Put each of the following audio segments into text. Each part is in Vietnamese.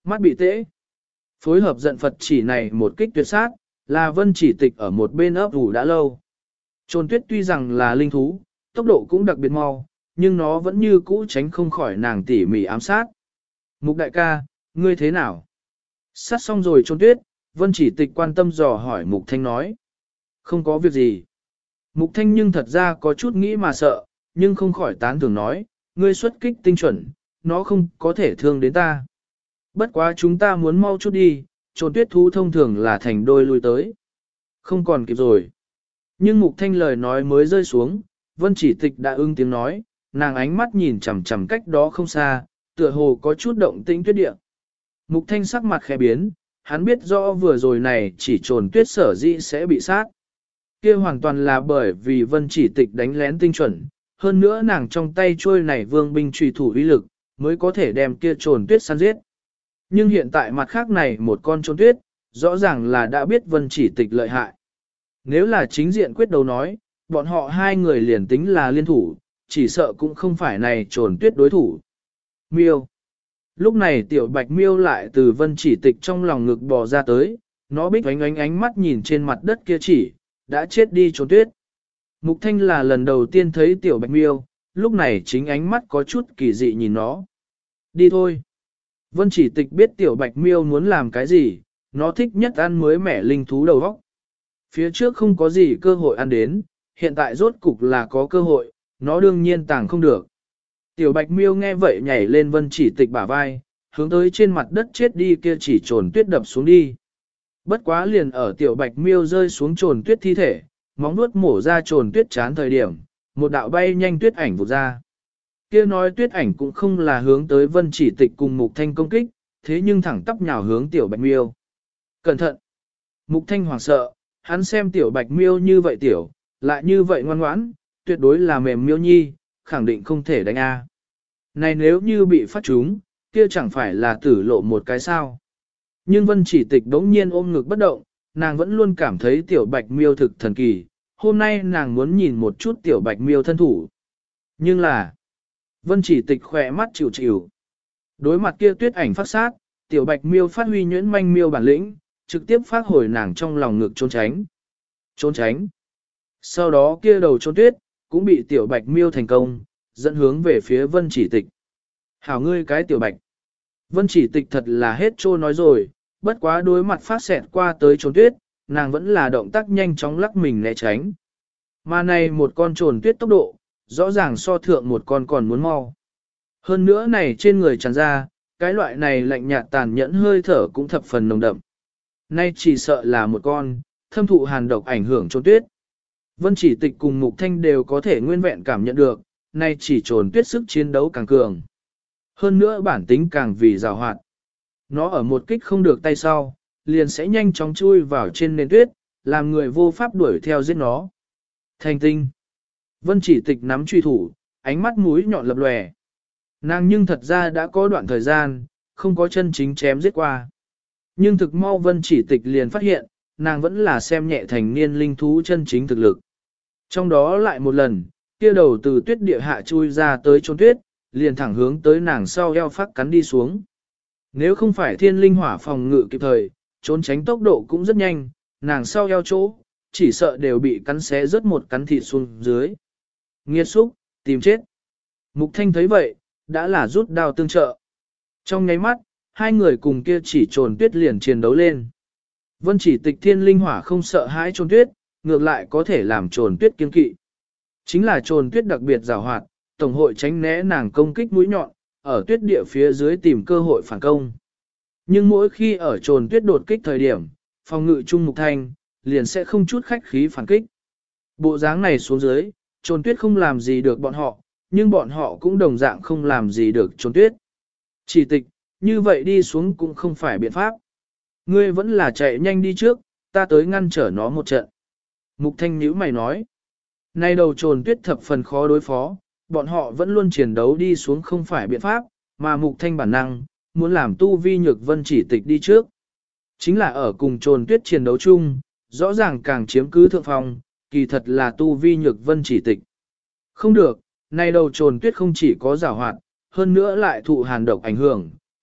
mắt bị tễ. Phối hợp giận Phật chỉ này một kích tuyệt sát, là Vân Chỉ Tịch ở một bên ấp ủ đã lâu. Trồn tuyết tuy rằng là linh thú, tốc độ cũng đặc biệt mau, nhưng nó vẫn như cũ tránh không khỏi nàng tỉ mỉ ám sát. Mục đại ca, ngươi thế nào? Sát xong rồi trồn tuyết, Vân Chỉ Tịch quan tâm dò hỏi Mục Thanh nói. Không có việc gì. Mục Thanh nhưng thật ra có chút nghĩ mà sợ, nhưng không khỏi tán thưởng nói, ngươi xuất kích tinh chuẩn, nó không có thể thương đến ta. Bất quá chúng ta muốn mau chút đi, trồn tuyết thú thông thường là thành đôi lui tới. Không còn kịp rồi. Nhưng Mục Thanh lời nói mới rơi xuống, Vân Chỉ Tịch đã ưng tiếng nói, nàng ánh mắt nhìn chằm chằm cách đó không xa, tựa hồ có chút động tĩnh tuyết địa. Mục Thanh sắc mặt khẽ biến, hắn biết rõ vừa rồi này chỉ trồn tuyết sở dĩ sẽ bị sát. Kia hoàn toàn là bởi vì Vân Chỉ Tịch đánh lén tinh chuẩn, hơn nữa nàng trong tay trôi này vương binh trùy thủ uy lực, mới có thể đem kia trồn tuyết săn giết. Nhưng hiện tại mặt khác này một con trồn tuyết, rõ ràng là đã biết Vân Chỉ Tịch lợi hại. Nếu là chính diện quyết đấu nói, bọn họ hai người liền tính là liên thủ, chỉ sợ cũng không phải này trồn tuyết đối thủ. Miêu. Lúc này tiểu bạch miêu lại từ Vân Chỉ Tịch trong lòng ngực bò ra tới, nó bích ánh ánh mắt nhìn trên mặt đất kia chỉ, đã chết đi trồn tuyết. Mục Thanh là lần đầu tiên thấy tiểu bạch miêu, lúc này chính ánh mắt có chút kỳ dị nhìn nó. Đi thôi. Vân Chỉ Tịch biết tiểu bạch miêu muốn làm cái gì, nó thích nhất ăn mới mẻ linh thú đầu óc. Phía trước không có gì cơ hội ăn đến, hiện tại rốt cục là có cơ hội, nó đương nhiên tàng không được. Tiểu bạch miêu nghe vậy nhảy lên Vân Chỉ Tịch bả vai, hướng tới trên mặt đất chết đi kia chỉ trồn tuyết đập xuống đi. Bất quá liền ở tiểu bạch miêu rơi xuống trồn tuyết thi thể, móng nuốt mổ ra trồn tuyết chán thời điểm, một đạo bay nhanh tuyết ảnh vụt ra. Kia nói tuyết ảnh cũng không là hướng tới Vân Chỉ Tịch cùng Mục Thanh công kích, thế nhưng thẳng tắp nhào hướng tiểu bạch miêu. Cẩn thận! Mục Thanh hoảng sợ, hắn xem tiểu bạch miêu như vậy tiểu, lại như vậy ngoan ngoãn, tuyệt đối là mềm miêu nhi, khẳng định không thể đánh A. Này nếu như bị phát trúng, kia chẳng phải là tử lộ một cái sao. Nhưng Vân Chỉ Tịch đống nhiên ôm ngực bất động, nàng vẫn luôn cảm thấy tiểu bạch miêu thực thần kỳ, hôm nay nàng muốn nhìn một chút tiểu bạch miêu thân thủ. Nhưng là, Vân Chỉ Tịch khỏe mắt chịu chịu. Đối mặt kia tuyết ảnh phát sát, tiểu bạch miêu phát huy nhuyễn manh miêu bản lĩnh, trực tiếp phát hồi nàng trong lòng ngực trốn tránh. Trốn tránh. Sau đó kia đầu trốn tuyết, cũng bị tiểu bạch miêu thành công, dẫn hướng về phía Vân Chỉ Tịch. Hảo ngươi cái tiểu bạch. Vân Chỉ Tịch thật là hết trô nói rồi, bất quá đối mặt phát xẹt qua tới trốn tuyết, nàng vẫn là động tác nhanh chóng lắc mình né tránh. Mà này một con trồn tuyết tốc độ, rõ ràng so thượng một con còn muốn mau. Hơn nữa này trên người tràn ra, cái loại này lạnh nhạt tàn nhẫn hơi thở cũng thập phần nồng đậm. Nay chỉ sợ là một con, thâm thụ hàn độc ảnh hưởng trồn tuyết. Vân Chỉ Tịch cùng Mục Thanh đều có thể nguyên vẹn cảm nhận được, nay chỉ trồn tuyết sức chiến đấu càng cường. Hơn nữa bản tính càng vì rào hoạt. Nó ở một kích không được tay sau, liền sẽ nhanh chóng chui vào trên nền tuyết, làm người vô pháp đuổi theo giết nó. Thành tinh. Vân Chỉ Tịch nắm truy thủ, ánh mắt mũi nhọn lập lòe. Nàng nhưng thật ra đã có đoạn thời gian, không có chân chính chém giết qua. Nhưng thực mau Vân Chỉ Tịch liền phát hiện, nàng vẫn là xem nhẹ thành niên linh thú chân chính thực lực. Trong đó lại một lần, kia đầu từ tuyết địa hạ chui ra tới trốn tuyết, liền thẳng hướng tới nàng sau eo phát cắn đi xuống. Nếu không phải thiên linh hỏa phòng ngự kịp thời, trốn tránh tốc độ cũng rất nhanh, nàng sau eo chỗ, chỉ sợ đều bị cắn xé rớt một cắn thịt xuống dưới. Nghiệt xúc, tìm chết. Mục Thanh thấy vậy, đã là rút đao tương trợ. Trong nháy mắt, hai người cùng kia chỉ trồn tuyết liền chiến đấu lên. Vân Chỉ Tịch thiên linh hỏa không sợ hãi trồn tuyết, ngược lại có thể làm trồn tuyết kiên kỵ. Chính là trồn tuyết đặc biệt giàu hoạt, tổng hội tránh né nàng công kích mũi nhọn, ở tuyết địa phía dưới tìm cơ hội phản công. Nhưng mỗi khi ở trồn tuyết đột kích thời điểm, phòng ngự trung Mục Thanh, liền sẽ không chút khách khí phản kích. Bộ dáng này xuống dưới, trồn tuyết không làm gì được bọn họ, nhưng bọn họ cũng đồng dạng không làm gì được trồn tuyết. Chỉ Tịch, như vậy đi xuống cũng không phải biện pháp. Ngươi vẫn là chạy nhanh đi trước, ta tới ngăn trở nó một trận. Mục Thanh nhíu mày nói. Nay đầu trồn tuyết thập phần khó đối phó, bọn họ vẫn luôn chiến đấu đi xuống không phải biện pháp, mà Mục Thanh bản năng, muốn làm tu vi nhược Vân Chỉ Tịch đi trước. Chính là ở cùng trồn tuyết chiến đấu chung, rõ ràng càng chiếm cứ thượng phong, kỳ thật là tu vi nhược Vân Chỉ Tịch. Không được, nay đầu trồn tuyết không chỉ có giảo hoạt, hơn nữa lại thụ hàn độc ảnh hưởng,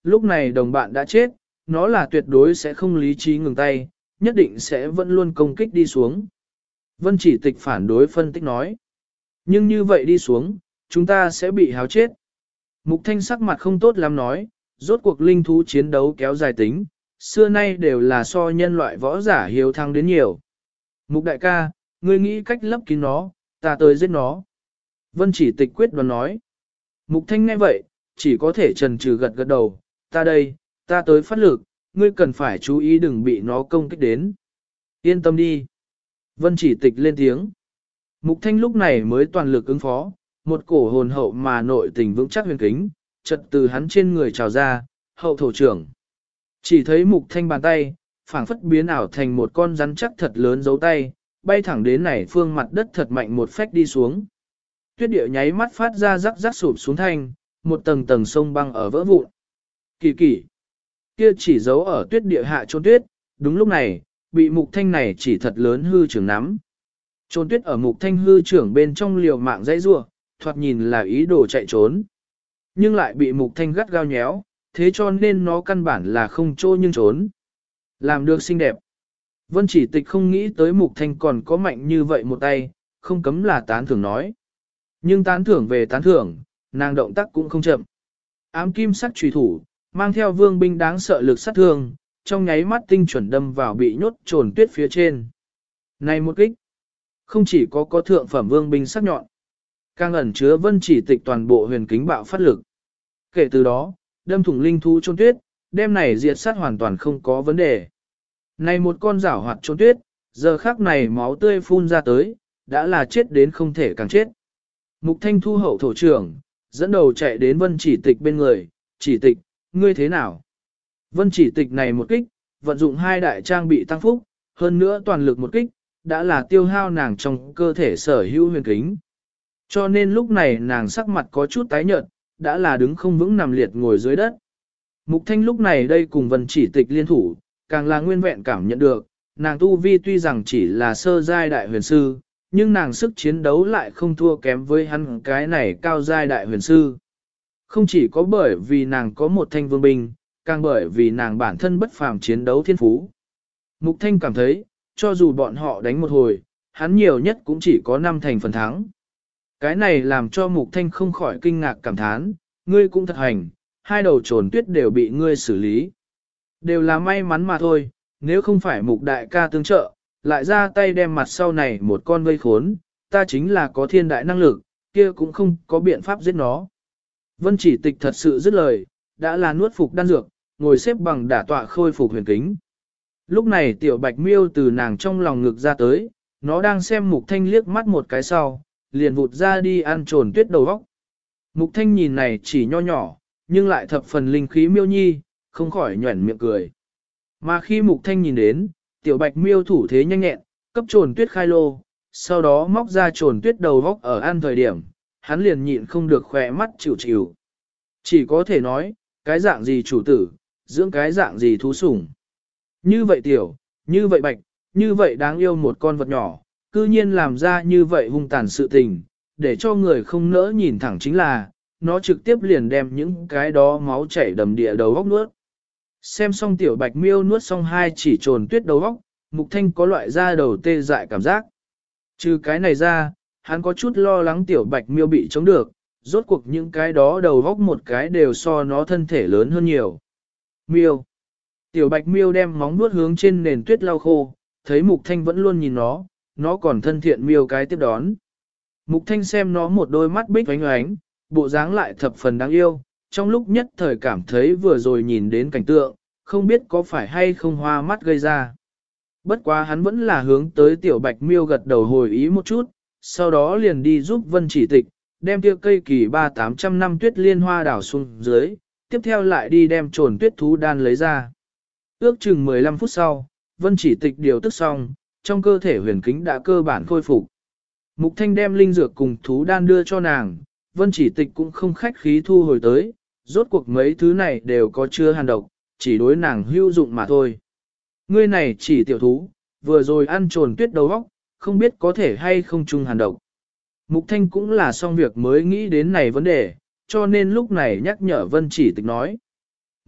lúc này đồng bạn đã chết, nó là tuyệt đối sẽ không lý trí ngừng tay, nhất định sẽ vẫn luôn công kích đi xuống. Vân Chỉ Tịch phản đối phân tích nói. Nhưng như vậy đi xuống, chúng ta sẽ bị háo chết. Mục Thanh sắc mặt không tốt lắm nói, rốt cuộc linh thú chiến đấu kéo dài tính, xưa nay đều là so nhân loại võ giả hiếu thắng đến nhiều. Mục đại ca, ngươi nghĩ cách lấp kín nó, ta tới giết nó. Vân Chỉ Tịch quyết đoán nói. Mục Thanh nghe vậy, chỉ có thể chần chừ gật gật đầu, ta đây, ta tới phát lực, ngươi cần phải chú ý đừng bị nó công kích đến. Yên tâm đi. Vân Chỉ Tịch lên tiếng. Mục Thanh lúc này mới toàn lực ứng phó, một cổ hồn hậu mà nội tình vững chắc huyền kính, chợt từ hắn trên người trào ra, hậu thổ trưởng. Chỉ thấy Mục Thanh bàn tay, phảng phất biến ảo thành một con rắn chắc thật lớn dấu tay, bay thẳng đến này phương mặt đất thật mạnh một phách đi xuống. Tuyết địa nháy mắt phát ra rắc rắc sụp xuống thanh, một tầng tầng sông băng ở vỡ vụn. Kỳ kỳ, kia chỉ giấu ở tuyết địa hạ trôn tuyết, đúng lúc này, bị Mục Thanh này chỉ thật lớn hư trưởng nắm. Trôn tuyết ở Mục Thanh hư trưởng bên trong liều mạng dãy rua, thoạt nhìn là ý đồ chạy trốn. Nhưng lại bị Mục Thanh gắt gao nhéo, thế cho nên nó căn bản là không trô nhưng trốn. Làm được xinh đẹp. Vân Chỉ Tịch không nghĩ tới Mục Thanh còn có mạnh như vậy một tay, không cấm là tán thưởng nói. Nhưng tán thưởng về tán thưởng, nàng động tác cũng không chậm. Ám kim sắc chùy thủ, mang theo vương binh đáng sợ lực sát thương, trong nháy mắt tinh chuẩn đâm vào bị nhốt trồn tuyết phía trên. Này một kích, không chỉ có thượng phẩm vương binh sắc nhọn, càng ẩn chứa Vân Chỉ Tịch toàn bộ huyền kính bạo phát lực. Kể từ đó, đâm thủng linh thú trôn tuyết, đem này diệt sát hoàn toàn không có vấn đề. Này một con giảo hoạt trôn tuyết, giờ khắc này máu tươi phun ra tới, đã là chết đến không thể càng chết. Mục Thanh thu hậu thổ trưởng, dẫn đầu chạy đến Vân Chỉ Tịch bên người, Chỉ Tịch, ngươi thế nào? Vân Chỉ Tịch này một kích, vận dụng hai đại trang bị tăng phúc, hơn nữa toàn lực một kích, đã là tiêu hao nàng trong cơ thể sở hữu huyền kính. Cho nên lúc này nàng sắc mặt có chút tái nhợt, đã là đứng không vững nằm liệt ngồi dưới đất. Mục Thanh lúc này đây cùng Vân Chỉ Tịch liên thủ, càng là nguyên vẹn cảm nhận được, nàng tu vi tuy rằng chỉ là sơ giai đại huyền sư, nhưng nàng sức chiến đấu lại không thua kém với hắn cái này cao giai đại huyền sư. Không chỉ có bởi vì nàng có một thanh vương binh, càng bởi vì nàng bản thân bất phàm chiến đấu thiên phú. Mục Thanh cảm thấy, cho dù bọn họ đánh một hồi, hắn nhiều nhất cũng chỉ có 5 thành phần thắng. Cái này làm cho Mục Thanh không khỏi kinh ngạc cảm thán, ngươi cũng thật hành, hai đầu trồn tuyết đều bị ngươi xử lý. Đều là may mắn mà thôi, nếu không phải Mục đại ca tương trợ, lại ra tay đem mặt sau này một con vây khốn, ta chính là có thiên đại năng lực, kia cũng không có biện pháp giết nó. Vân Chỉ Tịch thật sự dứt lời, đã là nuốt phục đan dược, ngồi xếp bằng đả tọa khôi phục huyền kính. Lúc này tiểu bạch miêu từ nàng trong lòng ngực ra tới, nó đang xem Mục Thanh liếc mắt một cái sau, liền vụt ra đi ăn trồn tuyết đầu vóc. Mục Thanh nhìn này chỉ nho nhỏ, nhưng lại thập phần linh khí miêu nhi, không khỏi nhuẩn miệng cười. Mà khi Mục Thanh nhìn đến, tiểu bạch miêu thủ thế nhanh nhẹn, cấp trồn tuyết khai lô, sau đó móc ra trồn tuyết đầu vóc ở ăn thời điểm, hắn liền nhịn không được khỏe mắt chịu chịu. Chỉ có thể nói, cái dạng gì chủ tử, dưỡng cái dạng gì thú sủng. Như vậy tiểu, như vậy bạch, như vậy đáng yêu một con vật nhỏ, cư nhiên làm ra như vậy hung tàn sự tình, để cho người không nỡ nhìn thẳng chính là, nó trực tiếp liền đem những cái đó máu chảy đầm địa đầu góc nuốt. Xem xong tiểu bạch miêu nuốt xong hai chỉ trồn tuyết đầu góc, Mục Thanh có loại da đầu tê dại cảm giác. Trừ cái này ra, hắn có chút lo lắng tiểu bạch miêu bị chống được, rốt cuộc những cái đó đầu góc một cái đều so nó thân thể lớn hơn nhiều. Miêu. Tiểu bạch miêu đem móng nuốt hướng trên nền tuyết lau khô, thấy Mục Thanh vẫn luôn nhìn nó còn thân thiện miêu cái tiếp đón. Mục Thanh xem nó một đôi mắt bích oánh oánh, bộ dáng lại thập phần đáng yêu, trong lúc nhất thời cảm thấy vừa rồi nhìn đến cảnh tượng, không biết có phải hay không hoa mắt gây ra. Bất quá hắn vẫn là hướng tới tiểu bạch miêu gật đầu hồi ý một chút, sau đó liền đi giúp Vân Chỉ Tịch, đem tiêu cây kỳ 3-800 năm tuyết liên hoa đảo xuống dưới, tiếp theo lại đi đem trồn tuyết thú đan lấy ra. Ước chừng 15 phút sau, Vân Chỉ Tịch điều tức xong, trong cơ thể huyền kính đã cơ bản khôi phục. Mục Thanh đem linh dược cùng thú đan đưa cho nàng, Vân Chỉ Tịch cũng không khách khí thu hồi tới, rốt cuộc mấy thứ này đều có chứa hàn độc, chỉ đối nàng hữu dụng mà thôi. Ngươi này chỉ tiểu thú, vừa rồi ăn trồn tuyết đầu óc, không biết có thể hay không chung hàn độc. Mục Thanh cũng là xong việc mới nghĩ đến này vấn đề, cho nên lúc này nhắc nhở Vân Chỉ Tịch nói.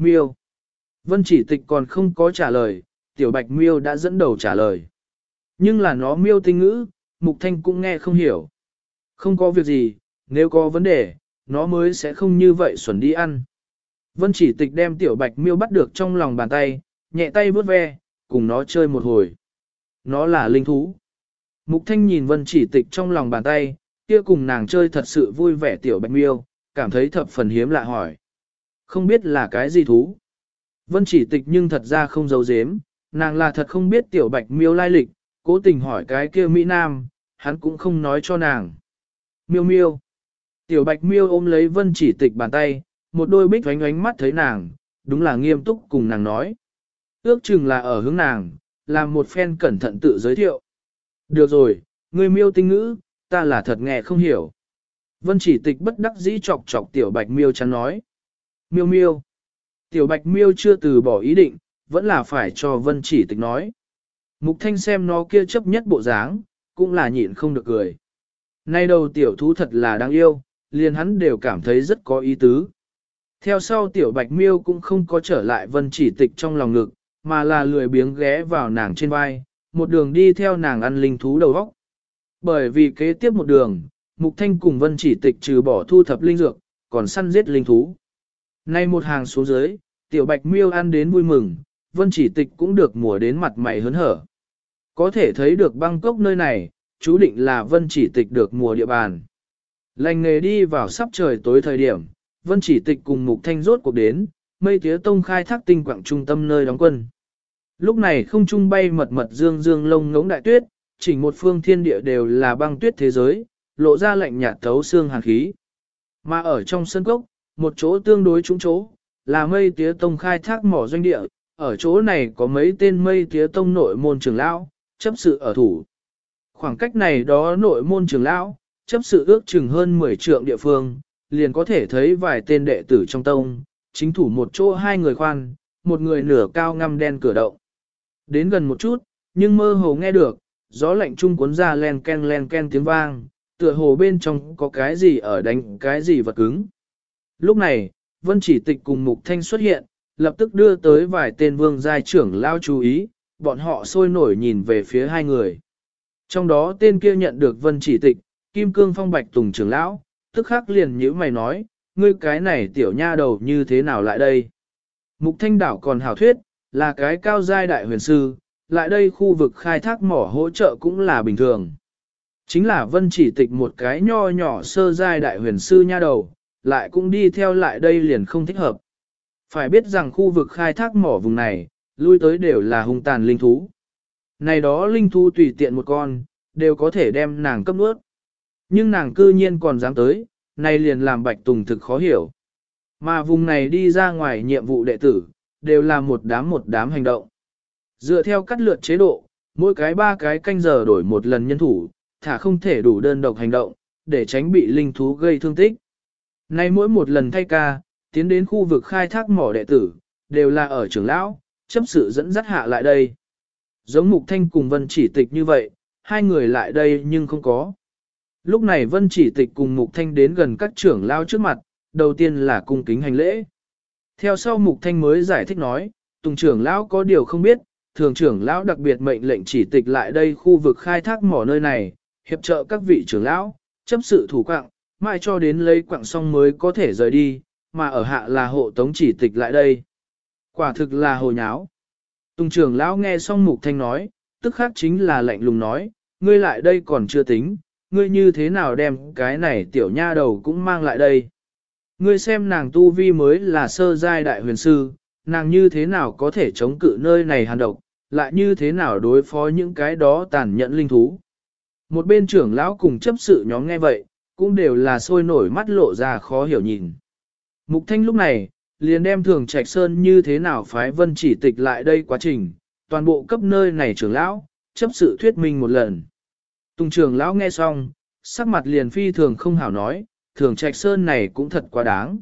Miêu. Vân Chỉ Tịch còn không có trả lời, tiểu bạch miêu đã dẫn đầu trả lời. Nhưng là nó miêu tinh ngữ, Mục Thanh cũng nghe không hiểu. Không có việc gì, nếu có vấn đề, nó mới sẽ không như vậy xuẩn đi ăn. Vân Chỉ Tịch đem tiểu bạch miêu bắt được trong lòng bàn tay, nhẹ tay vuốt ve, cùng nó chơi một hồi. Nó là linh thú. Mục Thanh nhìn Vân Chỉ Tịch trong lòng bàn tay, kia cùng nàng chơi thật sự vui vẻ tiểu bạch miêu, cảm thấy thập phần hiếm lạ hỏi. Không biết là cái gì thú. Vân Chỉ Tịch nhưng thật ra không giấu giếm, nàng là thật không biết tiểu bạch miêu lai lịch, cố tình hỏi cái kia Mỹ Nam, hắn cũng không nói cho nàng. Miêu miêu. Tiểu bạch miêu ôm lấy Vân Chỉ Tịch bàn tay, một đôi bích ánh ánh mắt thấy nàng, đúng là nghiêm túc cùng nàng nói. Ước chừng là ở hướng nàng, làm một phen cẩn thận tự giới thiệu. Được rồi, người miêu tinh ngữ, ta là thật nghe không hiểu. Vân Chỉ Tịch bất đắc dĩ chọc chọc tiểu bạch miêu chắn nói. Miêu miêu. Tiểu bạch miêu chưa từ bỏ ý định, vẫn là phải cho Vân Chỉ Tịch nói. Mục Thanh xem nó kia chấp nhất bộ dáng, cũng là nhịn không được cười. Nay đầu tiểu thú thật là đáng yêu, liền hắn đều cảm thấy rất có ý tứ. Theo sau tiểu bạch miêu cũng không có trở lại Vân Chỉ Tịch trong lòng ngực, mà là lười biếng ghé vào nàng trên vai, một đường đi theo nàng ăn linh thú đầu vóc. Bởi vì kế tiếp một đường, Mục Thanh cùng Vân Chỉ Tịch trừ bỏ thu thập linh dược, còn săn giết linh thú. Nay một hàng xuống dưới, tiểu bạch miêu ăn đến vui mừng, Vân Chỉ Tịch cũng được mùa đến mặt mày hớn hở. Có thể thấy được Bangkok nơi này, chú định là Vân Chỉ Tịch được mùa địa bàn. Lành nghề đi vào sắp trời tối thời điểm, Vân Chỉ Tịch cùng Mục Thanh rốt cuộc đến, Mây Tía Tông khai thác tinh quạng trung tâm nơi đóng quân. Lúc này không trung bay mật mật dương dương lông ngỗng đại tuyết, chỉnh một phương thiên địa đều là băng tuyết thế giới, lộ ra lạnh nhạt thấu xương hàn khí. Mà ở trong sân cốc, một chỗ tương đối trũng chỗ, là Mây Tía Tông khai thác mỏ doanh địa, ở chỗ này có mấy tên Mây Tía Tông nội môn trưởng lão, chấp sự ở thủ. Khoảng cách này đó nội môn trưởng lão, chấp sự ước chừng hơn 10 trượng địa phương, liền có thể thấy vài tên đệ tử trong tông, chính thủ một chỗ hai người khoan, một người nửa cao ngăm đen cửa động. Đến gần một chút, nhưng mơ hồ nghe được, gió lạnh trung cuốn ra len ken tiếng vang, tựa hồ bên trong có cái gì ở đánh cái gì vật cứng. Lúc này, Vân Chỉ Tịch cùng Mục Thanh xuất hiện, lập tức đưa tới vài tên vương giai trưởng lao chú ý, bọn họ sôi nổi nhìn về phía hai người. Trong đó tên kia nhận được Vân Chỉ Tịch, Kim Cương Phong Bạch Tùng trưởng lão, tức khắc liền nhíu mày nói, ngươi cái này tiểu nha đầu như thế nào lại đây? Mục Thanh đảo còn hảo thuyết, là cái cao giai đại huyền sư, lại đây khu vực khai thác mỏ hỗ trợ cũng là bình thường. Chính là Vân Chỉ Tịch một cái nho nhỏ sơ giai đại huyền sư nha đầu, lại cũng đi theo lại đây liền không thích hợp. Phải biết rằng khu vực khai thác mỏ vùng này, lui tới đều là hung tàn linh thú. Này đó linh thú tùy tiện một con, đều có thể đem nàng cấp nuốt. Nhưng nàng cư nhiên còn dám tới, này liền làm Bạch Tùng thực khó hiểu. Mà vùng này đi ra ngoài nhiệm vụ đệ tử, đều là một đám hành động. Dựa theo cắt lượt chế độ, mỗi cái 3 cái canh giờ đổi một lần nhân thủ, thả không thể đủ đơn độc hành động, để tránh bị linh thú gây thương tích. Nay mỗi một lần thay ca, tiến đến khu vực khai thác mỏ đệ tử, đều là ở trưởng lão, chấp sự dẫn dắt hạ lại đây. Giống Mục Thanh cùng Vân Chỉ Tịch như vậy, hai người lại đây nhưng không có. Lúc này Vân Chỉ Tịch cùng Mục Thanh đến gần các trưởng lão trước mặt, đầu tiên là cung kính hành lễ. Theo sau Mục Thanh mới giải thích nói, Tùng trưởng lão có điều không biết, thường trưởng lão đặc biệt mệnh lệnh Chỉ Tịch lại đây khu vực khai thác mỏ nơi này, hiệp trợ các vị trưởng lão, chấp sự thủ quạng, mãi cho đến lấy quạng xong mới có thể rời đi, mà ở hạ là hộ tống Chỉ Tịch lại đây. Quả thực là hồ nháo. Tùng trưởng lão nghe xong Mục Thanh nói, tức khác chính là lạnh lùng nói, ngươi lại đây còn chưa tính, ngươi như thế nào đem cái này tiểu nha đầu cũng mang lại đây. Ngươi xem nàng tu vi mới là sơ giai đại huyền sư, nàng như thế nào có thể chống cự nơi này hàn độc, lại như thế nào đối phó những cái đó tàn nhẫn linh thú. Một bên trưởng lão cùng chấp sự nhóm nghe vậy, cũng đều là sôi nổi mắt lộ ra khó hiểu nhìn. Mục Thanh lúc này, liền đem Thường Trạch Sơn như thế nào phái Vân Chỉ Tịch lại đây quá trình, toàn bộ cấp nơi này trưởng lão, chấp sự thuyết minh một lần. Tùng trưởng lão nghe xong, sắc mặt liền phi thường không hảo nói, Thường Trạch Sơn này cũng thật quá đáng.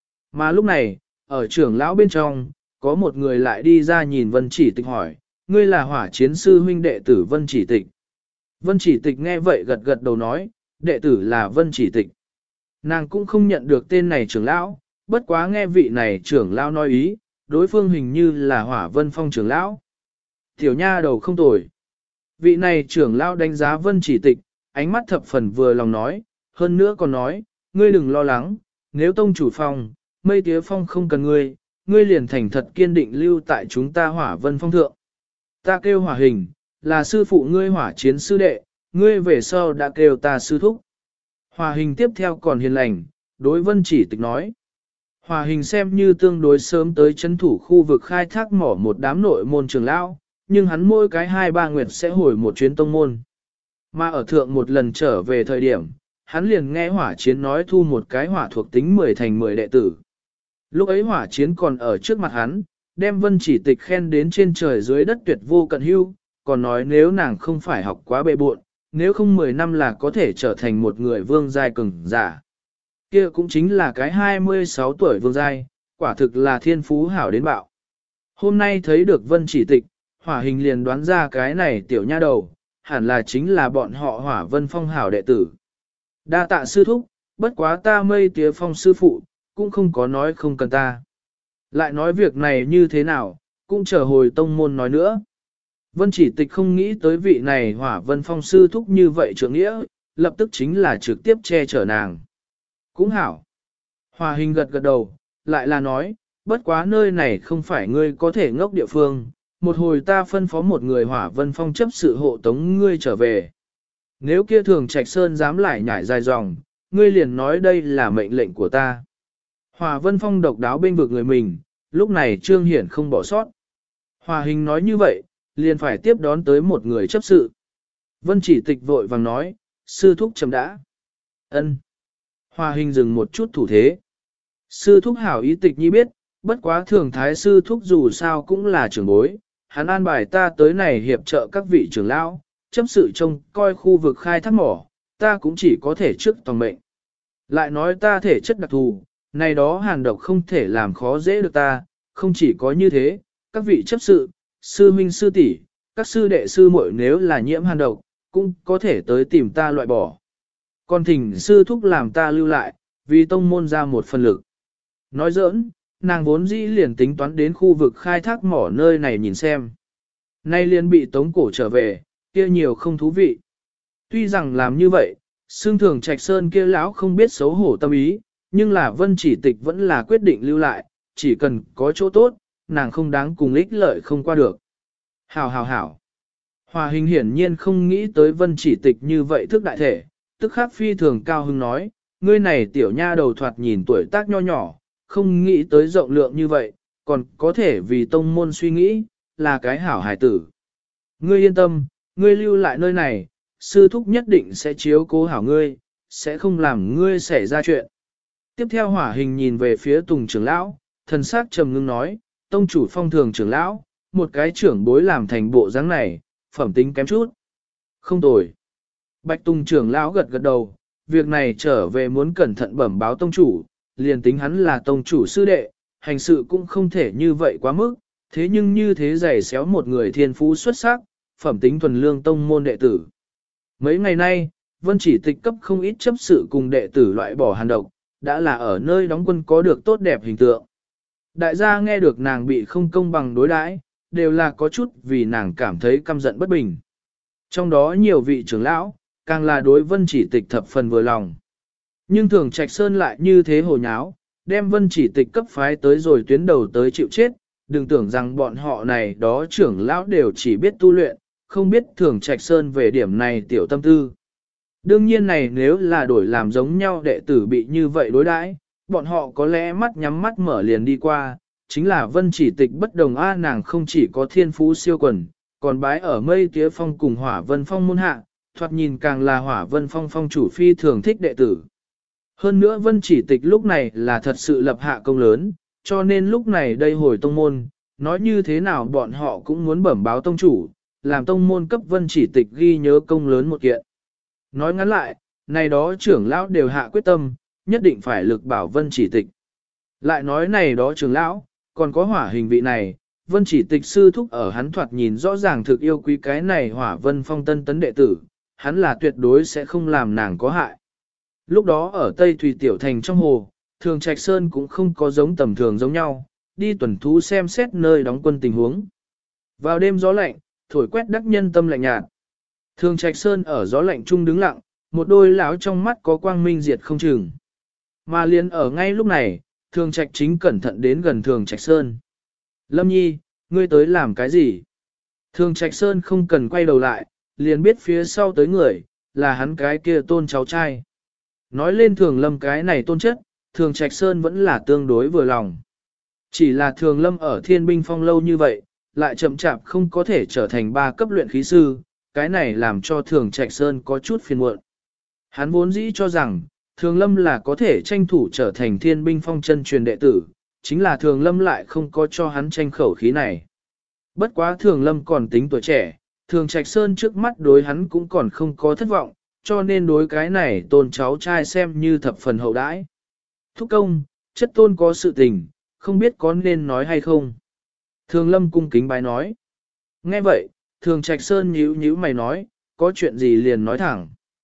Mà lúc này, ở trưởng lão bên trong, có một người lại đi ra nhìn Vân Chỉ Tịch hỏi, ngươi là hỏa chiến sư huynh đệ tử Vân Chỉ Tịch. Vân Chỉ Tịch nghe vậy gật gật đầu nói, đệ tử là Vân Chỉ Tịch. Nàng cũng không nhận được tên này trưởng lão, bất quá nghe vị này trưởng lão nói ý, đối phương hình như là Hỏa Vân Phong trưởng lão. Tiểu nha đầu không tồi. Vị này trưởng lão đánh giá Vân Chỉ Tịch, ánh mắt thập phần vừa lòng nói, hơn nữa còn nói, ngươi đừng lo lắng, nếu tông chủ phong, Mây Tía Phong không cần ngươi, ngươi liền thành thật kiên định lưu tại chúng ta Hỏa Vân Phong thượng. Ta kêu Hỏa Hình, là sư phụ ngươi Hỏa Chiến sư đệ, ngươi về sau đã kêu ta sư thúc. Hỏa Hình tiếp theo còn hiền lành, đối Vân Chỉ Tịch nói. Hỏa Hình xem như tương đối sớm tới chấn thủ khu vực khai thác mỏ một đám nội môn trưởng lão, nhưng hắn mỗi cái 2-3 nguyệt sẽ hồi một chuyến tông môn. Mà ở thượng một lần trở về thời điểm, hắn liền nghe Hỏa Chiến nói thu một cái hỏa thuộc tính 10 thành 10 đệ tử. Lúc ấy Hỏa Chiến còn ở trước mặt hắn, đem Vân Chỉ Tịch khen đến trên trời dưới đất tuyệt vô cận hưu, còn nói nếu nàng không phải học quá bệ buộn, nếu không 10 năm là có thể trở thành một người vương giai cường giả. Kia cũng chính là cái 26 tuổi vương giai, quả thực là thiên phú hảo đến bạo. Hôm nay thấy được Vân Chỉ Tịch, Hỏa Hình liền đoán ra cái này tiểu nha đầu, hẳn là chính là bọn họ Hỏa Vân Phong hảo đệ tử. Đa tạ sư thúc, bất quá ta Mây Tía Phong sư phụ, cũng không có nói không cần ta. Lại nói việc này như thế nào, cũng chờ hồi tông môn nói nữa. Vân Chỉ Tịch không nghĩ tới vị này Hỏa Vân Phong sư thúc như vậy trưởng nghĩa, lập tức chính là trực tiếp che chở nàng. Cũng hảo. Hỏa Hình gật gật đầu, lại là nói, bất quá nơi này không phải ngươi có thể ngốc địa phương, một hồi ta phân phó một người Hỏa Vân Phong chấp sự hộ tống ngươi trở về. Nếu kia Thường Trạch Sơn dám lại nhảy dài dòng, ngươi liền nói đây là mệnh lệnh của ta. Hỏa Vân Phong độc đáo bên vực người mình, lúc này Trương Hiển không bỏ sót. Hỏa Hình nói như vậy, liền phải tiếp đón tới một người chấp sự. Vân Chỉ Tịch vội vàng nói, sư thúc chấm đã. Ân. Hỏa Hình dừng một chút thủ thế. Sư thúc hảo ý Tịch nhi biết, bất quá thường thái sư thúc dù sao cũng là trưởng bối, hắn an bài ta tới này hiệp trợ các vị trưởng lão, chấp sự trông coi khu vực khai thác mỏ, ta cũng chỉ có thể trước toàn mệnh. Lại nói ta thể chất đặc thù, này đó hàn độc không thể làm khó dễ được ta, không chỉ có như thế, các vị chấp sự, sư huynh sư tỷ, các sư đệ sư muội nếu là nhiễm hàn độc, cũng có thể tới tìm ta loại bỏ. Còn thỉnh sư thúc làm ta lưu lại, vì tông môn ra một phần lực. Nói giỡn, nàng vốn dĩ liền tính toán đến khu vực khai thác mỏ nơi này nhìn xem. Nay liền bị tống cổ trở về, kia nhiều không thú vị. Tuy rằng làm như vậy, xương thường Trạch Sơn kia lão không biết xấu hổ tâm ý, nhưng là Vân Chỉ Tịch vẫn là quyết định lưu lại, chỉ cần có chỗ tốt, nàng không đáng cùng ích lợi không qua được. Hảo hảo hảo. Hòa Hình hiển nhiên không nghĩ tới Vân Chỉ Tịch như vậy thức đại thể, tức khắc phi thường cao hứng nói, ngươi này tiểu nha đầu thoạt nhìn tuổi tác nho nhỏ, không nghĩ tới rộng lượng như vậy, còn có thể vì tông môn suy nghĩ, là cái hảo hài tử. Ngươi yên tâm, ngươi lưu lại nơi này, sư thúc nhất định sẽ chiếu cố hảo ngươi, sẽ không làm ngươi xảy ra chuyện. Tiếp theo Hỏa Hình nhìn về phía Tùng trưởng lão, thần sắc trầm ngưng nói, tông chủ Phong thường trưởng lão, một cái trưởng bối làm thành bộ dáng này, phẩm tính kém chút. Không tồi. Bạch Tùng trưởng lão gật gật đầu, việc này trở về muốn cẩn thận bẩm báo tông chủ, liền tính hắn là tông chủ sư đệ, hành sự cũng không thể như vậy quá mức, thế nhưng như thế giày xéo một người thiên phú xuất sắc, phẩm tính thuần lương tông môn đệ tử. Mấy ngày nay, Vân Chỉ Tịch cấp không ít chấp sự cùng đệ tử loại bỏ hàn độc, đã là ở nơi đóng quân có được tốt đẹp hình tượng. Đại gia nghe được nàng bị không công bằng đối đãi, đều là có chút vì nàng cảm thấy căm giận bất bình. Trong đó nhiều vị trưởng lão, càng là đối Vân Chỉ Tịch thập phần vừa lòng. Nhưng Thường Trạch Sơn lại như thế hồ nháo, đem Vân Chỉ Tịch cấp phái tới rồi tuyến đầu tới chịu chết, đừng tưởng rằng bọn họ này đó trưởng lão đều chỉ biết tu luyện, không biết Thường Trạch Sơn về điểm này tiểu tâm tư. Đương nhiên này nếu là đổi làm giống nhau đệ tử bị như vậy đối đãi, bọn họ có lẽ mắt nhắm mắt mở liền đi qua, chính là Vân Chỉ Tịch bất đồng nàng không chỉ có thiên phú siêu quần, còn bái ở Mây Tía Phong cùng Hỏa Vân Phong môn hạ, thoạt nhìn càng là Hỏa Vân Phong phong chủ phi thường thích đệ tử. Hơn nữa Vân Chỉ Tịch lúc này là thật sự lập hạ công lớn, cho nên lúc này đây hồi tông môn, nói như thế nào bọn họ cũng muốn bẩm báo tông chủ, làm tông môn cấp Vân Chỉ Tịch ghi nhớ công lớn một kiện. Nói ngắn lại, này đó trưởng lão đều hạ quyết tâm, nhất định phải lực bảo Vân Chỉ Tịch. Lại nói này đó trưởng lão, còn có Hỏa Hình vị này, Vân Chỉ Tịch sư thúc ở hắn thoạt nhìn rõ ràng thực yêu quý cái này Hỏa Vân Phong tân tấn đệ tử, hắn là tuyệt đối sẽ không làm nàng có hại. Lúc đó ở Tây Thủy Tiểu Thành trong hồ, Thường Trạch Sơn cũng không có giống tầm thường giống nhau, đi tuần thú xem xét nơi đóng quân tình huống. Vào đêm gió lạnh, thổi quét đắc nhân tâm lạnh nhạt. Thường Trạch Sơn ở gió lạnh trung đứng lặng, một đôi lão trong mắt có quang minh diệt không chừng. Mà liền ở ngay lúc này, Thường Trạch chính cẩn thận đến gần Thường Trạch Sơn. Lâm Nhi, ngươi tới làm cái gì? Thường Trạch Sơn không cần quay đầu lại, liền biết phía sau tới người, là hắn cái kia tôn cháu trai. Nói lên Thường Lâm cái này tôn chất, Thường Trạch Sơn vẫn là tương đối vừa lòng. Chỉ là Thường Lâm ở Thiên Binh Phong lâu như vậy, lại chậm chạp không có thể trở thành 3 cấp luyện khí sư, cái này làm cho Thường Trạch Sơn có chút phiền muộn. Hắn vốn dĩ cho rằng, Thường Lâm là có thể tranh thủ trở thành Thiên Binh Phong chân truyền đệ tử, chính là Thường Lâm lại không có cho hắn tranh khẩu khí này. Bất quá Thường Lâm còn tính tuổi trẻ, Thường Trạch Sơn trước mắt đối hắn cũng còn không có thất vọng, cho nên đối cái này tôn cháu trai xem như thập phần hậu đãi. Thúc công, chất tôn có sự tình, không biết có nên nói hay không. Thường Lâm cung kính bái nói. Nghe vậy, Thường Trạch Sơn nhíu nhíu mày nói, có chuyện gì liền nói thẳng.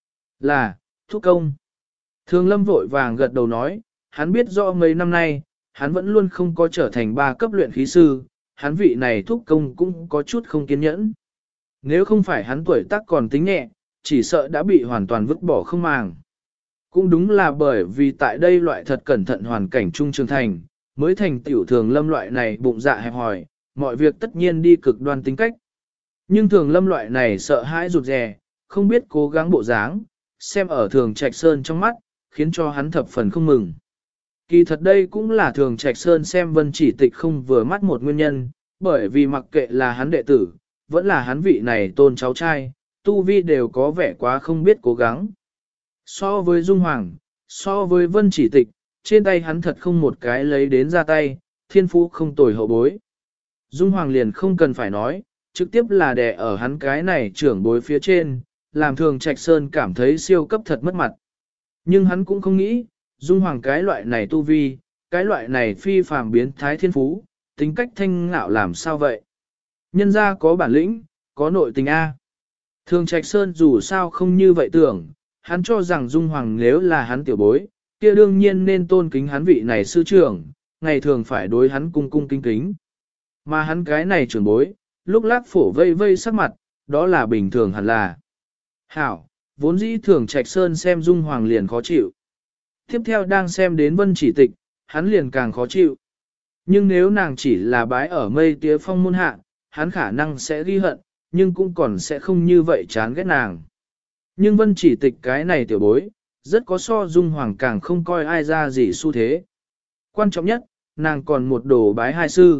Là, thúc công. Thường Lâm vội vàng gật đầu nói, hắn biết rõ mấy năm nay, hắn vẫn luôn không có trở thành 3 cấp luyện khí sư, hắn vị này thúc công cũng có chút không kiên nhẫn. Nếu không phải hắn tuổi tác còn tính nhẹ, chỉ sợ đã bị hoàn toàn vứt bỏ không màng. Cũng đúng là bởi vì tại đây loại thật cẩn thận hoàn cảnh trung trường thành, mới thành tiểu Thường Lâm loại này bụng dạ hẹp hòi, mọi việc tất nhiên đi cực đoan tính cách. Nhưng Thường Lâm loại này sợ hãi rụt rè, không biết cố gắng bộ dáng, xem ở Thường Trạch Sơn trong mắt, khiến cho hắn thập phần không mừng. Kỳ thật đây cũng là Thường Trạch Sơn xem Vân Chỉ Tịch không vừa mắt một nguyên nhân, bởi vì mặc kệ là hắn đệ tử, vẫn là hắn vị này tôn cháu trai, tu vi đều có vẻ quá không biết cố gắng. So với Dung Hoàng, so với Vân Chỉ Tịch, trên tay hắn thật không một cái lấy đến ra tay, thiên phú không tồi hậu bối. Dung Hoàng liền không cần phải nói, trực tiếp là đè ở hắn cái này trưởng bối phía trên, làm Thường Trạch Sơn cảm thấy siêu cấp thật mất mặt. Nhưng hắn cũng không nghĩ, Dung Hoàng cái loại này tu vi, cái loại này phi phàm biến thái thiên phú, tính cách thanh ngạo làm sao vậy? Nhân ra có bản lĩnh, có nội tình A. Thường Trạch Sơn dù sao không như vậy tưởng, hắn cho rằng Dung Hoàng nếu là hắn tiểu bối, kia đương nhiên nên tôn kính hắn vị này sư trưởng, ngày thường phải đối hắn cung cung kính kính. Mà hắn cái này trưởng bối, lúc lác phổ vây vây sắc mặt, đó là bình thường hẳn là. Hảo, vốn dĩ Thường Trạch Sơn xem Dung Hoàng liền khó chịu. Tiếp theo đang xem đến Vân Chỉ Tịch, hắn liền càng khó chịu. Nhưng nếu nàng chỉ là bái ở mây tía phong môn hạ, hắn khả năng sẽ ghi hận, nhưng cũng còn sẽ không như vậy chán ghét nàng. Nhưng Vân Chỉ Tịch cái này tiểu bối, rất có so Dung Hoàng càng không coi ai ra gì xu thế. Quan trọng nhất, nàng còn một đồ bái hai sư.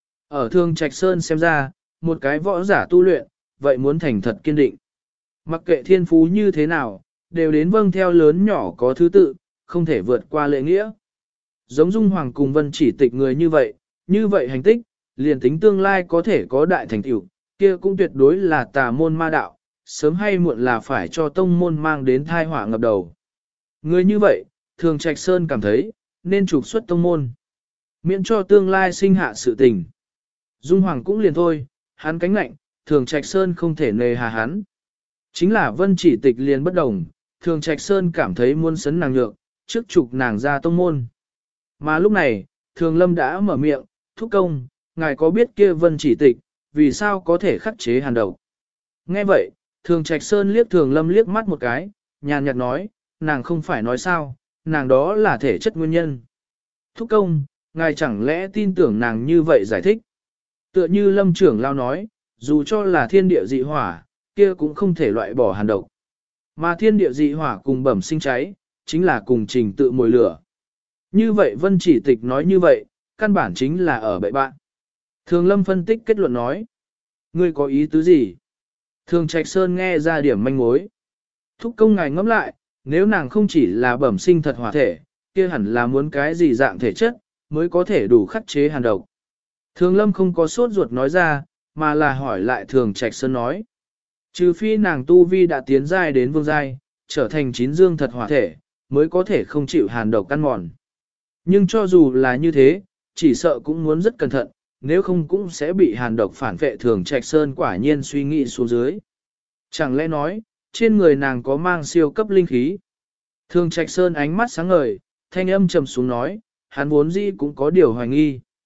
Ở Thường Trạch Sơn xem ra, một cái võ giả tu luyện, vậy muốn thành thật kiên định. Mặc kệ thiên phú như thế nào, đều đến vâng theo lớn nhỏ có thứ tự, không thể vượt qua lễ nghĩa. Giống Dung Hoàng cùng Vân Chỉ Tịch người như vậy hành tích, liền tính tương lai có thể có đại thành tựu, kia cũng tuyệt đối là tà môn ma đạo, sớm hay muộn là phải cho tông môn mang đến thai họa ngập đầu. Người như vậy, Thường Trạch Sơn cảm thấy, nên trục xuất tông môn, miễn cho tương lai sinh hạ sự tình. Dung Hoàng cũng liền thôi, hắn cánh lạnh, Thường Trạch Sơn không thể nề hà hắn. Chính là Vân Chỉ Tịch liền bất đồng, Thường Trạch Sơn cảm thấy muốn sấn nàng nhược, trước trục nàng ra tông môn. Mà lúc này, Thường Lâm đã mở miệng, thúc công, ngài có biết kia Vân Chỉ Tịch, vì sao có thể khắc chế hàn độc. Nghe vậy, Thường Trạch Sơn liếc Thường Lâm liếc mắt một cái, nhàn nhạt nói, nàng không phải nói sao, nàng đó là thể chất nguyên nhân. Thúc công, ngài chẳng lẽ tin tưởng nàng như vậy giải thích. Tựa như Lâm trưởng lao nói, dù cho là thiên địa dị hỏa, kia cũng không thể loại bỏ hàn độc. Mà thiên địa dị hỏa cùng bẩm sinh cháy, chính là cùng trình tự mồi lửa. Như vậy Vân Chỉ Tịch nói như vậy, căn bản chính là ở bậy bạn. Thường Lâm phân tích kết luận nói, ngươi có ý tứ gì? Thường Trạch Sơn nghe ra điểm manh mối. Thúc công ngài ngẫm lại, nếu nàng không chỉ là bẩm sinh thật hỏa thể, kia hẳn là muốn cái gì dạng thể chất, mới có thể đủ khắc chế hàn độc. Thường Lâm không có sốt ruột nói ra, mà là hỏi lại Thường Trạch Sơn nói. Trừ phi nàng tu vi đã tiến giai đến vương giai, trở thành chín dương thật hỏa thể, mới có thể không chịu hàn độc căn mòn. Nhưng cho dù là như thế, chỉ sợ cũng muốn rất cẩn thận, nếu không cũng sẽ bị hàn độc phản vệ. Thường Trạch Sơn quả nhiên suy nghĩ xuống dưới. Chẳng lẽ nói, trên người nàng có mang siêu cấp linh khí? Thường Trạch Sơn ánh mắt sáng ngời, thanh âm trầm xuống nói, hắn vốn dĩ cũng có điều hoài nghi.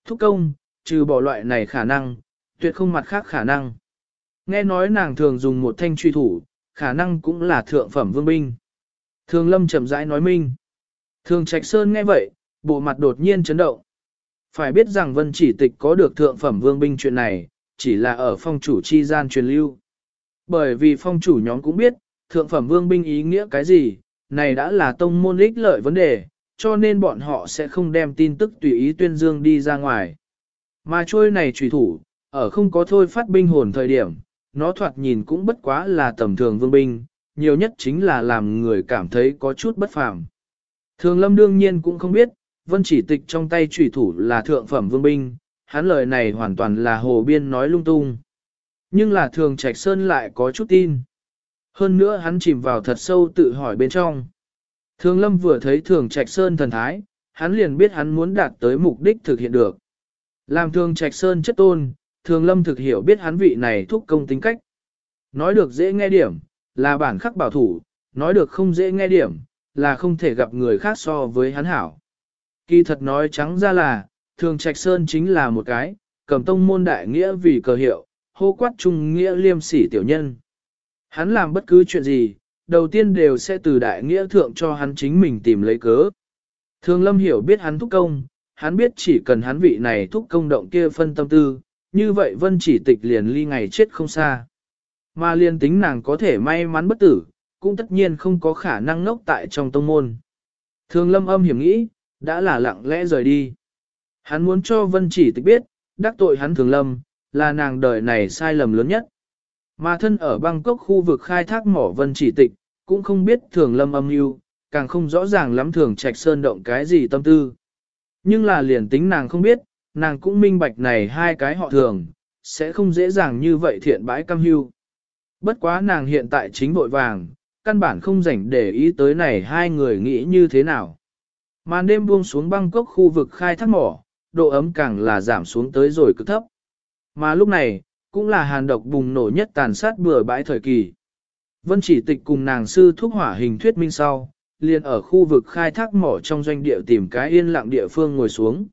Thúc công, trừ bỏ loại này khả năng, tuyệt không mặt khác khả năng. Nghe nói nàng thường dùng một thanh truy thủ, khả năng cũng là thượng phẩm vương binh. Thường Lâm chậm rãi nói minh. Thường Trạch Sơn nghe vậy, bộ mặt đột nhiên chấn động. Phải biết rằng Vân Chỉ Tịch có được thượng phẩm vương binh chuyện này, chỉ là ở phong chủ chi gian truyền lưu. Bởi vì phong chủ nhóm cũng biết, thượng phẩm vương binh ý nghĩa cái gì, này đã là tông môn ích lợi vấn đề, cho nên bọn họ sẽ không đem tin tức tùy ý tuyên dương đi ra ngoài. Mà trôi này trùy thủ, ở không có thôi phát binh hồn thời điểm, nó thoạt nhìn cũng bất quá là tầm thường vương binh, nhiều nhất chính là làm người cảm thấy có chút bất phàm. Thường Lâm đương nhiên cũng không biết, Vân Chỉ Tịch trong tay trùy thủ là thượng phẩm vương binh, hắn lời này hoàn toàn là hồ biên nói lung tung. Nhưng là Thường Trạch Sơn lại có chút tin. Hơn nữa hắn chìm vào thật sâu tự hỏi bên trong. Thường Lâm vừa thấy Thường Trạch Sơn thần thái, hắn liền biết hắn muốn đạt tới mục đích thực hiện được. Làm Thường Trạch Sơn chất tôn, Thường Lâm thực hiểu biết hắn vị này thúc công tính cách. Nói được dễ nghe điểm, là bản khắc bảo thủ, nói được không dễ nghe điểm, là không thể gặp người khác so với hắn hảo. Kỳ thật nói trắng ra là, Thường Trạch Sơn chính là một cái, cầm tông môn đại nghĩa vì cờ hiệu, hô quát trung nghĩa liêm sỉ tiểu nhân. Hắn làm bất cứ chuyện gì, đầu tiên đều sẽ từ đại nghĩa thượng cho hắn chính mình tìm lấy cớ. Thường Lâm hiểu biết hắn thúc công, hắn biết chỉ cần hắn vị này thúc công động kia phân tâm tư, như vậy Vân Chỉ Tịch liền ly ngày chết không xa. Mà liên tính nàng có thể may mắn bất tử, cũng tất nhiên không có khả năng ngốc tại trong tông môn. Thường Lâm âm hiểm nghĩ, đã là lặng lẽ rời đi. Hắn muốn cho Vân Chỉ Tịch biết, đắc tội hắn Thường Lâm, là nàng đời này sai lầm lớn nhất. Mà thân ở Bangkok khu vực khai thác mỏ Vân Chỉ Tịch, cũng không biết Thường Lâm âm mưu, càng không rõ ràng lắm Thường Trạch Sơn động cái gì tâm tư. Nhưng là liền tính nàng không biết, nàng cũng minh bạch này hai cái họ Thường, sẽ không dễ dàng như vậy thiện bãi cam hưu. Bất quá nàng hiện tại chính vội vàng, căn bản không rảnh để ý tới này hai người nghĩ như thế nào. Màn đêm buông xuống Bangkok khu vực khai thác mỏ, độ ấm càng là giảm xuống tới rồi cực thấp. Mà lúc này, cũng là hàn độc bùng nổ nhất tàn sát bừa bãi thời kỳ. Vân Chỉ Tịch cùng nàng sư thúc hỏa hình thuyết minh sau, liền ở khu vực khai thác mỏ trong doanh địa tìm cái yên lặng địa phương ngồi xuống.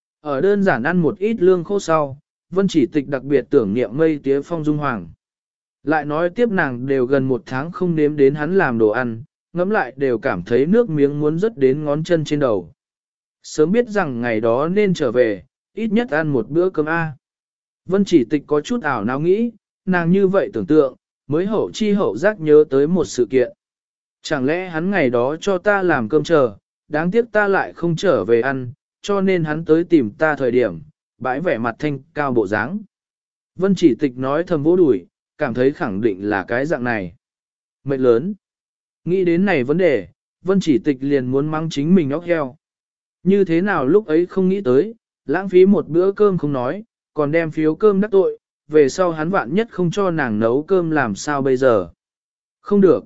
Ở đơn giản ăn một ít lương khô sau, Vân Chỉ Tịch đặc biệt tưởng niệm mây tía phong dung hoàng. Lại nói tiếp nàng đều gần một tháng không nếm đến hắn làm đồ ăn, ngẫm lại đều cảm thấy nước miếng muốn rớt đến ngón chân trên đầu. Sớm biết rằng ngày đó nên trở về, ít nhất ăn một bữa cơm A. Vân Chỉ Tịch có chút ảo não nghĩ, nàng như vậy tưởng tượng, mới hậu chi hậu giác nhớ tới một sự kiện. Chẳng lẽ hắn ngày đó cho ta làm cơm chờ, đáng tiếc ta lại không trở về ăn, cho nên hắn tới tìm ta thời điểm, bãi vẻ mặt thanh cao bộ dáng. Vân Chỉ Tịch nói thầm vỗ đùi, cảm thấy khẳng định là cái dạng này. Mệnh lớn. Nghĩ đến này vấn đề, Vân Chỉ Tịch liền muốn mắng chính mình óc heo. Như thế nào lúc ấy không nghĩ tới, lãng phí một bữa cơm không nói, còn đem phiếu cơm đắc tội, về sau hắn vạn nhất không cho nàng nấu cơm làm sao bây giờ. Không được.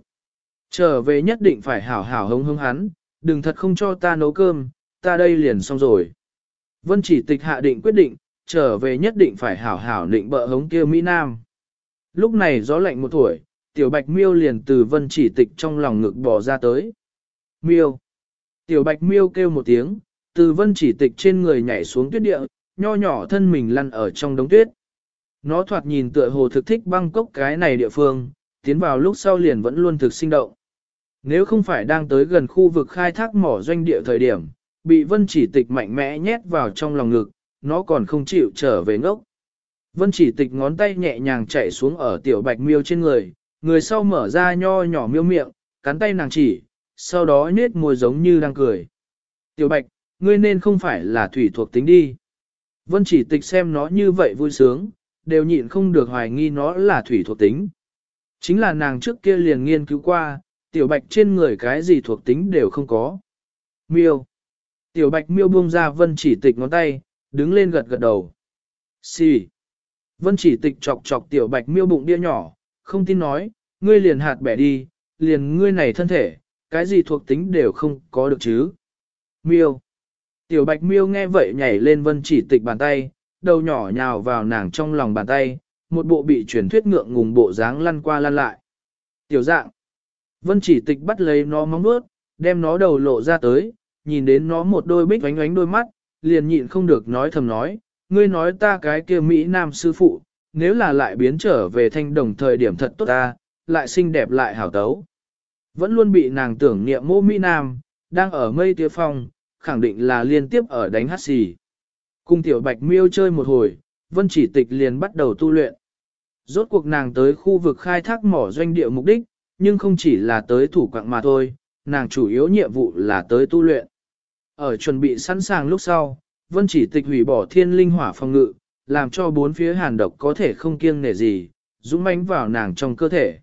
Trở về nhất định phải hảo hảo hống hống hắn, đừng thật không cho ta nấu cơm, ta đây liền xong rồi. Vân Chỉ Tịch hạ định quyết định, trở về nhất định phải hảo hảo định bợ hống kia Mỹ Nam. Lúc này gió lạnh một tuổi, Tiểu Bạch Miêu liền từ Vân Chỉ Tịch trong lòng ngực bỏ ra tới. Miêu. Tiểu Bạch Miêu kêu một tiếng, từ Vân Chỉ Tịch trên người nhảy xuống tuyết địa, nho nhỏ thân mình lăn ở trong đống tuyết. Nó thoạt nhìn tựa hồ thực thích Bangkok cái này địa phương, tiến vào lúc sau liền vẫn luôn thực sinh động. Nếu không phải đang tới gần khu vực khai thác mỏ doanh địa thời điểm, bị Vân Chỉ Tịch mạnh mẽ nhét vào trong lòng ngực, nó còn không chịu trở về ngốc. Vân Chỉ Tịch ngón tay nhẹ nhàng chạy xuống ở Tiểu Bạch Miêu trên người, người sau mở ra nho nhỏ miêu miệng, cắn tay nàng chỉ, sau đó nhếch môi giống như đang cười. Tiểu Bạch, ngươi nên không phải là thủy thuộc tính đi. Vân Chỉ Tịch xem nó như vậy vui sướng, đều nhịn không được hoài nghi nó là thủy thuộc tính. Chính là nàng trước kia liền nghiên cứu qua, Tiểu Bạch trên người cái gì thuộc tính đều không có. Miêu. Tiểu Bạch Miêu buông ra Vân Chỉ Tịch ngón tay, đứng lên gật gật đầu. Xì. Vân Chỉ Tịch chọc chọc Tiểu Bạch Miêu bụng đĩa nhỏ, không tin nói, ngươi liền hạt bẻ đi, liền ngươi này thân thể, cái gì thuộc tính đều không có được chứ. Miêu. Tiểu Bạch Miêu nghe vậy nhảy lên Vân Chỉ Tịch bàn tay, đầu nhỏ nhào vào nàng trong lòng bàn tay, một bộ bị truyền thuyết ngượng ngùng bộ dáng lăn qua lăn lại. Tiểu dạng. Vân Chỉ Tịch bắt lấy nó móng vuốt, đem nó đầu lộ ra tới, nhìn đến nó một đôi bích ánh ánh đôi mắt, liền nhịn không được nói thầm nói, ngươi nói ta cái kia Mỹ Nam sư phụ, nếu là lại biến trở về thanh đồng thời điểm thật tốt ta, lại xinh đẹp lại hảo tấu. Vẫn luôn bị nàng tưởng niệm mô Mỹ Nam, đang ở mây tía phong, khẳng định là liên tiếp ở đánh hát xì. Cùng tiểu bạch miêu chơi một hồi, Vân Chỉ Tịch liền bắt đầu tu luyện. Rốt cuộc nàng tới khu vực khai thác mỏ doanh địa mục đích, nhưng không chỉ là tới thủ quạng mà thôi, nàng chủ yếu nhiệm vụ là tới tu luyện. Ở chuẩn bị sẵn sàng lúc sau, Vân Chỉ Tịch hủy bỏ thiên linh hỏa phòng ngự, làm cho bốn phía hàn độc có thể không kiêng nể gì, dũng mãnh vào nàng trong cơ thể.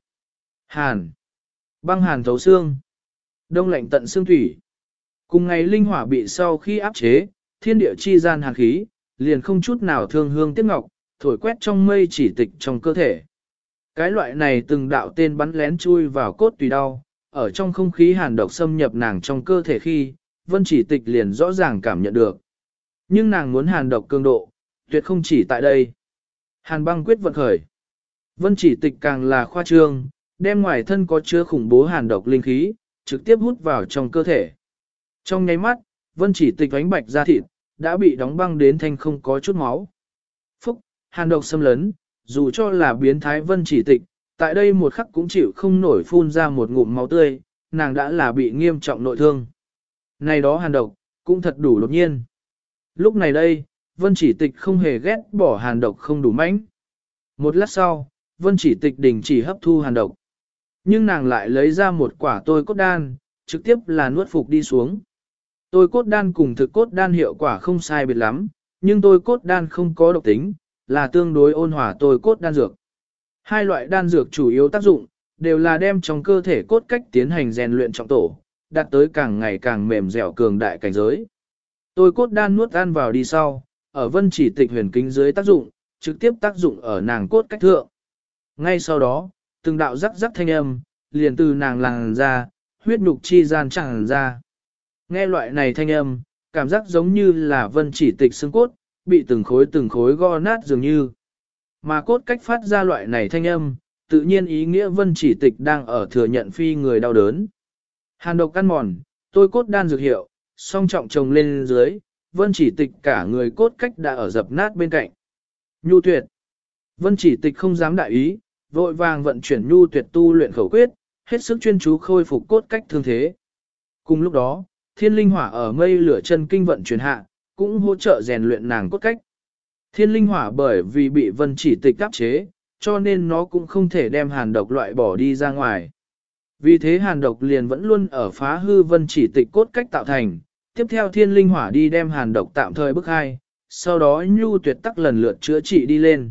Hàn, băng hàn thấu xương, đông lạnh tận xương thủy. Cùng ngày linh hỏa bị sau khi áp chế, thiên địa chi gian hàn khí, liền không chút nào thương hương tiếc ngọc, thổi quét trong mây Chỉ Tịch trong cơ thể. Cái loại này từng đạo tên bắn lén chui vào cốt tùy đau, ở trong không khí hàn độc xâm nhập nàng trong cơ thể khi, Vân Chỉ Tịch liền rõ ràng cảm nhận được. Nhưng nàng muốn hàn độc cường độ, tuyệt không chỉ tại đây. Hàn băng quyết vận khởi. Vân Chỉ Tịch càng là khoa trương, đem ngoài thân có chứa khủng bố hàn độc linh khí, trực tiếp hút vào trong cơ thể. Trong nháy mắt, Vân Chỉ Tịch ánh bạch da thịt, đã bị đóng băng đến thanh không có chút máu. Phúc, hàn độc xâm lấn, dù cho là biến thái Vân Chỉ Tịch, tại đây một khắc cũng chịu không nổi phun ra một ngụm máu tươi, nàng đã là bị nghiêm trọng nội thương. Này đó hàn độc, cũng thật đủ đột nhiên. Lúc này đây, Vân Chỉ Tịch không hề ghét bỏ hàn độc không đủ mãnh. Một lát sau, Vân Chỉ Tịch đình chỉ hấp thu hàn độc. Nhưng nàng lại lấy ra một quả tôi cốt đan, trực tiếp là nuốt phục đi xuống. Tôi cốt đan cùng thực cốt đan hiệu quả không sai biệt lắm, nhưng tôi cốt đan không có độc tính, là tương đối ôn hòa tôi cốt đan dược. Hai loại đan dược chủ yếu tác dụng, đều là đem trong cơ thể cốt cách tiến hành rèn luyện trọng tổ, đạt tới càng ngày càng mềm dẻo cường đại cảnh giới. Tôi cốt đan nuốt ăn vào đi sau, ở Vân Chỉ Tịch huyền kính dưới tác dụng, trực tiếp tác dụng ở nàng cốt cách thượng. Ngay sau đó, từng đạo rắc rắc thanh âm, liền từ nàng làn ra, huyết nhục chi gian tràn ra. Nghe loại này thanh âm, cảm giác giống như là Vân Chỉ Tịch xương cốt, bị từng khối gõ nát dường như. Mà cốt cách phát ra loại này thanh âm, tự nhiên ý nghĩa Vân Chỉ Tịch đang ở thừa nhận phi người đau đớn. Hàn độc căn mòn, tôi cốt đan dược hiệu, song trọng chồng lên dưới, Vân Chỉ Tịch cả người cốt cách đã ở dập nát bên cạnh. Nhu tuyệt. Vân Chỉ Tịch không dám đại ý, vội vàng vận chuyển nhu tuyệt tu luyện khẩu quyết, hết sức chuyên chú khôi phục cốt cách thương thế. Cùng lúc đó, thiên linh hỏa ở mây lửa chân kinh vận chuyển hạ, cũng hỗ trợ rèn luyện nàng cốt cách. Thiên linh hỏa bởi vì bị Vân Chỉ Tịch áp chế, cho nên nó cũng không thể đem hàn độc loại bỏ đi ra ngoài. Vì thế hàn độc liền vẫn luôn ở phá hư Vân Chỉ Tịch cốt cách tạo thành, tiếp theo thiên linh hỏa đi đem hàn độc tạm thời bức hai, sau đó nhu tuyệt tắc lần lượt chữa trị đi lên.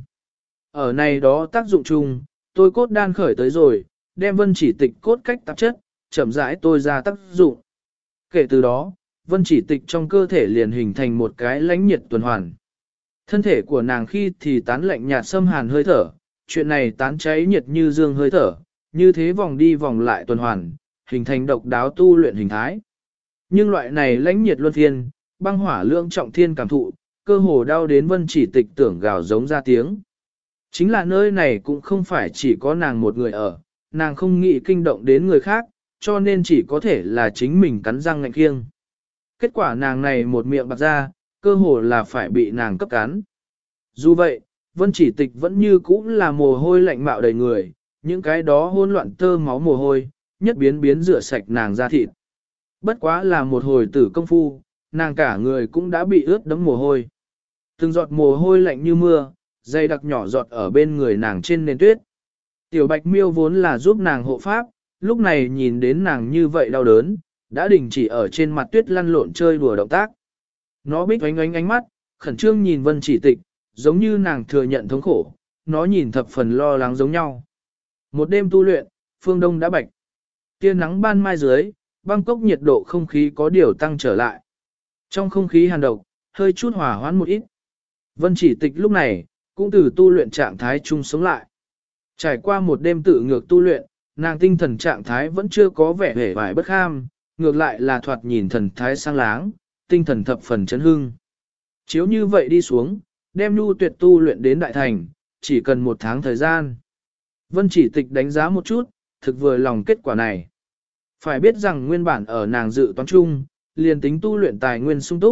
Ở này đó tác dụng chung, tôi cốt đan khởi tới rồi, đem Vân Chỉ Tịch cốt cách tạp chất, chậm rãi tôi ra tác dụng. Kể từ đó, Vân Chỉ Tịch trong cơ thể liền hình thành một cái lãnh nhiệt tuần hoàn. Thân thể của nàng khi thì tán lạnh nhạt xâm hàn hơi thở, chuyện này tán cháy nhiệt như dương hơi thở, như thế vòng đi vòng lại tuần hoàn, hình thành độc đáo tu luyện hình thái. Nhưng loại này lãnh nhiệt luân phiên, băng hỏa lượng trọng thiên cảm thụ, cơ hồ đau đến Vân Chỉ Tịch tưởng gào giống ra tiếng. Chính là nơi này cũng không phải chỉ có nàng một người ở, nàng không nghĩ kinh động đến người khác, cho nên chỉ có thể là chính mình cắn răng ngạnh kiêng. Kết quả nàng này một miệng bạc ra, cơ hồ là phải bị nàng cấp cắn. Dù vậy, Vân Chỉ Tịch vẫn như cũ là mồ hôi lạnh mạo đầy người, những cái đó hỗn loạn tơ máu mồ hôi, nhất biến rửa sạch nàng ra thịt. Bất quá là một hồi tử công phu, nàng cả người cũng đã bị ướt đẫm mồ hôi. Từng giọt mồ hôi lạnh như mưa, dày đặc nhỏ giọt ở bên người nàng trên nền tuyết. Tiểu Bạch Miêu vốn là giúp nàng hộ pháp, lúc này nhìn đến nàng như vậy đau đớn, đã đình chỉ ở trên mặt tuyết lăn lộn chơi đùa động tác. Nó bích oánh oánh ánh mắt, khẩn trương nhìn Vân Chỉ Tịch, giống như nàng thừa nhận thống khổ, nó nhìn thập phần lo lắng giống nhau. Một đêm tu luyện, phương đông đã bạch. Tia nắng ban mai dưới, Bangkok nhiệt độ không khí có điều tăng trở lại. Trong không khí hàn độc, hơi chút hòa hoãn một ít. Vân Chỉ Tịch lúc này, cũng từ tu luyện trạng thái chung sống lại. Trải qua một đêm tự ngược tu luyện, nàng tinh thần trạng thái vẫn chưa có vẻ hề vải bất kham, ngược lại là thoạt nhìn thần thái sang láng, tinh thần thập phần chấn hưng. Chiếu như vậy đi xuống, đem nhu tuyệt tu luyện đến đại thành, chỉ cần 1 tháng thời gian. Vân Chỉ Tịch đánh giá một chút, thực vừa lòng kết quả này. Phải biết rằng nguyên bản ở nàng dự toán chung, liền tính tu luyện tài nguyên sung túc,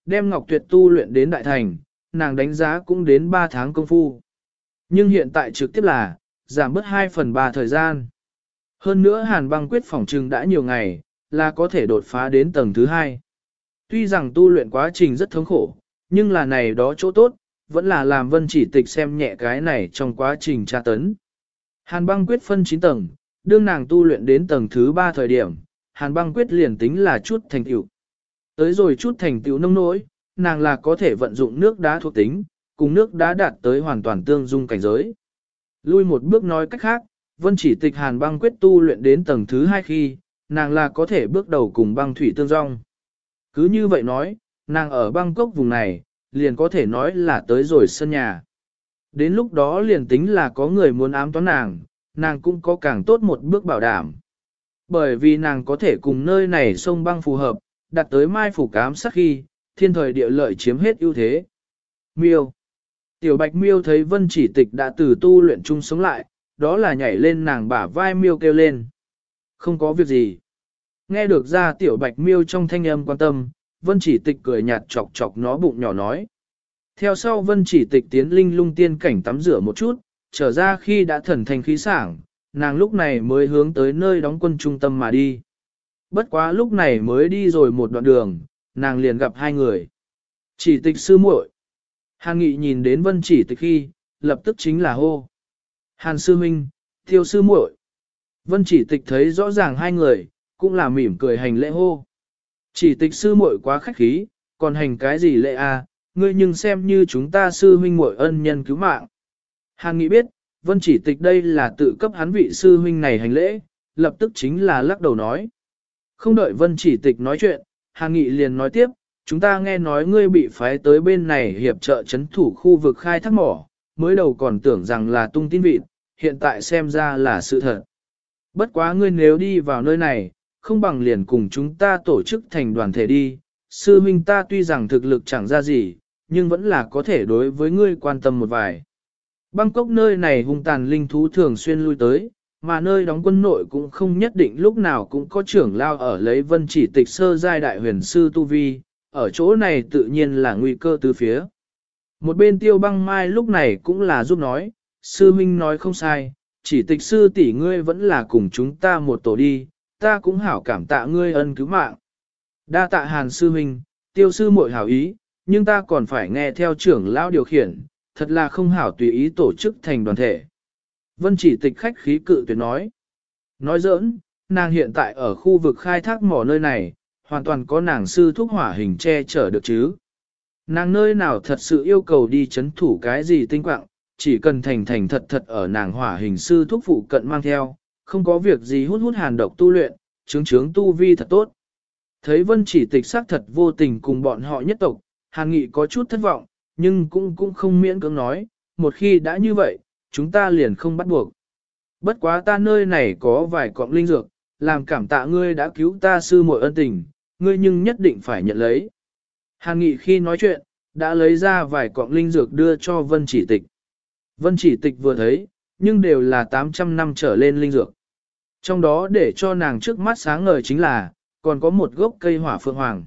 đem Ngọc Tuyệt tu luyện đến đại thành, nàng đánh giá cũng đến 3 tháng công phu. Nhưng hiện tại trực tiếp là, giảm bớt 2/3 thời gian. Hơn nữa Hàn Băng Quyết phỏng trừng đã nhiều ngày, là có thể đột phá đến tầng thứ 2. Tuy rằng tu luyện quá trình rất thống khổ, nhưng là này đó chỗ tốt, vẫn là làm Vân Chỉ Tịch xem nhẹ cái này trong quá trình tra tấn. Hàn Băng Quyết phân 9 tầng, đương nàng tu luyện đến tầng thứ 3 thời điểm, Hàn Băng Quyết liền tính là chút thành tựu. Tới rồi chút thành tựu nông nỗi, nàng là có thể vận dụng nước đá thuộc tính, cùng nước đá đạt tới hoàn toàn tương dung cảnh giới. Lui một bước nói cách khác, Vân Chỉ Tịch Hàn Băng Quyết tu luyện đến tầng thứ 2 khi, nàng là có thể bước đầu cùng băng thủy tương dung. Cứ như vậy nói, nàng ở Bangkok vùng này, liền có thể nói là tới rồi sân nhà. Đến lúc đó liền tính là có người muốn ám toán nàng cũng có càng tốt một bước bảo đảm. Bởi vì nàng có thể cùng nơi này sông băng phù hợp, đặt tới mai phủ ám sát khi, thiên thời địa lợi chiếm hết ưu thế. Miêu. Tiểu Bạch Miêu thấy Vân Chỉ Tịch đã từ tu luyện chung sống lại, đó là nhảy lên nàng bả vai Miêu kêu lên. Không có việc gì. Nghe được ra Tiểu Bạch Miêu trong thanh âm quan tâm, Vân Chỉ Tịch cười nhạt chọc chọc nó bụng nhỏ nói. Theo sau Vân Chỉ Tịch tiến linh lung tiên cảnh tắm rửa một chút, trở ra khi đã thần thành khí sảng, nàng lúc này mới hướng tới nơi đóng quân trung tâm mà đi. Bất quá lúc này mới đi rồi một đoạn đường, nàng liền gặp hai người. Chỉ Tịch sư muội. Hàn Nghị nhìn đến Vân Chỉ Tịch khi, lập tức chính là hô. Hàn sư huynh, Tiêu sư muội. Vân Chỉ Tịch thấy rõ ràng hai người, cũng là mỉm cười hành lễ hô. Chỉ Tịch sư muội quá khách khí, còn hành cái gì lễ à, ngươi nhưng xem như chúng ta sư huynh muội ân nhân cứu mạng. Hàn Nghị biết, Vân Chỉ Tịch đây là tự cấp hắn vị sư huynh này hành lễ, lập tức chính là lắc đầu nói. Không đợi Vân Chỉ Tịch nói chuyện, Hàn Nghị liền nói tiếp, chúng ta nghe nói ngươi bị phái tới bên này hiệp trợ chấn thủ khu vực khai thác mỏ, mới đầu còn tưởng rằng là tung tin vịt, hiện tại xem ra là sự thật. Bất quá ngươi nếu đi vào nơi này, không bằng liền cùng chúng ta tổ chức thành đoàn thể đi, sư huynh ta tuy rằng thực lực chẳng ra gì, nhưng vẫn là có thể đối với ngươi quan tâm một vài. Bangkok nơi này hung tàn linh thú thường xuyên lui tới, mà nơi đóng quân nội cũng không nhất định lúc nào cũng có trưởng lao ở lấy Vân Chỉ Tịch sơ giai đại huyền sư Tu Vi, ở chỗ này tự nhiên là nguy cơ từ phía. Một bên Tiêu Băng Mai lúc này cũng là giúp nói, sư huynh nói không sai, Chỉ Tịch sư tỷ ngươi vẫn là cùng chúng ta một tổ đi, ta cũng hảo cảm tạ ngươi ân cứu mạng. Đa tạ Hàn sư huynh, Tiêu sư muội hảo ý, nhưng ta còn phải nghe theo trưởng lão điều khiển, thật là không hảo tùy ý tổ chức thành đoàn thể. Vân Chỉ Tịch khách khí cự tuyệt nói. Nói giỡn, nàng hiện tại ở khu vực khai thác mỏ nơi này, hoàn toàn có nàng sư thúc hỏa hình che chở được chứ. Nàng nơi nào thật sự yêu cầu đi chấn thủ cái gì tinh quạng, chỉ cần thành thành thật thật ở nàng hỏa hình sư thúc phụ cận mang theo, không có việc gì hút hút hàn độc tu luyện, chướng tu vi thật tốt. Thấy Vân Chỉ Tịch xác thật vô tình cùng bọn họ nhất tộc, Hàn Nghị có chút thất vọng, nhưng cũng không miễn cưỡng nói, một khi đã như vậy, chúng ta liền không bắt buộc. Bất quá ta nơi này có vài cọng linh dược, làm cảm tạ ngươi đã cứu ta sư muội ân tình, ngươi nhưng nhất định phải nhận lấy. Hàn Nghị khi nói chuyện, đã lấy ra vài cọng linh dược đưa cho Vân Chỉ Tịch. Vân Chỉ Tịch vừa thấy, nhưng đều là 800 năm trở lên linh dược. Trong đó để cho nàng trước mắt sáng ngời chính là, còn có một gốc cây hỏa phượng hoàng.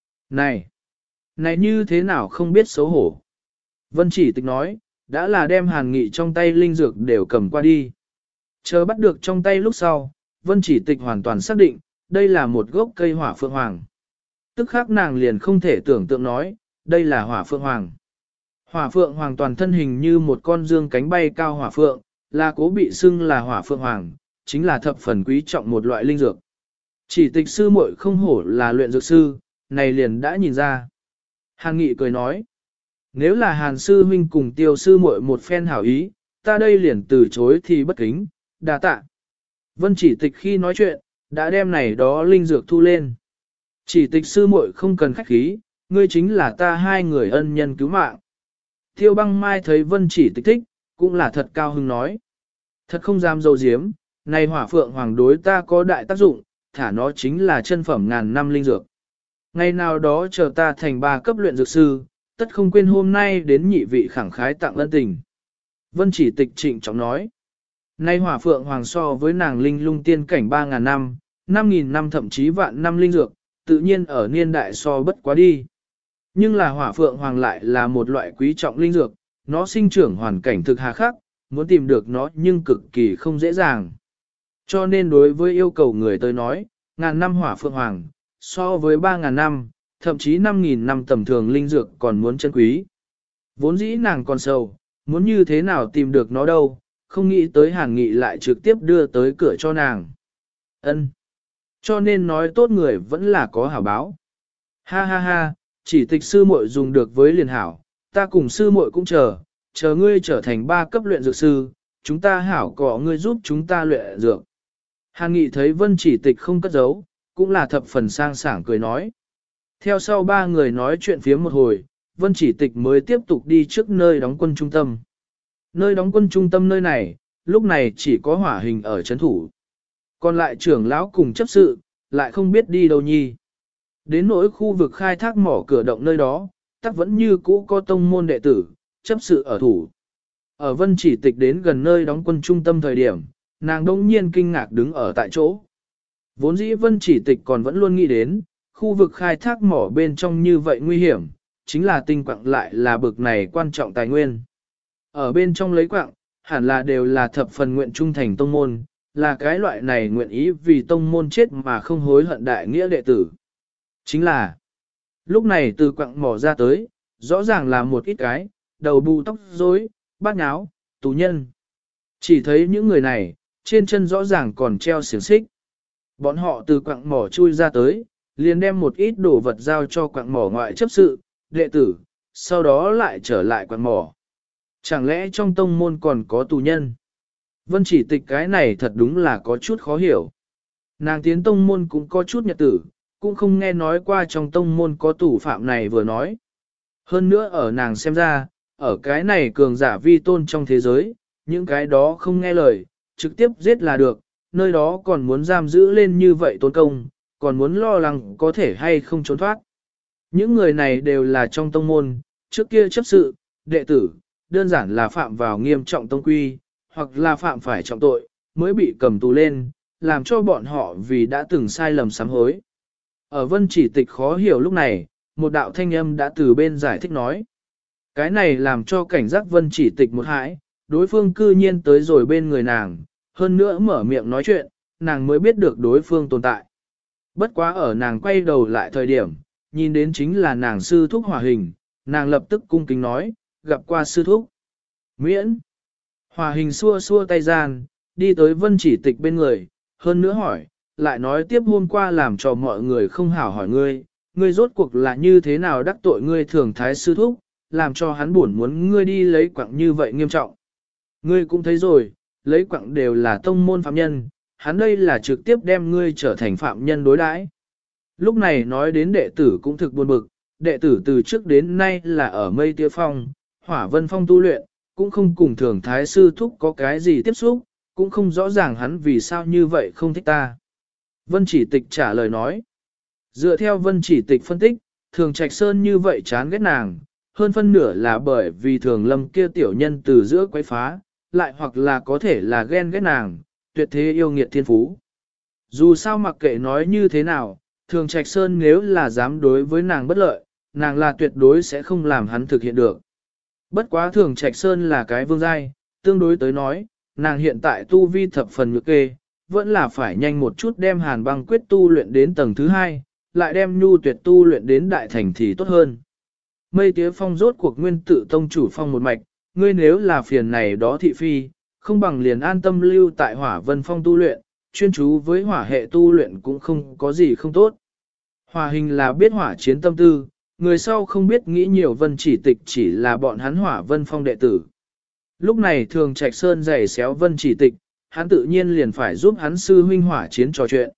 Này như thế nào không biết xấu hổ. Vân Chỉ Tịch nói, đã là đem Hàn Nghị trong tay linh dược đều cầm qua đi. Chờ bắt được trong tay lúc sau, Vân Chỉ Tịch hoàn toàn xác định, đây là một gốc cây hỏa phượng hoàng. Tức khắc nàng liền không thể tưởng tượng nói, đây là hỏa phượng hoàng. Hỏa phượng hoàng toàn thân hình như một con dương cánh bay cao hỏa phượng, là cố bị xưng là hỏa phượng hoàng, chính là thập phần quý trọng một loại linh dược. Chỉ Tịch sư muội không hổ là luyện dược sư, này liền đã nhìn ra. Hàn Nghị cười nói, nếu là Hàn sư huynh cùng Tiêu sư muội một phen hảo ý, ta đây liền từ chối thì bất kính, đa tạ. Vân Chỉ Tịch khi nói chuyện, đã đem này đó linh dược thu lên. Chỉ Tịch sư muội không cần khách khí, ngươi chính là ta hai người ân nhân cứu mạng. Tiêu Băng Mai thấy Vân Chỉ Tịch thích, cũng là thật cao hứng nói. Thật không dám dâu diếm, này hỏa phượng hoàng đối ta có đại tác dụng, thả nó chính là chân phẩm ngàn năm linh dược. Ngày nào đó chờ ta thành 3 cấp luyện dược sư, tất không quên hôm nay đến nhị vị khẳng khái tặng ân tình. Vân Chỉ Tịch trịnh trọng nói. Nay hỏa phượng hoàng so với nàng linh lung tiên cảnh 3.000 năm, 5.000 năm thậm chí vạn năm linh dược, tự nhiên ở niên đại so bất quá đi. Nhưng là hỏa phượng hoàng lại là một loại quý trọng linh dược, nó sinh trưởng hoàn cảnh thực hà khắc, muốn tìm được nó nhưng cực kỳ không dễ dàng. Cho nên đối với yêu cầu người tới nói, ngàn năm hỏa phượng hoàng, so với 3.000 năm, thậm chí 5.000 năm tầm thường linh dược còn muốn chân quý. Vốn dĩ nàng còn sầu, muốn như thế nào tìm được nó đâu, không nghĩ tới Hàn Nghị lại trực tiếp đưa tới cửa cho nàng. Ân. Cho nên nói tốt người vẫn là có hảo báo. Ha ha ha, chỉ tịch sư muội dùng được với liền hảo, ta cùng sư muội cũng chờ ngươi trở thành 3 cấp luyện dược sư, chúng ta hảo cọ ngươi giúp chúng ta luyện dược. Hàn Nghị thấy Vân Chỉ Tịch không cất giấu, cũng là thập phần sang sảng cười nói. Theo sau 3 người nói chuyện phía một hồi, Vân Chỉ Tịch mới tiếp tục đi trước nơi đóng quân trung tâm. Nơi đóng quân trung tâm nơi này, lúc này chỉ có hỏa hình ở chấn thủ. Còn lại trưởng lão cùng chấp sự, lại không biết đi đâu nhi. Đến nỗi khu vực khai thác mỏ cửa động nơi đó, tắc vẫn như cũ có tông môn đệ tử, chấp sự ở thủ. Ở Vân Chỉ Tịch đến gần nơi đóng quân trung tâm thời điểm, nàng đông nhiên kinh ngạc đứng ở tại chỗ. Vốn dĩ Vân Chỉ Tịch còn vẫn luôn nghĩ đến, khu vực khai thác mỏ bên trong như vậy nguy hiểm, chính là tinh quặng lại là bực này quan trọng tài nguyên. Ở bên trong lấy quặng, hẳn là đều là thập phần nguyện trung thành tông môn, là cái loại này nguyện ý vì tông môn chết mà không hối hận đại nghĩa đệ tử. Chính là, lúc này từ quặng mỏ ra tới, rõ ràng là một ít cái, đầu bù tóc rối, bát nháo, tù nhân. Chỉ thấy những người này, trên chân rõ ràng còn treo xiềng xích. Bọn họ từ quặng mỏ chui ra tới, liền đem một ít đồ vật giao cho quặng mỏ ngoại chấp sự, đệ tử, sau đó lại trở lại quặng mỏ. Chẳng lẽ trong tông môn còn có tù nhân? Vân Chỉ Tịch cái này thật đúng là có chút khó hiểu. Nàng tiến tông môn cũng có chút nhật tử, cũng không nghe nói qua trong tông môn có tù phạm này vừa nói. Hơn nữa ở nàng xem ra, ở cái này cường giả vi tôn trong thế giới, những cái đó không nghe lời, trực tiếp giết là được, nơi đó còn muốn giam giữ lên như vậy tốn công, còn muốn lo lắng có thể hay không trốn thoát. Những người này đều là trong tông môn, trước kia chấp sự, đệ tử, đơn giản là phạm vào nghiêm trọng tông quy, hoặc là phạm phải trọng tội, mới bị cầm tù lên, làm cho bọn họ vì đã từng sai lầm sám hối. Ở Vân Chỉ Tịch khó hiểu lúc này, một đạo thanh âm đã từ bên giải thích nói. Cái này làm cho cảnh giác Vân Chỉ Tịch một hãi, đối phương cư nhiên tới rồi bên người nàng, hơn nữa mở miệng nói chuyện, nàng mới biết được đối phương tồn tại. Bất quá ở nàng quay đầu lại thời điểm, nhìn đến chính là nàng sư thúc Hỏa Hình, nàng lập tức cung kính nói, gặp qua sư thúc. Miễn. Hỏa Hình xua xua tay gian, đi tới Vân Chỉ Tịch bên người, hơn nữa hỏi, lại nói tiếp hôm qua làm cho mọi người không hảo hỏi ngươi rốt cuộc là như thế nào đắc tội ngươi thường thái sư thúc, làm cho hắn buồn muốn ngươi đi lấy quặng như vậy nghiêm trọng. Ngươi cũng thấy rồi, lấy quặng đều là tông môn phạm nhân, hắn đây là trực tiếp đem ngươi trở thành phạm nhân đối đãi. Lúc này nói đến đệ tử cũng thực buồn bực, đệ tử từ trước đến nay là ở Mây Tía Phong, Hỏa Vân Phong tu luyện, cũng không cùng thường thái sư thúc có cái gì tiếp xúc, cũng không rõ ràng hắn vì sao như vậy không thích ta. Vân Chỉ Tịch trả lời nói, dựa theo Vân Chỉ Tịch phân tích, thường Trạch Sơn như vậy chán ghét nàng, hơn phân nửa là bởi vì thường lâm kia tiểu nhân từ giữa quấy phá, lại hoặc là có thể là ghen ghét nàng, tuyệt thế yêu nghiệt thiên phú. Dù sao mặc kệ nói như thế nào, thường Trạch Sơn nếu là dám đối với nàng bất lợi, nàng là tuyệt đối sẽ không làm hắn thực hiện được. Bất quá thường Trạch Sơn là cái vương giai, tương đối tới nói, nàng hiện tại tu vi thập phần nhược kê, vẫn là phải nhanh một chút đem hàn băng quyết tu luyện đến tầng thứ 2, lại đem nhu tuyệt tu luyện đến đại thành thì tốt hơn. Mây Tía Phong rốt cuộc nguyên tự tông chủ phong một mạch, ngươi nếu là phiền này đó thị phi, không bằng liền an tâm lưu tại Hỏa Vân Phong tu luyện, chuyên chú với hỏa hệ tu luyện cũng không có gì không tốt. Hỏa Hình là biết hỏa chiến tâm tư, người sau không biết nghĩ nhiều. Vân Chỉ Tịch chỉ là bọn hắn Hỏa Vân Phong đệ tử. Lúc này thường Trạch Sơn giày xéo Vân Chỉ Tịch, hắn tự nhiên liền phải giúp hắn sư huynh hỏa chiến trò chuyện.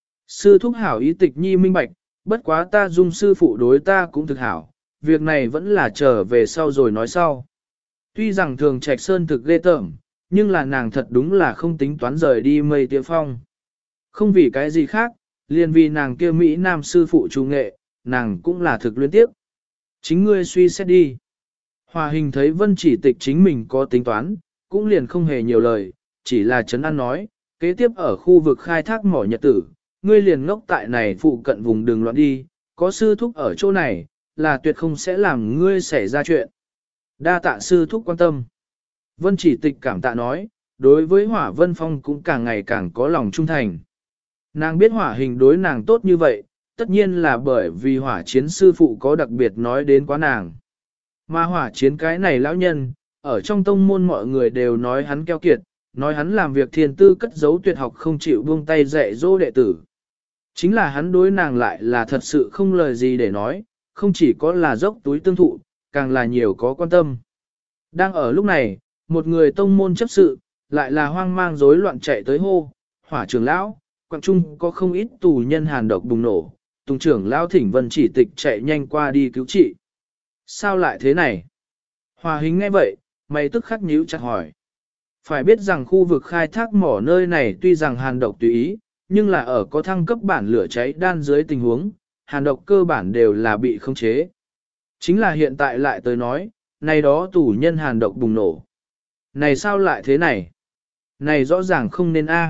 Sư thúc hảo ý Tịch nhi minh bạch, bất quá ta dung sư phụ đối ta cũng thực hảo, việc này vẫn là trở về sau rồi nói sau. Tuy rằng thường Trạch Sơn thực ghê tởm, nhưng là nàng thật đúng là không tính toán rời đi Mây Tía Phong. Không vì cái gì khác, liền vì nàng kia Mỹ Nam sư phụ trung nghệ, nàng cũng là thực luyến tiếp. Chính ngươi suy xét đi. Hòa Hình thấy Vân Chỉ Tịch chính mình có tính toán, cũng liền không hề nhiều lời, chỉ là trấn an nói, kế tiếp ở khu vực khai thác mỏ nhật tử, ngươi liền ngốc tại này phụ cận vùng đường loạn đi, có sư thúc ở chỗ này, là tuyệt không sẽ làm ngươi xảy ra chuyện. Đa tạ sư thúc quan tâm. Vân Chỉ Tịch cảm tạ nói, đối với Hỏa Vân Phong cũng càng ngày càng có lòng trung thành. Nàng biết hỏa hình đối nàng tốt như vậy, tất nhiên là bởi vì hỏa chiến sư phụ có đặc biệt nói đến quá nàng. Mà hỏa chiến cái này lão nhân, ở trong tông môn mọi người đều nói hắn keo kiệt, nói hắn làm việc thiên tư cất giấu tuyệt học không chịu buông tay dạy dỗ đệ tử. Chính là hắn đối nàng lại là thật sự không lời gì để nói, không chỉ có là dốc túi tương thụ, càng là nhiều có quan tâm. Đang ở lúc này, một người tông môn chấp sự, lại là hoang mang rối loạn chạy tới hô, hỏa trưởng lão, quảng trung có không ít tù nhân hàn độc bùng nổ, tùng trưởng lão thỉnh Vân Chỉ Tịch chạy nhanh qua đi cứu trị. Sao lại thế này? Hòa Hình nghe vậy, mày tức khắc nhíu chặt hỏi. Phải biết rằng khu vực khai thác mỏ nơi này tuy rằng hàn độc tùy ý, nhưng là ở có thăng cấp bản lửa cháy đan dưới tình huống, hàn độc cơ bản đều là bị khống chế. Chính là hiện tại lại tới nói, này đó tù nhân hàn độc bùng nổ. Này sao lại thế này? Này rõ ràng không nên a.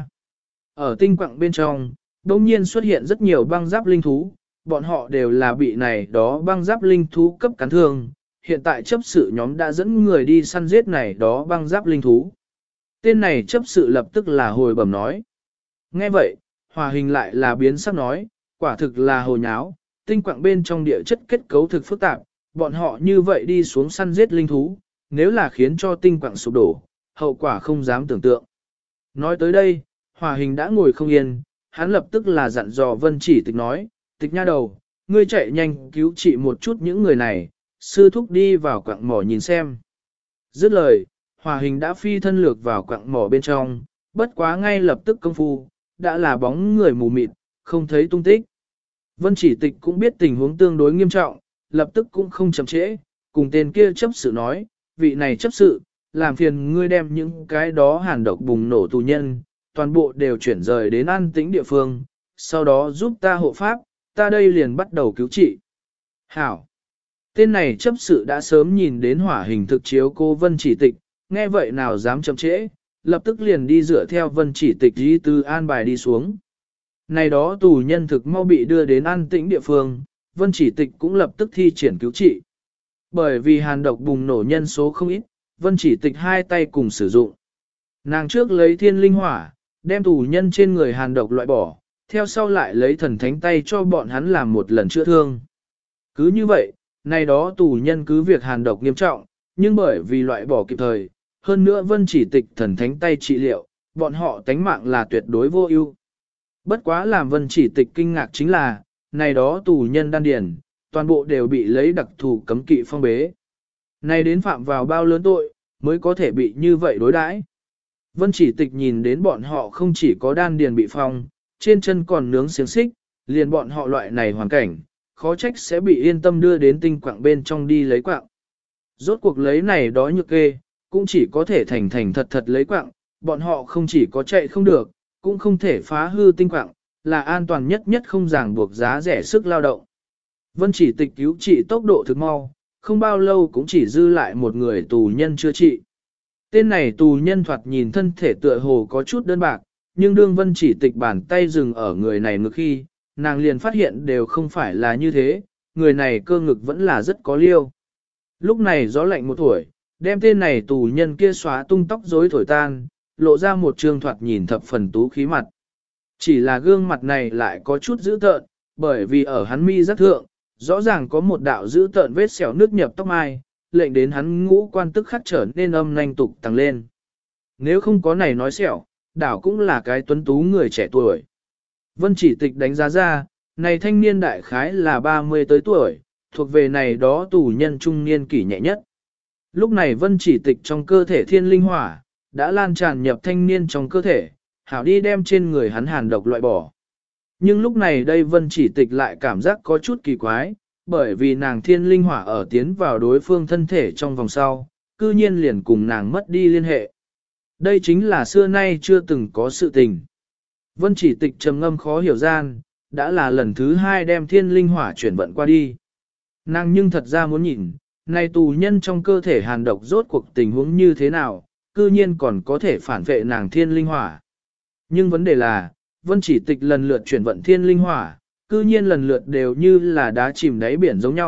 Ở tinh quặng bên trong, đột nhiên xuất hiện rất nhiều băng giáp linh thú, bọn họ đều là bị này đó băng giáp linh thú cấp cắn thương. Hiện tại chấp sự nhóm đã dẫn người đi săn giết này đó băng giáp linh thú. Tên này chấp sự lập tức là hồi bẩm nói. Nghe vậy, Hòa Hình lại là biến sắc nói, quả thực là hồ nháo, tinh quặng bên trong địa chất kết cấu thực phức tạp, bọn họ như vậy đi xuống săn giết linh thú, nếu là khiến cho tinh quặng sụp đổ, hậu quả không dám tưởng tượng. Nói tới đây, Hòa Hình đã ngồi không yên, hắn lập tức là dặn dò Vân Chỉ Tịch nói, Tịch nha đầu, ngươi chạy nhanh cứu trị một chút những người này, sư thúc đi vào quặng mỏ nhìn xem. Dứt lời, Hòa Hình đã phi thân lược vào quặng mỏ bên trong, bất quá ngay lập tức công phu, đã là bóng người mù mịt, không thấy tung tích. Vân Chỉ Tịch cũng biết tình huống tương đối nghiêm trọng, lập tức cũng không chậm trễ, cùng tên kia chấp sự nói, vị này chấp sự, làm phiền ngươi đem những cái đó hàn độc bùng nổ tù nhân, toàn bộ đều chuyển rời đến an tĩnh địa phương, sau đó giúp ta hộ pháp, ta đây liền bắt đầu cứu trị. Hảo! Tên này chấp sự đã sớm nhìn đến Hỏa Hình thực chiếu cô Vân Chỉ Tịch, nghe vậy nào dám chậm trễ, lập tức liền đi dựa theo Vân Chỉ Tịch đi từ an bài đi xuống. Này đó tù nhân thực mau bị đưa đến an tĩnh địa phương, Vân Chỉ Tịch cũng lập tức thi triển cứu trị. Bởi vì hàn độc bùng nổ nhân số không ít, Vân Chỉ Tịch hai tay cùng sử dụng. Nàng trước lấy thiên linh hỏa, đem tù nhân trên người hàn độc loại bỏ, theo sau lại lấy thần thánh tay cho bọn hắn làm một lần chữa thương. Cứ như vậy, này đó tù nhân cứ việc hàn độc nghiêm trọng, nhưng bởi vì loại bỏ kịp thời, hơn nữa Vân Chỉ Tịch thần thánh tay trị liệu, bọn họ tánh mạng là tuyệt đối vô ưu. Bất quá làm Vân Chỉ Tịch kinh ngạc chính là, này đó tù nhân đan điền, toàn bộ đều bị lấy đặc thù cấm kỵ phong bế. Này đến phạm vào bao lớn tội, mới có thể bị như vậy đối đãi. Vân Chỉ Tịch nhìn đến bọn họ không chỉ có đan điền bị phong, trên chân còn nướng xiềng xích, liền bọn họ loại này hoàn cảnh, khó trách sẽ bị yên tâm đưa đến tinh quạng bên trong đi lấy quạng. Rốt cuộc lấy này đó nhược kê, cũng chỉ có thể thành thành thật thật lấy quạng, bọn họ không chỉ có chạy không được, cũng không thể phá hư tinh quạng, là an toàn nhất nhất không ràng buộc giá rẻ sức lao động. Vân Chỉ Tịch cứu trị tốc độ thực mau, không bao lâu cũng chỉ dư lại một người tù nhân chưa trị. Tên này tù nhân thoạt nhìn thân thể tựa hồ có chút đơn bạc, nhưng đương Vân Chỉ Tịch bàn tay dừng ở người này ngực khi, nàng liền phát hiện đều không phải là như thế, người này cơ ngực vẫn là rất có liêu. Lúc này gió lạnh một tuổi, đem tên này tù nhân kia xóa tung tóc rối thổi tan, lộ ra một trương thoạt nhìn thập phần tú khí mặt. Chỉ là gương mặt này lại có chút dữ tợn, bởi vì ở hắn mi giác thượng, rõ ràng có một đạo dữ tợn vết sẹo nước nhập tóc mai, lệnh đến hắn ngũ quan tức khắc trở nên âm nanh tục tăng lên. Nếu không có này nói sẹo, đảo cũng là cái tuấn tú người trẻ tuổi. Vân Chỉ Tịch đánh giá ra, này thanh niên đại khái là 30 tới tuổi, thuộc về này đó tù nhân trung niên kỷ nhẹ nhất. Lúc này Vân Chỉ Tịch trong cơ thể thiên linh hỏa, đã lan tràn nhập thanh niên trong cơ thể, hảo đi đem trên người hắn hàn độc loại bỏ. Nhưng lúc này đây Vân Chỉ Tịch lại cảm giác có chút kỳ quái, bởi vì nàng thiên linh hỏa ở tiến vào đối phương thân thể trong vòng sau, cư nhiên liền cùng nàng mất đi liên hệ. Đây chính là xưa nay chưa từng có sự tình. Vân Chỉ Tịch trầm ngâm khó hiểu gian, đã là lần thứ hai đem thiên linh hỏa chuyển vận qua đi. Nàng nhưng thật ra muốn nhìn, này tù nhân trong cơ thể hàn độc rốt cuộc tình huống như thế nào, cư nhiên còn có thể phản vệ nàng thiên linh hỏa. Nhưng vấn đề là, Vân Chỉ Tịch lần lượt chuyển vận thiên linh hỏa, cư nhiên lần lượt đều như là đá chìm đáy biển giống nhau,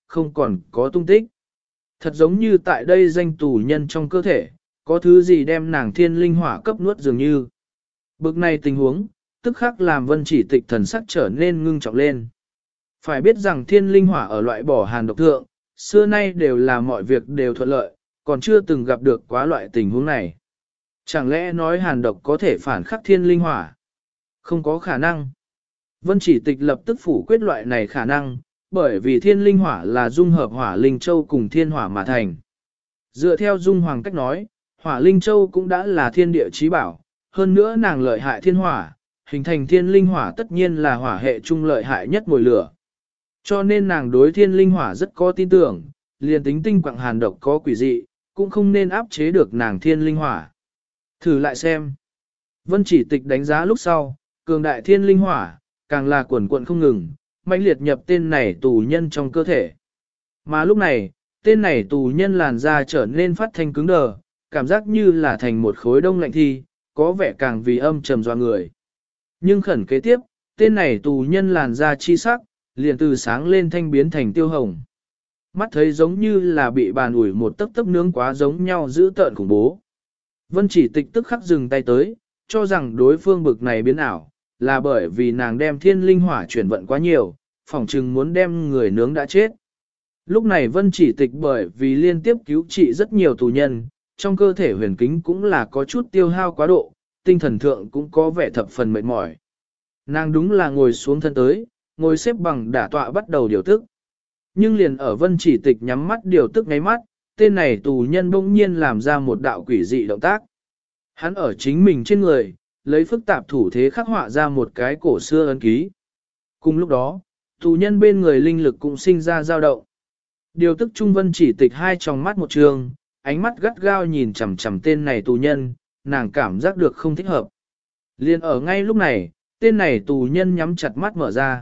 không còn có tung tích. Thật giống như tại đây danh tù nhân trong cơ thể, có thứ gì đem nàng thiên linh hỏa cấp nuốt dường như. Bực này tình huống, tức khắc làm Vân Chỉ Tịch thần sắc trở nên ngưng trọng lên. Phải biết rằng thiên linh hỏa ở loại bỏ hàn độc thượng, xưa nay đều là mọi việc đều thuận lợi, còn chưa từng gặp được quá loại tình huống này. Chẳng lẽ nói hàn độc có thể phản khắc thiên linh hỏa? Không có khả năng. Vân Chỉ Tịch lập tức phủ quyết loại này khả năng, bởi vì thiên linh hỏa là dung hợp hỏa linh châu cùng thiên hỏa mà thành. Dựa theo dung hoàng cách nói, hỏa linh châu cũng đã là thiên địa chí bảo, hơn nữa nàng lợi hại thiên hỏa, hình thành thiên linh hỏa tất nhiên là hỏa hệ trung lợi hại nhất mùi lửa. Cho nên nàng đối thiên linh hỏa rất có tin tưởng, liền tính tinh quặng hàn độc có quỷ dị, cũng không nên áp chế được nàng thiên linh hỏa. Thử lại xem. Vân Chỉ Tịch đánh giá lúc sau, cường đại thiên linh hỏa, càng là quần quận không ngừng, mãnh liệt nhập tên này tù nhân trong cơ thể. Mà lúc này, tên này tù nhân làn da trở nên phát thanh cứng đờ, cảm giác như là thành một khối đông lạnh thi, có vẻ càng vì âm trầm doa người. Nhưng khẩn kế tiếp, tên này tù nhân làn da chi sắc, liền từ sáng lên thanh biến thành tiêu hồng. Mắt thấy giống như là bị bàn ủi một tấc tấc nướng quá giống nhau dữ tợn khủng bố. Vân Chỉ Tịch tức khắc dừng tay tới, cho rằng đối phương bực này biến ảo, là bởi vì nàng đem thiên linh hỏa chuyển vận quá nhiều, phỏng chừng muốn đem người nướng đã chết. Lúc này Vân Chỉ Tịch bởi vì liên tiếp cứu trị rất nhiều tù nhân, trong cơ thể huyền kính cũng là có chút tiêu hao quá độ, tinh thần thượng cũng có vẻ thập phần mệt mỏi. Nàng đúng là ngồi xuống thân tới, ngồi xếp bằng đả tọa bắt đầu điều tức. Nhưng liền ở Vân Chỉ Tịch nhắm mắt điều tức ngáy mắt, tên này tù nhân bỗng nhiên làm ra một đạo quỷ dị động tác. Hắn ở chính mình trên người, lấy phức tạp thủ thế khắc họa ra một cái cổ xưa ấn ký. Cùng lúc đó, tù nhân bên người linh lực cũng sinh ra dao động. Điều tức Trung Vân Chỉ Tịch hai tròng mắt một trường, ánh mắt gắt gao nhìn chằm chằm tên này tù nhân, nàng cảm giác được không thích hợp. Liên ở ngay lúc này, tên này tù nhân nhắm chặt mắt mở ra.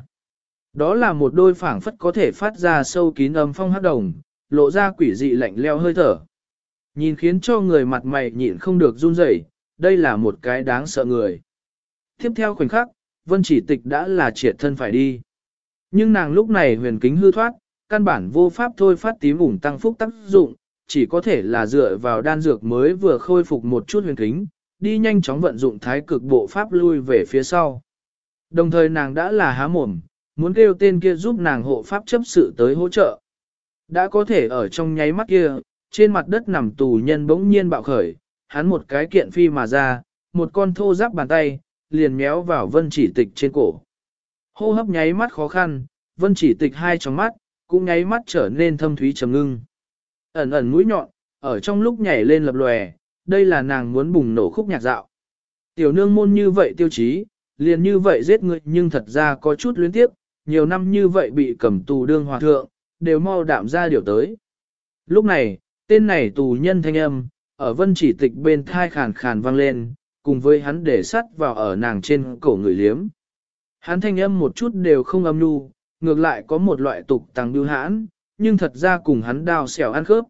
Đó là một đôi phảng phất có thể phát ra sâu kín âm phong hắc đồng, lộ ra quỷ dị lạnh leo hơi thở. Nhìn khiến cho người mặt mày nhịn không được run rẩy, đây là một cái đáng sợ người. Tiếp theo khoảnh khắc, Vân Chỉ Tịch đã là triệt thân phải đi. Nhưng nàng lúc này huyền kính hư thoát, căn bản vô pháp thôi phát tím ủng tăng phúc tác dụng, chỉ có thể là dựa vào đan dược mới vừa khôi phục một chút huyền kính, đi nhanh chóng vận dụng thái cực bộ pháp lui về phía sau. Đồng thời nàng đã là há mồm, muốn kêu tên kia giúp nàng hộ pháp chấp sự tới hỗ trợ. Đã có thể ở trong nháy mắt kia, trên mặt đất nằm tù nhân bỗng nhiên bạo khởi, hắn một cái kiện phi mà ra, một con thô giáp bàn tay, liền méo vào Vân Chỉ Tịch trên cổ. Hô hấp nháy mắt khó khăn, Vân Chỉ Tịch hai tròng mắt, cũng nháy mắt trở nên thâm thúy trầm ngưng. Ẩn ẩn mũi nhọn, ở trong lúc nhảy lên lập lòe, đây là nàng muốn bùng nổ khúc nhạc dạo. Tiểu nương môn như vậy tiêu chí, liền như vậy giết người nhưng thật ra có chút luyến tiếp, nhiều năm như vậy bị cầm tù đương hòa thượng, đều mau đạm ra điều tới. Lúc này, tên này tù nhân thanh âm, ở Vân Chỉ Tịch bên thai khàn khàn vang lên, cùng với hắn để sắt vào ở nàng trên cổ người liếm. Hắn thanh âm một chút đều không âm nhu, ngược lại có một loại tục tăng bưu hãn, nhưng thật ra cùng hắn đào xẻo ăn khớp.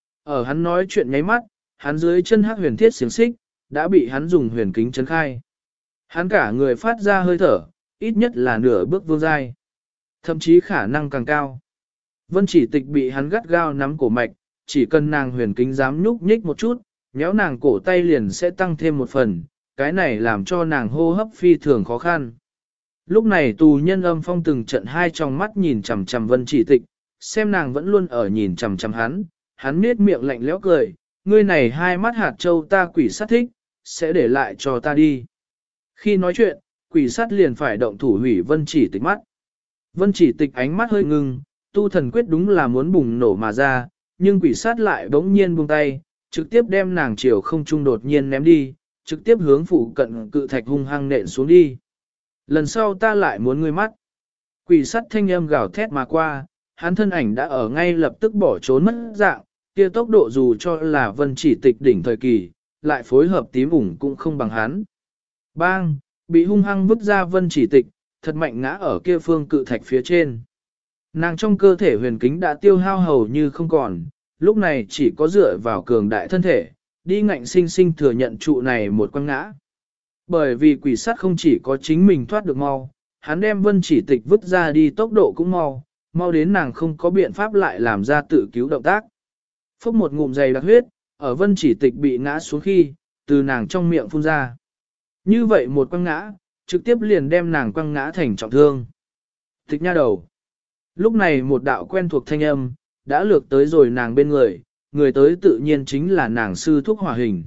Ở hắn nói chuyện nháy mắt, hắn dưới chân hắc huyền thiết xiềng xích, đã bị hắn dùng huyền kính chấn khai. Hắn cả người phát ra hơi thở, ít nhất là nửa bước vương giai. Thậm chí khả năng càng cao. Vân Chỉ Tịch bị hắn gắt gao nắm cổ mạch, chỉ cần nàng huyền kính dám nhúc nhích một chút, nhéo nàng cổ tay liền sẽ tăng thêm một phần, cái này làm cho nàng hô hấp phi thường khó khăn. Lúc này tù nhân âm phong từng trận hai trong mắt nhìn chằm chằm Vân Chỉ Tịch, xem nàng vẫn luôn ở nhìn chằm chằm hắn nết miệng lạnh lẽo cười, ngươi này hai mắt hạt châu ta quỷ sát thích, sẽ để lại cho ta đi. Khi nói chuyện, quỷ sát liền phải động thủ hủy Vân Chỉ Tịch mắt. Vân Chỉ Tịch ánh mắt hơi ngưng, tu thần quyết đúng là muốn bùng nổ mà ra, nhưng quỷ sát lại bỗng nhiên buông tay, trực tiếp đem nàng chiều không trung đột nhiên ném đi, trực tiếp hướng phụ cận cự thạch hung hăng nện xuống đi. Lần sau ta lại muốn ngươi mắt. Quỷ sát thanh âm gào thét mà qua, hắn thân ảnh đã ở ngay lập tức bỏ trốn mất dạng, kia tốc độ dù cho là Vân Chỉ Tịch đỉnh thời kỳ, lại phối hợp tím ủng cũng không bằng hắn. Bang, bị hung hăng vứt ra Vân Chỉ Tịch, thật mạnh ngã ở kia phương cự thạch phía trên. Nàng trong cơ thể huyền kính đã tiêu hao hầu như không còn, lúc này chỉ có dựa vào cường đại thân thể, đi ngạnh sinh sinh thừa nhận trụ này một quăng ngã. Bởi vì quỷ sát không chỉ có chính mình thoát được mau, hắn đem Vân Chỉ Tịch vứt ra đi tốc độ cũng mau, mau đến nàng không có biện pháp lại làm ra tự cứu động tác. Phốc một ngụm dày đặc huyết, ở Vân Chỉ Tịch bị ngã xuống khi, từ nàng trong miệng phun ra. Như vậy một quăng ngã, trực tiếp liền đem nàng quăng ngã thành trọng thương. Tịch nha đầu. Lúc này một đạo quen thuộc thanh âm, đã lược tới rồi nàng bên người, người tới tự nhiên chính là nàng sư thúc Hỏa Hình.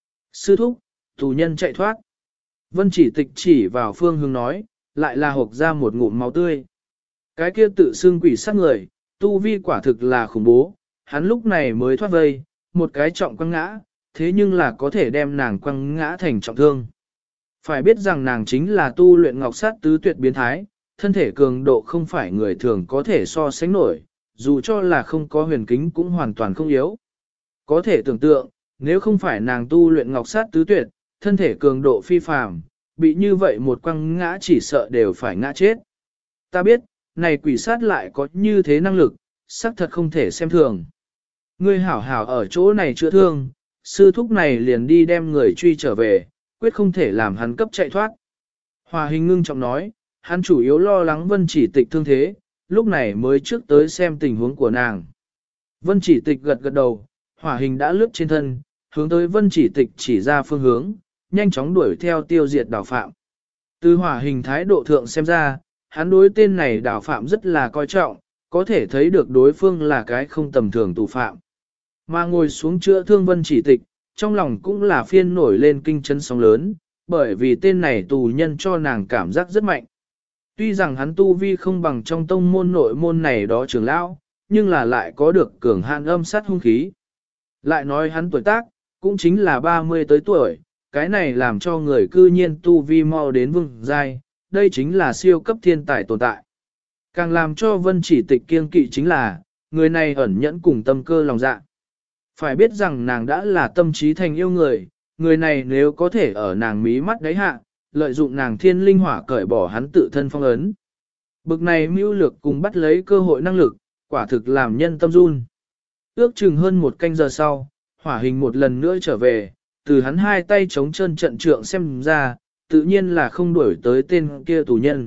Sư thúc, tù nhân chạy thoát. Vân Chỉ Tịch chỉ vào phương hướng nói, lại là hộc ra một ngụm máu tươi. Cái kia tự xưng quỷ sát người, tu vi quả thực là khủng bố, hắn lúc này mới thoát vây, một cái trọng quăng ngã, thế nhưng là có thể đem nàng quăng ngã thành trọng thương. Phải biết rằng nàng chính là tu luyện ngọc sát tứ tuyệt biến thái, thân thể cường độ không phải người thường có thể so sánh nổi, dù cho là không có huyền kính cũng hoàn toàn không yếu. Có thể tưởng tượng, nếu không phải nàng tu luyện ngọc sát tứ tuyệt, thân thể cường độ phi phàm, bị như vậy một quăng ngã chỉ sợ đều phải ngã chết. Ta biết, này quỷ sát lại có như thế năng lực, xác thật không thể xem thường. Ngươi hảo hảo ở chỗ này chữa thương, sư thúc này liền đi đem người truy trở về, quyết không thể làm hắn cấp chạy thoát. Hòa Hình ngưng trọng nói, hắn chủ yếu lo lắng Vân Chỉ Tịch thương thế, lúc này mới trước tới xem tình huống của nàng. Vân Chỉ Tịch gật gật đầu, Hỏa Hình đã lướt trên thân, hướng tới Vân Chỉ Tịch chỉ ra phương hướng, nhanh chóng đuổi theo tiêu diệt đảo phạm. Từ Hỏa Hình thái độ thượng xem ra, hắn đối tên này đảo phạm rất là coi trọng, có thể thấy được đối phương là cái không tầm thường tù phạm. Mà ngồi xuống chữa thương Vân Chỉ Tịch, trong lòng cũng là phiên nổi lên kinh chấn sóng lớn, bởi vì tên này tù nhân cho nàng cảm giác rất mạnh. Tuy rằng hắn tu vi không bằng trong tông môn nội môn này đó trưởng lão, nhưng là lại có được cường hạn âm sát hung khí. Lại nói hắn tuổi tác, cũng chính là 30 tới tuổi, cái này làm cho người cư nhiên tu vi mau đến vương giai, đây chính là siêu cấp thiên tài tồn tại. Càng làm cho Vân Chỉ Tịch kiêng kỵ chính là, người này ẩn nhẫn cùng tâm cơ lòng dạ. Phải biết rằng nàng đã là tâm trí thành yêu người, người này nếu có thể ở nàng mí mắt đáy hạ, lợi dụng nàng thiên linh hỏa cởi bỏ hắn tự thân phong ấn. Bực này mưu lược cùng bắt lấy cơ hội năng lực, quả thực làm nhân tâm run. Ước chừng hơn một canh giờ sau, Hỏa Hình một lần nữa trở về, từ hắn hai tay chống chân trận trượng xem ra, tự nhiên là không đuổi tới tên kia tù nhân.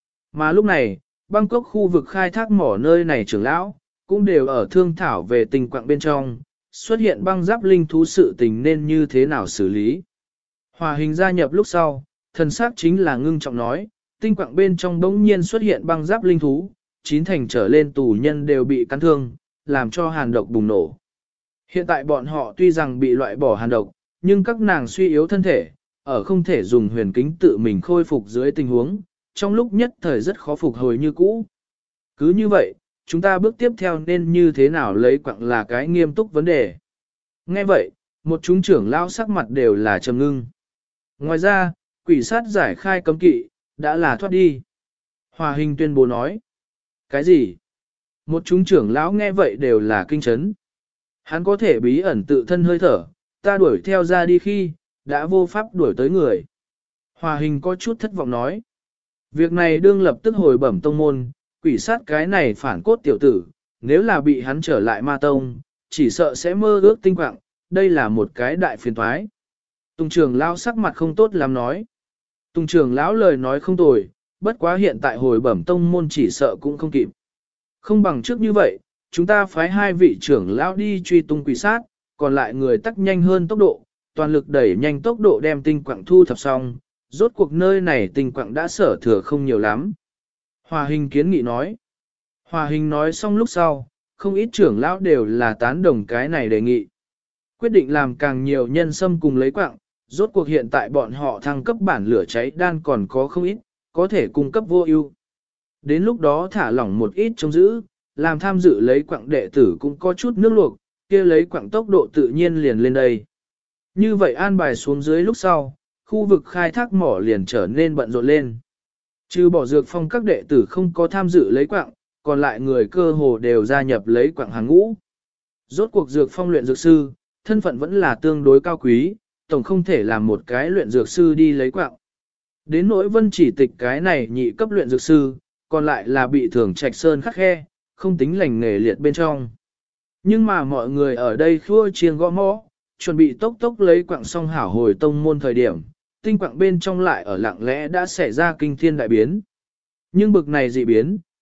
Mà lúc này, Bangkok khu vực khai thác mỏ nơi này trưởng lão, cũng đều ở thương thảo về tình quạng bên trong, xuất hiện băng giáp linh thú sự tình nên như thế nào xử lý. Hỏa Hình gia nhập lúc sau, thần sắc chính là ngưng trọng nói, tinh quạng bên trong bỗng nhiên xuất hiện băng giáp linh thú, 9 thành trở lên tù nhân đều bị cắn thương, làm cho hàn độc bùng nổ. Hiện tại bọn họ tuy rằng bị loại bỏ hàn độc, nhưng các nàng suy yếu thân thể, ở không thể dùng huyền kính tự mình khôi phục dưới tình huống, trong lúc nhất thời rất khó phục hồi như cũ. Cứ như vậy, chúng ta bước tiếp theo nên như thế nào lấy quạng là cái nghiêm túc vấn đề. Nghe vậy, một chúng trưởng lao sắc mặt đều là trầm ngưng. Ngoài ra, quỷ sát giải khai cấm kỵ, đã là thoát đi. Hòa Hình tuyên bố nói. Cái gì? Một chúng trưởng lão nghe vậy đều là kinh chấn. Hắn có thể bí ẩn tự thân hơi thở, ta đuổi theo ra đi khi, đã vô pháp đuổi tới người. Hòa Hình có chút thất vọng nói. Việc này đương lập tức hồi bẩm tông môn, quỷ sát cái này phản cốt tiểu tử, nếu là bị hắn trở lại ma tông, chỉ sợ sẽ mơ ước tinh quạng, đây là một cái đại phiền toái. Tùng trưởng lão sắc mặt không tốt lắm nói. Tùng trưởng lão lời nói không tồi, bất quá hiện tại hồi bẩm tông môn chỉ sợ cũng không kịp. Không bằng trước như vậy, chúng ta phái 2 vị trưởng lão đi truy tung quỷ sát, còn lại người tắc nhanh hơn tốc độ, toàn lực đẩy nhanh tốc độ đem tinh quạng thu thập xong, rốt cuộc nơi này tinh quạng đã sở thừa không nhiều lắm. Hòa Hình kiến nghị nói. Hòa Hình nói xong lúc sau, không ít trưởng lão đều là tán đồng cái này đề nghị. Quyết định làm càng nhiều nhân xâm cùng lấy quạng, rốt cuộc hiện tại bọn họ thăng cấp bản lửa cháy đan còn có không ít, có thể cung cấp vô ưu. Đến lúc đó thả lỏng một ít trông giữ, làm tham dự lấy quạng đệ tử cũng có chút nước luộc, kia lấy quạng tốc độ tự nhiên liền lên đây. Như vậy an bài xuống dưới lúc sau, khu vực khai thác mỏ liền trở nên bận rộn lên. Trừ bỏ dược phong các đệ tử không có tham dự lấy quạng, còn lại người cơ hồ đều gia nhập lấy quạng hàng ngũ. Rốt cuộc dược phong luyện dược sư, thân phận vẫn là tương đối cao quý, tổng không thể làm một cái luyện dược sư đi lấy quạng. Đến nỗi Vân Chỉ Tịch cái này nhị cấp luyện dược sư, còn lại là bị Thường Trạch Sơn khắc khe, không tính lành nghề liệt bên trong. Nhưng mà mọi người ở đây khua chiêng gõ mõ, chuẩn bị tốc tốc lấy quạng xong hảo hồi tông môn thời điểm, tinh quạng bên trong lại ở lặng lẽ đã xảy ra kinh thiên đại biến. Nhưng bực này dị biến,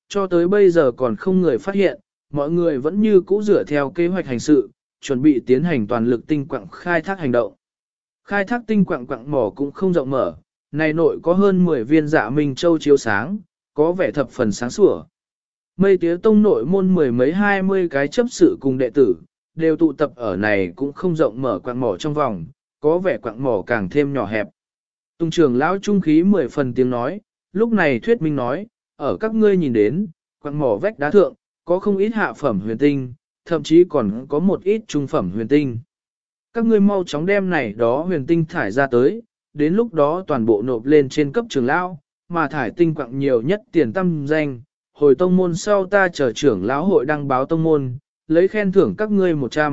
cho tới bây giờ còn không người phát hiện, mọi người vẫn như cũ dựa theo kế hoạch hành sự, chuẩn bị tiến hành toàn lực tinh quặng khai thác hành động. Khai thác tinh quặng quặng mỏ cũng không rộng mở, này nội có hơn 10 viên dạ minh châu chiếu sáng, có vẻ thập phần sáng sủa. Mây tía tông nội môn mười mấy 20 cái chấp sự cùng đệ tử, đều tụ tập ở này cũng không rộng mở quặng mỏ trong vòng, có vẻ quặng mỏ càng thêm nhỏ hẹp. Tùng trưởng lão trung khí 10 phần tiếng nói, lúc này thuyết minh nói, ở các ngươi nhìn đến, quặng mỏ vách đá thượng, có không ít hạ phẩm huyền tinh, thậm chí còn có một ít trung phẩm huyền tinh. Các ngươi mau chóng đem này đó huyền tinh thải ra tới, đến lúc đó toàn bộ nộp lên trên cấp trưởng lão, mà thải tinh quặng nhiều nhất tiền tâm danh, hồi tông môn sau ta chờ trưởng lão hội đăng báo tông môn, lấy khen thưởng các ngươi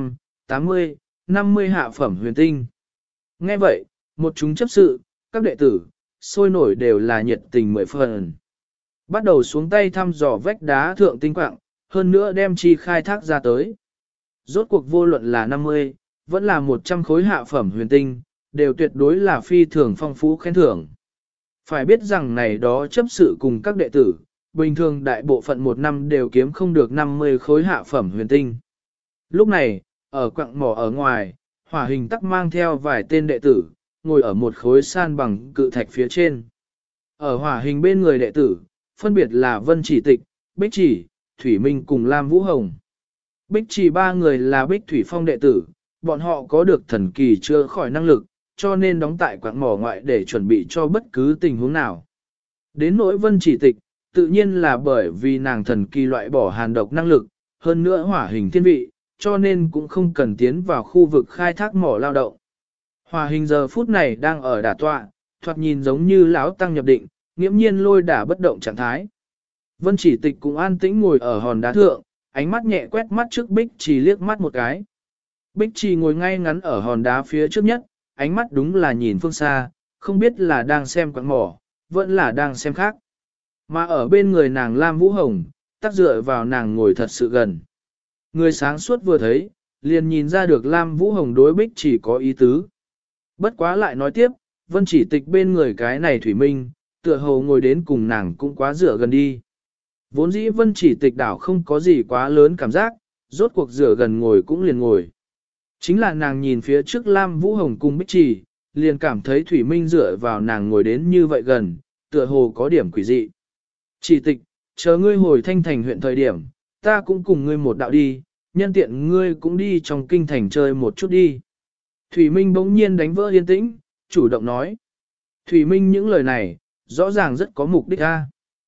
180, 50 hạ phẩm huyền tinh. Nghe vậy, một chúng chấp sự, các đệ tử, sôi nổi đều là nhiệt tình 10 phần. Bắt đầu xuống tay thăm dò vách đá thượng tinh quặng, hơn nữa đem chi khai thác ra tới. Rốt cuộc vô luận là 50, vẫn là 100 khối hạ phẩm huyền tinh, đều tuyệt đối là phi thường phong phú khen thưởng. Phải biết rằng này đó chấp sự cùng các đệ tử, bình thường đại bộ phận một năm đều kiếm không được 50 khối hạ phẩm huyền tinh. Lúc này, ở quặng mỏ ở ngoài, hỏa hình tắc mang theo vài tên đệ tử, ngồi ở một khối san bằng cự thạch phía trên. Ở hỏa hình bên người đệ tử, phân biệt là Vân Chỉ Tịch, Bích Chỉ, Thủy Minh cùng Lam Vũ Hồng. Bích Chỉ ba người là Bích Thủy Phong đệ tử, bọn họ có được thần kỳ chữa khỏi năng lực, cho nên đóng tại quặng mỏ ngoại để chuẩn bị cho bất cứ tình huống nào. Đến nỗi Vân Chỉ Tịch, tự nhiên là bởi vì nàng thần kỳ loại bỏ hàn độc năng lực, hơn nữa hỏa hình thiên vị, cho nên cũng không cần tiến vào khu vực khai thác mỏ lao động. Hỏa hình giờ phút này đang ở đả tọa, thoạt nhìn giống như lão tăng nhập định, nghiễm nhiên lôi đả bất động trạng thái. Vân Chỉ Tịch cũng an tĩnh ngồi ở hòn đá thượng, ánh mắt nhẹ quét mắt trước Bích Trì liếc mắt một cái. Bích Trì ngồi ngay ngắn ở hòn đá phía trước nhất, ánh mắt đúng là nhìn phương xa, không biết là đang xem quặng mỏ, vẫn là đang xem khác. Mà ở bên người nàng Lam Vũ Hồng, tác dựa vào nàng ngồi thật sự gần. Người sáng suốt vừa thấy, liền nhìn ra được Lam Vũ Hồng đối Bích Trì có ý tứ. Bất quá lại nói tiếp, Vân Chỉ Tịch bên người cái này Thủy Minh, tựa hồ ngồi đến cùng nàng cũng quá dựa gần đi. Vốn dĩ Vân Chỉ Tịch đảo không có gì quá lớn cảm giác, rốt cuộc dựa gần ngồi cũng liền ngồi. Chính là nàng nhìn phía trước Lam Vũ Hồng cùng Bích Trì, liền cảm thấy Thủy Minh dựa vào nàng ngồi đến như vậy gần, tựa hồ có điểm quỷ dị. Chỉ Tịch, chờ ngươi hồi Thanh Thành huyện thời điểm, ta cũng cùng ngươi một đạo đi, nhân tiện ngươi cũng đi trong kinh thành chơi một chút đi. Thủy Minh bỗng nhiên đánh vỡ yên tĩnh, chủ động nói. Thủy Minh những lời này, rõ ràng rất có mục đích a.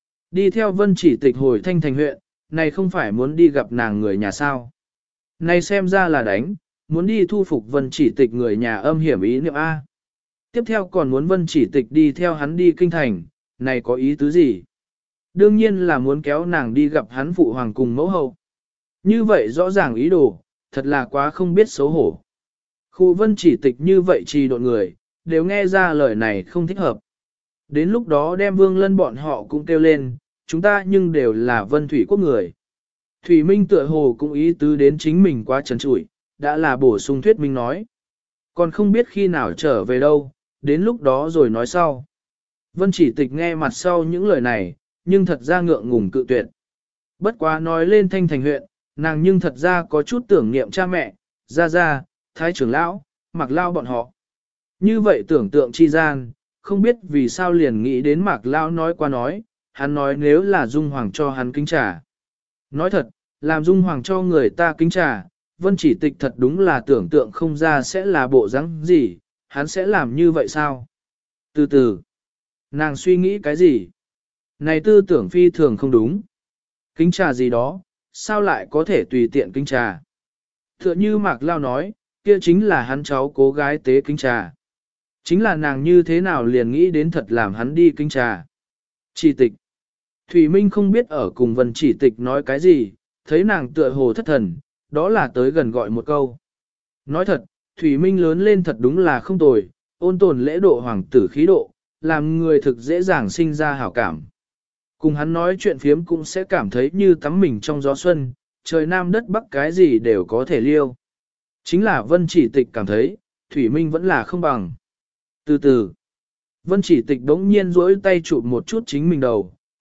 Đi theo Vân Chỉ Tịch hồi Thanh Thành huyện, này không phải muốn đi gặp nàng người nhà sao. Này xem ra là đánh, muốn đi thu phục Vân Chỉ Tịch người nhà âm hiểm ý niệm A. Tiếp theo còn muốn Vân Chỉ Tịch đi theo hắn đi kinh thành, này có ý tứ gì? Đương nhiên là muốn kéo nàng đi gặp hắn phụ hoàng cùng mẫu hậu. Như vậy rõ ràng ý đồ, thật là quá không biết xấu hổ. Khu Vân Chỉ Tịch như vậy trì độn người, đều nghe ra lời này không thích hợp. Đến lúc đó đem Vương Lân bọn họ cũng kêu lên, chúng ta nhưng đều là Vân Thủy quốc người. Thủy Minh tựa hồ cũng ý tứ đến chính mình quá trấn trụi, đã là bổ sung thuyết minh nói. Còn không biết khi nào trở về đâu, đến lúc đó rồi nói sau. Vân Chỉ Tịch nghe mặt sau những lời này, nhưng thật ra ngượng ngùng cự tuyệt. Bất quá nói lên Thanh Thành huyện, nàng nhưng thật ra có chút tưởng niệm cha mẹ, gia, thái trưởng lão, Mạc Lao bọn họ. Như vậy tưởng tượng chi gian, không biết vì sao liền nghĩ đến Mạc Lao nói qua nói, hắn nói nếu là Dung Hoàng cho hắn kính trà. Nói thật, làm Dung Hoàng cho người ta kính trà, Vân Chỉ Tịch thật đúng là tưởng tượng không ra sẽ là bộ dáng gì, hắn sẽ làm như vậy sao? Từ từ, nàng suy nghĩ cái gì? Này tư tưởng phi thường không đúng. Kính trà gì đó, sao lại có thể tùy tiện kính trà? Tựa như Mạc Lao nói, kia chính là hắn cháu cố gái tế kính trà. Chính là nàng như thế nào liền nghĩ đến thật làm hắn đi kính trà. Chỉ Tịch. Thủy Minh không biết ở cùng Vân Chỉ Tịch nói cái gì, thấy nàng tựa hồ thất thần, đó là tới gần gọi một câu. Nói thật, Thủy Minh lớn lên thật đúng là không tồi, ôn tồn lễ độ hoàng tử khí độ, làm người thực dễ dàng sinh ra hảo cảm. Cùng hắn nói chuyện phiếm cũng sẽ cảm thấy như tắm mình trong gió xuân, trời nam đất bắc cái gì đều có thể liêu. Chính là Vân Chỉ Tịch cảm thấy, Thủy Minh vẫn là không bằng. Từ từ, Vân Chỉ Tịch đống nhiên duỗi tay chụp một chút chính mình đầu,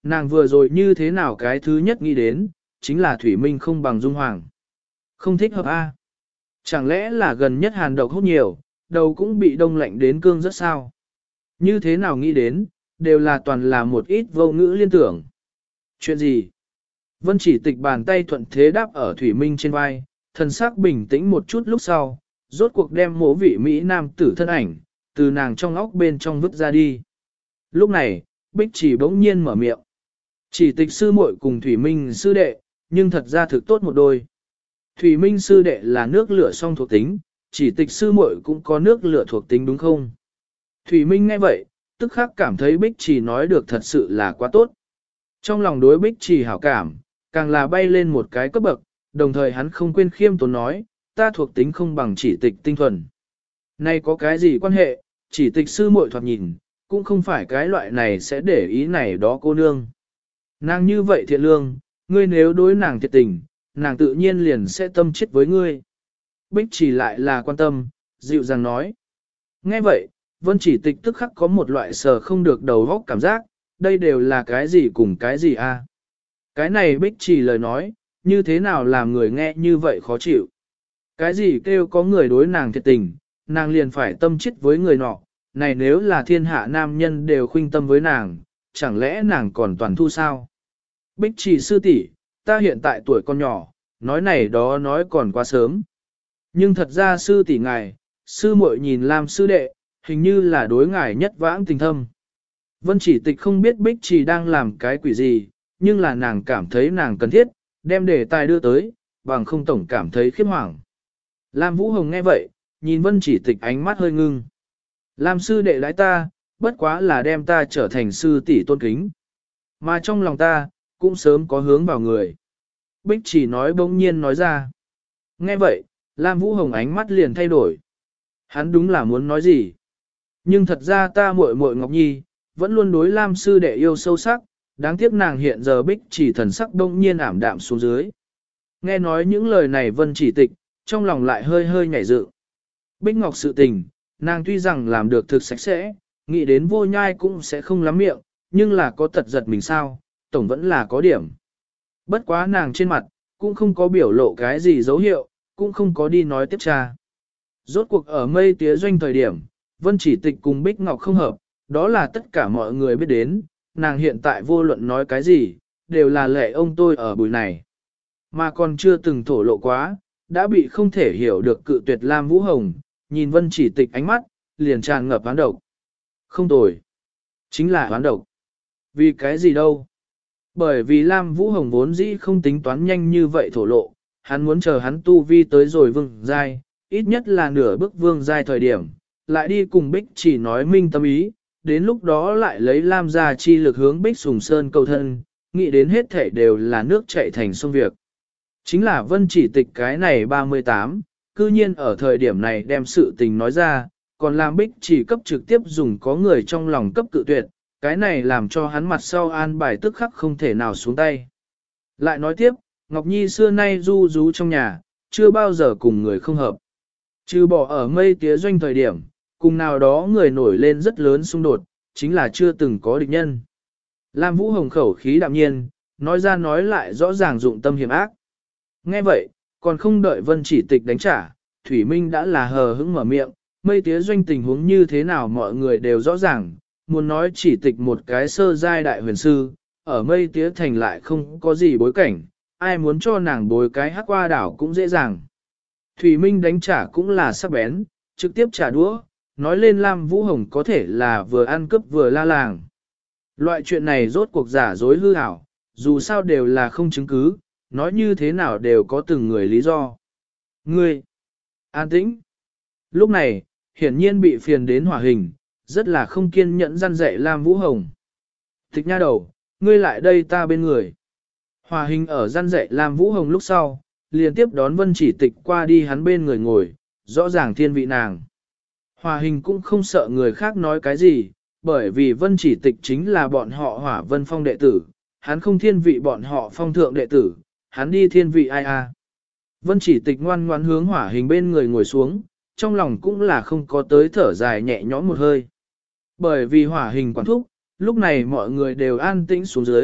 Nàng vừa rồi như thế nào cái thứ nhất nghĩ đến, chính là Thủy Minh không bằng Dung Hoàng. Không thích hợp a. Chẳng lẽ là gần nhất hàn độc hút nhiều, đầu cũng bị đông lạnh đến cương rất sao? Như thế nào nghĩ đến, đều là toàn là một ít vô ngữ liên tưởng. Chuyện gì? Vân Chỉ Tịch bàn tay thuận thế đáp ở Thủy Minh trên vai, thần sắc bình tĩnh một chút lúc sau, rốt cuộc đem mỗ vị Mỹ nam tử thân ảnh, từ nàng trong óc bên trong vứt ra đi. Lúc này, Bích Chỉ bỗng nhiên mở miệng. Chỉ Tịch sư muội cùng Thủy Minh sư đệ, nhưng thật ra thực tốt một đôi. Thủy Minh sư đệ là nước lửa song thuộc tính, Chỉ Tịch sư muội cũng có nước lửa thuộc tính đúng không? Thủy Minh nghe vậy, tức khắc cảm thấy Bích Chỉ nói được thật sự là quá tốt. Trong lòng đối Bích Chỉ hảo cảm, càng là bay lên một cái cấp bậc, đồng thời hắn không quên khiêm tốn nói, ta thuộc tính không bằng Chỉ Tịch tinh thuần. Nay có cái gì quan hệ, Chỉ Tịch sư muội thoạt nhìn, cũng không phải cái loại này sẽ để ý này đó cô nương. Nàng như vậy thiện lương, ngươi nếu đối nàng thiệt tình, nàng tự nhiên liền sẽ tâm chết với ngươi. Bích Chỉ lại là quan tâm, dịu dàng nói. Nghe vậy, Vân Chỉ Tịch tức khắc có một loại sờ không được đầu óc cảm giác, đây đều là cái gì cùng cái gì a? Cái này Bích Chỉ lời nói, như thế nào làm người nghe như vậy khó chịu. Cái gì kêu có người đối nàng thiệt tình, nàng liền phải tâm chết với người nọ, này nếu là thiên hạ nam nhân đều khuynh tâm với nàng, chẳng lẽ nàng còn toàn thu sao? Bích Chỉ sư tỷ, ta hiện tại tuổi còn nhỏ, nói này đó nói còn quá sớm. Nhưng thật ra sư tỷ ngài, sư muội nhìn làm sư đệ, hình như là đối ngài nhất vãng tình thâm. Vân Chỉ Tịch không biết Bích Chỉ đang làm cái quỷ gì, nhưng là nàng cảm thấy nàng cần thiết, đem đề tài đưa tới, bằng không tổng cảm thấy khiếp hoảng. Lam Vũ Hồng nghe vậy, nhìn Vân Chỉ Tịch ánh mắt hơi ngưng. Lam sư đệ đãi ta, bất quá là đem ta trở thành sư tỷ tôn kính. Mà trong lòng ta, cũng sớm có hướng vào người. Bích Chỉ nói bỗng nhiên nói ra. Nghe vậy, Lam Vũ Hồng ánh mắt liền thay đổi. Hắn đúng là muốn nói gì. Nhưng thật ra ta muội muội Ngọc Nhi, vẫn luôn đối Lam sư đệ yêu sâu sắc, đáng tiếc nàng hiện giờ Bích Chỉ thần sắc đông nhiên ảm đạm xuống dưới. Nghe nói những lời này Vân Chỉ Tịch, trong lòng lại hơi hơi nhảy dựng. Bích Ngọc sự tình, nàng tuy rằng làm được thực sạch sẽ, nghĩ đến vô nhai cũng sẽ không lắm miệng, nhưng là có tật giật mình sao, tổng vẫn là có điểm. Bất quá nàng trên mặt, cũng không có biểu lộ cái gì dấu hiệu, cũng không có đi nói tiếp tra. Rốt cuộc ở mây tía doanh thời điểm, Vân Chỉ Tịch cùng Bích Ngọc không hợp, đó là tất cả mọi người biết đến, nàng hiện tại vô luận nói cái gì, đều là lệ ông tôi ở buổi này. Mà còn chưa từng thổ lộ quá, đã bị không thể hiểu được cự tuyệt Lam Vũ Hồng, nhìn Vân Chỉ Tịch ánh mắt, liền tràn ngập oán độc. Không tồi, chính là oán độc. Vì cái gì đâu? Bởi vì Lam Vũ Hồng vốn dĩ không tính toán nhanh như vậy thổ lộ, hắn muốn chờ hắn tu vi tới rồi vương giai, ít nhất là nửa bước vương giai thời điểm, lại đi cùng Bích Chỉ nói minh tâm ý, đến lúc đó lại lấy Lam gia chi lực hướng Bích Sùng Sơn cầu thân, nghĩ đến hết thể đều là nước chảy thành sông việc. Chính là Vân Chỉ Tịch cái này 38, cư nhiên ở thời điểm này đem sự tình nói ra, còn làm Bích Chỉ cấp trực tiếp dùng có người trong lòng cấp cự tuyệt, cái này làm cho hắn mặt sau an bài tức khắc không thể nào xuống tay. Lại nói tiếp, Ngọc Nhi xưa nay du rú trong nhà, chưa bao giờ cùng người không hợp. Trừ bỏ ở mây tía doanh thời điểm, cùng nào đó người nổi lên rất lớn xung đột, chính là chưa từng có địch nhân. Lam Vũ Hồng khẩu khí đạm nhiên, nói ra nói lại rõ ràng dụng tâm hiểm ác. Nghe vậy, còn không đợi Vân Chỉ Tịch đánh trả, Thủy Minh đã là hờ hững mở miệng, mây tía doanh tình huống như thế nào mọi người đều rõ ràng, muốn nói Chỉ Tịch một cái sơ giai đại huyền sư, ở mây tía thành lại không có gì bối cảnh, ai muốn cho nàng bối cái hắc qua đảo cũng dễ dàng. Thủy Minh đánh trả cũng là sắc bén, trực tiếp trả đũa, nói lên Lam Vũ Hồng có thể là vừa ăn cướp vừa la làng. Loại chuyện này rốt cuộc giả dối hư ảo, dù sao đều là không chứng cứ, nói như thế nào đều có từng người lý do. Ngươi, an tĩnh. Lúc này, hiển nhiên bị phiền đến hỏa hình, rất là không kiên nhẫn răn dạy Lam Vũ Hồng. Tịch nha đầu, ngươi lại đây ta bên người. Hỏa hình ở răn dạy Lam Vũ Hồng lúc sau, liền tiếp đón Vân Chỉ Tịch qua đi hắn bên người ngồi, rõ ràng thiên vị nàng. Hòa hình cũng không sợ người khác nói cái gì, bởi vì Vân Chỉ Tịch chính là bọn họ Hỏa Vân Phong đệ tử, hắn không thiên vị bọn họ phong thượng đệ tử, hắn đi thiên vị ai a. Vân Chỉ Tịch ngoan ngoãn hướng hỏa hình bên người ngồi xuống, trong lòng cũng là không có tới thở dài nhẹ nhõm một hơi. Bởi vì hỏa hình quản thúc, lúc này mọi người đều an tĩnh xuống dưới,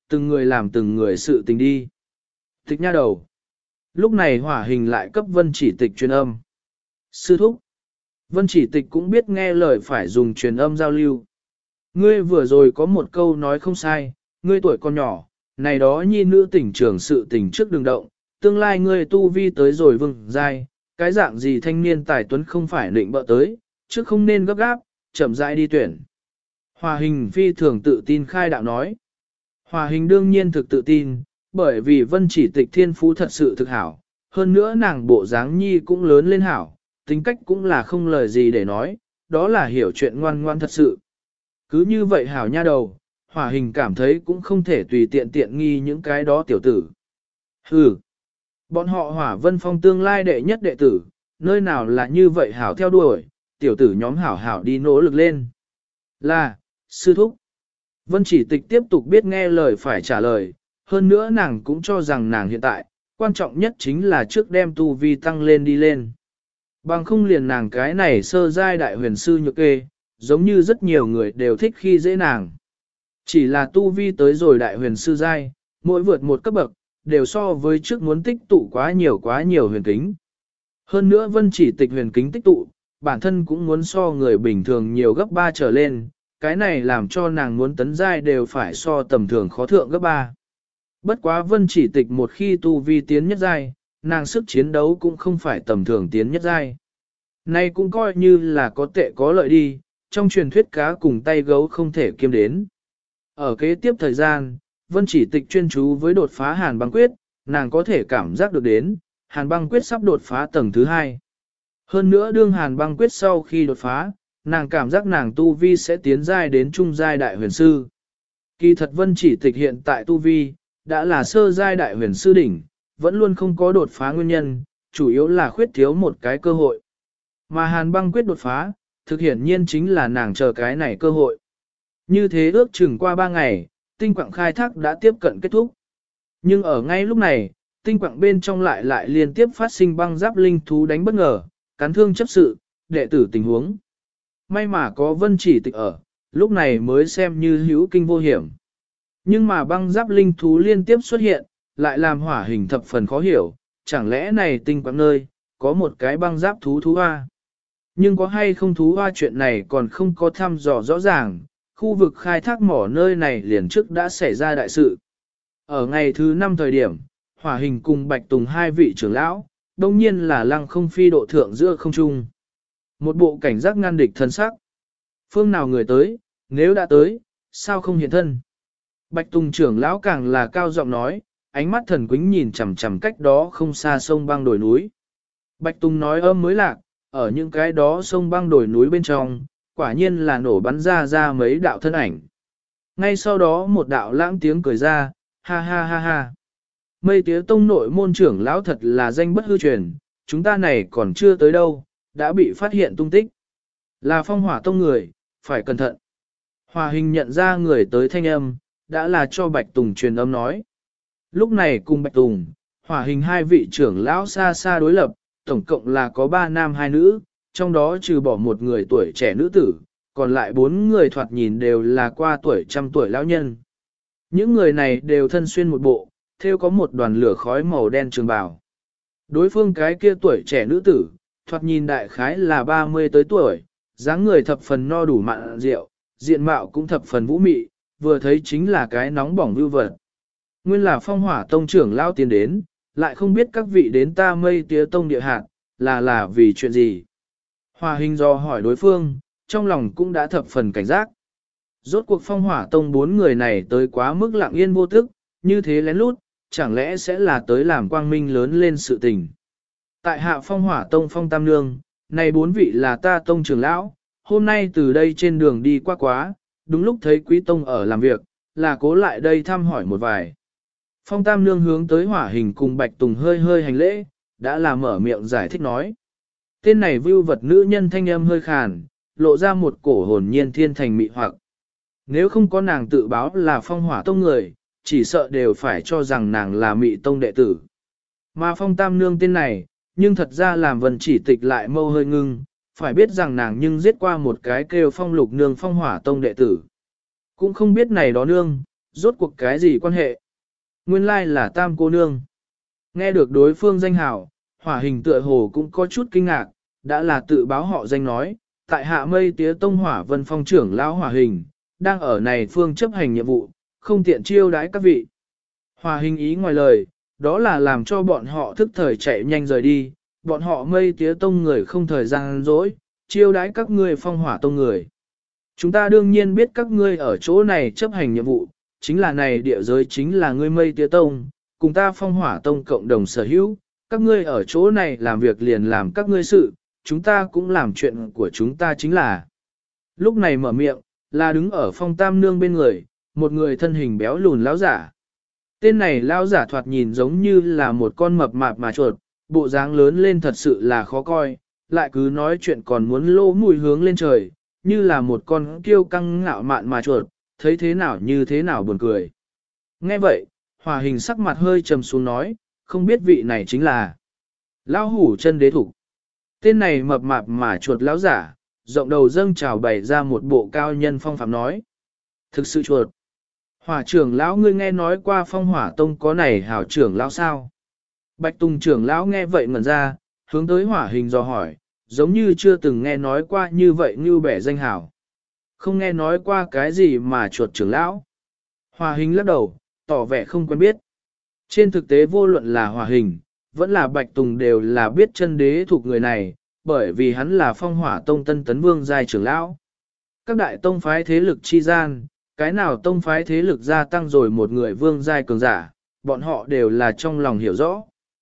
từng người làm từng người sự tình đi. Tịch nha đầu. Lúc này hỏa hình lại cấp vân chỉ tịch truyền âm. Sư thúc. Vân chỉ tịch cũng biết nghe lời phải dùng truyền âm giao lưu. Ngươi vừa rồi có một câu nói không sai, ngươi tuổi còn nhỏ, này đó nhi nữ tỉnh trưởng sự tình trước đừng động, tương lai ngươi tu vi tới rồi vương giai, cái dạng gì thanh niên tài tuấn không phải định bợ tới, chứ không nên gấp gáp, chậm rãi đi tuyển. Hòa hình phi thường tự tin khai đạo nói. Hòa hình đương nhiên thực tự tin, bởi vì vân chỉ tịch thiên phú thật sự thực hảo, hơn nữa nàng bộ dáng nhi cũng lớn lên hảo, tính cách cũng là không lời gì để nói, đó là hiểu chuyện ngoan ngoan thật sự. Cứ như vậy hảo nha đầu, hỏa hình cảm thấy cũng không thể tùy tiện tiện nghi những cái đó tiểu tử. Hừ, bọn họ hỏa vân phong tương lai đệ nhất đệ tử, nơi nào là như vậy hảo theo đuổi, tiểu tử nhóm hảo hảo đi nỗ lực lên. Là, sư thúc. Vân chỉ tịch tiếp tục biết nghe lời phải trả lời, hơn nữa nàng cũng cho rằng nàng hiện tại, quan trọng nhất chính là trước đem tu vi tăng lên đi lên. Bằng không liền nàng cái này sơ giai đại huyền sư nhược kê, giống như rất nhiều người đều thích khi dễ nàng. Chỉ là tu vi tới rồi đại huyền sư giai, mỗi vượt một cấp bậc, đều so với trước muốn tích tụ quá nhiều huyền kính. Hơn nữa vân chỉ tịch huyền kính tích tụ, bản thân cũng muốn so người bình thường nhiều gấp 3 trở lên, cái này làm cho nàng muốn tấn giai đều phải so tầm thường khó thượng gấp 3. Bất quá vân chỉ tịch một khi tu vi tiến nhất giai, nàng sức chiến đấu cũng không phải tầm thường tiến nhất giai. Này cũng coi như là có tệ có lợi đi, trong truyền thuyết cá cùng tay gấu không thể kiêm đến. Ở kế tiếp thời gian, vân chỉ tịch chuyên chú với đột phá hàn băng quyết, nàng có thể cảm giác được đến, hàn băng quyết sắp đột phá tầng thứ 2. Hơn nữa đương hàn băng quyết sau khi đột phá, nàng cảm giác nàng tu vi sẽ tiến giai đến trung giai đại huyền sư. Kỳ thật vân chỉ tịch hiện tại tu vi, đã là sơ giai đại huyền sư đỉnh, vẫn luôn không có đột phá nguyên nhân, chủ yếu là khuyết thiếu một cái cơ hội. Mà hàn băng quyết đột phá, thực hiện nhiên chính là nàng chờ cái này cơ hội. Như thế ước chừng qua 3 ngày, tinh quặng khai thác đã tiếp cận kết thúc. Nhưng ở ngay lúc này, tinh quặng bên trong lại liên tiếp phát sinh băng giáp linh thú đánh bất ngờ, cắn thương chấp sự, đệ tử tình huống. May mà có vân chỉ tịch ở, lúc này mới xem như hữu kinh vô hiểm. Nhưng mà băng giáp linh thú liên tiếp xuất hiện, lại làm hỏa hình thập phần khó hiểu, chẳng lẽ này tinh quặng nơi, có một cái băng giáp thú hoa. Nhưng có hay không thú hoa chuyện này còn không có thăm dò rõ ràng, khu vực khai thác mỏ nơi này liền trước đã xảy ra đại sự. Ở ngày thứ 5 thời điểm, hỏa hình cùng Bạch Tùng hai vị trưởng lão, đồng nhiên là lăng không phi độ thượng giữa không trung. Một bộ cảnh giác ngăn địch thân sắc. Phương nào người tới, nếu đã tới, sao không hiện thân? Bạch Tùng trưởng lão càng là cao giọng nói, ánh mắt thần quính nhìn chằm chằm cách đó không xa sông băng đồi núi. Bạch Tùng nói âm mới lạc, ở những cái đó sông băng đồi núi bên trong, quả nhiên là nổ bắn ra mấy đạo thân ảnh. Ngay sau đó một đạo lãng tiếng cười ra, ha ha ha ha. Mây Tía Tông nội môn trưởng lão thật là danh bất hư truyền, chúng ta này còn chưa tới đâu, đã bị phát hiện tung tích. Là Phong Hỏa Tông người, phải cẩn thận. Hòa hình nhận ra người tới thanh âm, đã là cho Bạch Tùng truyền âm nói. Lúc này cùng Bạch Tùng, Hỏa hình hai vị trưởng lão xa xa đối lập, tổng cộng là có 3 nam 2 nữ, trong đó trừ bỏ một người tuổi trẻ nữ tử, còn lại 4 người thoạt nhìn đều là qua tuổi trăm tuổi lão nhân. Những người này đều thân xuyên một bộ, theo có một đoàn lửa khói màu đen trường bào. Đối phương cái kia tuổi trẻ nữ tử, thoạt nhìn đại khái là 30 tới tuổi, dáng người thập phần no đủ mặn rượu, diện mạo cũng thập phần vũ mị, vừa thấy chính là cái nóng bỏng vưu vật. Nguyên là Phong Hỏa Tông trưởng lao tiến đến, lại không biết các vị đến ta Mây Tía Tông địa hạt, là vì chuyện gì. Hòa hình do hỏi đối phương, trong lòng cũng đã thập phần cảnh giác. Rốt cuộc Phong Hỏa Tông 4 người này tới quá mức lặng yên vô tức, như thế lén lút, chẳng lẽ sẽ là tới làm quang minh lớn lên sự tình. Tại hạ Phong Hỏa Tông Phong Tam Nương, này 4 vị là ta Tông trưởng lão, hôm nay từ đây trên đường đi qua quá, đúng lúc thấy Quý Tông ở làm việc, là cố lại đây thăm hỏi một vài. Phong Tam Nương hướng tới Hỏa hình cùng Bạch Tùng hơi hơi hành lễ, đã là mở miệng giải thích nói. Tên này vưu vật nữ nhân thanh âm hơi khàn, lộ ra một cổ hồn nhiên thiên thành mị hoặc. Nếu không có nàng tự báo là Phong Hỏa Tông người, chỉ sợ đều phải cho rằng nàng là Mị Tông đệ tử. Mà Phong Tam Nương tên này, nhưng thật ra làm Vân Chỉ Tịch lại mâu hơi ngưng, phải biết rằng nàng nhưng giết qua một cái kêu Phong Lục Nương Phong Hỏa Tông đệ tử. Cũng không biết này đó nương, Rốt cuộc cái gì quan hệ? Nguyên lai là tam cô nương. Nghe được đối phương danh hào, hỏa hình tựa hồ cũng có chút kinh ngạc, đã là tự báo họ danh nói, tại hạ mây tía tông hỏa vân phong trưởng lão hỏa hình, đang ở này phương chấp hành nhiệm vụ, không tiện chiêu đãi các vị. Hỏa hình ý ngoài lời, đó là làm cho bọn họ thức thời chạy nhanh rời đi, bọn họ mây tía tông người không thời gian dỗi, chiêu đãi các ngươi phong hỏa tông người. Chúng ta đương nhiên biết các ngươi ở chỗ này chấp hành nhiệm vụ, chính là này địa giới chính là ngươi mây tía tông, cùng ta phong hỏa tông cộng đồng sở hữu, các ngươi ở chỗ này làm việc liền làm các ngươi sự, chúng ta cũng làm chuyện của chúng ta chính là. Lúc này mở miệng, là đứng ở phong tam nương bên người, một người thân hình béo lùn lão giả. Tên này lão giả thoạt nhìn giống như là một con mập mạp mà chuột, bộ dáng lớn lên thật sự là khó coi, lại cứ nói chuyện còn muốn lô mùi hướng lên trời, như là một con kiêu căng ngạo mạn mà chuột, thấy thế nào như thế nào buồn cười. Nghe vậy, hòa hình sắc mặt hơi trầm xuống nói, không biết vị này chính là lão hủ chân đế thủ. Tên này mập mạp mà chuột lão giả, rộng đầu dâng trào bày ra một bộ cao nhân phong phạm nói. Thực sự chuột. Hỏa trưởng lão ngươi nghe nói qua phong hỏa tông có này hảo trưởng lão sao? Bạch Tùng trưởng lão nghe vậy ngẩn ra, hướng tới hỏa hình dò hỏi, giống như chưa từng nghe nói qua như vậy như bẻ danh hảo. Không nghe nói qua cái gì mà chuột trưởng lão. Hỏa hình lắc đầu, tỏ vẻ không quen biết. Trên thực tế vô luận là hỏa hình, vẫn là Bạch Tùng đều là biết chân đế thuộc người này, bởi vì hắn là phong hỏa tông tân tấn vương giai trưởng lão. Các đại tông phái thế lực chi gian, cái nào tông phái thế lực gia tăng rồi một người vương giai cường giả, bọn họ đều là trong lòng hiểu rõ.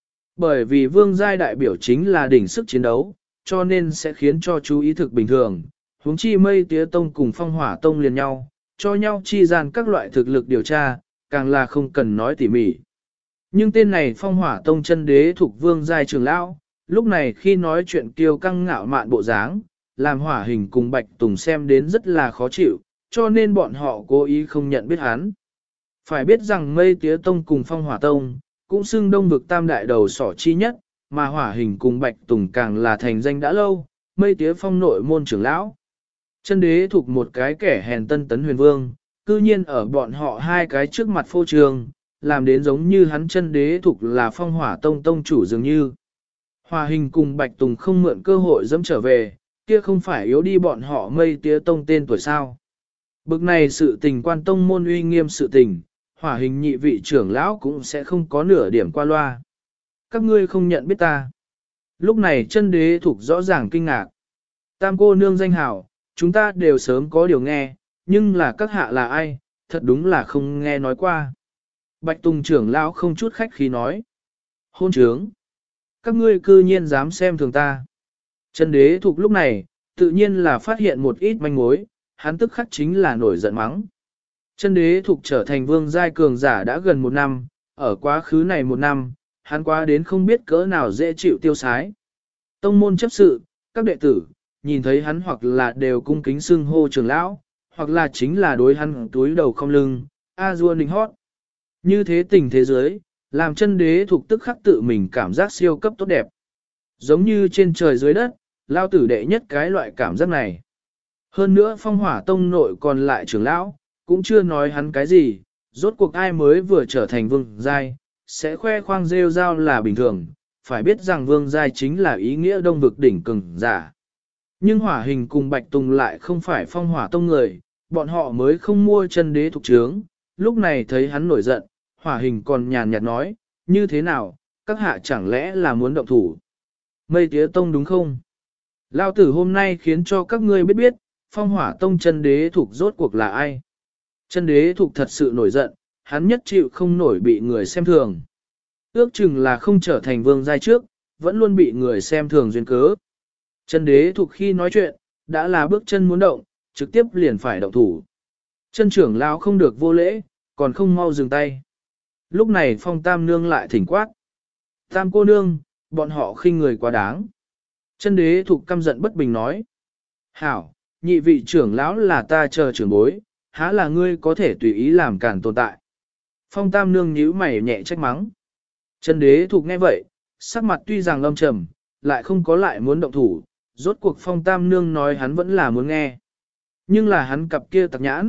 Bởi vì vương giai đại biểu chính là đỉnh sức chiến đấu, cho nên sẽ khiến cho chú ý thực bình thường, huống chi mây tía tông cùng phong hỏa tông liền nhau, cho nhau chi gian các loại thực lực điều tra, càng là không cần nói tỉ mỉ. Nhưng tên này phong hỏa tông chân đế thuộc vương giai trưởng lão, lúc này khi nói chuyện kiêu căng ngạo mạn bộ dáng, làm hỏa hình cùng Bạch Tùng xem đến rất là khó chịu, cho nên bọn họ cố ý không nhận biết hắn. Phải biết rằng mây tía tông cùng phong hỏa tông, cũng xưng đông vực tam đại đầu sỏ chi nhất, mà hỏa hình cùng Bạch Tùng càng là thành danh đã lâu, mây tía phong nội môn trưởng lão. Chân đế thuộc một cái kẻ hèn tân tấn huyền vương, cư nhiên ở bọn họ hai cái trước mặt phô trường, làm đến giống như hắn chân đế thuộc là phong hỏa tông tông chủ dường như. Hỏa hình cùng Bạch Tùng không mượn cơ hội dẫm trở về, kia không phải yếu đi bọn họ mây tía tông tên tuổi sao. Bực này sự tình quan tông môn uy nghiêm sự tình, hỏa hình nhị vị trưởng lão cũng sẽ không có nửa điểm qua loa. Các ngươi không nhận biết ta. Lúc này chân đế thuộc rõ ràng kinh ngạc. Tam cô nương danh hảo, chúng ta đều sớm có điều nghe, nhưng là các hạ là ai, thật đúng là không nghe nói qua. Bạch Tùng trưởng lão không chút khách khí nói. Hôn trướng. Các ngươi cư nhiên dám xem thường ta. Chân đế thuộc lúc này, tự nhiên là phát hiện một ít manh mối, hắn tức khắc chính là nổi giận mắng. Chân đế thuộc trở thành vương giai cường giả đã gần 1 năm, ở quá khứ này 1 năm, hắn quá đến không biết cỡ nào dễ chịu tiêu sái. Tông môn chấp sự, các đệ tử, nhìn thấy hắn hoặc là đều cung kính xưng hô trưởng lão, hoặc là chính là đối hắn túi đầu không lưng, a dua nịnh hót. Như thế tình thế giới, làm chân đế thuộc tức khắc tự mình cảm giác siêu cấp tốt đẹp. Giống như trên trời dưới đất, lao tử đệ nhất cái loại cảm giác này. Hơn nữa phong hỏa tông nội còn lại trưởng lão, cũng chưa nói hắn cái gì, rốt cuộc ai mới vừa trở thành vương giai, sẽ khoe khoang rêu rao là bình thường, phải biết rằng vương giai chính là ý nghĩa đông vực đỉnh cường giả. Nhưng hỏa hình cùng Bạch Tùng lại không phải phong hỏa tông người, bọn họ mới không mua chân đế thuộc trướng, lúc này thấy hắn nổi giận, hỏa hình còn nhàn nhạt nói, như thế nào, các hạ chẳng lẽ là muốn động thủ. Mây tía tông đúng không? Lao tử hôm nay khiến cho các ngươi biết biết, phong hỏa tông chân đế thuộc rốt cuộc là ai. Chân đế thuộc thật sự nổi giận, hắn nhất chịu không nổi bị người xem thường. Ước chừng là không trở thành vương giai trước, vẫn luôn bị người xem thường duyên cớ. Chân đế thuộc khi nói chuyện, đã là bước chân muốn động, trực tiếp liền phải động thủ. Chân trưởng lão không được vô lễ, còn không mau dừng tay. Lúc này phong tam nương lại thỉnh quát. Tam cô nương, bọn họ khinh người quá đáng. Chân đế thuộc căm giận bất bình nói. Hảo, nhị vị trưởng lão là ta chờ trưởng bối, há là ngươi có thể tùy ý làm cản tồn tại. Phong tam nương nhíu mày nhẹ trách mắng. Chân đế thuộc nghe vậy, sắc mặt tuy rằng lâm trầm, lại không có lại muốn động thủ, rốt cuộc phong tam nương nói hắn vẫn là muốn nghe. Nhưng là hắn cặp kia tặc nhãn,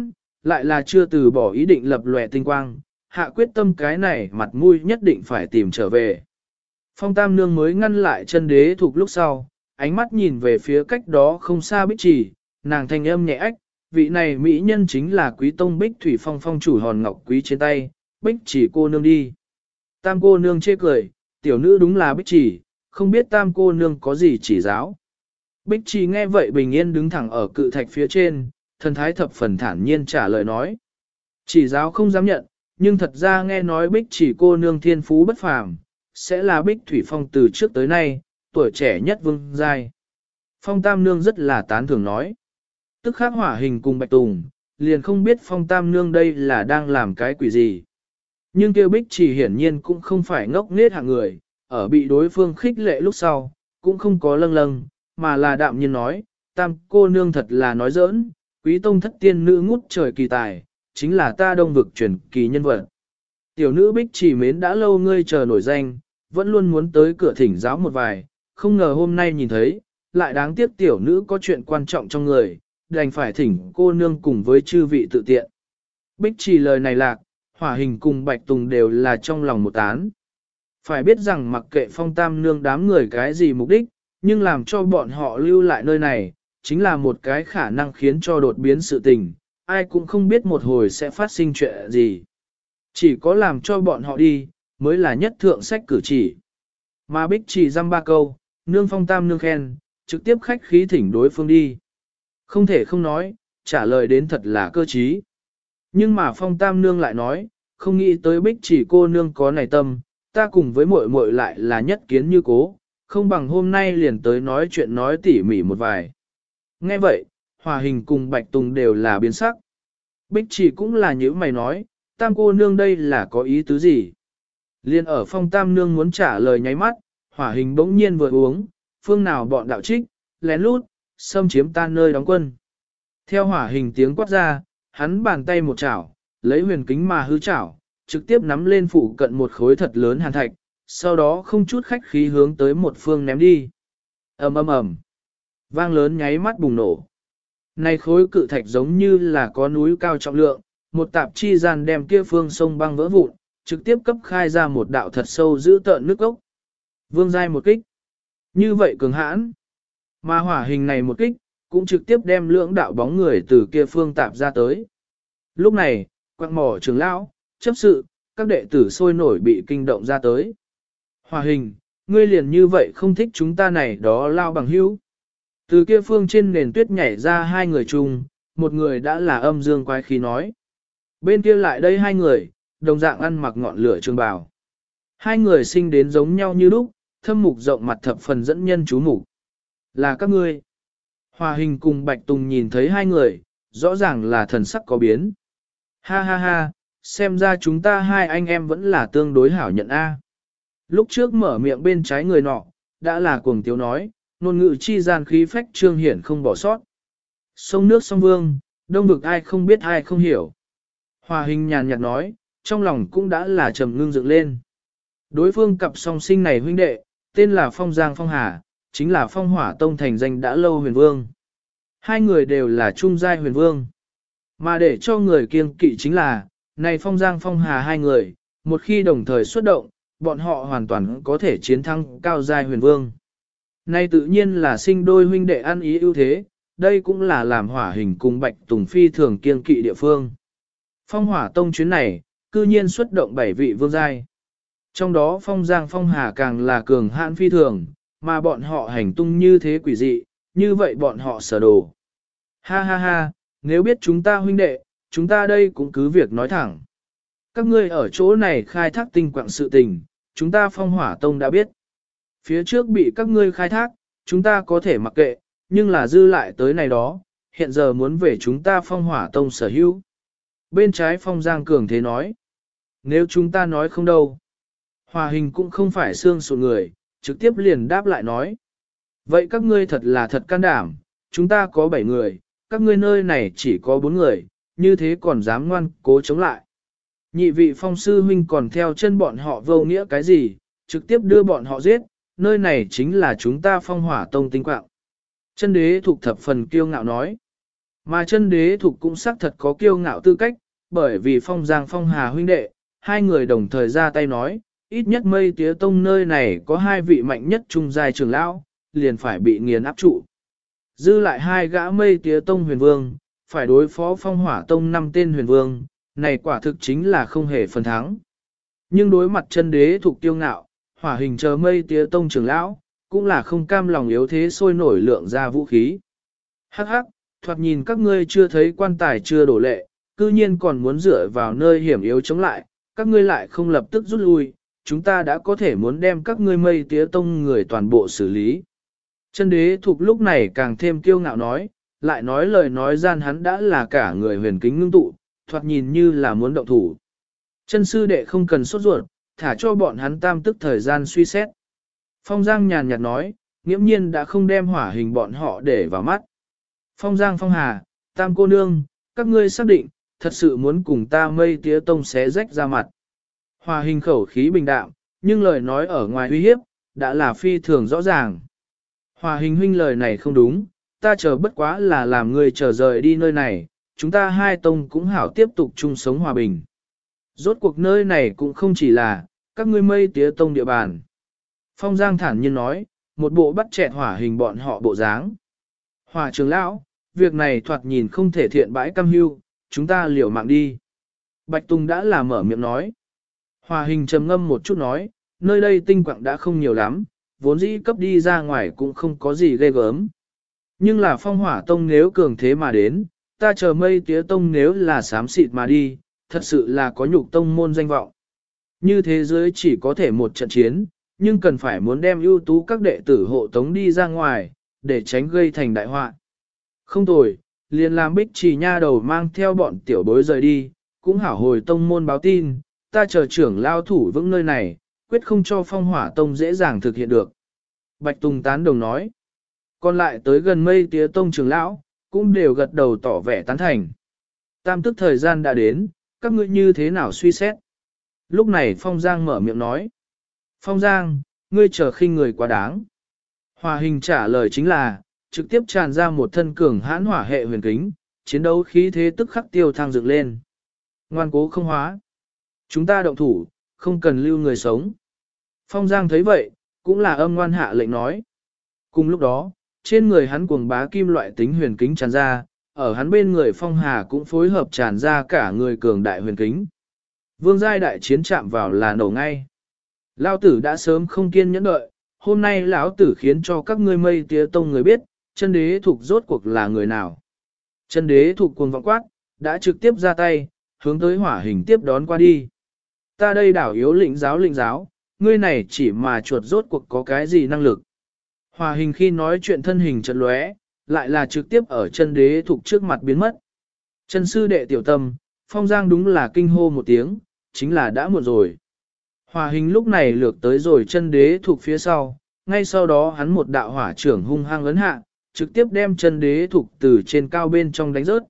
lại là chưa từ bỏ ý định lập lòe tinh quang, hạ quyết tâm cái này mặt mũi nhất định phải tìm trở về. Phong Tam Nương mới ngăn lại chân đế thuộc lúc sau, ánh mắt nhìn về phía cách đó không xa Bích Chỉ, nàng thanh âm nhẹ ách, vị này mỹ nhân chính là Quý Tông Bích Thủy Phong phong chủ hòn ngọc quý trên tay, Bích Chỉ cô nương đi. Tam cô nương chê cười, tiểu nữ đúng là Bích Chỉ, không biết Tam cô nương có gì chỉ giáo. Bích Chỉ nghe vậy bình yên đứng thẳng ở cự thạch phía trên, thần thái thập phần thản nhiên trả lời nói. Chỉ giáo không dám nhận, nhưng thật ra nghe nói Bích Chỉ cô nương thiên phú bất phàm, sẽ là Bích Thủy Phong từ trước tới nay, tuổi trẻ nhất vương giai. Phong Tam Nương rất là tán thưởng nói. Tức khắc Hỏa Hình cùng Bạch Tùng, liền không biết Phong Tam Nương đây là đang làm cái quỷ gì. Nhưng kêu Bích Chỉ hiển nhiên cũng không phải ngốc nghếch hạng người, ở bị đối phương khích lệ lúc sau, cũng không có lâng lâng, mà là đạm nhiên nói, Tam cô nương thật là nói giỡn, Quý Tông thất tiên nữ ngút trời kỳ tài, chính là ta Đông vực truyền kỳ nhân vật. Tiểu nữ Bích Chỉ mến đã lâu ngươi chờ nổi danh, vẫn luôn muốn tới cửa thỉnh giáo một vài, không ngờ hôm nay nhìn thấy, lại đáng tiếc tiểu nữ có chuyện quan trọng trong người, đành phải thỉnh cô nương cùng với chư vị tự tiện. Bích Chỉ lời này lạc, Hỏa Hình cùng Bạch Tùng đều là trong lòng một tán. Phải biết rằng mặc kệ Phong Tam Nương đám người cái gì mục đích, nhưng làm cho bọn họ lưu lại nơi này, chính là một cái khả năng khiến cho đột biến sự tình, ai cũng không biết một hồi sẽ phát sinh chuyện gì. Chỉ có làm cho bọn họ đi, mới là nhất thượng sách cử chỉ. Mà Bích Chỉ dăm ba câu, nương Phong Tam Nương khen, trực tiếp khách khí thỉnh đối phương đi. Không thể không nói, trả lời đến thật là cơ trí. Nhưng mà Phong Tam Nương lại nói, không nghĩ tới Bích Chỉ cô nương có này tâm, ta cùng với muội muội lại là nhất kiến như cố, không bằng hôm nay liền tới nói chuyện nói tỉ mỉ một vài. Nghe vậy, Hỏa Hình cùng Bạch Tùng đều là biến sắc. Bích Chỉ cũng là như mày nói, Tam cô nương đây là có ý tứ gì? Liên ở Phong Tam Nương muốn trả lời nháy mắt, Hỏa Hình bỗng nhiên vừa uống, phương nào bọn đạo trích, lén lút, xâm chiếm ta nơi đóng quân. Theo Hỏa Hình tiếng quát ra, hắn bàn tay một chảo, lấy huyền kính mà hư chảo, trực tiếp nắm lên phụ cận một khối thật lớn hàn thạch, sau đó không chút khách khí hướng tới một phương ném đi. Ầm ầm ầm, vang lớn nháy mắt bùng nổ. Này khối cự thạch giống như là có núi cao trọng lượng, một tạp chi gian đem kia phương sông băng vỡ vụn, trực tiếp cấp khai ra một đạo thật sâu giữ tợn nước ốc. Vương giai một kích. Như vậy cường hãn. Mà Hỏa Hình này một kích, cũng trực tiếp đem lưỡng đạo bóng người từ kia phương tạp ra tới. Lúc này, quạng mỏ trưởng lão, chấp sự, các đệ tử sôi nổi bị kinh động ra tới. Hỏa Hình, ngươi liền như vậy không thích chúng ta này đó lao bằng hữu. Từ kia phương trên nền tuyết nhảy ra hai người chung, một người đã là âm dương quái khí nói. Bên kia lại đây hai người, đồng dạng ăn mặc ngọn lửa trường bào. Hai người sinh đến giống nhau như lúc, thâm mục rộng mặt thập phần dẫn nhân chú mục. Là các ngươi. Hỏa Hình cùng Bạch Tùng nhìn thấy hai người, rõ ràng là thần sắc có biến. Ha ha ha, xem ra chúng ta hai anh em vẫn là tương đối hảo nhận A. Lúc trước mở miệng bên trái người nọ, đã là cuồng tiếu nói, ngôn ngữ chi gian khí phách trương hiển không bỏ sót. Sông nước sông vương, đông vực ai không biết ai không hiểu. Hỏa Hình nhàn nhạt nói, trong lòng cũng đã là trầm ngưng dựng lên. Đối phương cặp song sinh này huynh đệ, tên là Phong Giang Phong Hà, chính là Phong Hỏa Tông thành danh đã lâu huyền vương. Hai người đều là trung giai huyền vương. Mà để cho người kiêng kỵ chính là, này Phong Giang Phong Hà hai người, một khi đồng thời xuất động, bọn họ hoàn toàn có thể chiến thắng cao giai huyền vương. Này tự nhiên là sinh đôi huynh đệ ăn ý ưu thế, đây cũng là làm Hỏa Hình cùng Bạch Tùng phi thường kiêng kỵ địa phương. Phong Hỏa Tông chuyến này, cư nhiên xuất động 7 vị vương giai. Trong đó Phong Giang Phong Hà càng là cường hãn phi thường, mà bọn họ hành tung như thế quỷ dị, như vậy bọn họ sở đồ. Ha ha ha, nếu biết chúng ta huynh đệ, chúng ta đây cũng cứ việc nói thẳng. Các ngươi ở chỗ này khai thác tinh quạng sự tình, chúng ta Phong Hỏa Tông đã biết. Phía trước bị các ngươi khai thác, chúng ta có thể mặc kệ, nhưng là dư lại tới này đó, hiện giờ muốn về chúng ta Phong Hỏa Tông sở hữu. Bên trái Phong Giang cường thế nói. Nếu chúng ta nói không đâu. Hỏa Hình cũng không phải xương sụn người, trực tiếp liền đáp lại nói. Vậy các ngươi thật là thật can đảm, chúng ta có 7 người, các ngươi nơi này chỉ có 4 người, như thế còn dám ngoan cố chống lại. Nhị vị Phong sư huynh còn theo chân bọn họ vô nghĩa cái gì, trực tiếp đưa bọn họ giết, nơi này chính là chúng ta Phong Hỏa Tông tinh quạng. Chân đế thuộc thập phần kiêu ngạo nói. Mà chân đế thục cũng xác thật có kiêu ngạo tư cách, bởi vì Phong Giang Phong Hà huynh đệ, hai người đồng thời ra tay nói, ít nhất Mây Tía Tông nơi này có hai vị mạnh nhất trung giai trưởng lão, liền phải bị nghiền áp trụ. Dư lại hai gã Mây Tía Tông huyền vương, phải đối phó Phong Hỏa Tông 5 tên huyền vương, này quả thực chính là không hề phần thắng. Nhưng đối mặt chân đế thuộc tiêu ngạo, Hỏa Hình chờ Mây Tía Tông trưởng lão, cũng là không cam lòng yếu thế sôi nổi lượng ra vũ khí. Hắc hắc, thoạt nhìn các ngươi chưa thấy quan tài chưa đổ lệ, cư nhiên còn muốn dựa vào nơi hiểm yếu chống lại, các ngươi lại không lập tức rút lui, chúng ta đã có thể muốn đem các ngươi Mây Tía Tông người toàn bộ xử lý. Chân đế thuộc lúc này càng thêm kiêu ngạo nói, lại nói lời nói gian hắn đã là cả người huyền kính ngưng tụ, thoạt nhìn như là muốn động thủ. Chân sư đệ không cần sốt ruột, thả cho bọn hắn tam tức thời gian suy xét. Phong Giang nhàn nhạt nói, nghiễm nhiên đã không đem Hỏa Hình bọn họ để vào mắt. Phong Giang Phong Hà, tam cô nương, các ngươi xác định, thật sự muốn cùng ta Mây Tía Tông xé rách ra mặt. Hỏa Hình khẩu khí bình đạm, nhưng lời nói ở ngoài uy hiếp, đã là phi thường rõ ràng. Hỏa Hình huynh lời này không đúng, ta chờ bất quá là làm ngươi chờ rời đi nơi này, chúng ta hai tông cũng hảo tiếp tục chung sống hòa bình. Rốt cuộc nơi này cũng không chỉ là các ngươi Mây Tía Tông địa bàn. Phong Giang thản nhiên nói, một bộ bắt chẹt Hỏa Hình bọn họ bộ dáng. Hỏa trưởng lão, việc này thoạt nhìn không thể thiện bãi cam hưu, chúng ta liều mạng đi. Bạch Tùng đã là mở miệng nói. Hỏa Hình trầm ngâm một chút nói, nơi đây tinh quặng đã không nhiều lắm, vốn dĩ cấp đi ra ngoài cũng không có gì ghê gớm. Nhưng là Phong Hỏa Tông nếu cường thế mà đến, ta chờ Mây Tía Tông nếu là xám xịt mà đi, thật sự là có nhục tông môn danh vọng. Như thế giới chỉ có thể một trận chiến, nhưng cần phải muốn đem ưu tú các đệ tử hộ tống đi ra ngoài, để tránh gây thành đại họa. Không tồi, liền làm Bích Trì nha đầu mang theo bọn tiểu bối rời đi, cũng hảo hồi tông môn báo tin, ta chờ trưởng lao thủ vững nơi này, quyết không cho Phong Hỏa Tông dễ dàng thực hiện được. Bạch Tùng tán đồng nói. Còn lại tới gần Mây Tía Tông trưởng lão, cũng đều gật đầu tỏ vẻ tán thành. Tam tức thời gian đã đến, các ngươi như thế nào suy xét? Lúc này Phong Giang mở miệng nói. Phong Giang, ngươi chờ khinh người quá đáng. Hỏa Hình trả lời chính là, trực tiếp tràn ra một thân cường hãn hỏa hệ huyền kính, chiến đấu khí thế tức khắc tiêu thăng dựng lên. Ngoan cố không hóa. Chúng ta động thủ, không cần lưu người sống. Phong Giang thấy vậy, cũng là âm ngoan hạ lệnh nói. Cùng lúc đó, trên người hắn cuồng bá kim loại tính huyền kính tràn ra, ở hắn bên người Phong Hà cũng phối hợp tràn ra cả người cường đại huyền kính. Vương giai đại chiến chạm vào là nổ ngay. Lão tử đã sớm không kiên nhẫn đợi, hôm nay lão tử khiến cho các ngươi Mây Tía Tông người biết, chân đế thuộc rốt cuộc là người nào. Chân đế thuộc cuồng vọng quát, đã trực tiếp ra tay, hướng tới Hỏa Hình tiếp đón qua đi. Ta đây đảo yếu lĩnh giáo, ngươi này chỉ mà chuột rốt cuộc có cái gì năng lực. Hỏa Hình khi nói chuyện thân hình chợt lóe, lại là trực tiếp ở chân đế thuộc trước mặt biến mất. Chân sư đệ tiểu tâm, Phong Giang đúng là kinh hô một tiếng, chính là đã muộn rồi. Hỏa Hình lúc này lược tới rồi chân đế thuộc phía sau, ngay sau đó hắn một đạo hỏa trưởng hung hăng ấn hạ, trực tiếp đem chân đế thuộc từ trên cao bên trong đánh rớt.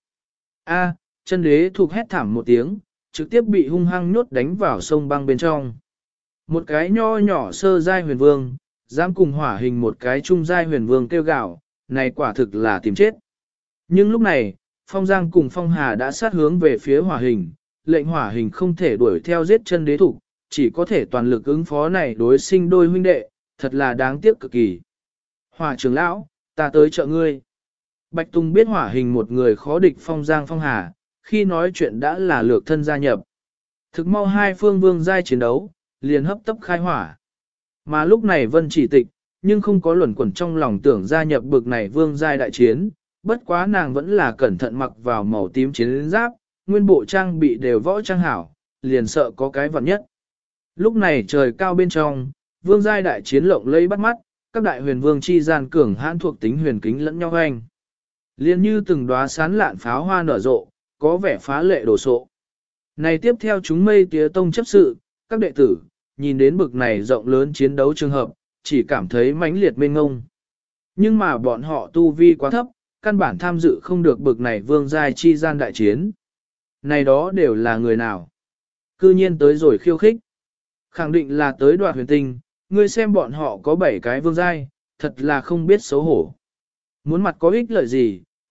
A, chân đế thuộc hét thảm một tiếng, trực tiếp bị hung hăng nhốt đánh vào sông băng bên trong. Một cái nho nhỏ sơ giai huyền vương, dám cùng Hỏa Hình một cái trung giai huyền vương kêu gào, này quả thực là tìm chết. Nhưng lúc này, Phong Giang cùng Phong Hà đã sát hướng về phía Hỏa Hình, lệnh Hỏa Hình không thể đuổi theo giết chân đế thủ, chỉ có thể toàn lực ứng phó này đối sinh đôi huynh đệ, thật là đáng tiếc cực kỳ. Hỏa trưởng lão, ta tới trợ ngươi. Bạch Tùng biết Hỏa Hình một người khó địch Phong Giang Phong Hà, khi nói chuyện đã là lược thân gia nhập. Thực mau hai phương vương giai chiến đấu, liền hấp tấp khai hỏa. Mà lúc này Vân Chỉ Tịch, nhưng không có luẩn quẩn trong lòng tưởng gia nhập bực này vương giai đại chiến, bất quá nàng vẫn là cẩn thận mặc vào màu tím chiến giáp, nguyên bộ trang bị đều võ trang hảo, liền sợ có cái vật nhất. Lúc này trời cao bên trong, vương giai đại chiến lộng lẫy bắt mắt, các đại huyền vương chi gian cường hãn thuộc tính huyền kính lẫn nhau hoành. Liên như từng đóa sán lạn pháo hoa nở rộ, có vẻ phá lệ đồ sộ. Này tiếp theo chúng Mây Tía Tông chấp sự, các đệ tử, nhìn đến bực này rộng lớn chiến đấu trường hợp, chỉ cảm thấy mãnh liệt mênh ngông. Nhưng mà bọn họ tu vi quá thấp, căn bản tham dự không được bực này vương giai chi gian đại chiến. Này đó đều là người nào? Cư nhiên tới rồi khiêu khích. Khẳng định là tới đoạt huyền tinh, ngươi xem bọn họ có 7 cái vương giai, thật là không biết xấu hổ. Muốn mặt có ích lợi gì,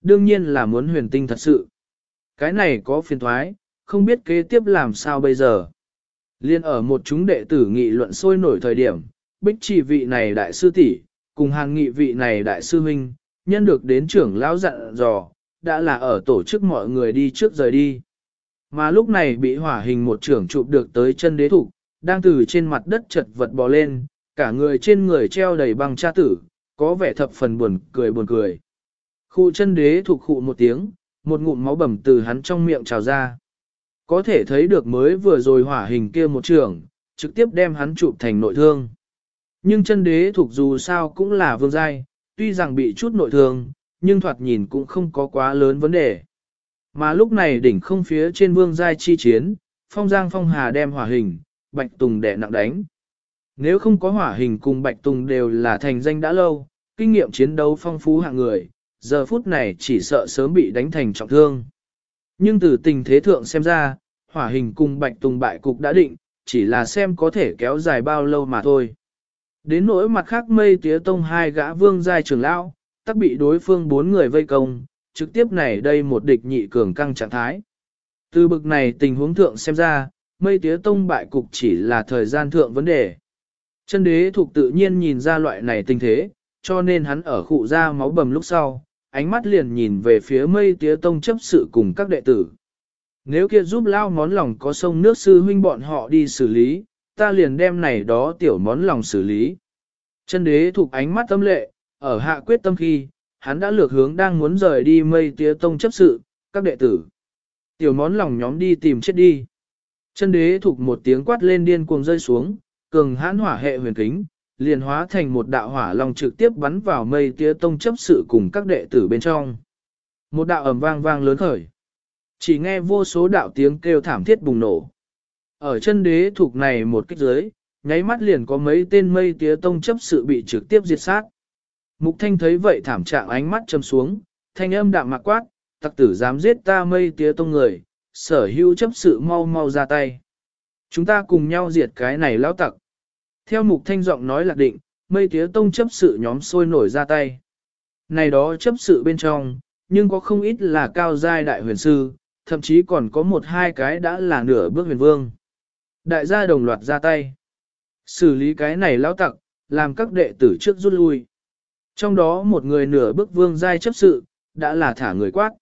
đương nhiên là muốn huyền tinh thật sự. Cái này có phiền thoái, không biết kế tiếp làm sao bây giờ. Liên ở một chúng đệ tử nghị luận sôi nổi thời điểm, Bích Chỉ vị này đại sư tỷ cùng Hàn Nghị vị này đại sư huynh, nhân được đến trưởng lão dặn dò, đã là ở tổ chức mọi người đi trước rời đi. Mà lúc này bị hỏa hình một trưởng chụp được tới chân đế thục, đang từ trên mặt đất chật vật bò lên, cả người trên người treo đầy băng cha tử, có vẻ thập phần buồn cười. Khu chân đế thục khụ một tiếng, một ngụm máu bầm từ hắn trong miệng trào ra. Có thể thấy được mới vừa rồi hỏa hình kia một trưởng, trực tiếp đem hắn chụp thành nội thương. Nhưng chân đế thục dù sao cũng là vương giai, tuy rằng bị chút nội thương, nhưng thoạt nhìn cũng không có quá lớn vấn đề. Mà lúc này đỉnh không phía trên vương giai chi chiến, Phong Giang Phong Hà đem hỏa hình, Bạch Tùng đè nặng đánh. Nếu không có hỏa hình cùng Bạch Tùng đều là thành danh đã lâu, kinh nghiệm chiến đấu phong phú hạng người, giờ phút này chỉ sợ sớm bị đánh thành trọng thương. Nhưng từ tình thế thượng xem ra, hỏa hình cùng Bạch Tùng bại cục đã định, chỉ là xem có thể kéo dài bao lâu mà thôi. Đến nỗi mặt khác Mây Tía Tông hai gã vương giai trưởng lão, tắc bị đối phương 4 người vây công, trực tiếp này đây một địch nhị cường căng trạng thái. Từ bực này tình huống thượng xem ra, Mây Tía Tông bại cục chỉ là thời gian thượng vấn đề. Chân đế thuộc tự nhiên nhìn ra loại này tình thế, cho nên hắn ở khụ ra máu bầm lúc sau, ánh mắt liền nhìn về phía Mây Tía Tông chấp sự cùng các đệ tử. Nếu kia giúp lao món lòng có sông nước sư huynh bọn họ đi xử lý, ta liền đem này đó tiểu món lòng xử lý. Chân đế thuộc ánh mắt tâm lệ, ở hạ quyết tâm khi, hắn đã lược hướng đang muốn rời đi Mây Tía Tông chấp sự, các đệ tử. Tiểu món lòng nhóm đi tìm chết đi. Chân đế thuộc một tiếng quát lên điên cuồng rơi xuống, cường hãn hỏa hệ huyền kính, liền hóa thành một đạo hỏa long trực tiếp bắn vào Mây Tía Tông chấp sự cùng các đệ tử bên trong. Một đạo ầm vang vang lớn khởi. Chỉ nghe vô số đạo tiếng kêu thảm thiết bùng nổ. Ở chân đế thuộc này một kích dưới, nháy mắt liền có mấy tên Mây Tía Tông chấp sự bị trực tiếp diệt sát. Mục Thanh thấy vậy thảm trạng ánh mắt châm xuống, thanh âm đạm mạc quát, tặc tử dám giết ta Mây Tía Tông người, sở hữu chấp sự mau mau ra tay. Chúng ta cùng nhau diệt cái này lão tặc. Theo Mục Thanh giọng nói lạc định, Mây Tía Tông chấp sự nhóm sôi nổi ra tay. Này đó chấp sự bên trong, nhưng có không ít là cao giai đại huyền sư, thậm chí còn có một hai cái đã là nửa bước huyền vương. Đại gia đồng loạt ra tay. Xử lý cái này lão tặc, làm các đệ tử trước rút lui. Trong đó một người nửa bước vương giai chấp sự, đã là thả người quát.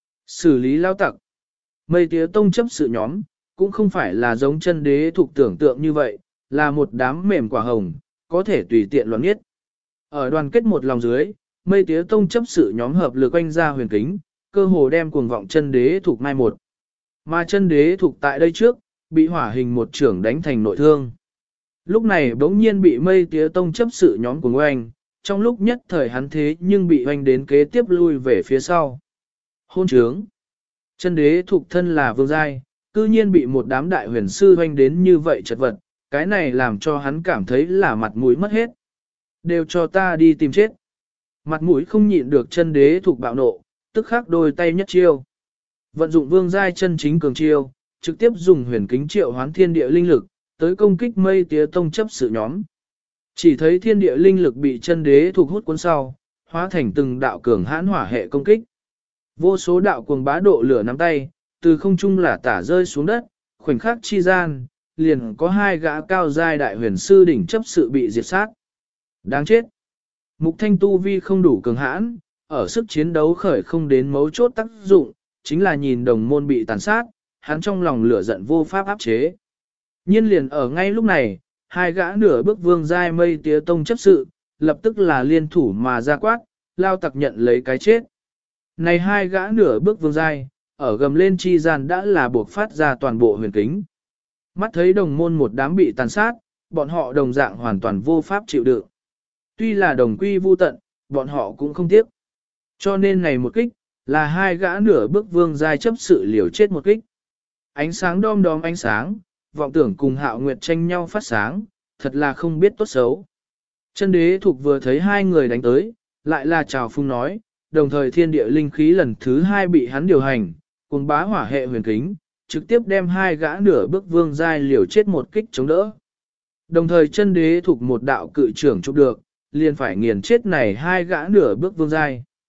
Xử lý lão tặc. Mây Tía Tông chấp sự nhóm, cũng không phải là giống chân đế thuộc tưởng tượng như vậy, là một đám mềm quả hồng, có thể tùy tiện loạn nhất. Ở đoàn kết một lòng dưới, Mây Tía Tông chấp sự nhóm hợp lực quanh ra huyền kính, cơ hồ đem cuồng vọng chân đế thuộc mai một. Mà chân đế thuộc tại đây trước, bị hỏa hình một trưởng đánh thành nội thương. Lúc này bỗng nhiên bị Mây Tía Tông chấp sự nhóm cùng oanh, trong lúc nhất thời hắn thế nhưng bị oanh đến kế tiếp lui về phía sau. Hôn trướng. Chân đế thuộc thân là vương giai, cư nhiên bị một đám đại huyền sư oanh đến như vậy chật vật, cái này làm cho hắn cảm thấy là mặt mũi mất hết. Đều cho ta đi tìm chết. Mặt mũi không nhịn được chân đế thuộc bạo nộ, tức khắc đôi tay nhất chiêu. Vận dụng vương giai chân chính cường chiêu, trực tiếp dùng huyền kính triệu hoán thiên địa linh lực, tới công kích Mây Tía Tông chấp sự nhóm. Chỉ thấy thiên địa linh lực bị chân đế thuộc hút cuốn sau, hóa thành từng đạo cường hãn hỏa hệ công kích. Vô số đạo cuồng bá độ lửa nắm tay, từ không trung là tả rơi xuống đất, khoảnh khắc chi gian, liền có hai gã cao giai đại huyền sư đỉnh chấp sự bị diệt sát. Đáng chết! Mục Thanh tu vi không đủ cường hãn, ở sức chiến đấu khởi không đến mấu chốt tác dụng, chính là nhìn đồng môn bị tàn sát, hắn trong lòng lửa giận vô pháp áp chế. Nhiên liền ở ngay lúc này, hai gã nửa bước vương giai Mây Tía Tông chấp sự, lập tức là liên thủ mà ra quát, lao tặc nhận lấy cái chết. Này hai gã nửa bước vương giai, ở gầm lên chi gian đã là buộc phát ra toàn bộ huyền kính. Mắt thấy đồng môn một đám bị tàn sát, bọn họ đồng dạng hoàn toàn vô pháp chịu đựng. Tuy là đồng quy vu tận, bọn họ cũng không tiếc. Cho nên này một kích, là hai gã nửa bước vương giai chấp sự liều chết một kích. Ánh sáng đom đóm ánh sáng, vọng tưởng cùng Hạo Nguyệt tranh nhau phát sáng, thật là không biết tốt xấu. Chân đế thuộc vừa thấy hai người đánh tới, lại là chào phung nói, đồng thời thiên địa linh khí lần thứ hai bị hắn điều hành, cùng bá hỏa hệ huyền kính, trực tiếp đem hai gã nửa bước vương giai liều chết một kích chống đỡ. Đồng thời chân đế thuộc một đạo cự trưởng chụp được, liền phải nghiền chết này hai gã nửa bước vương giai.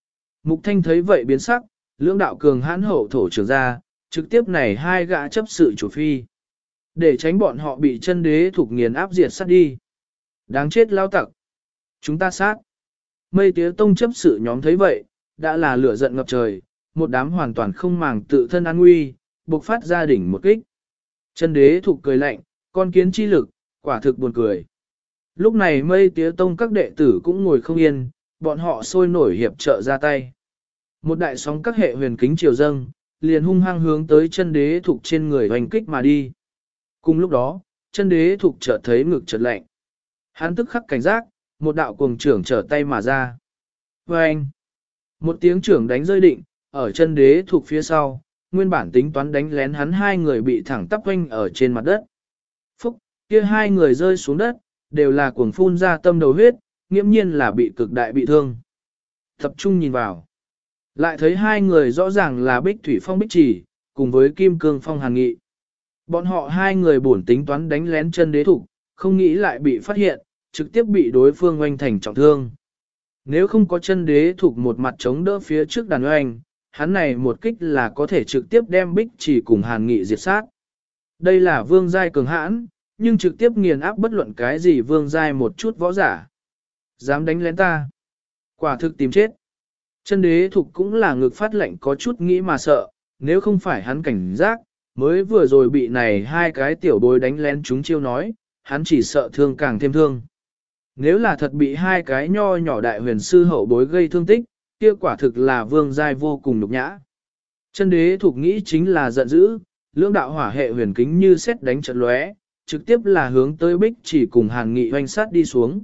Mục Thanh thấy vậy biến sắc, lưỡng đạo cường hãn hậu thổ trưởng ra, trực tiếp này hai gã chấp sự chủ phi. Để tránh bọn họ bị chân đế thuộc nghiền áp diệt sát đi. Đáng chết lao tặc. Chúng ta sát. Mây tía tông chấp sự nhóm thấy vậy, đã là lửa giận ngập trời, một đám hoàn toàn không màng tự thân an nguy, buộc phát ra đỉnh một kích. Chân đế thuộc cười lạnh, con kiến chi lực, quả thực buồn cười. Lúc này mây tía tông các đệ tử cũng ngồi không yên, bọn họ sôi nổi hiệp trợ ra tay. Một đại sóng các hệ huyền kính triều dâng, liền hung hăng hướng tới chân đế thuộc trên người hoành kích mà đi. Cùng lúc đó, chân đế thuộc chợt thấy ngực chợt lạnh. Hắn tức khắc cảnh giác, một đạo cuồng trưởng trở tay mà ra. Và anh, một tiếng trưởng đánh rơi định, ở chân đế thuộc phía sau, nguyên bản tính toán đánh lén hắn hai người bị thẳng tắp quanh ở trên mặt đất. Phúc, kia hai người rơi xuống đất, đều là cuồng phun ra tâm đầu huyết, nghiễm nhiên là bị cực đại bị thương. Tập trung nhìn vào, lại thấy hai người rõ ràng là Bích Thủy Phong Bích Chỉ, cùng với Kim Cương Phong Hàn Nghị. Bọn họ hai người bổn tính toán đánh lén chân đế thủ, không nghĩ lại bị phát hiện, trực tiếp bị đối phương oanh thành trọng thương. Nếu không có chân đế thủ một mặt chống đỡ phía trước đàn oanh, hắn này một kích là có thể trực tiếp đem Bích Chỉ cùng Hàn Nghị diệt sát. Đây là vương giai cường hãn, nhưng trực tiếp nghiền áp bất luận cái gì vương giai một chút võ giả. Dám đánh lén ta. Quả thực tìm chết. Chân đế thục cũng là ngực phát lệnh có chút nghĩ mà sợ, nếu không phải hắn cảnh giác, mới vừa rồi bị này hai cái tiểu bối đánh lén chúng chiêu nói, hắn chỉ sợ thương càng thêm thương. Nếu là thật bị hai cái nho nhỏ đại huyền sư hậu bối gây thương tích, kia quả thực là vương giai vô cùng nhục nhã. Chân đế thục nghĩ chính là giận dữ, lưỡng đạo hỏa hệ huyền kính như xét đánh trận lóe, trực tiếp là hướng tới Bích Chỉ cùng Hàn Nghị hoành sát đi xuống.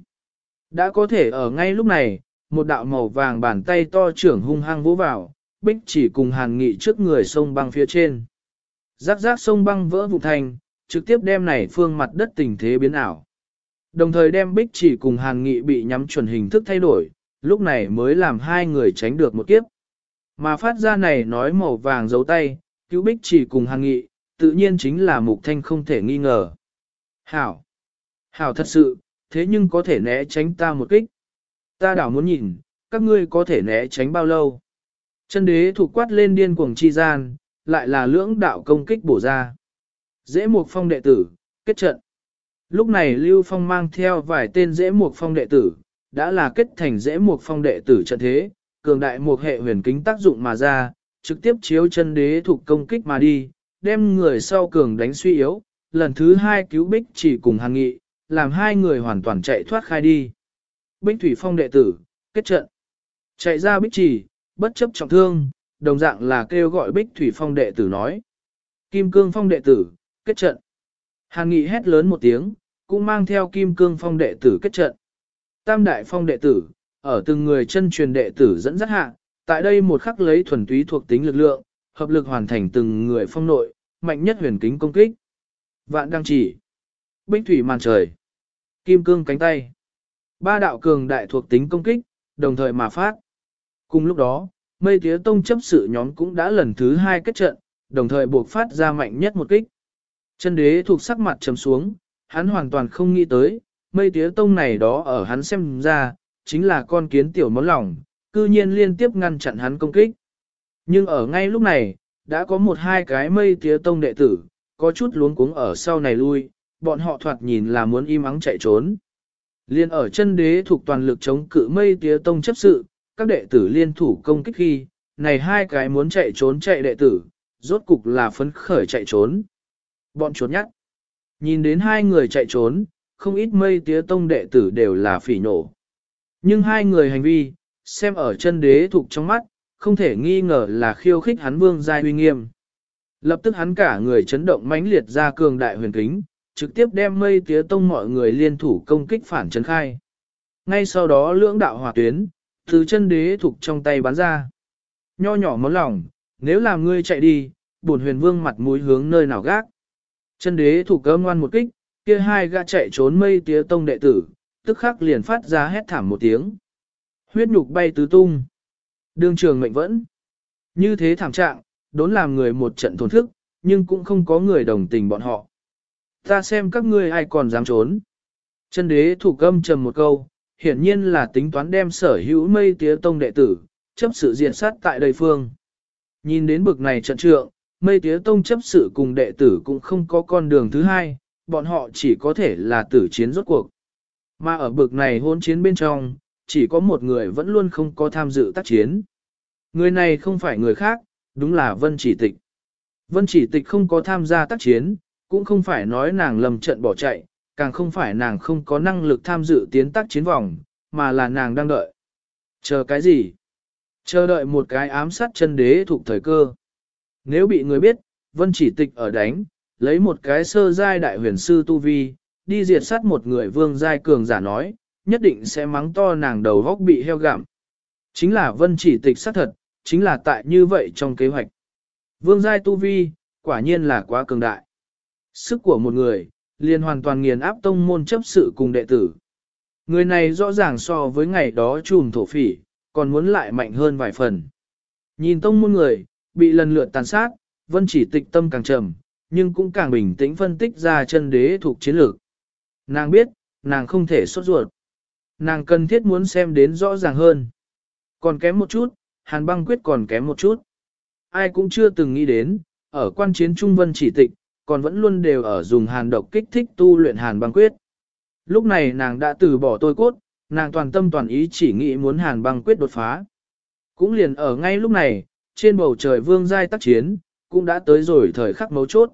Đã có thể ở ngay lúc này, một đạo màu vàng bàn tay to trưởng hung hăng vỗ vào, Bích Chỉ cùng Hàn Nghị trước người sông băng phía trên. Rác rác sông băng vỡ vụn thành, trực tiếp đem này phương mặt đất tình thế biến ảo. Đồng thời đem Bích Chỉ cùng Hàn Nghị bị nhắm chuẩn hình thức thay đổi, lúc này mới làm hai người tránh được một kiếp. Mà phát ra này nói màu vàng giấu tay, cứu Bích Chỉ cùng Hàn Nghị, tự nhiên chính là Mục Thanh không thể nghi ngờ. Hảo! Hảo thật sự, thế nhưng có thể né tránh ta một kích. Ta đảo muốn nhìn, các ngươi có thể né tránh bao lâu. Chân đế thủ quát lên điên cuồng chi gian, lại là lưỡng đạo công kích bổ ra. Dễ Mục Phong đệ tử, kết trận. Lúc này Lưu Phong mang theo vài tên Dễ Mục Phong đệ tử, đã là kết thành Dễ Mục Phong đệ tử trận thế, cường đại một hệ huyền kính tác dụng mà ra, trực tiếp chiếu chân đế thủ công kích mà đi, đem người sau cường đánh suy yếu, lần thứ hai cứu Bích Chỉ cùng Hàn Nghị, làm hai người hoàn toàn chạy thoát khai đi. Bích Thủy Phong đệ tử, kết trận. Chạy ra Bích Chỉ, bất chấp trọng thương, đồng dạng là kêu gọi Bích Thủy Phong đệ tử nói. Kim Cương Phong đệ tử, kết trận. Hàn Nghị hét lớn một tiếng, cũng mang theo Kim Cương Phong đệ tử kết trận. Tam Đại Phong đệ tử, ở từng người chân truyền đệ tử dẫn dắt hạ, tại đây một khắc lấy thuần túy thuộc tính lực lượng, hợp lực hoàn thành từng người phong nội, mạnh nhất huyền kính công kích. Vạn đăng chỉ, Bích Thủy màn trời, Kim Cương cánh tay. Ba đạo cường đại thuộc tính công kích, đồng thời mà phát. Cùng lúc đó, Mây Tía Tông chấp sự nhóm cũng đã lần thứ hai kết trận, đồng thời buộc phát ra mạnh nhất một kích. Chân đế thuộc sắc mặt trầm xuống, hắn hoàn toàn không nghĩ tới, Mây Tía Tông này đó ở hắn xem ra, chính là con kiến tiểu món lòng, cư nhiên liên tiếp ngăn chặn hắn công kích. Nhưng ở ngay lúc này, đã có một hai cái Mây Tía Tông đệ tử, có chút luống cuống ở sau này lui, bọn họ thoạt nhìn là muốn im ắng chạy trốn. Liên ở chân đế thuộc toàn lực chống cự Mây Tía Tông chấp sự, các đệ tử liên thủ công kích khi, này hai cái muốn chạy trốn chạy đệ tử, rốt cục là phấn khởi chạy trốn. Bọn trốn nhát. Nhìn đến hai người chạy trốn, không ít Mây Tía Tông đệ tử đều là phỉ nổ. Nhưng hai người hành vi, xem ở chân đế thuộc trong mắt, không thể nghi ngờ là khiêu khích hắn vương giai uy nghiêm. Lập tức hắn cả người chấn động mãnh liệt ra cường đại huyền kính, trực tiếp đem Mây Tía Tông mọi người liên thủ công kích phản chấn khai. Ngay sau đó lưỡng đạo hỏa tuyến, từ chân đế thuộc trong tay bắn ra. Nho nhỏ món lòng, nếu làm ngươi chạy đi, bổn huyền vương mặt mũi hướng nơi nào gác. Chân đế thuộc cơm ngoan một kích, kia hai gã chạy trốn Mây Tía Tông đệ tử, tức khắc liền phát ra hét thảm một tiếng. Huyết nhục bay tứ tung. Đương trường mệnh vẫn. Như thế thảm trạng, đốn làm người một trận thổn thức, nhưng cũng không có người đồng tình bọn họ. Ta xem các ngươi ai còn dám trốn. Chân đế thủ câm trầm một câu, hiển nhiên là tính toán đem sở hữu Mây Tía Tông đệ tử, chấp sự diệt sát tại đây phương. Nhìn đến bực này trận trượng, Mây Tía Tông chấp sự cùng đệ tử cũng không có con đường thứ hai, bọn họ chỉ có thể là tử chiến rốt cuộc. Mà ở bực này hôn chiến bên trong, chỉ có một người vẫn luôn không có tham dự tác chiến. Người này không phải người khác, đúng là Vân Chỉ Tịch. Vân Chỉ Tịch không có tham gia tác chiến, cũng không phải nói nàng lầm trận bỏ chạy, càng không phải nàng không có năng lực tham dự tiến tác chiến vòng, mà là nàng đang đợi. Chờ cái gì? Chờ đợi một cái ám sát chân đế thuộc thời cơ. Nếu bị người biết, Vân Chỉ Tịch ở đánh, lấy một cái sơ giai đại huyền sư tu vi, đi diệt sát một người vương giai cường giả nói, nhất định sẽ mắng to nàng đầu góc bị heo gặm. Chính là Vân Chỉ Tịch sát thật, chính là tại như vậy trong kế hoạch. Vương giai tu vi, quả nhiên là quá cường đại. Sức của một người, liền hoàn toàn nghiền áp tông môn chấp sự cùng đệ tử. Người này rõ ràng so với ngày đó trùm thổ phỉ, còn muốn lại mạnh hơn vài phần. Nhìn tông môn người, bị lần lượt tàn sát, Vân Chỉ Tịch tâm càng trầm, nhưng cũng càng bình tĩnh phân tích ra chân đế thuộc chiến lược. Nàng biết, nàng không thể sốt ruột. Nàng cần thiết muốn xem đến rõ ràng hơn. Còn kém một chút, Hàn Băng Quyết còn kém một chút. Ai cũng chưa từng nghĩ đến, ở quan chiến Trung Vân Chỉ Tịch, còn vẫn luôn đều ở dùng hàn độc kích thích tu luyện Hàn Băng Quyết. Lúc này nàng đã từ bỏ tôi cốt, nàng toàn tâm toàn ý chỉ nghĩ muốn Hàn Băng Quyết đột phá. Cũng liền ở ngay lúc này, trên bầu trời vương giai tác chiến, cũng đã tới rồi thời khắc mấu chốt.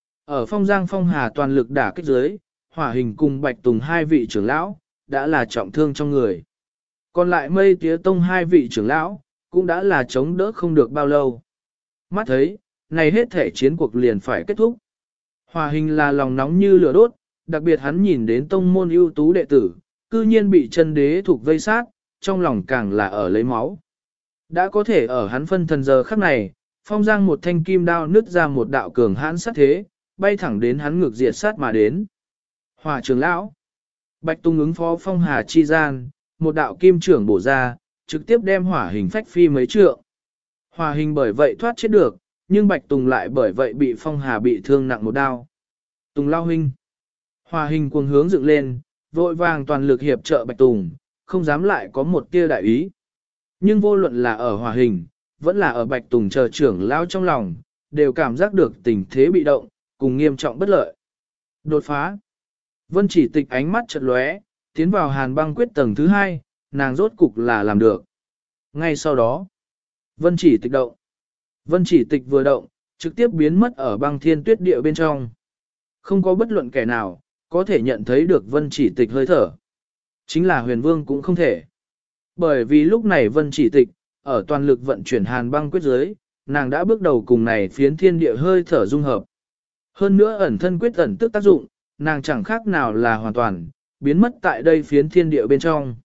Ở Phong Giang Phong Hà toàn lực đả kích dưới, Hỏa Hình cùng Bạch Tùng hai vị trưởng lão, đã là trọng thương trong người. Còn lại Mây Tía Tông hai vị trưởng lão, cũng đã là chống đỡ không được bao lâu. Mắt thấy, này hết thể chiến cuộc liền phải kết thúc. Hỏa Hình là lòng nóng như lửa đốt, đặc biệt hắn nhìn đến tông môn ưu tú đệ tử, cư nhiên bị chân đế thuộc vây sát, trong lòng càng là ở lấy máu. Đã có thể ở hắn phân thần giờ khắc này, Phong Giang một thanh kim đao nứt ra một đạo cường hãn sát thế, bay thẳng đến hắn ngược diệt sát mà đến. Hỏa trưởng lão, Bạch Tung ứng phó Phong Hà chi gian, một đạo kim trưởng bổ ra, trực tiếp đem Hỏa Hình phách phi mấy trượng. Hỏa Hình bởi vậy thoát chết được, nhưng Bạch Tùng lại bởi vậy bị Phong Hà bị thương nặng một đao. Tùng lao huynh. Hỏa Hình cuồng hướng dựng lên, vội vàng toàn lực hiệp trợ Bạch Tùng, không dám lại có một tia đại ý. Nhưng vô luận là ở Hỏa Hình, vẫn là ở Bạch Tùng chờ trưởng lao trong lòng, đều cảm giác được tình thế bị động, cùng nghiêm trọng bất lợi. Đột phá. Vân Chỉ Tịch ánh mắt chợt lóe, tiến vào Hàn Băng Quyết tầng thứ 2, nàng rốt cục là làm được. Ngay sau đó, Vân Chỉ Tịch động. Vân Chỉ Tịch vừa động, trực tiếp biến mất ở băng thiên tuyết địa bên trong. Không có bất luận kẻ nào, có thể nhận thấy được Vân Chỉ Tịch hơi thở. Chính là Huyền Vương cũng không thể. Bởi vì lúc này Vân Chỉ Tịch, ở toàn lực vận chuyển Hàn Băng Quyết giới, nàng đã bước đầu cùng này phiến thiên địa hơi thở dung hợp. Hơn nữa ẩn thân quyết ẩn tức tác dụng, nàng chẳng khác nào là hoàn toàn, biến mất tại đây phiến thiên địa bên trong.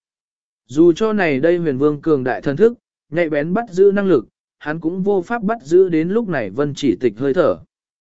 Dù cho này đây Huyền Vương cường đại thân thức, nhạy bén bắt giữ năng lực, hắn cũng vô pháp bắt giữ đến lúc này Vân Chỉ Tịch hơi thở.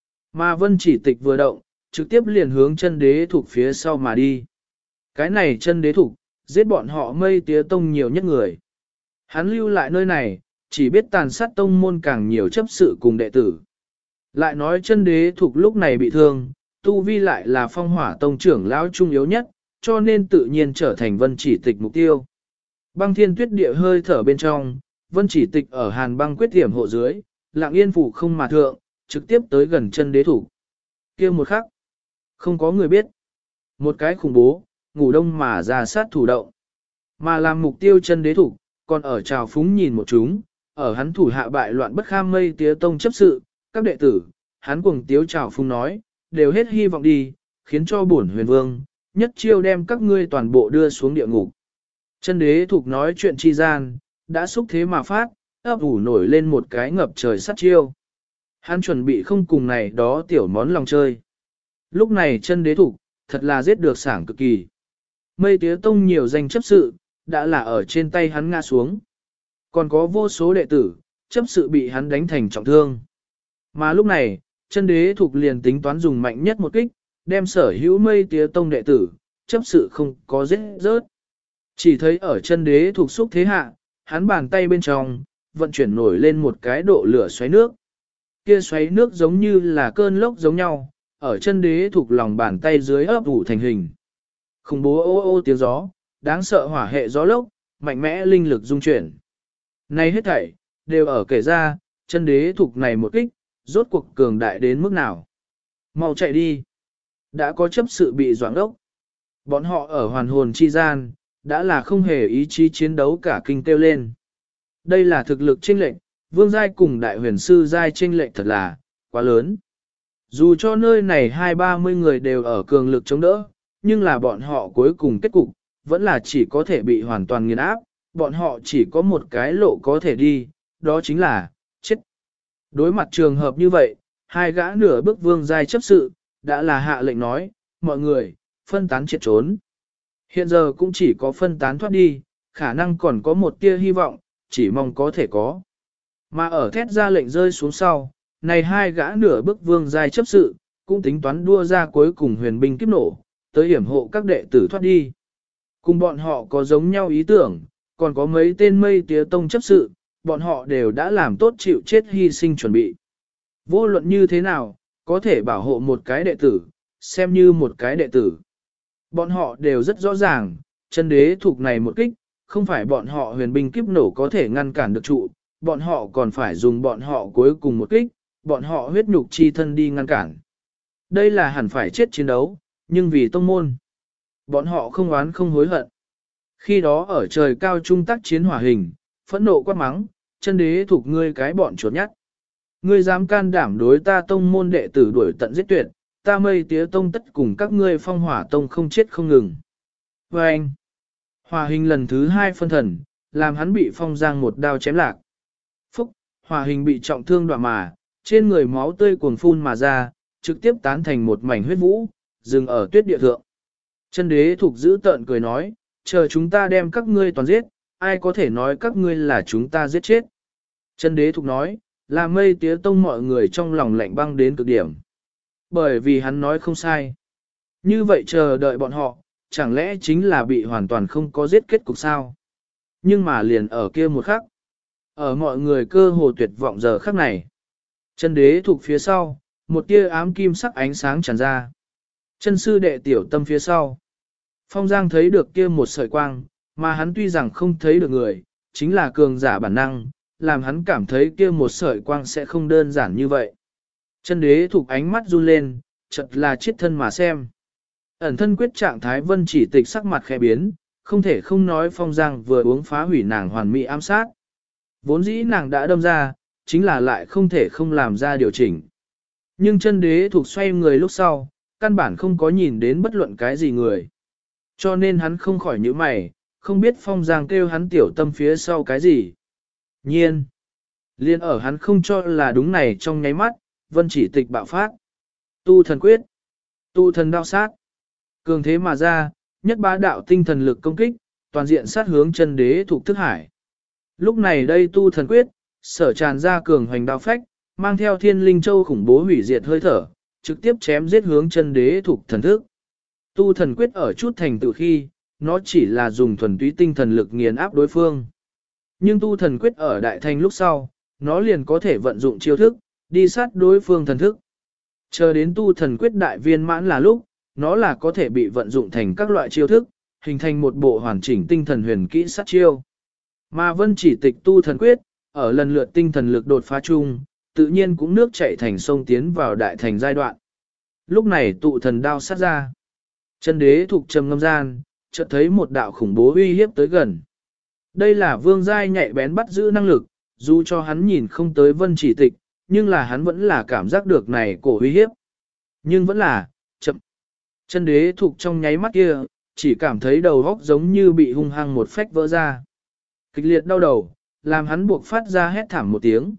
Mà Vân Chỉ Tịch vừa động, trực tiếp liền hướng chân đế thuộc phía sau mà đi. Cái này chân đế thuộc, giết bọn họ Mây Tía Tông nhiều nhất người. Hắn lưu lại nơi này, chỉ biết tàn sát tông môn càng nhiều chấp sự cùng đệ tử. Lại nói chân đế thuộc lúc này bị thương, tu vi lại là Phong Hỏa Tông trưởng lão trung yếu nhất, cho nên tự nhiên trở thành Vân Chỉ Tịch mục tiêu. Băng thiên tuyết địa hơi thở bên trong, Vân Chỉ Tịch ở Hàn Băng Quyết tiềm hộ dưới, lặng yên phủ không mà thượng, trực tiếp tới gần chân đế thủ. Kia một khắc, không có người biết. Một cái khủng bố, ngủ đông mà ra sát thủ động. Mà làm mục tiêu chân đế thủ, còn ở trào phúng nhìn một chúng, ở hắn thủ hạ bại loạn bất kham Mây Tía Tông chấp sự, các đệ tử, hắn cuồng tiếu trào phúng nói, đều hết hy vọng đi, khiến cho bổn Huyền Vương, nhất chiêu đem các ngươi toàn bộ đưa xuống địa ngục. Chân đế thuộc nói chuyện chi gian, đã xúc thế mà phát, ấp ủ nổi lên một cái ngập trời sát chiêu. Hắn chuẩn bị không cùng này đó tiểu món lòng chơi. Lúc này chân đế thuộc, thật là giết được sảng cực kỳ. Mây Tía Tông nhiều danh chấp sự, đã là ở trên tay hắn ngã xuống. Còn có vô số đệ tử, chấp sự bị hắn đánh thành trọng thương. Mà lúc này, chân đế thuộc liền tính toán dùng mạnh nhất một kích, đem sở hữu Mây Tía Tông đệ tử, chấp sự không có giết rớt. Chỉ thấy ở chân đế thuộc xúc thế hạ, hắn bàn tay bên trong, vận chuyển nổi lên một cái độ lửa xoáy nước. Kia xoáy nước giống như là cơn lốc giống nhau, ở chân đế thuộc lòng bàn tay dưới ấp ủ thành hình. Khủng bố ô ô tiếng gió, đáng sợ hỏa hệ gió lốc, mạnh mẽ linh lực dung chuyển. Này hết thảy, đều ở kể ra, chân đế thuộc này một kích, rốt cuộc cường đại đến mức nào. Mau chạy đi. Đã có chấp sự bị doãn đốc. Bọn họ ở hoàn hồn chi gian, đã là không hề ý chí chiến đấu cả kinh kêu lên. Đây là thực lực chênh lệch, vương giai cùng đại huyền sư giai chênh lệch thật là quá lớn. Dù cho nơi này 20-30 người đều ở cường lực chống đỡ, nhưng là bọn họ cuối cùng kết cục, vẫn là chỉ có thể bị hoàn toàn nghiền áp, bọn họ chỉ có một cái lộ có thể đi, đó chính là chết. Đối mặt trường hợp như vậy, hai gã nửa bước vương giai chấp sự, đã là hạ lệnh nói, mọi người, phân tán triệt trốn. Hiện giờ cũng chỉ có phân tán thoát đi, khả năng còn có một tia hy vọng, chỉ mong có thể có. Mà ở thét ra lệnh rơi xuống sau, này hai gã nửa bước vương giai chấp sự, cũng tính toán đua ra cuối cùng huyền binh kiếp nổ, tới hiểm hộ các đệ tử thoát đi. Cùng bọn họ có giống nhau ý tưởng, còn có mấy tên mây tía tông chấp sự, bọn họ đều đã làm tốt chịu chết hy sinh chuẩn bị. Vô luận như thế nào, có thể bảo hộ một cái đệ tử, xem như một cái đệ tử. Bọn họ đều rất rõ ràng, chân đế thuộc này một kích, không phải bọn họ huyền binh kiếp nổ có thể ngăn cản được trụ, bọn họ còn phải dùng bọn họ cuối cùng một kích, bọn họ huyết nhục chi thân đi ngăn cản. Đây là hẳn phải chết chiến đấu, nhưng vì tông môn. Bọn họ không oán không hối hận. Khi đó ở trời cao trung tác chiến hỏa hình, phẫn nộ quát mắng, chân đế thuộc ngươi cái bọn chuột nhắt. Ngươi dám can đảm đối ta tông môn đệ tử đuổi tận giết tuyệt, ta mây tía tông tất cùng các ngươi phong hỏa tông không chết không ngừng. Và anh, hỏa hình lần thứ hai phân thần, làm hắn bị phong giang một đao chém lạc. Phúc, hỏa hình bị trọng thương đoạn mà, trên người máu tươi cuồng phun mà ra, trực tiếp tán thành một mảnh huyết vũ, dừng ở tuyết địa thượng. Chân đế thuộc giữ tợn cười nói, chờ chúng ta đem các ngươi toàn giết, ai có thể nói các ngươi là chúng ta giết chết. Chân đế thuộc nói, là mây tía tông mọi người trong lòng lạnh băng đến cực điểm. Bởi vì hắn nói không sai. Như vậy chờ đợi bọn họ, chẳng lẽ chính là bị hoàn toàn không có giết kết cục sao? Nhưng mà liền ở kia một khắc, ở mọi người cơ hồ tuyệt vọng giờ khắc này. Chân đế thuộc phía sau, một tia ám kim sắc ánh sáng tràn ra. Chân sư đệ tiểu tâm phía sau. Phong Giang thấy được kia một sợi quang, mà hắn tuy rằng không thấy được người, chính là cường giả bản năng, làm hắn cảm thấy kia một sợi quang sẽ không đơn giản như vậy. Chân đế thuộc ánh mắt run lên, chợt là chết thân mà xem. Ẩn thân quyết trạng thái Vân Chỉ Tịch sắc mặt khẽ biến, không thể không nói Phong Giang vừa uống phá hủy nàng hoàn mỹ ám sát. Vốn dĩ nàng đã đâm ra, chính là lại không thể không làm ra điều chỉnh. Nhưng chân đế thuộc xoay người lúc sau, căn bản không có nhìn đến bất luận cái gì người. Cho nên hắn không khỏi nhíu mày, không biết Phong Giang kêu hắn tiểu tâm phía sau cái gì. Nhiên, liên ở hắn không cho là đúng này trong nháy mắt, Vân Chỉ Tịch bạo phát. Tu thần quyết, tu thần đao sát. Cường thế mà ra, nhất bá đạo tinh thần lực công kích, toàn diện sát hướng chân đế thuộc thức hải. Lúc này đây tu thần quyết, sở tràn ra cường hoành đao phách, mang theo thiên linh châu khủng bố hủy diệt hơi thở, trực tiếp chém giết hướng chân đế thuộc thần thức. Tu thần quyết ở chút thành tựu khi, nó chỉ là dùng thuần túy tinh thần lực nghiền áp đối phương. Nhưng tu thần quyết ở đại thành lúc sau, nó liền có thể vận dụng chiêu thức, đi sát đối phương thần thức. Chờ đến tu thần quyết đại viên mãn là lúc, nó là có thể bị vận dụng thành các loại chiêu thức, hình thành một bộ hoàn chỉnh tinh thần huyền kỹ sát chiêu. Mà Vân Chỉ Tịch tu thần quyết, ở lần lượt tinh thần lực đột phá chung, tự nhiên cũng nước chảy thành sông tiến vào đại thành giai đoạn. Lúc này tụ thần đao sát ra. Chân đế thuộc trầm ngâm gian, chợt thấy một đạo khủng bố uy hiếp tới gần. Đây là vương giai nhạy bén bắt giữ năng lực, dù cho hắn nhìn không tới Vân Chỉ Tịch, nhưng là hắn vẫn là cảm giác được này cổ uy hiếp. Nhưng vẫn là, chậm. Chân đế thuộc trong nháy mắt kia, chỉ cảm thấy đầu óc giống như bị hung hăng một phách vỡ ra. Kịch liệt đau đầu, làm hắn buộc phát ra hét thảm một tiếng.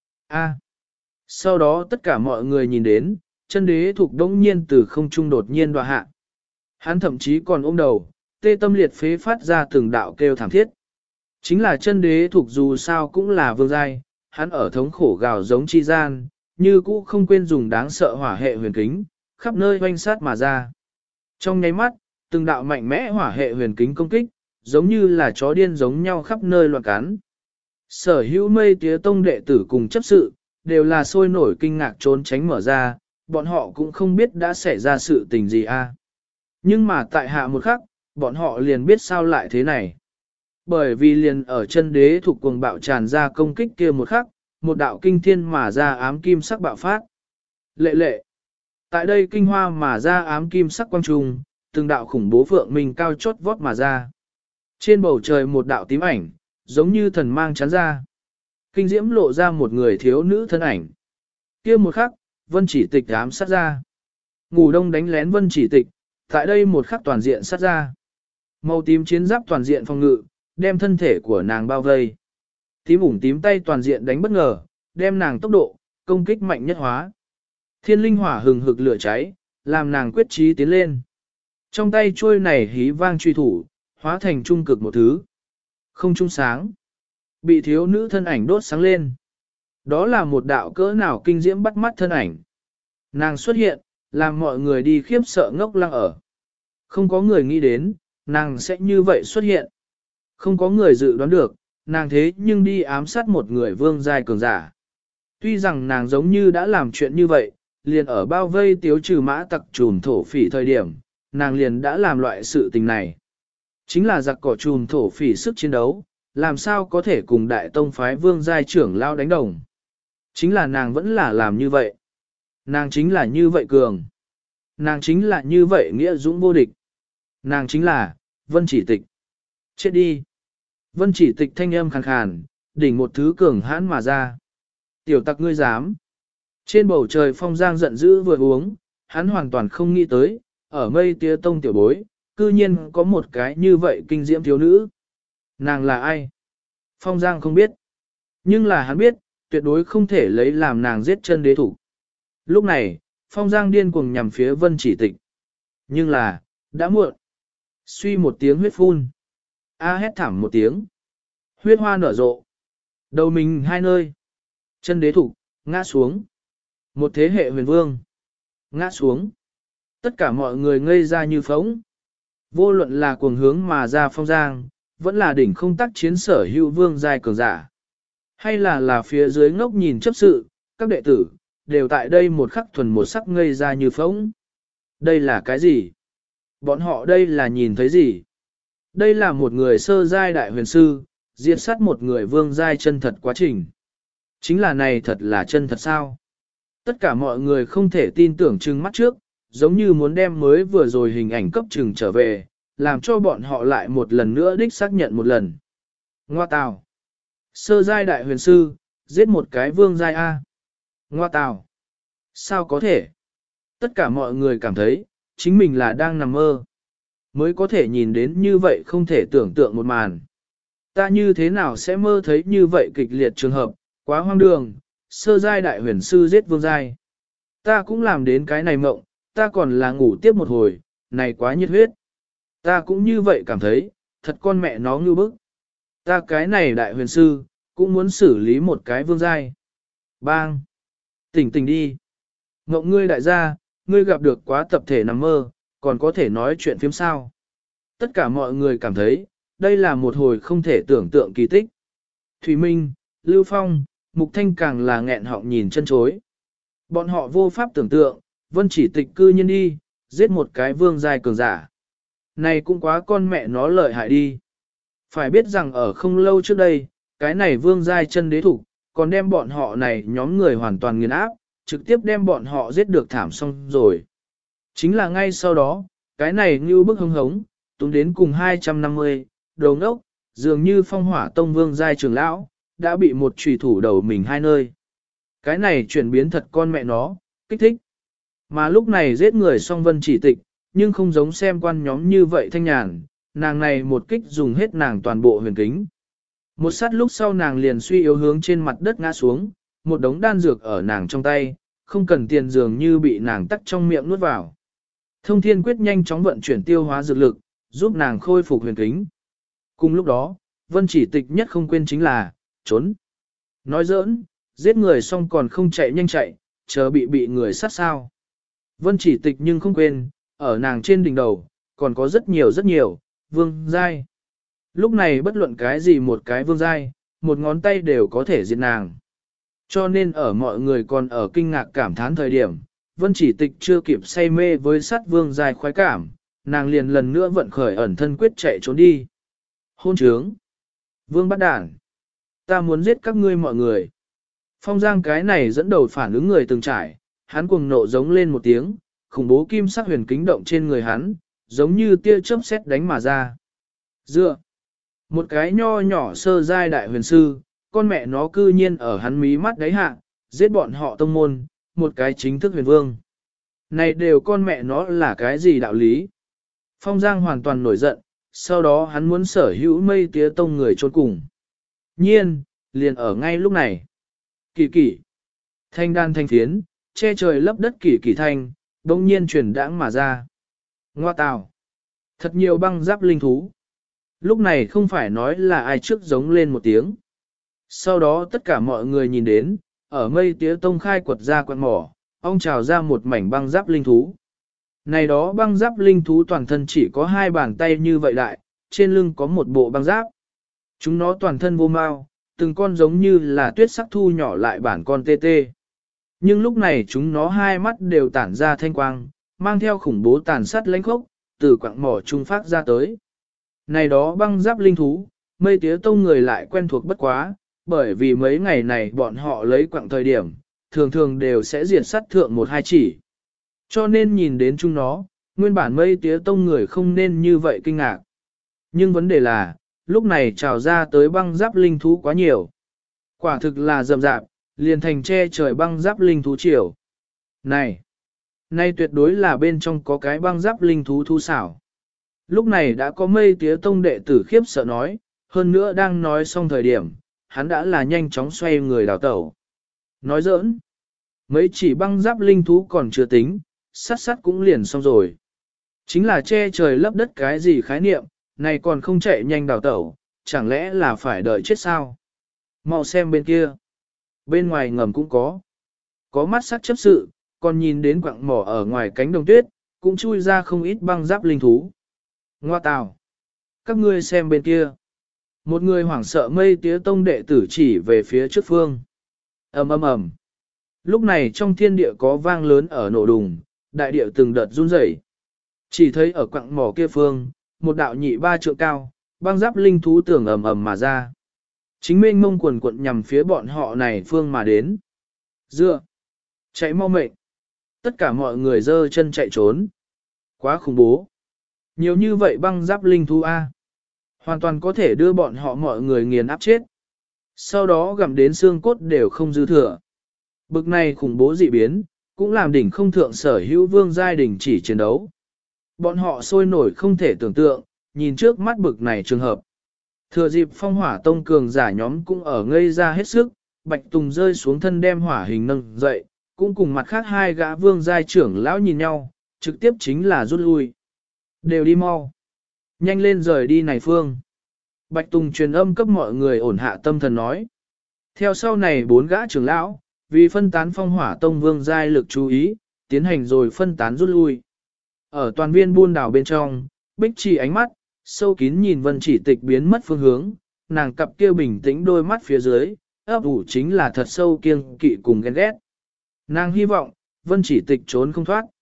A. Sau đó tất cả mọi người nhìn đến, chân đế thuộc đống nhiên từ không trung đột nhiên đọa hạ. Hắn thậm chí còn ôm đầu, tê tâm liệt phế phát ra từng đạo kêu thảm thiết. Chính là chân đế thuộc dù sao cũng là vương giai, hắn ở thống khổ gào giống chi gian, như cũ không quên dùng đáng sợ hỏa hệ huyền kính, khắp nơi hoanh sát mà ra. Trong nháy mắt, từng đạo mạnh mẽ hỏa hệ huyền kính công kích, giống như là chó điên giống nhau khắp nơi loạn cắn. Sở hữu mây tía tông đệ tử cùng chấp sự, đều là sôi nổi kinh ngạc trốn tránh mở ra, bọn họ cũng không biết đã xảy ra sự tình gì a. Nhưng mà tại hạ một khắc, bọn họ liền biết sao lại thế này. Bởi vì liền ở chân đế thuộc cuồng bạo tràn ra công kích kia một khắc, một đạo kinh thiên mà ra ám kim sắc bạo phát. Lệ lệ. Tại đây kinh hoa mà ra ám kim sắc quang trùng, từng đạo khủng bố phượng mình cao chót vót mà ra. Trên bầu trời một đạo tím ảnh, giống như thần mang chắn ra. Kinh diễm lộ ra một người thiếu nữ thân ảnh. Kia một khắc, Vân Chỉ Tịch ám sát ra. Ngủ đông đánh lén Vân Chỉ Tịch, tại đây một khắc toàn diện sát ra. Màu tím chiến giáp toàn diện phòng ngự, đem thân thể của nàng bao vây. Tím ủng tím tay toàn diện đánh bất ngờ, đem nàng tốc độ, công kích mạnh nhất hóa. Thiên linh hỏa hừng hực lửa cháy, làm nàng quyết chí tiến lên. Trong tay chuôi này hí vang truy thủ, hóa thành trung cực một thứ. Không trung sáng. Bị thiếu nữ thân ảnh đốt sáng lên. Đó là một đạo cỡ nào kinh diễm bắt mắt thân ảnh. Nàng xuất hiện, làm mọi người đi khiếp sợ ngốc lăng ở. Không có người nghĩ đến, nàng sẽ như vậy xuất hiện. Không có người dự đoán được, nàng thế nhưng đi ám sát một người vương giai cường giả. Tuy rằng nàng giống như đã làm chuyện như vậy, liền ở bao vây tiếu trừ mã tặc trùm thổ phỉ thời điểm, nàng liền đã làm loại sự tình này. Chính là giặc cỏ trùm thổ phỉ sức chiến đấu, làm sao có thể cùng đại tông phái vương giai trưởng lao đánh đồng. Chính là nàng vẫn là làm như vậy. Nàng chính là như vậy cường. Nàng chính là như vậy nghĩa dũng vô địch. Nàng chính là Vân Chỉ Tịch. Chết đi. Vân Chỉ Tịch thanh âm khàn khàn, đỉnh một thứ cường hãn mà ra. Tiểu tặc ngươi dám. Trên bầu trời phong giang giận dữ vừa uống, hắn hoàn toàn không nghĩ tới, ở mây tía tông tiểu bối, cư nhiên có một cái như vậy kinh diễm thiếu nữ. Nàng là ai? Phong giang không biết. Nhưng là hắn biết, tuyệt đối không thể lấy làm nàng giết chân đế thủ. Lúc này, phong giang điên cuồng nhằm phía Vân Chỉ Tịch. Nhưng là, đã muộn. Suy một tiếng huyết phun. A hét thảm một tiếng. Huyết hoa nở rộ. Đầu mình hai nơi. Chân đế thủ, ngã xuống. Một thế hệ huyền vương. Ngã xuống. Tất cả mọi người ngây ra như phóng. Vô luận là cuồng hướng mà ra phong giang, vẫn là đỉnh không tác chiến sở hữu vương giai cường giả. Hay là phía dưới ngốc nhìn chấp sự, các đệ tử, đều tại đây một khắc thuần một sắc ngây ra như phóng. Đây là cái gì? Bọn họ đây là nhìn thấy gì? Đây là một người sơ giai đại huyền sư, diệt sát một người vương giai chân thật quá trình. Chính là này thật là chân thật sao? Tất cả mọi người không thể tin tưởng trừng mắt trước, giống như muốn đem mới vừa rồi hình ảnh cấp trừng trở về, làm cho bọn họ lại một lần nữa đích xác nhận một lần. Ngoa tào. Sơ giai đại huyền sư, giết một cái vương giai A. Ngoa tào. Sao có thể? Tất cả mọi người cảm thấy, chính mình là đang nằm mơ. Mới có thể nhìn đến như vậy không thể tưởng tượng một màn. Ta như thế nào sẽ mơ thấy như vậy kịch liệt trường hợp, quá hoang đường, sơ giai đại huyền sư giết vương giai. Ta cũng làm đến cái này mộng, ta còn là ngủ tiếp một hồi, này quá nhiệt huyết. Ta cũng như vậy cảm thấy, thật con mẹ nó như bức. Ta cái này đại huyền sư, cũng muốn xử lý một cái vương giai. Bang! Tỉnh tỉnh đi. Ngộng ngươi đại gia, ngươi gặp được quá tập thể nằm mơ, còn có thể nói chuyện phiếm sao. Tất cả mọi người cảm thấy, đây là một hồi không thể tưởng tượng kỳ tích. Thủy Minh, Lưu Phong, Mục Thanh càng là nghẹn họng nhìn chân chối. Bọn họ vô pháp tưởng tượng, Vân Chỉ Tịch cư nhiên đi, giết một cái vương giai cường giả. Này cũng quá con mẹ nó lợi hại đi. Phải biết rằng ở không lâu trước đây, cái này vương giai chân đế thủ, còn đem bọn họ này nhóm người hoàn toàn nghiền áp, trực tiếp đem bọn họ giết được thảm xong rồi. Chính là ngay sau đó, cái này như bức hống hống, túm đến cùng 250, đầu ngốc, dường như phong hỏa tông vương giai trưởng lão, đã bị một chủy thủ đầu mình hai nơi. Cái này chuyển biến thật con mẹ nó, kích thích. Mà lúc này giết người xong Vân Chỉ Tịch, nhưng không giống xem quan nhóm như vậy thanh nhàn, nàng này một kích dùng hết nàng toàn bộ huyền kính. Một sát lúc sau nàng liền suy yếu hướng trên mặt đất ngã xuống, một đống đan dược ở nàng trong tay, không cần tiền dường như bị nàng tắc trong miệng nuốt vào. Thông Thiên Quyết nhanh chóng vận chuyển tiêu hóa dược lực, giúp nàng khôi phục huyền kính. Cùng lúc đó, Vân Chỉ Tịch nhất không quên chính là, trốn. Nói giỡn, giết người xong còn không chạy nhanh chạy, chờ bị người sát sao. Vân Chỉ Tịch nhưng không quên, ở nàng trên đỉnh đầu, còn có rất nhiều, vương giai. Lúc này bất luận cái gì một cái vương giai, một ngón tay đều có thể diệt nàng. Cho nên ở mọi người còn ở kinh ngạc cảm thán thời điểm, Vân Chỉ Tịch chưa kịp say mê với sát vương giai khoái cảm, nàng liền lần nữa vận khởi ẩn thân quyết chạy trốn đi. Hôn trướng. Vương bắt đản. Ta muốn giết các ngươi mọi người. Phong Giang cái này dẫn đầu phản ứng người từng trải, hắn cuồng nộ giống lên một tiếng, khủng bố kim sắc huyền kính động trên người hắn, giống như tia chớp sét đánh mà ra. Dựa. Một cái nho nhỏ sơ giai đại huyền sư, con mẹ nó cư nhiên ở hắn mí mắt đáy hạ, giết bọn họ tông môn, một cái chính thức huyền vương. Này đều con mẹ nó là cái gì đạo lý? Phong Giang hoàn toàn nổi giận, sau đó hắn muốn sở hữu mây tía tông người trốn cùng. Nhiên, liền ở ngay lúc này. Kỳ kỳ. Thanh đan thanh phiến, che trời lấp đất kỳ kỳ thanh, đông nhiên truyền đãng mà ra. Ngoa tào. Thật nhiều băng giáp linh thú. Lúc này không phải nói là ai trước giống lên một tiếng. Sau đó tất cả mọi người nhìn đến, ở mây tía tông khai quật ra quạt mỏ, ông trào ra một mảnh băng giáp linh thú. Này đó băng giáp linh thú toàn thân chỉ có 2 bàn tay như vậy đại, trên lưng có một bộ băng giáp. Chúng nó toàn thân vô mao, từng con giống như là tuyết sắc thu nhỏ lại bản con tê tê. Nhưng lúc này chúng nó 2 mắt đều tản ra thanh quang, mang theo khủng bố tàn sát lãnh khốc, từ quặng mỏ trung phát ra tới. Này đó băng giáp linh thú, mây tía tông người lại quen thuộc bất quá, bởi vì mấy ngày này bọn họ lấy quặng thời điểm, thường thường đều sẽ diệt sát thượng 1-2 chỉ. Cho nên nhìn đến chúng nó, nguyên bản mây tía tông người không nên như vậy kinh ngạc. Nhưng vấn đề là, lúc này trào ra tới băng giáp linh thú quá nhiều. Quả thực là rầm rạp, liền thành che trời băng giáp linh thú triều. Này tuyệt đối là bên trong có cái băng giáp linh thú thu xảo. Lúc này đã có mây tía tông đệ tử khiếp sợ nói, hơn nữa đang nói xong thời điểm, hắn đã là nhanh chóng xoay người đào tẩu. Nói giỡn, mấy chỉ băng giáp linh thú còn chưa tính, sát cũng liền xong rồi. Chính là che trời lấp đất cái gì khái niệm, này còn không chạy nhanh đào tẩu, chẳng lẽ là phải đợi chết sao? Mau xem bên kia. Bên ngoài ngầm cũng có mắt sắc chấp sự, còn nhìn đến quặng mỏ ở ngoài cánh đồng tuyết, cũng chui ra không ít băng giáp linh thú. Ngoa tào. Các ngươi xem bên kia. Một người hoảng sợ mây tía tông đệ tử chỉ về phía trước phương. Ầm ầm ầm. Lúc này trong thiên địa có vang lớn ở nổ đùng, đại địa từng đợt run rẩy. Chỉ thấy ở quặng mỏ kia phương, một đạo nhị 3 trượng cao, băng giáp linh thú tưởng ầm ầm mà ra. Chính mênh mông quần quận nhằm phía bọn họ này phương mà đến. Dựa. Chạy mau mệnh. Tất cả mọi người giơ chân chạy trốn. Quá khủng bố. Nhiều như vậy băng giáp linh thú A. Hoàn toàn có thể đưa bọn họ mọi người nghiền áp chết. Sau đó gặm đến xương cốt đều không dư thừa. Bực này khủng bố dị biến, cũng làm đỉnh không thượng sở hữu vương giai đỉnh chỉ chiến đấu. Bọn họ sôi nổi không thể tưởng tượng, nhìn trước mắt bực này trường hợp. Thừa dịp phong hỏa tông cường giả nhóm cũng ở ngây ra hết sức, Bạch Tùng rơi xuống thân đem hỏa hình nâng dậy, cũng cùng mặt khác 2 gã vương giai trưởng lão nhìn nhau, trực tiếp chính là rút lui. Đều đi mau. Nhanh lên rời đi này phương. Bạch Tùng truyền âm cấp mọi người ổn hạ tâm thần nói. Theo sau này 4 gã trưởng lão, vì phân tán phong hỏa tông vương giai lực chú ý, tiến hành rồi phân tán rút lui. Ở toàn viên buôn đảo bên trong, Bích Chỉ ánh mắt, sâu kín nhìn Vân Chỉ Tịch biến mất phương hướng, nàng cặp kia bình tĩnh đôi mắt phía dưới, ấp ủ chính là thật sâu kiêng kỵ cùng ghen ghét. Nàng hy vọng, Vân Chỉ Tịch trốn không thoát.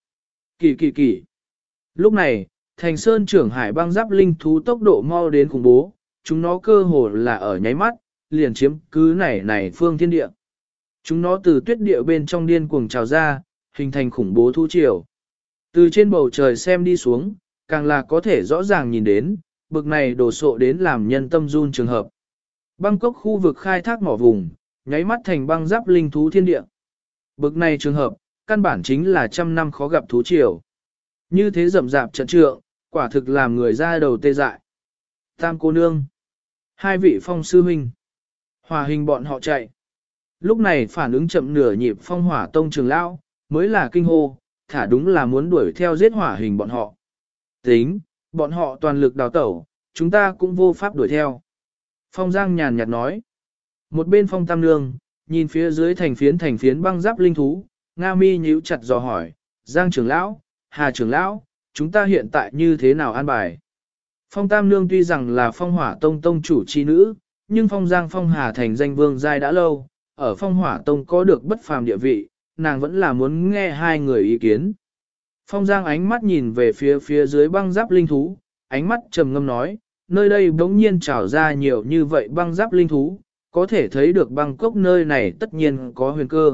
Kỳ. Lúc này, Thành Sơn trưởng hải băng giáp linh thú tốc độ mau đến khủng bố, chúng nó cơ hồ là ở nháy mắt, liền chiếm cứ này phương thiên địa. Chúng nó từ tuyết địa bên trong điên cuồng trào ra, hình thành khủng bố thu triều. Từ trên bầu trời xem đi xuống, càng là có thể rõ ràng nhìn đến, bực này đổ sộ đến làm nhân tâm run trường hợp. Bangkok khu vực khai thác mỏ vùng, nháy mắt thành băng giáp linh thú thiên địa. Bực này trường hợp, căn bản chính là trăm năm khó gặp thú triều. Như thế rậm rạp trận trượng, quả thực làm người ra đầu tê dại. Tam cô nương, 2 vị phong sư huynh, hòa hình bọn họ chạy. Lúc này phản ứng chậm nửa nhịp phong hỏa tông trường lão, mới là kinh hô, thả đúng là muốn đuổi theo giết hỏa hình bọn họ. Tính, bọn họ toàn lực đào tẩu, chúng ta cũng vô pháp đuổi theo. Phong Giang nhàn nhạt nói. Một bên phong tam nương, nhìn phía dưới thành phiến băng giáp linh thú, Nga mi nhíu chặt dò hỏi, Giang trưởng lão, Hà trưởng lão, chúng ta hiện tại như thế nào an bài? Phong tam nương tuy rằng là phong hỏa tông tông chủ chi nữ, nhưng phong Giang phong Hà thành danh vương giai đã lâu, ở phong hỏa tông có được bất phàm địa vị, nàng vẫn là muốn nghe 2 người ý kiến. Phong Giang ánh mắt nhìn về phía dưới băng giáp linh thú, ánh mắt trầm ngâm nói, nơi đây bỗng nhiên trào ra nhiều như vậy băng giáp linh thú, có thể thấy được băng cốc nơi này tất nhiên có huyền cơ.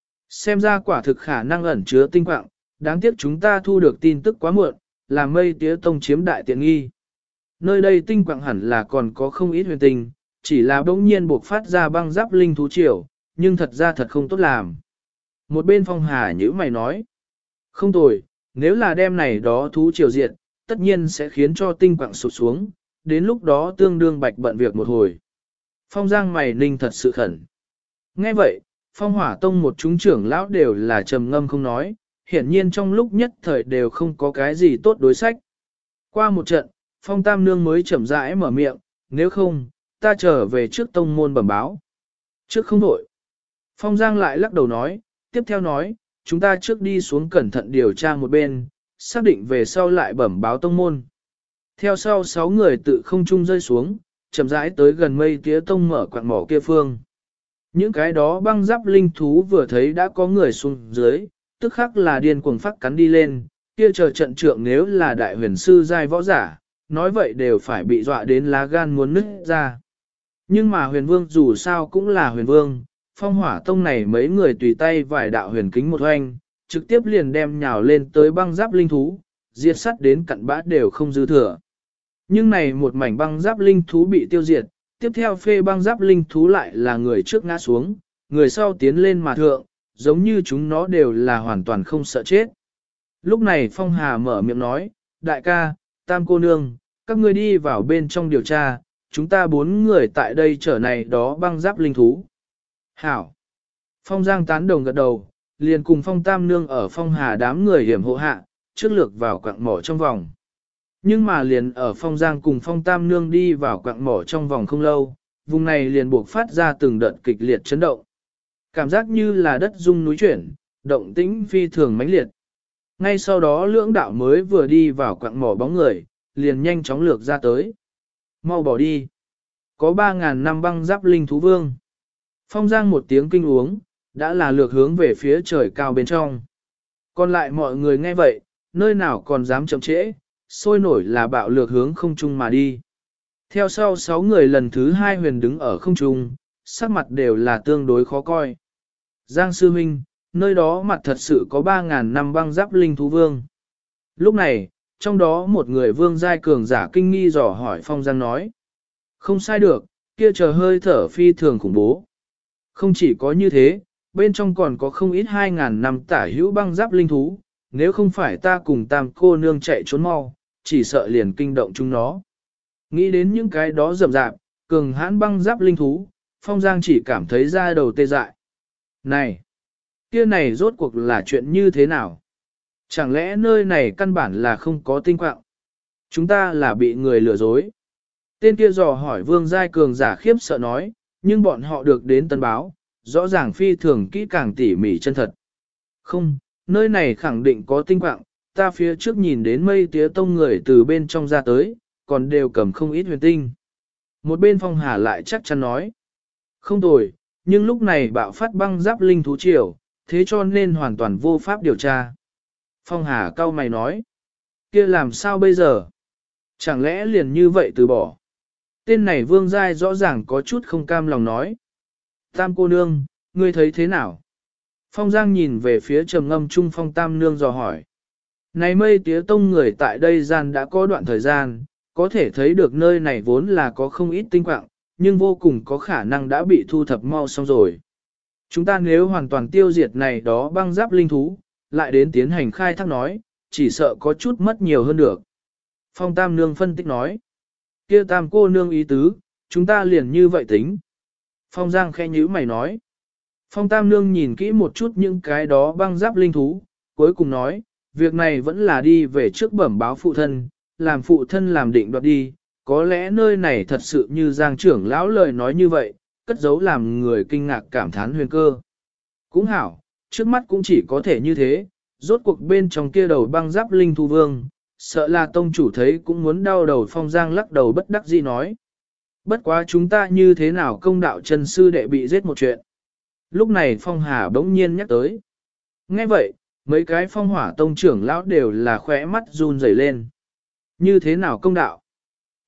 Xem ra quả thực khả năng ẩn chứa tinh quạng, đáng tiếc chúng ta thu được tin tức quá muộn, làm mây tía tông chiếm đại tiện nghi. Nơi đây tinh quạng hẳn là còn có không ít huyền tinh, chỉ là bỗng nhiên buộc phát ra băng giáp linh thú triều, nhưng thật ra thật không tốt làm. Một bên Phong Hà nhữ mày nói, không tồi, nếu là đêm này đó thú triều diệt, tất nhiên sẽ khiến cho tinh quạng sụt xuống, đến lúc đó tương đương bạch bận việc một hồi. Phong Giang mày ninh thật sự khẩn. Nghe vậy, Phong Hỏa Tông một chúng trưởng lão đều là trầm ngâm không nói, hiển nhiên trong lúc nhất thời đều không có cái gì tốt đối sách. Qua một trận, Phong Tam Nương mới chậm rãi mở miệng, nếu không, ta trở về trước tông môn bẩm báo. Trước không đổi. Phong Giang lại lắc đầu nói, tiếp theo nói, chúng ta trước đi xuống cẩn thận điều tra một bên, xác định về sau lại bẩm báo tông môn. Theo sau 6 người tự không trung rơi xuống, chậm rãi tới gần mây tía tông mở quạng mỏ kia phương. Những cái đó băng giáp linh thú vừa thấy đã có người xuống dưới, tức khắc là điên cuồng phát cắn đi lên, kia chờ trận trượng nếu là đại huyền sư giai võ giả, nói vậy đều phải bị dọa đến lá gan muốn nứt ra. Nhưng mà huyền vương dù sao cũng là huyền vương, Phong Hỏa Tông này mấy người tùy tay vài đạo huyền kính một hoành, trực tiếp liền đem nhào lên tới băng giáp linh thú, diệt sát đến cặn bã đều không dư thừa. Nhưng này một mảnh băng giáp linh thú bị tiêu diệt, tiếp theo phê băng giáp linh thú lại là người trước ngã xuống, người sau tiến lên mà thượng, giống như chúng nó đều là hoàn toàn không sợ chết. Lúc này Phong Hà mở miệng nói, đại ca, tam cô nương, các ngươi đi vào bên trong điều tra, chúng ta 4 người tại đây trở này đó băng giáp linh thú. Hảo! Phong Giang tán đồng gật đầu, liền cùng Phong Tam Nương ở Phong Hà đám người hiểm hộ hạ, trước lược vào quạng mỏ trong vòng. Nhưng mà liền ở Phong Giang cùng Phong Tam Nương đi vào quạng mỏ trong vòng không lâu, vùng này liền buộc phát ra từng đợt kịch liệt chấn động. Cảm giác như là đất rung núi chuyển, động tĩnh phi thường mãnh liệt. Ngay sau đó lưỡng đạo mới vừa đi vào quạng mỏ bóng người, liền nhanh chóng lược ra tới. Mau bỏ đi. Có 3.000 năm băng giáp linh thú vương. Phong Giang một tiếng kinh uống, đã là lược hướng về phía trời cao bên trong. Còn lại mọi người nghe vậy, nơi nào còn dám chậm trễ, sôi nổi là bạo lược hướng không trung mà đi. Theo sau 6 người lần thứ 2 huyền đứng ở không trung, sắc mặt đều là tương đối khó coi. Giang sư huynh, nơi đó mặt thật sự có 3.000 năm băng giáp linh thú vương. Lúc này, trong đó một người vương giai cường giả kinh nghi dò hỏi Phong Giang nói. Không sai được, kia chờ hơi thở phi thường khủng bố. Không chỉ có như thế, bên trong còn có không ít 2.000 năm tả hữu băng giáp linh thú, nếu không phải ta cùng tam cô nương chạy trốn mau, chỉ sợ liền kinh động chúng nó. Nghĩ đến những cái đó rậm rạp, cường hãn băng giáp linh thú, Phong Giang chỉ cảm thấy da đầu tê dại. Này, kia này rốt cuộc là chuyện như thế nào? Chẳng lẽ nơi này căn bản là không có tinh quạng? Chúng ta là bị người lừa dối. Tên kia dò hỏi vương giai cường giả khiếp sợ nói, nhưng bọn họ được đến tân báo, rõ ràng phi thường kỹ càng tỉ mỉ chân thật. Không, nơi này khẳng định có tinh quạng, ta phía trước nhìn đến mây tía tông người từ bên trong ra tới, còn đều cầm không ít huyền tinh. Một bên Phong Hà lại chắc chắn nói, không tồi, nhưng lúc này bạo phát băng giáp linh thú triều, thế cho nên hoàn toàn vô pháp điều tra. Phong Hà cau mày nói, kia làm sao bây giờ? Chẳng lẽ liền như vậy từ bỏ? Tên này vương giai rõ ràng có chút không cam lòng nói. Tam cô nương, ngươi thấy thế nào? Phong Giang nhìn về phía trầm ngâm trung Phong Tam nương dò hỏi. Này mây tía tông người tại đây gian đã có đoạn thời gian, có thể thấy được nơi này vốn là có không ít tinh quạng, nhưng vô cùng có khả năng đã bị thu thập mau xong rồi. Chúng ta nếu hoàn toàn tiêu diệt này đó băng giáp linh thú, lại đến tiến hành khai thác nói, chỉ sợ có chút mất nhiều hơn được. Phong Tam nương phân tích nói. Kia Tam cô nương ý tứ, chúng ta liền như vậy tính. Phong Giang khẽ nhíu mày nói. Phong Tam nương nhìn kỹ một chút những cái đó băng giáp linh thú, cuối cùng nói, việc này vẫn là đi về trước bẩm báo phụ thân, làm phụ thân làm định đoạt đi, có lẽ nơi này thật sự như Giang trưởng lão lời nói như vậy, cất giấu làm người kinh ngạc cảm thán huyền cơ. Cũng hảo, trước mắt cũng chỉ có thể như thế, rốt cuộc bên trong kia đầu băng giáp linh thú vương, sợ là tông chủ thấy cũng muốn đau đầu. Phong Giang lắc đầu bất đắc dĩ nói. Bất quá chúng ta như thế nào công đạo chân sư đệ bị giết một chuyện. Lúc này Phong Hà bỗng nhiên nhắc tới. Nghe vậy, mấy cái Phong Hỏa tông trưởng lão đều là khỏe mắt run rẩy lên. Như thế nào công đạo?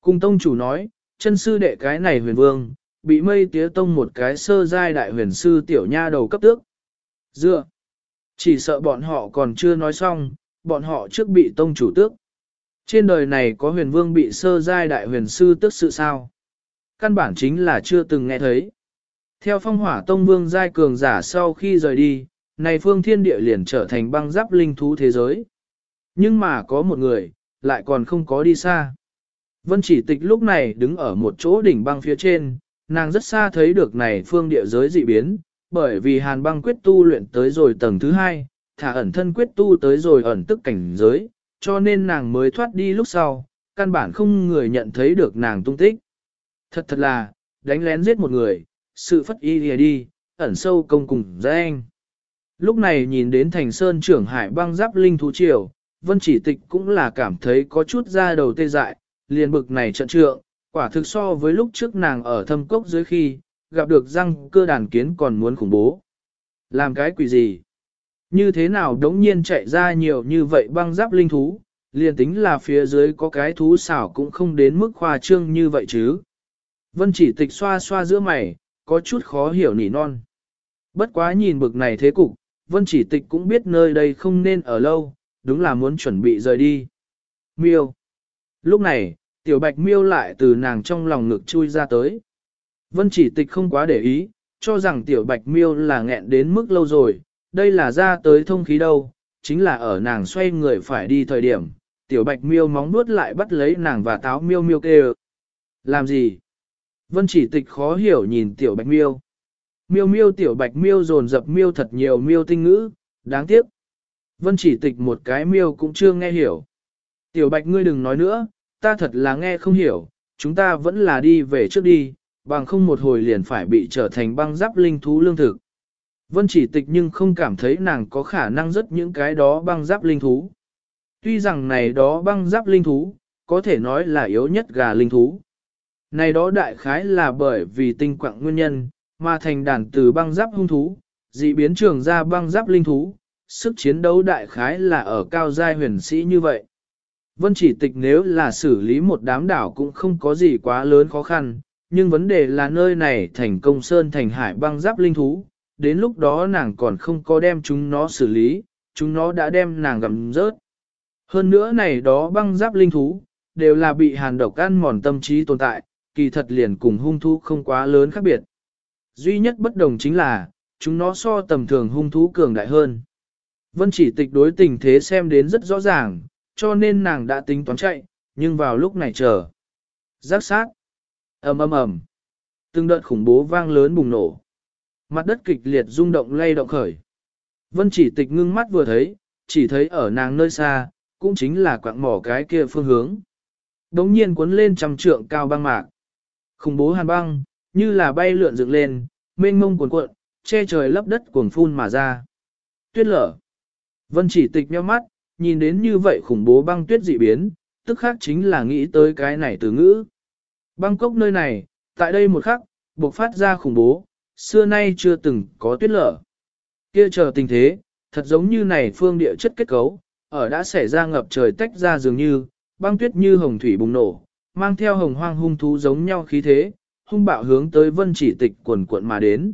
Cùng tông chủ nói, chân sư đệ cái này huyền vương, bị mây tía tông một cái sơ giai đại huyền sư tiểu nha đầu cấp tước. Dựa, chỉ sợ bọn họ còn chưa nói xong, bọn họ trước bị tông chủ tước. Trên đời này có huyền vương bị sơ giai đại huyền sư tước sự sao? Căn bản chính là chưa từng nghe thấy. Theo phong hỏa tông vương giai cường giả sau khi rời đi, này phương thiên địa liền trở thành băng giáp linh thú thế giới. Nhưng mà có một người, lại còn không có đi xa. Vân Chỉ Tịch lúc này đứng ở một chỗ đỉnh băng phía trên, nàng rất xa thấy được này phương địa giới dị biến, bởi vì hàn băng quyết tu luyện tới rồi tầng thứ 2, thả ẩn thân quyết tu tới rồi ẩn tức cảnh giới, cho nên nàng mới thoát đi lúc sau, căn bản không người nhận thấy được nàng tung tích. Thật là, đánh lén giết một người, sự phất y lìa đi, ẩn sâu công cùng danh. Lúc này nhìn đến thành sơn trưởng hải băng giáp linh thú triều, Vân Chỉ Tịch cũng là cảm thấy có chút da đầu tê dại, liền bực này trận trượng, quả thực so với lúc trước nàng ở thâm cốc dưới khi, gặp được răng cơ đàn kiến còn muốn khủng bố. Làm cái quỷ gì? Như thế nào đống nhiên chạy ra nhiều như vậy băng giáp linh thú, liền tính là phía dưới có cái thú xảo cũng không đến mức khoa trương như vậy chứ. Vân Chỉ Tịch xoa xoa giữa mày, có chút khó hiểu nỉ non. Bất quá nhìn bực này thế cục, Vân Chỉ Tịch cũng biết nơi đây không nên ở lâu, đúng là muốn chuẩn bị rời đi. Miêu. Lúc này, tiểu bạch miêu lại từ nàng trong lòng ngực chui ra tới. Vân Chỉ Tịch không quá để ý, cho rằng tiểu bạch miêu là nghẹn đến mức lâu rồi, đây là ra tới thông khí đâu, chính là ở nàng xoay người phải đi thời điểm, tiểu bạch miêu móng nuốt lại bắt lấy nàng và táo miêu miêu kêu. Làm gì? Vân Chỉ Tịch khó hiểu nhìn tiểu bạch miêu. Miêu miêu tiểu bạch miêu dồn dập miêu thật nhiều miêu tinh ngữ, đáng tiếc. Vân Chỉ Tịch một cái miêu cũng chưa nghe hiểu. Tiểu bạch ngươi đừng nói nữa, ta thật là nghe không hiểu, chúng ta vẫn là đi về trước đi, bằng không một hồi liền phải bị trở thành băng giáp linh thú lương thực. Vân Chỉ Tịch nhưng không cảm thấy nàng có khả năng rất những cái đó băng giáp linh thú. Tuy rằng này đó băng giáp linh thú, có thể nói là yếu nhất gà linh thú. Này đó đại khái là bởi vì tinh quặng nguyên nhân, mà thành đàn từ băng giáp hung thú, dị biến trường ra băng giáp linh thú, sức chiến đấu đại khái là ở cao giai huyền sĩ như vậy. Vân Chỉ Tịch nếu là xử lý một đám đảo cũng không có gì quá lớn khó khăn, nhưng vấn đề là nơi này thành công sơn thành hải băng giáp linh thú, đến lúc đó nàng còn không có đem chúng nó xử lý, chúng nó đã đem nàng gặm rớt. Hơn nữa này đó băng giáp linh thú, đều là bị hàn độc ăn mòn tâm trí tồn tại, kỳ thật liền cùng hung thú không quá lớn khác biệt. Duy nhất bất đồng chính là, chúng nó so tầm thường hung thú cường đại hơn. Vân Chỉ Tịch đối tình thế xem đến rất rõ ràng, cho nên nàng đã tính toán chạy, nhưng vào lúc này chờ. Giác sát. Ầm ầm ầm. Từng đợt khủng bố vang lớn bùng nổ. Mặt đất kịch liệt rung động lay động khởi. Vân Chỉ Tịch ngưng mắt vừa thấy, chỉ thấy ở nàng nơi xa, cũng chính là quạng mỏ cái kia phương hướng. Đống nhiên cuốn lên trăm trượng cao băng mạc. Khủng bố hàn băng, như là bay lượn dựng lên, mênh mông cuồn cuộn, che trời lấp đất cuồng phun mà ra. Tuyết lở. Vân Chỉ Tịch nhíu mắt, nhìn đến như vậy khủng bố băng tuyết dị biến, tức khác chính là nghĩ tới cái này từ ngữ. Băng cốc nơi này, tại đây một khắc, bộc phát ra khủng bố, xưa nay chưa từng có tuyết lở. Kia chờ tình thế, thật giống như này phương địa chất kết cấu, ở đã xảy ra ngập trời tách ra dường như, băng tuyết như hồng thủy bùng nổ, mang theo hồng hoang hung thú giống nhau khí thế, hung bạo hướng tới Vân Chỉ Tịch quần cuộn mà đến.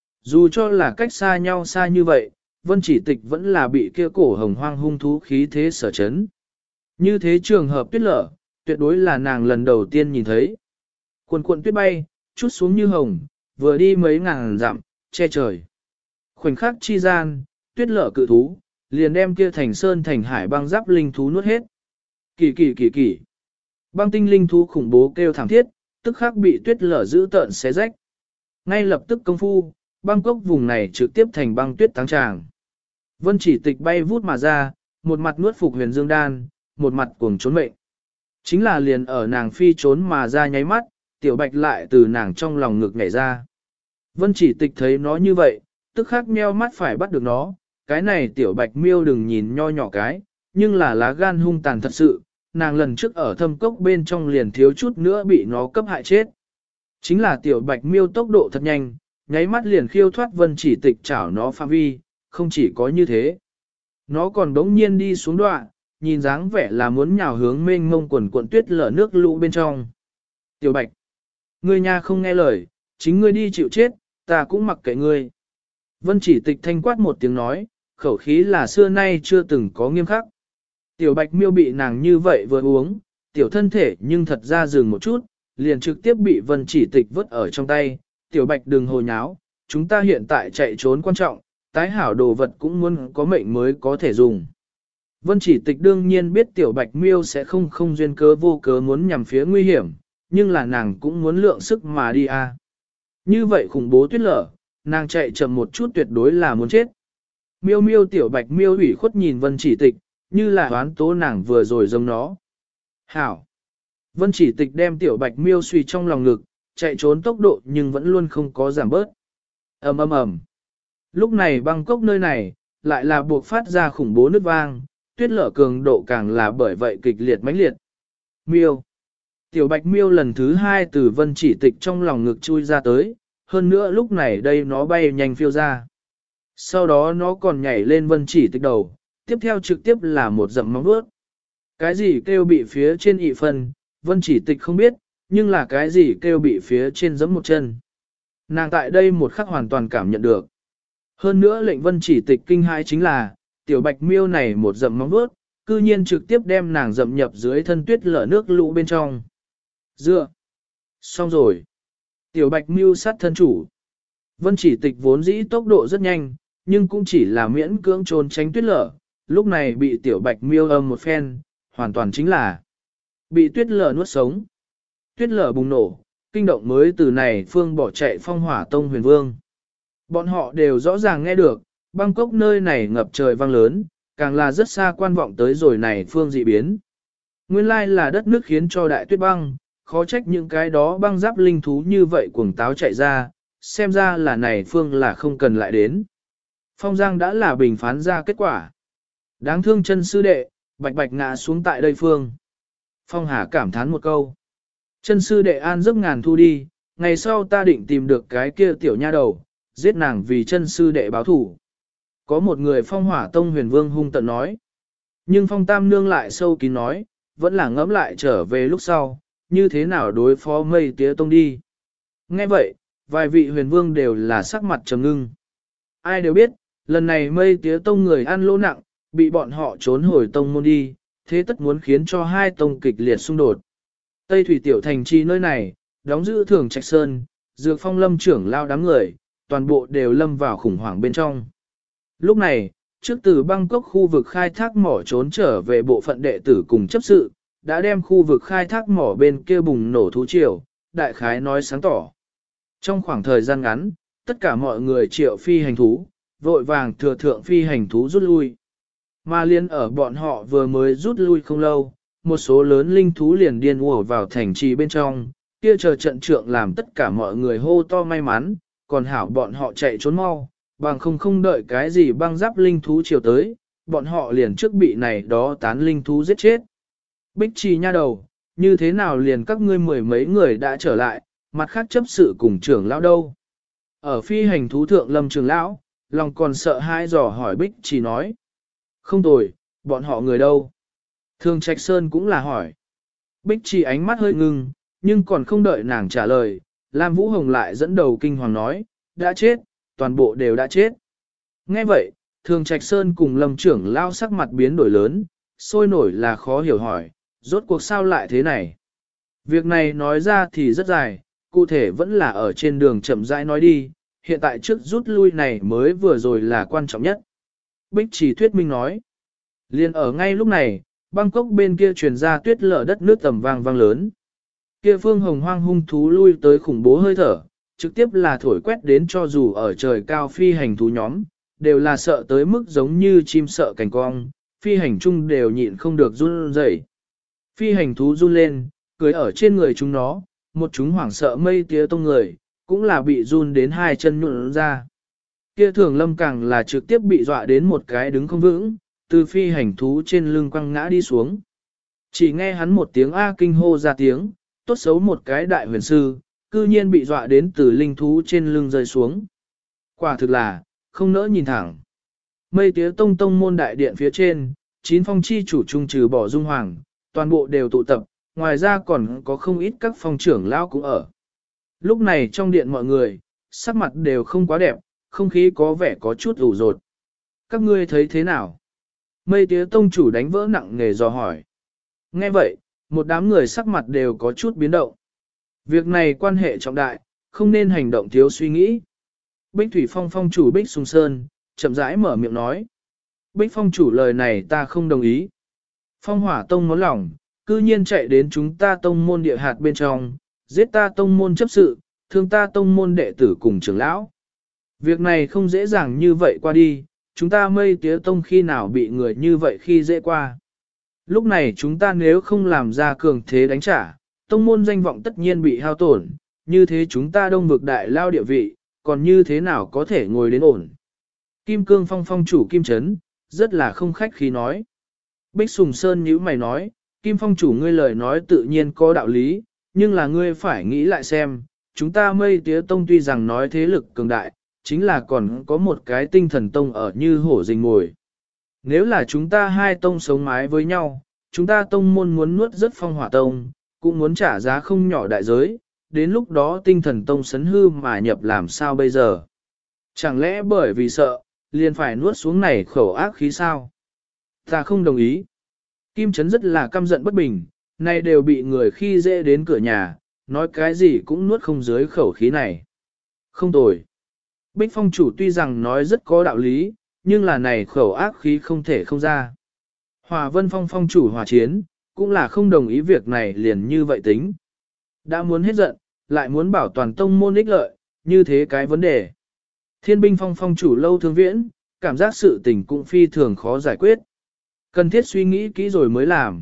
Dù cho là cách xa nhau xa như vậy, Vân Chỉ Tịch vẫn là bị kia cổ hồng hoang hung thú khí thế sở chấn. Như thế trường hợp tuyết lở, tuyệt đối là nàng lần đầu tiên nhìn thấy. Quần cuộn tuyết bay, chút xuống như hồng, vừa đi mấy ngàn dặm, che trời. Khoảnh khắc chi gian, tuyết lở cự thú, liền đem kia thành sơn thành hải băng giáp linh thú nuốt hết. Kỳ kỳ kỳ kỳ. Băng tinh linh thú khủng bố kêu thảm thiết, tức khắc bị tuyết lở giữ tợn xé rách. Ngay lập tức công phu, băng cốc vùng này trực tiếp thành băng tuyết táng tràng. Vân Chỉ Tịch bay vút mà ra, một mặt nuốt phục huyền dương đan, một mặt cuồng trốn mệnh. Chính là liền ở nàng phi trốn mà ra nháy mắt, tiểu bạch lại từ nàng trong lòng ngực nhảy ra. Vân Chỉ Tịch thấy nó như vậy, tức khắc nheo mắt phải bắt được nó, cái này tiểu bạch miêu đừng nhìn nho nhỏ cái, nhưng là lá gan hung tàn thật sự, nàng lần trước ở thâm cốc bên trong liền thiếu chút nữa bị nó cấp hại chết. Chính là tiểu bạch miêu tốc độ thật nhanh, nháy mắt liền khiêu thoát Vân Chỉ Tịch chảo nó phạm vi, không chỉ có như thế. Nó còn đống nhiên đi xuống đoạn, nhìn dáng vẻ là muốn nhào hướng mênh mông quần cuộn tuyết lở nước lũ bên trong. Tiểu Bạch, ngươi nha không nghe lời, chính ngươi đi chịu chết, ta cũng mặc kệ ngươi. Vân Chỉ Tịch thanh quát một tiếng nói, khẩu khí là xưa nay chưa từng có nghiêm khắc. Tiểu Bạch Miêu bị nàng như vậy vừa uống, tiểu thân thể nhưng thật ra dừng một chút, liền trực tiếp bị Vân Chỉ Tịch vứt ở trong tay. Tiểu Bạch đừng hồ nháo, chúng ta hiện tại chạy trốn quan trọng, tái hảo đồ vật cũng muốn có mệnh mới có thể dùng. Vân Chỉ Tịch đương nhiên biết Tiểu Bạch Miêu sẽ không duyên cớ vô cớ muốn nhằm phía nguy hiểm, nhưng là nàng cũng muốn lượng sức mà đi a. Như vậy khủng bố tuyết lở, nàng chạy chậm một chút tuyệt đối là muốn chết. Miêu miêu Tiểu Bạch Miêu ủy khuất nhìn Vân Chỉ Tịch, như là oán tố nàng vừa rồi giống nó. Hảo! Vân Chỉ Tịch đem Tiểu Bạch Miêu suy trong lòng ngực, chạy trốn tốc độ nhưng vẫn luôn không có giảm bớt. Ầm ầm ầm. Lúc này Bangkok nơi này, lại là buộc phát ra khủng bố nứt vang, tuyết lở cường độ càng là bởi vậy kịch liệt mãnh liệt. Miêu. Tiểu Bạch Miêu lần thứ hai từ Vân Chỉ Tịch trong lòng ngực chui ra tới, hơn nữa lúc này đây nó bay nhanh phiêu ra. Sau đó nó còn nhảy lên Vân Chỉ Tịch đầu, tiếp theo trực tiếp là một dậm móng vuốt. Cái gì kêu bị phía trên ị phân, Vân Chỉ Tịch không biết, nhưng là cái gì kêu bị phía trên giẫm một chân. Nàng tại đây một khắc hoàn toàn cảm nhận được. Hơn nữa lệnh Vân Chỉ Tịch kinh hãi chính là, Tiểu Bạch Miêu này một dậm móng vuốt, cư nhiên trực tiếp đem nàng dậm nhập dưới thân tuyết lở nước lũ bên trong. Dựa. Xong rồi. Tiểu Bạch Miêu sát thân chủ. Vân Chỉ Tịch vốn dĩ tốc độ rất nhanh, nhưng cũng chỉ là miễn cưỡng trốn tránh tuyết lở, lúc này bị Tiểu Bạch Miêu âm một phen, hoàn toàn chính là bị tuyết lở nuốt sống. Tuyết lở bùng nổ, kinh động mới từ này phương bỏ chạy Phong Hỏa Tông Huyền Vương. Bọn họ đều rõ ràng nghe được, Bangkok nơi này ngập trời vang lớn, càng là rất xa quan vọng tới rồi này phương dị biến. Nguyên lai là đất nước khiến cho đại tuyết băng, khó trách những cái đó băng giáp linh thú như vậy cuồng táo chạy ra, xem ra là này phương là không cần lại đến. Phong Giang đã là bình phán ra kết quả. Đáng thương chân sư đệ, bạch bạch ngã xuống tại đây phương. Phong Hà cảm thán một câu. Chân sư đệ an giấc ngàn thu đi, ngày sau ta định tìm được cái kia tiểu nha đầu, giết nàng vì chân sư đệ báo thủ. Có một người Phong Hỏa Tông Huyền Vương hung tận nói. Nhưng Phong Tam Nương lại sâu kín nói, vẫn là ngẫm lại trở về lúc sau, như thế nào đối phó Mây Tía Tông đi. Nghe vậy, vài vị huyền vương đều là sắc mặt trầm ngưng. Ai đều biết, lần này Mây Tía Tông người ăn lỗ nặng, bị bọn họ trốn hồi tông môn đi, thế tất muốn khiến cho hai tông kịch liệt xung đột. Tây Thủy Tiểu Thành Trì nơi này, đóng giữ Thường Trạch Sơn, Dược Phong Lâm trưởng lao đám người, toàn bộ đều lâm vào khủng hoảng bên trong. Lúc này, trước từ Bangkok khu vực khai thác mỏ trốn trở về bộ phận đệ tử cùng chấp sự, đã đem khu vực khai thác mỏ bên kia bùng nổ thú triều, đại khái nói sáng tỏ. Trong khoảng thời gian ngắn, tất cả mọi người triệu phi hành thú, vội vàng thừa thượng phi hành thú rút lui. Mà liên ở bọn họ vừa mới rút lui không lâu, một số lớn linh thú liền điên ùa vào thành trì bên trong, kia chờ trận trượng làm tất cả mọi người hô to may mắn, còn hảo bọn họ chạy trốn mau, bằng không đợi cái gì băng giáp linh thú chiều tới, bọn họ liền trước bị này đó tán linh thú giết chết. Bích Trì nha đầu, như thế nào liền các ngươi mười mấy người đã trở lại, mặt khác chấp sự cùng trưởng lão đâu. Ở phi hành thú thượng Lâm trưởng lão, lòng còn sợ hãi dò hỏi Bích Trì nói. Không tồi, bọn họ người đâu? Thường Trạch Sơn cũng là hỏi. Bích Trì ánh mắt hơi ngưng, nhưng còn không đợi nàng trả lời, Lam Vũ Hồng lại dẫn đầu kinh hoàng nói, đã chết, toàn bộ đều đã chết. Nghe vậy, Thường Trạch Sơn cùng Lâm trưởng lão sắc mặt biến đổi lớn, sôi nổi là khó hiểu hỏi, rốt cuộc sao lại thế này? Việc này nói ra thì rất dài, cụ thể vẫn là ở trên đường chậm rãi nói đi, hiện tại trước rút lui này mới vừa rồi là quan trọng nhất. Bích Chỉ thuyết minh nói, liền ở ngay lúc này, Bangkok bên kia truyền ra tuyết lở đất nước tầm vang vang lớn. Kia phương hồng hoang hung thú lui tới khủng bố hơi thở, trực tiếp là thổi quét đến cho dù ở trời cao phi hành thú nhóm, đều là sợ tới mức giống như chim sợ cành cong, phi hành chung đều nhịn không được run rẩy. Phi hành thú run lên, cưới ở trên người chúng nó, một chúng hoảng sợ Mây Tía Tông người, cũng là bị run đến hai chân nhũn ra. Kia Thường Lâm càng là trực tiếp bị dọa đến một cái đứng không vững, từ phi hành thú trên lưng quăng ngã đi xuống. Chỉ nghe hắn một tiếng A kinh hô ra tiếng, tốt xấu một cái đại huyền sư, cư nhiên bị dọa đến từ linh thú trên lưng rơi xuống. Quả thực là, không nỡ nhìn thẳng. Mây Tía Tông tông môn đại điện phía trên, chín phong chi chủ trung trừ bỏ Dung Hoàng, toàn bộ đều tụ tập, ngoài ra còn có không ít các phong trưởng lão cũng ở. Lúc này trong điện mọi người, sắc mặt đều không quá đẹp, không khí có vẻ có chút ủ rột. Các ngươi thấy thế nào? Mây tía tông chủ đánh vỡ nặng nề dò hỏi. Nghe vậy, một đám người sắc mặt đều có chút biến động. Việc này quan hệ trọng đại, không nên hành động thiếu suy nghĩ. Bích Thủy Phong phong chủ Bích Sùng Sơn, chậm rãi mở miệng nói. Bích phong chủ lời này ta không đồng ý. Phong hỏa tông ngón lòng, cư nhiên chạy đến chúng ta tông môn địa hạt bên trong, giết ta tông môn chấp sự, thương ta tông môn đệ tử cùng trưởng lão. Việc này không dễ dàng như vậy qua đi, chúng ta mây tía tông khi nào bị người như vậy khi dễ qua. Lúc này chúng ta nếu không làm ra cường thế đánh trả, tông môn danh vọng tất nhiên bị hao tổn, như thế chúng ta đông vực đại lao địa vị, còn như thế nào có thể ngồi đến ổn. Kim Cương Phong phong chủ Kim Trấn, rất là không khách khí nói. Bích Sùng Sơn nhíu mày nói, Kim Phong chủ ngươi lời nói tự nhiên có đạo lý, nhưng là ngươi phải nghĩ lại xem, chúng ta mây tía tông tuy rằng nói thế lực cường đại, chính là còn có một cái tinh thần tông ở như hổ rình ngồi. Nếu là chúng ta hai tông sống mái với nhau, chúng ta tông môn muốn nuốt rất phong hỏa tông, cũng muốn trả giá không nhỏ đại giới, đến lúc đó tinh thần tông sấn hư mà nhập làm sao bây giờ? Chẳng lẽ bởi vì sợ, liền phải nuốt xuống này khẩu ác khí sao? Ta không đồng ý. Kim Trấn rất là căm giận bất bình, nay đều bị người khi dễ đến cửa nhà, nói cái gì cũng nuốt không dưới khẩu khí này. Không tồi. Bích Phong chủ tuy rằng nói rất có đạo lý, nhưng là này khẩu ác khí không thể không ra. Hòa Vân Phong phong chủ hòa chiến, cũng là không đồng ý việc này liền như vậy tính. Đã muốn hết giận, lại muốn bảo toàn tông môn ích lợi, như thế cái vấn đề. Thiên binh phong phong chủ lâu thương viễn, cảm giác sự tình cũng phi thường khó giải quyết. Cần thiết suy nghĩ kỹ rồi mới làm.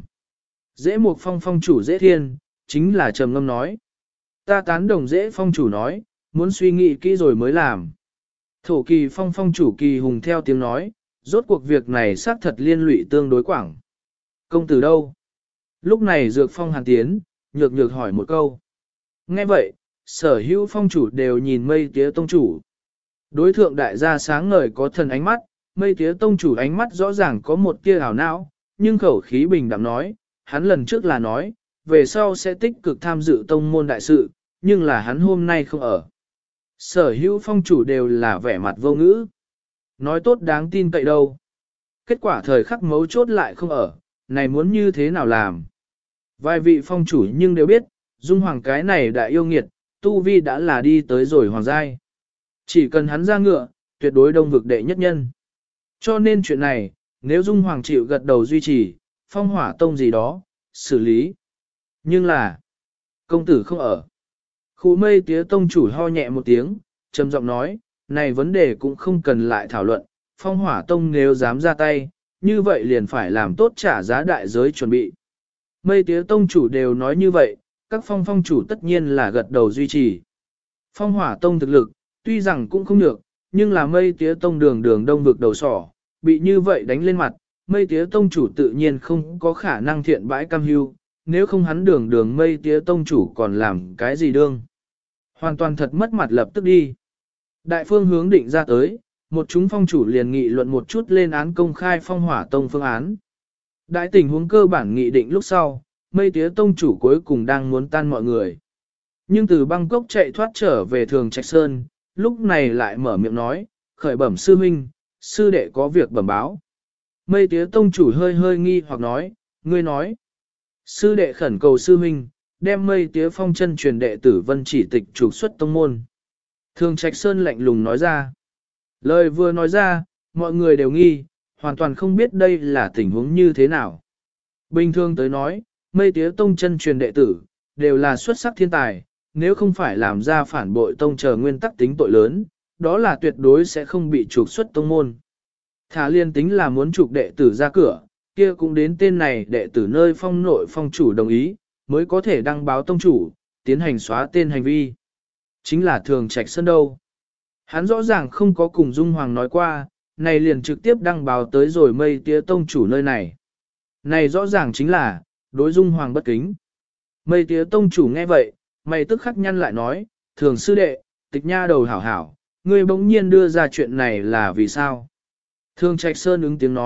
Dễ Mục Phong phong chủ Dễ Thiên, chính là trầm ngâm nói. Ta tán đồng Dễ Phong chủ nói, muốn suy nghĩ kỹ rồi mới làm. Thổ Kỳ Phong phong chủ Kỳ Hùng theo tiếng nói, rốt cuộc việc này xác thật liên lụy tương đối quảng. Công tử đâu? Lúc này Dược Phong hàn tiến, nhược nhược hỏi một câu. Nghe vậy, sở hữu phong chủ đều nhìn mây tía tông chủ. Đối thượng đại gia sáng ngời có thần ánh mắt, mây tía tông chủ ánh mắt rõ ràng có một tia ảo não, nhưng khẩu khí bình đạm nói, hắn lần trước là nói, về sau sẽ tích cực tham dự tông môn đại sự, nhưng là hắn hôm nay không ở. Sở hữu phong chủ đều là vẻ mặt vô ngữ. Nói tốt đáng tin cậy đâu. Kết quả thời khắc mấu chốt lại không ở, này muốn như thế nào làm. Vài vị phong chủ nhưng đều biết, Dung Hoàng cái này đại yêu nghiệt, tu vi đã là đi tới rồi hoàng giai. Chỉ cần hắn ra ngựa, tuyệt đối đông vực đệ nhất nhân. Cho nên chuyện này, nếu Dung Hoàng chịu gật đầu duy trì, phong hỏa tông gì đó, xử lý. Nhưng là, công tử không ở. Khu mây tía tông chủ ho nhẹ một tiếng, trầm giọng nói, này vấn đề cũng không cần lại thảo luận, phong hỏa tông nếu dám ra tay, như vậy liền phải làm tốt trả giá đại giới chuẩn bị. Mây tía tông chủ đều nói như vậy, các phong chủ tất nhiên là gật đầu duy trì. Phong hỏa tông thực lực, tuy rằng cũng không được, nhưng là mây tía tông đường đông vực đầu sỏ, bị như vậy đánh lên mặt, mây tía tông chủ tự nhiên không có khả năng thiện bãi cam hưu, nếu không hắn đường mây tía tông chủ còn làm cái gì đương. Hoàn toàn thật mất mặt lập tức đi. Đại phương hướng định ra tới, một chúng phong chủ liền nghị luận một chút lên án công khai phong hỏa tông phương án. Đại tình huống cơ bản nghị định lúc sau, mây tía tông chủ cuối cùng đang muốn tan mọi người. Nhưng từ Bangkok chạy thoát trở về Thường Trạch Sơn, lúc này lại mở miệng nói, khởi bẩm sư huynh, sư đệ có việc bẩm báo. Mây tía tông chủ hơi hơi nghi hoặc nói, ngươi nói. Sư đệ khẩn cầu sư huynh, đem mây tía phong chân truyền đệ tử Vân Chỉ Tịch trục xuất tông môn. Thường Trạch Sơn lạnh lùng nói ra. Lời vừa nói ra, mọi người đều nghi, hoàn toàn không biết đây là tình huống như thế nào. Bình thường tới nói, mây tía tông chân truyền đệ tử, đều là xuất sắc thiên tài, nếu không phải làm ra phản bội tông chờ nguyên tắc tính tội lớn, đó là tuyệt đối sẽ không bị trục xuất tông môn. Thả liên tính là muốn trục đệ tử ra cửa, kia cũng đến tên này đệ tử nơi phong nội phong chủ đồng ý, mới có thể đăng báo tông chủ, tiến hành xóa tên hành vi. Chính là Thường Trạch Sơn đâu. Hắn rõ ràng không có cùng Dung Hoàng nói qua, này liền trực tiếp đăng báo tới rồi mây tía tông chủ nơi này. Này rõ ràng chính là, đối Dung Hoàng bất kính. Mây tía tông chủ nghe vậy, mày tức khắc nhăn lại nói, Thường sư đệ, Tịch nha đầu hảo hảo, ngươi bỗng nhiên đưa ra chuyện này là vì sao? Thường Trạch Sơn ứng tiếng nói,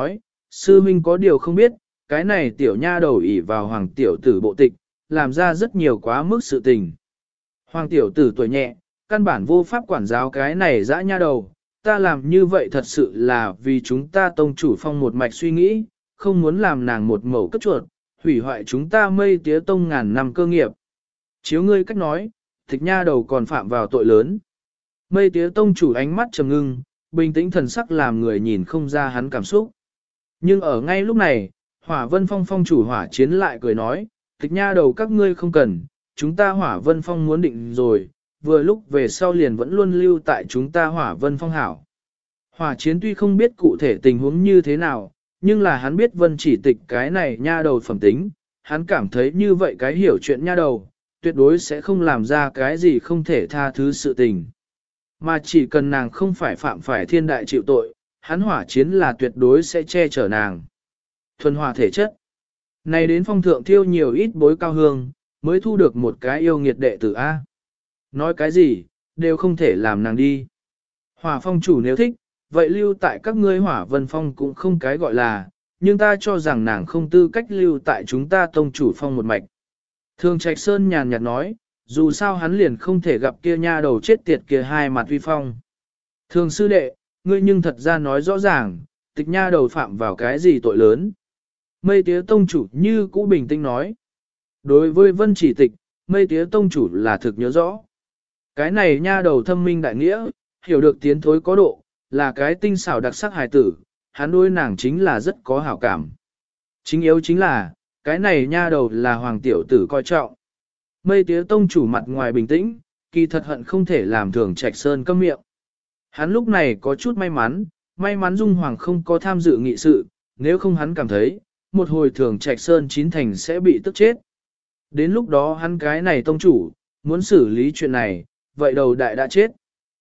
Sư huynh có điều không biết, cái này tiểu nha đầu ỷ vào hoàng tiểu tử bộ tịch, làm ra rất nhiều quá mức sự tình. Hoàng tiểu tử tuổi nhẹ, căn bản vô pháp quản giáo cái này dã nha đầu, ta làm như vậy thật sự là vì chúng ta tông chủ phong một mạch suy nghĩ, không muốn làm nàng một mẩu cất chuột, hủy hoại chúng ta mây tía tông ngàn năm cơ nghiệp. Chiếu ngươi cách nói, tịch nha đầu còn phạm vào tội lớn. Mây tía tông chủ ánh mắt trầm ngưng, bình tĩnh thần sắc làm người nhìn không ra hắn cảm xúc. Nhưng ở ngay lúc này, Hỏa Vân Phong phong chủ Hỏa Chiến lại cười nói, tịch nha đầu các ngươi không cần, chúng ta Hỏa Vân Phong muốn định rồi, vừa lúc về sau liền vẫn luôn lưu tại chúng ta Hỏa Vân Phong hảo. Hỏa Chiến tuy không biết cụ thể tình huống như thế nào, nhưng là hắn biết Vân Chỉ Tịch cái này nha đầu phẩm tính, hắn cảm thấy như vậy cái hiểu chuyện nha đầu, tuyệt đối sẽ không làm ra cái gì không thể tha thứ sự tình. Mà chỉ cần nàng không phải phạm phải thiên đại chịu tội, hắn Hỏa Chiến là tuyệt đối sẽ che chở nàng. Thuần hòa thể chất. Này đến phong thượng thiêu nhiều ít bối cao hương, mới thu được một cái yêu nghiệt đệ tử A. Nói cái gì, đều không thể làm nàng đi. Hỏa phong chủ nếu thích, vậy lưu tại các ngươi Hỏa Vân Phong cũng không cái gọi là, nhưng ta cho rằng nàng không tư cách lưu tại chúng ta tông chủ phong một mạch. Thường Trạch Sơn nhàn nhạt nói, dù sao hắn liền không thể gặp kia nha đầu chết tiệt kia hai mặt uy phong. Thường sư đệ, ngươi nhưng thật ra nói rõ ràng, tịch nha đầu phạm vào cái gì tội lớn. Mây tía tông chủ như cũ bình tĩnh nói. Đối với Vân Chỉ Tịch, mây tía tông chủ là thực nhớ rõ. Cái này nha đầu thâm minh đại nghĩa, hiểu được tiến thối có độ, là cái tinh xảo đặc sắc hài tử, hắn đối nàng chính là rất có hảo cảm. Chính yếu chính là, cái này nha đầu là hoàng tiểu tử coi trọng. Mây tía tông chủ mặt ngoài bình tĩnh, kỳ thật hận không thể làm Thường Trạch Sơn câm miệng. Hắn lúc này có chút may mắn Dung Hoàng không có tham dự nghị sự, nếu không hắn cảm thấy, một hồi Thường Trạch Sơn chín thành sẽ bị tức chết. Đến lúc đó hắn cái này tông chủ, muốn xử lý chuyện này, vậy đầu đại đã chết.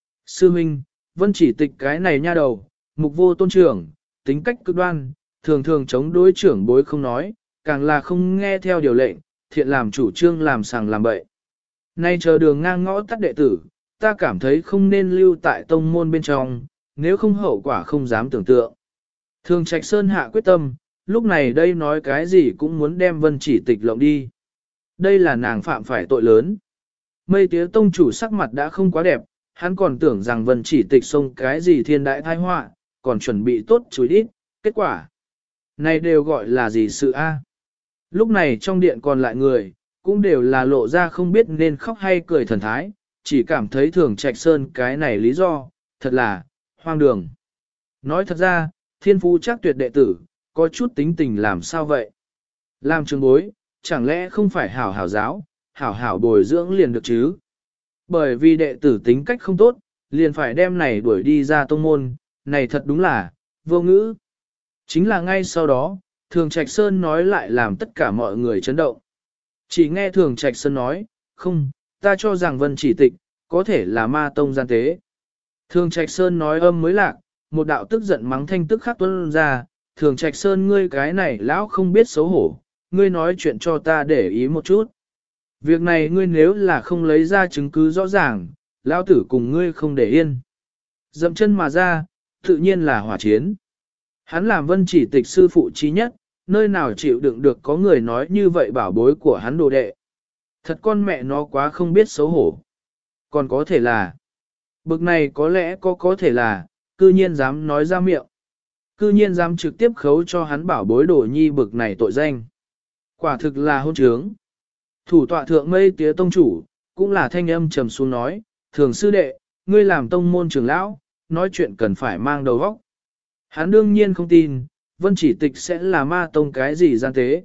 Sư Minh, Vân Chỉ Tịch cái này nha đầu, mục vô tôn trưởng, tính cách cực đoan, thường thường chống đối trưởng bối không nói, càng là không nghe theo điều lệnh, thiện làm chủ trương làm sàng làm bậy. Nay chờ đường ngang ngõ tắt đệ tử, ta cảm thấy không nên lưu tại tông môn bên trong, nếu không hậu quả không dám tưởng tượng. Thường Trạch Sơn hạ quyết tâm, lúc này đây nói cái gì cũng muốn đem Vân Chỉ Tịch lộng đi. Đây là nàng phạm phải tội lớn. Mây tía tông chủ sắc mặt đã không quá đẹp, hắn còn tưởng rằng Vân Chỉ Tịch xông cái gì thiên đại tai họa, còn chuẩn bị tốt chúi đít, kết quả. Này đều gọi là gì sự a? Lúc này trong điện còn lại người, cũng đều là lộ ra không biết nên khóc hay cười thần thái, chỉ cảm thấy Thường Trạch Sơn cái này lý do, thật là, hoang đường. Nói thật ra, thiên phú chắc tuyệt đệ tử, có chút tính tình làm sao vậy? Làm trường bối, chẳng lẽ không phải hảo hảo giáo, hảo hảo bồi dưỡng liền được chứ? Bởi vì đệ tử tính cách không tốt, liền phải đem này đuổi đi ra tông môn, này thật đúng là, vô ngữ. Chính là ngay sau đó, Thường Trạch Sơn nói lại làm tất cả mọi người chấn động. Chỉ nghe Thường Trạch Sơn nói, không, ta cho rằng Vân Chỉ Tịch, có thể là ma tông gian tế. Thường Trạch Sơn nói âm mới lạc, một đạo tức giận mắng thanh tức khắc tuôn ra, Thường Trạch Sơn ngươi cái này lão không biết xấu hổ, ngươi nói chuyện cho ta để ý một chút. Việc này ngươi nếu là không lấy ra chứng cứ rõ ràng, lão tử cùng ngươi không để yên. Dậm chân mà ra, tự nhiên là hỏa chiến. Hắn làm Vân Chỉ Tịch sư phụ trí nhất, nơi nào chịu đựng được có người nói như vậy bảo bối của hắn đồ đệ. Thật con mẹ nó quá không biết xấu hổ. Còn có thể là, bực này có lẽ có thể là, cư nhiên dám nói ra miệng. Cư nhiên dám trực tiếp khấu cho hắn bảo bối đồ nhi bực này tội danh. Quả thực là hôn trướng. Thủ tọa thượng mây tía tông chủ, cũng là thanh âm trầm xuống nói, Thường sư đệ, ngươi làm tông môn trưởng lão, nói chuyện cần phải mang đầu óc. Hắn đương nhiên không tin, Vân Chỉ Tịch sẽ là ma tông cái gì gian tế.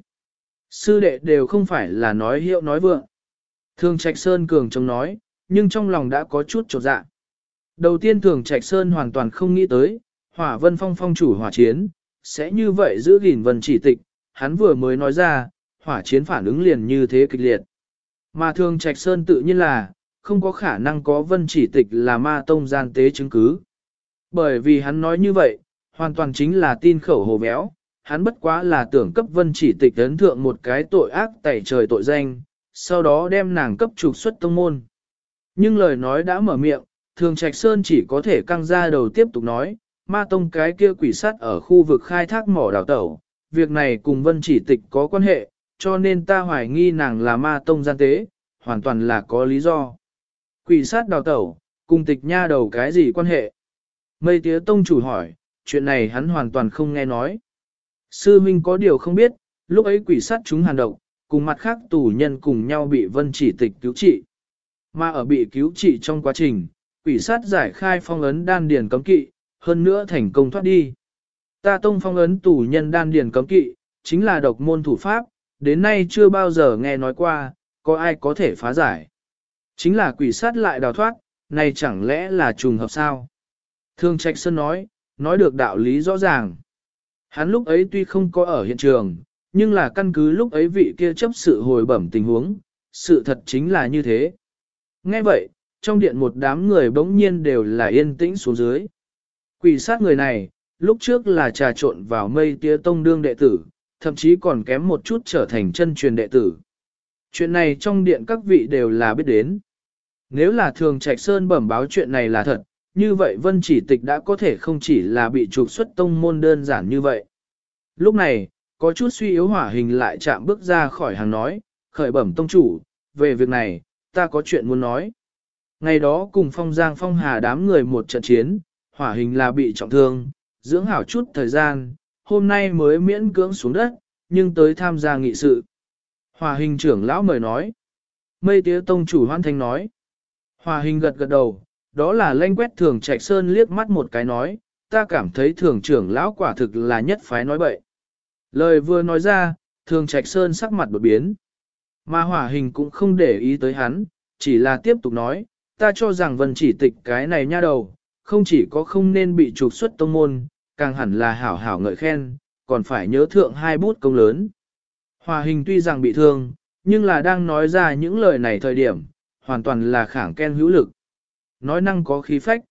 Sư đệ đều không phải là nói hiệu nói vượng. Thường Trạch Sơn cường chống nói, nhưng trong lòng đã có chút chột dạ. Đầu tiên Thường Trạch Sơn hoàn toàn không nghĩ tới, Hỏa Vân Phong phong chủ hỏa chiến, sẽ như vậy giữ gìn Vân Chỉ Tịch, hắn vừa mới nói ra, hỏa chiến phản ứng liền như thế kịch liệt. Mà Thường Trạch Sơn tự nhiên là, không có khả năng có Vân Chỉ Tịch là ma tông gian tế chứng cứ. Bởi vì hắn nói như vậy, hoàn toàn chính là tin khẩu hồ béo, hắn bất quá là tưởng cấp Vân Chỉ Tịch ấn thượng một cái tội ác tẩy trời tội danh, sau đó đem nàng cấp trục xuất tông môn. Nhưng lời nói đã mở miệng, Thường Trạch Sơn chỉ có thể căng ra đầu tiếp tục nói, ma tông cái kia quỷ sát ở khu vực khai thác mỏ đào tẩu, việc này cùng vân chỉ tịch có quan hệ, cho nên ta hoài nghi nàng là ma tông gian tế, hoàn toàn là có lý do. Quỷ sát đào tẩu, cùng tịch nha đầu cái gì quan hệ? Mây tía tông chủ hỏi, chuyện này hắn hoàn toàn không nghe nói. Sư Minh có điều không biết, lúc ấy quỷ sát chúng hàn độc, cùng mặt khác tù nhân cùng nhau bị vân chỉ tịch cứu trị. Mà ở bị cứu trị trong quá trình, quỷ sát giải khai phong ấn đan điền cấm kỵ, hơn nữa thành công thoát đi. Ta tông phong ấn tù nhân đan điền cấm kỵ, chính là độc môn thủ pháp, đến nay chưa bao giờ nghe nói qua, có ai có thể phá giải. Chính là quỷ sát lại đào thoát, này chẳng lẽ là trùng hợp sao? Thương Trạch Sơn nói được đạo lý rõ ràng. Hắn lúc ấy tuy không có ở hiện trường, nhưng là căn cứ lúc ấy vị kia chấp sự hồi bẩm tình huống, sự thật chính là như thế. Nghe vậy, trong điện một đám người bỗng nhiên đều là yên tĩnh xuống dưới. Quỷ sát người này, lúc trước là trà trộn vào mây tía tông đương đệ tử, thậm chí còn kém một chút trở thành chân truyền đệ tử. Chuyện này trong điện các vị đều là biết đến. Nếu là Thường Trạch Sơn bẩm báo chuyện này là thật, như vậy Vân Chỉ Tịch đã có thể không chỉ là bị trục xuất tông môn đơn giản như vậy. Lúc này, có chút suy yếu hỏa hình lại chạm bước ra khỏi hàng nói, khởi bẩm tông chủ, về việc này, ta có chuyện muốn nói. Ngày đó cùng Phong Giang Phong Hà đám người một trận chiến, hỏa hình là bị trọng thương, dưỡng hảo chút thời gian, hôm nay mới miễn cưỡng xuống đất, nhưng tới tham gia nghị sự. Hỏa hình trưởng lão mời nói. Mây tía tông chủ Hoan Thanh nói. Hỏa hình gật gật đầu, đó là lanh quét Thường Trạch Sơn liếc mắt một cái nói, ta cảm thấy Thường trưởng lão quả thực là nhất phái nói bậy. Lời vừa nói ra, Thường Trạch Sơn sắc mặt đột biến. Mà hỏa hình cũng không để ý tới hắn, chỉ là tiếp tục nói, ta cho rằng Vân Chỉ Tịch cái này nha đầu, không chỉ có không nên bị trục xuất tông môn, càng hẳn là hảo hảo ngợi khen, còn phải nhớ thượng hai bút công lớn. Hỏa hình tuy rằng bị thương, nhưng là đang nói ra những lời này thời điểm, hoàn toàn là khẳng khen hữu lực. Nói năng có khí phách.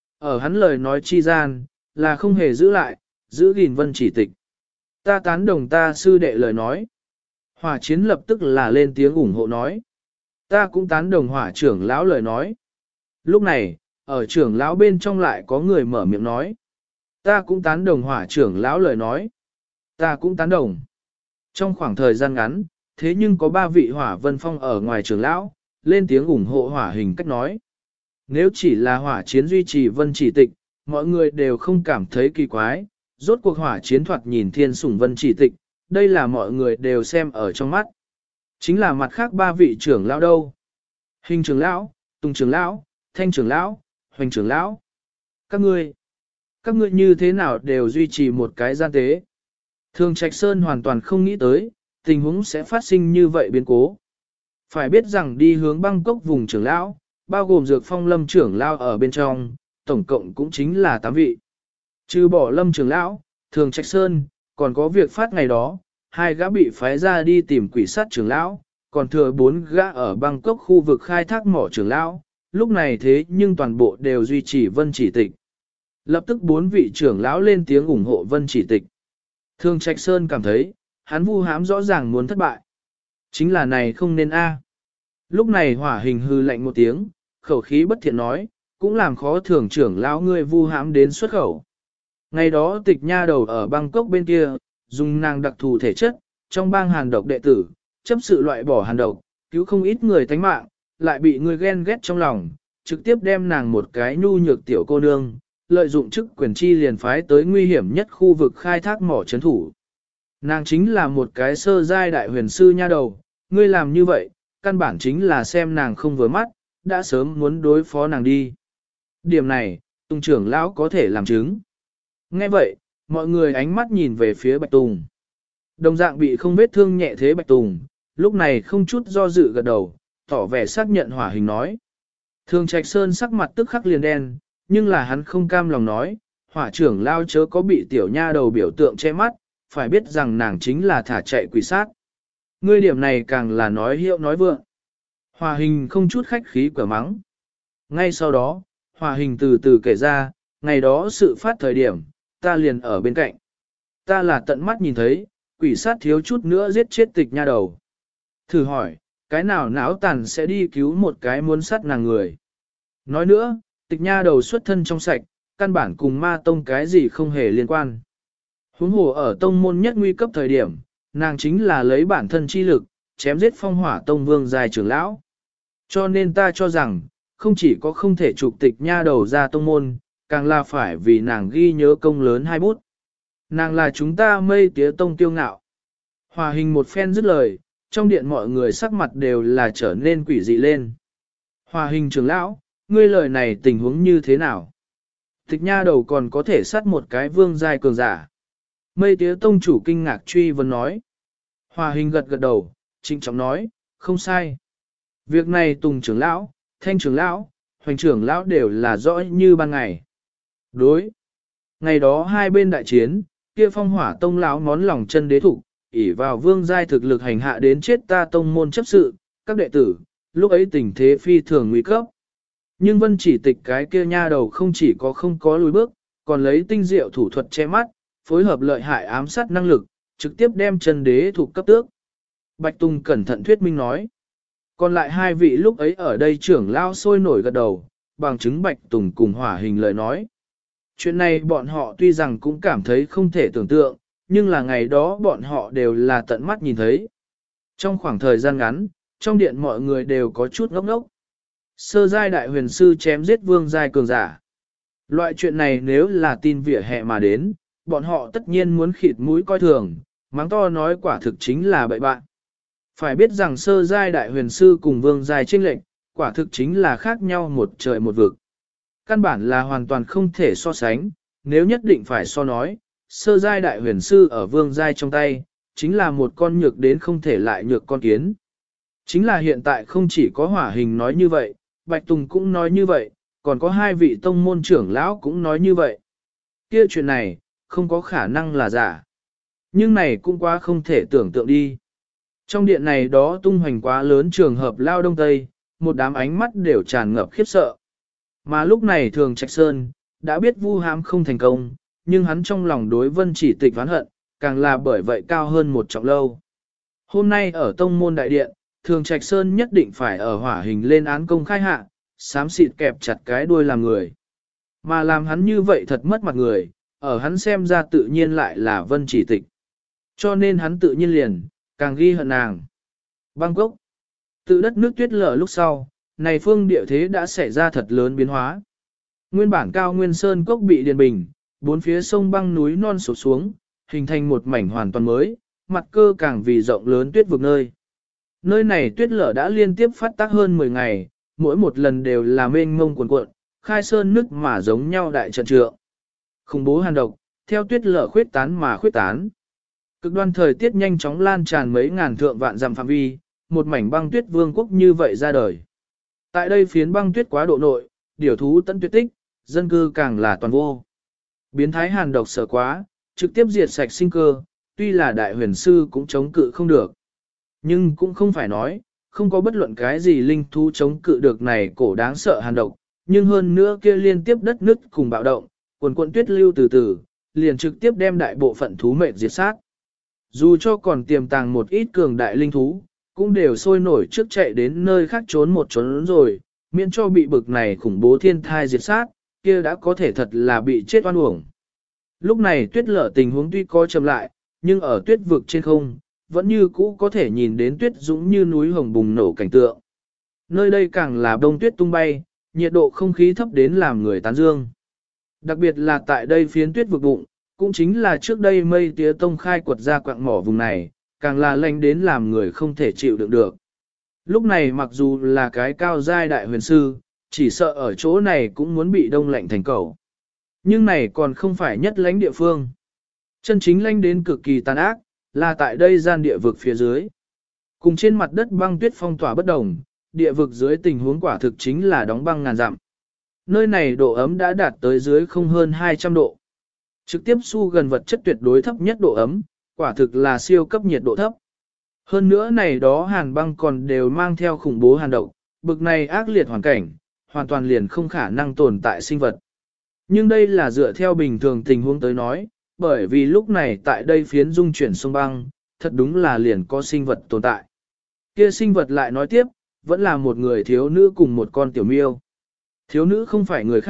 Ở hắn lời nói chi gian, là không hề giữ lại, giữ gìn Vân Chỉ Tịch. Ta tán đồng ta sư đệ lời nói. Hỏa chiến lập tức là lên tiếng ủng hộ nói. Ta cũng tán đồng hỏa trưởng lão lời nói. Lúc này, ở trưởng lão bên trong lại có người mở miệng nói. Ta cũng tán đồng hỏa trưởng lão lời nói. Ta cũng tán đồng. Trong khoảng thời gian ngắn, thế nhưng có 3 vị hỏa vân phong ở ngoài trưởng lão, lên tiếng ủng hộ hỏa hình cách nói. Nếu chỉ là hỏa chiến duy trì Vân Chỉ Tịch, mọi người đều không cảm thấy kỳ quái, rốt cuộc hỏa chiến thoạt nhìn thiên sủng Vân Chỉ Tịch, đây là mọi người đều xem ở trong mắt. Chính là mặt khác 3 vị trưởng lão đâu. Hình trưởng lão, Tùng trưởng lão, Thanh trưởng lão, Hoành trưởng lão. Các ngươi như thế nào đều duy trì một cái gian tế. Thường Trạch Sơn hoàn toàn không nghĩ tới, tình huống sẽ phát sinh như vậy biến cố. Phải biết rằng đi hướng Bangkok vùng trưởng lão, bao gồm Dược Phong Lâm trưởng lão ở bên trong, tổng cộng cũng chính là 8 vị. Trừ bỏ Lâm trưởng lão, Thường Trạch Sơn, còn có việc phát ngày đó, 2 gã bị phái ra đi tìm quỷ sát trưởng lão, còn thừa 4 gã ở Bangkok khu vực khai thác mỏ trưởng lão, lúc này thế nhưng toàn bộ đều duy trì Vân Chỉ Tịch. Lập tức 4 vị trưởng lão lên tiếng ủng hộ Vân Chỉ Tịch. Thường Trạch Sơn cảm thấy, hắn vu hãm rõ ràng muốn thất bại. Chính là này không nên a. Lúc này hỏa hình hư lạnh một tiếng, khẩu khí bất thiện nói, cũng làm khó thường trưởng lão ngươi vu hãm đến xuất khẩu. Ngày đó tịch nha đầu ở Bangkok bên kia, dùng nàng đặc thù thể chất, trong bang hàn độc đệ tử, chấp sự loại bỏ hàn độc, cứu không ít người tánh mạng, lại bị người ghen ghét trong lòng, trực tiếp đem nàng một cái nhu nhược tiểu cô nương, lợi dụng chức quyền chi liền phái tới nguy hiểm nhất khu vực khai thác mỏ chấn thủ. Nàng chính là một cái sơ giai đại huyền sư nha đầu, ngươi làm như vậy, căn bản chính là xem nàng không vừa mắt, đã sớm muốn đối phó nàng đi. Điểm này, Tùng trưởng lão có thể làm chứng. Nghe vậy, mọi người ánh mắt nhìn về phía Bạch Tùng. Đồng dạng bị không vết thương nhẹ thế Bạch Tùng, lúc này không chút do dự gật đầu, tỏ vẻ xác nhận hỏa hình nói. Thường Trạch Sơn sắc mặt tức khắc liền đen, nhưng là hắn không cam lòng nói, hỏa trưởng lao chớ có bị tiểu nha đầu biểu tượng che mắt, phải biết rằng nàng chính là thả chạy quỷ sát. Ngươi điểm này càng là nói hiệu nói vượng. Hỏa hình không chút khách khí quả mắng. Ngay sau đó, hỏa hình từ từ kể ra, ngày đó sự phát thời điểm, ta liền ở bên cạnh. Ta là tận mắt nhìn thấy, quỷ sát thiếu chút nữa giết chết tịch nha đầu. Thử hỏi, cái nào não tàn sẽ đi cứu một cái muốn sát nàng người. Nói nữa, tịch nha đầu xuất thân trong sạch, căn bản cùng ma tông cái gì không hề liên quan. Huống hồ ở tông môn nhất nguy cấp thời điểm, nàng chính là lấy bản thân chi lực, chém giết phong hỏa tông vương dài trưởng lão. Cho nên ta cho rằng, không chỉ có không thể trục tịch nha đầu ra tông môn, càng là phải vì nàng ghi nhớ công lớn hai bút. Nàng là chúng ta mây tía tông tiêu ngạo. Hòa hình một phen dứt lời, trong điện mọi người sắc mặt đều là trở nên quỷ dị lên. Hòa hình trưởng lão, ngươi lời này tình huống như thế nào? Tịch nha đầu còn có thể sát một cái vương giai cường giả. Mây tía tông chủ kinh ngạc truy vấn nói. Hòa hình gật gật đầu, trịnh trọng nói, không sai. Việc này Tùng trưởng lão, Thanh trưởng lão, Hoành trưởng lão đều là rõ như ban ngày. Đối. Ngày đó hai bên đại chiến, kia phong hỏa tông lão món lòng chân đế thủ, ỷ vào vương giai thực lực hành hạ đến chết ta tông môn chấp sự, các đệ tử, lúc ấy tình thế phi thường nguy cấp. Nhưng vân chỉ tịch cái kia nha đầu không chỉ có không có lùi bước, còn lấy tinh diệu thủ thuật che mắt, phối hợp lợi hại ám sát năng lực, trực tiếp đem chân đế thủ cấp tước. Bạch Tùng cẩn thận thuyết minh nói. Còn lại hai vị lúc ấy ở đây trưởng lao sôi nổi gật đầu, bằng chứng Bạch Tùng cùng hỏa hình lời nói. Chuyện này bọn họ tuy rằng cũng cảm thấy không thể tưởng tượng, nhưng là ngày đó bọn họ đều là tận mắt nhìn thấy. Trong khoảng thời gian ngắn, trong điện mọi người đều có chút ngốc ngốc. Sơ giai đại huyền sư chém giết vương giai cường giả. Loại chuyện này nếu là tin vỉa hè mà đến, bọn họ tất nhiên muốn khịt mũi coi thường, mắng to nói quả thực chính là bậy bạn. Phải biết rằng sơ giai đại huyền sư cùng vương giai chênh lệnh, quả thực chính là khác nhau một trời một vực. Căn bản là hoàn toàn không thể so sánh, nếu nhất định phải so nói, sơ giai đại huyền sư ở vương giai trong tay, chính là một con nhược đến không thể lại nhược con kiến. Chính là hiện tại không chỉ có hỏa hình nói như vậy, Bạch Tùng cũng nói như vậy, còn có hai vị tông môn trưởng lão cũng nói như vậy. Kia chuyện này, không có khả năng là giả. Nhưng này cũng quá không thể tưởng tượng đi. Trong điện này đó tung hoành quá lớn trường hợp lao đông tây, một đám ánh mắt đều tràn ngập khiếp sợ. Mà lúc này Thường Trạch Sơn, đã biết Vu Hãm không thành công, nhưng hắn trong lòng đối Vân Chỉ Tịch oán hận, càng là bởi vậy cao hơn một trọng lâu. Hôm nay ở tông môn đại điện, Thường Trạch Sơn nhất định phải ở hỏa hình lên án công khai hạ, xám xịt kẹp chặt cái đuôi làm người. Mà làm hắn như vậy thật mất mặt người, ở hắn xem ra tự nhiên lại là Vân Chỉ Tịch. Cho nên hắn tự nhiên liền, càng ghi hận nàng. Bangkok. Tự đất nước tuyết lở lúc sau, này phương địa thế đã xảy ra thật lớn biến hóa. Nguyên bản cao nguyên sơn cốc bị điền bình, bốn phía sông băng núi non sụp xuống, hình thành một mảnh hoàn toàn mới, mặt cơ càng vì rộng lớn tuyết vực nơi. Nơi này tuyết lở đã liên tiếp phát tác hơn 10 ngày, mỗi một lần đều là mênh mông cuồn cuộn, khai sơn nứt mà giống nhau đại trận trượng. Khủng bố hàn độc, theo tuyết lở khuyết tán mà khuyết tán. Cực đoan thời tiết nhanh chóng lan tràn mấy ngàn thượng vạn dặm phạm vi, một mảnh băng tuyết vương quốc như vậy ra đời. Tại đây phiến băng tuyết quá độ nội, điểu thú tận tuyết tích, dân cư càng là toàn vô. Biến thái hàn độc sợ quá, trực tiếp diệt sạch sinh cơ, tuy là đại huyền sư cũng chống cự không được. Nhưng cũng không phải nói, không có bất luận cái gì linh thú chống cự được này cổ đáng sợ hàn độc, nhưng hơn nữa kia liên tiếp đất nứt cùng bạo động, quần quận tuyết lưu từ từ, liền trực tiếp đem đại bộ phận thú mệt diệt sát. Dù cho còn tiềm tàng một ít cường đại linh thú, cũng đều sôi nổi trước chạy đến nơi khác trốn một trốn rồi, miễn cho bị bực này khủng bố thiên thai diệt sát, kia đã có thể thật là bị chết oan uổng. Lúc này tuyết lở tình huống tuy có chậm lại, nhưng ở tuyết vực trên không, vẫn như cũ có thể nhìn đến tuyết dũng như núi hồng bùng nổ cảnh tượng. Nơi đây càng là đông tuyết tung bay, nhiệt độ không khí thấp đến làm người tán dương. Đặc biệt là tại đây phiến tuyết vực bụng, cũng chính là trước đây mây tía tông khai quật ra quạng mỏ vùng này, càng là lạnh đến làm người không thể chịu đựng được. Lúc này mặc dù là cái cao giai đại huyền sư, chỉ sợ ở chỗ này cũng muốn bị đông lạnh thành cầu. Nhưng này còn không phải nhất lãnh địa phương. Chân chính lãnh đến cực kỳ tàn ác, là tại đây gian địa vực phía dưới. Cùng trên mặt đất băng tuyết phong tỏa bất đồng, địa vực dưới tình huống quả thực chính là đóng băng ngàn dặm. Nơi này độ ấm đã đạt tới dưới không hơn 200 độ. Trực tiếp xu gần vật chất tuyệt đối thấp nhất độ ấm, quả thực là siêu cấp nhiệt độ thấp. Hơn nữa này đó hàn băng còn đều mang theo khủng bố hàn độc, bực này ác liệt hoàn cảnh, hoàn toàn liền không khả năng tồn tại sinh vật. Nhưng đây là dựa theo bình thường tình huống tới nói, bởi vì lúc này tại đây phiến dung chuyển sông băng, thật đúng là liền có sinh vật tồn tại. Kia sinh vật lại nói tiếp, vẫn là một người thiếu nữ cùng một con tiểu miêu. Thiếu nữ không phải người khác,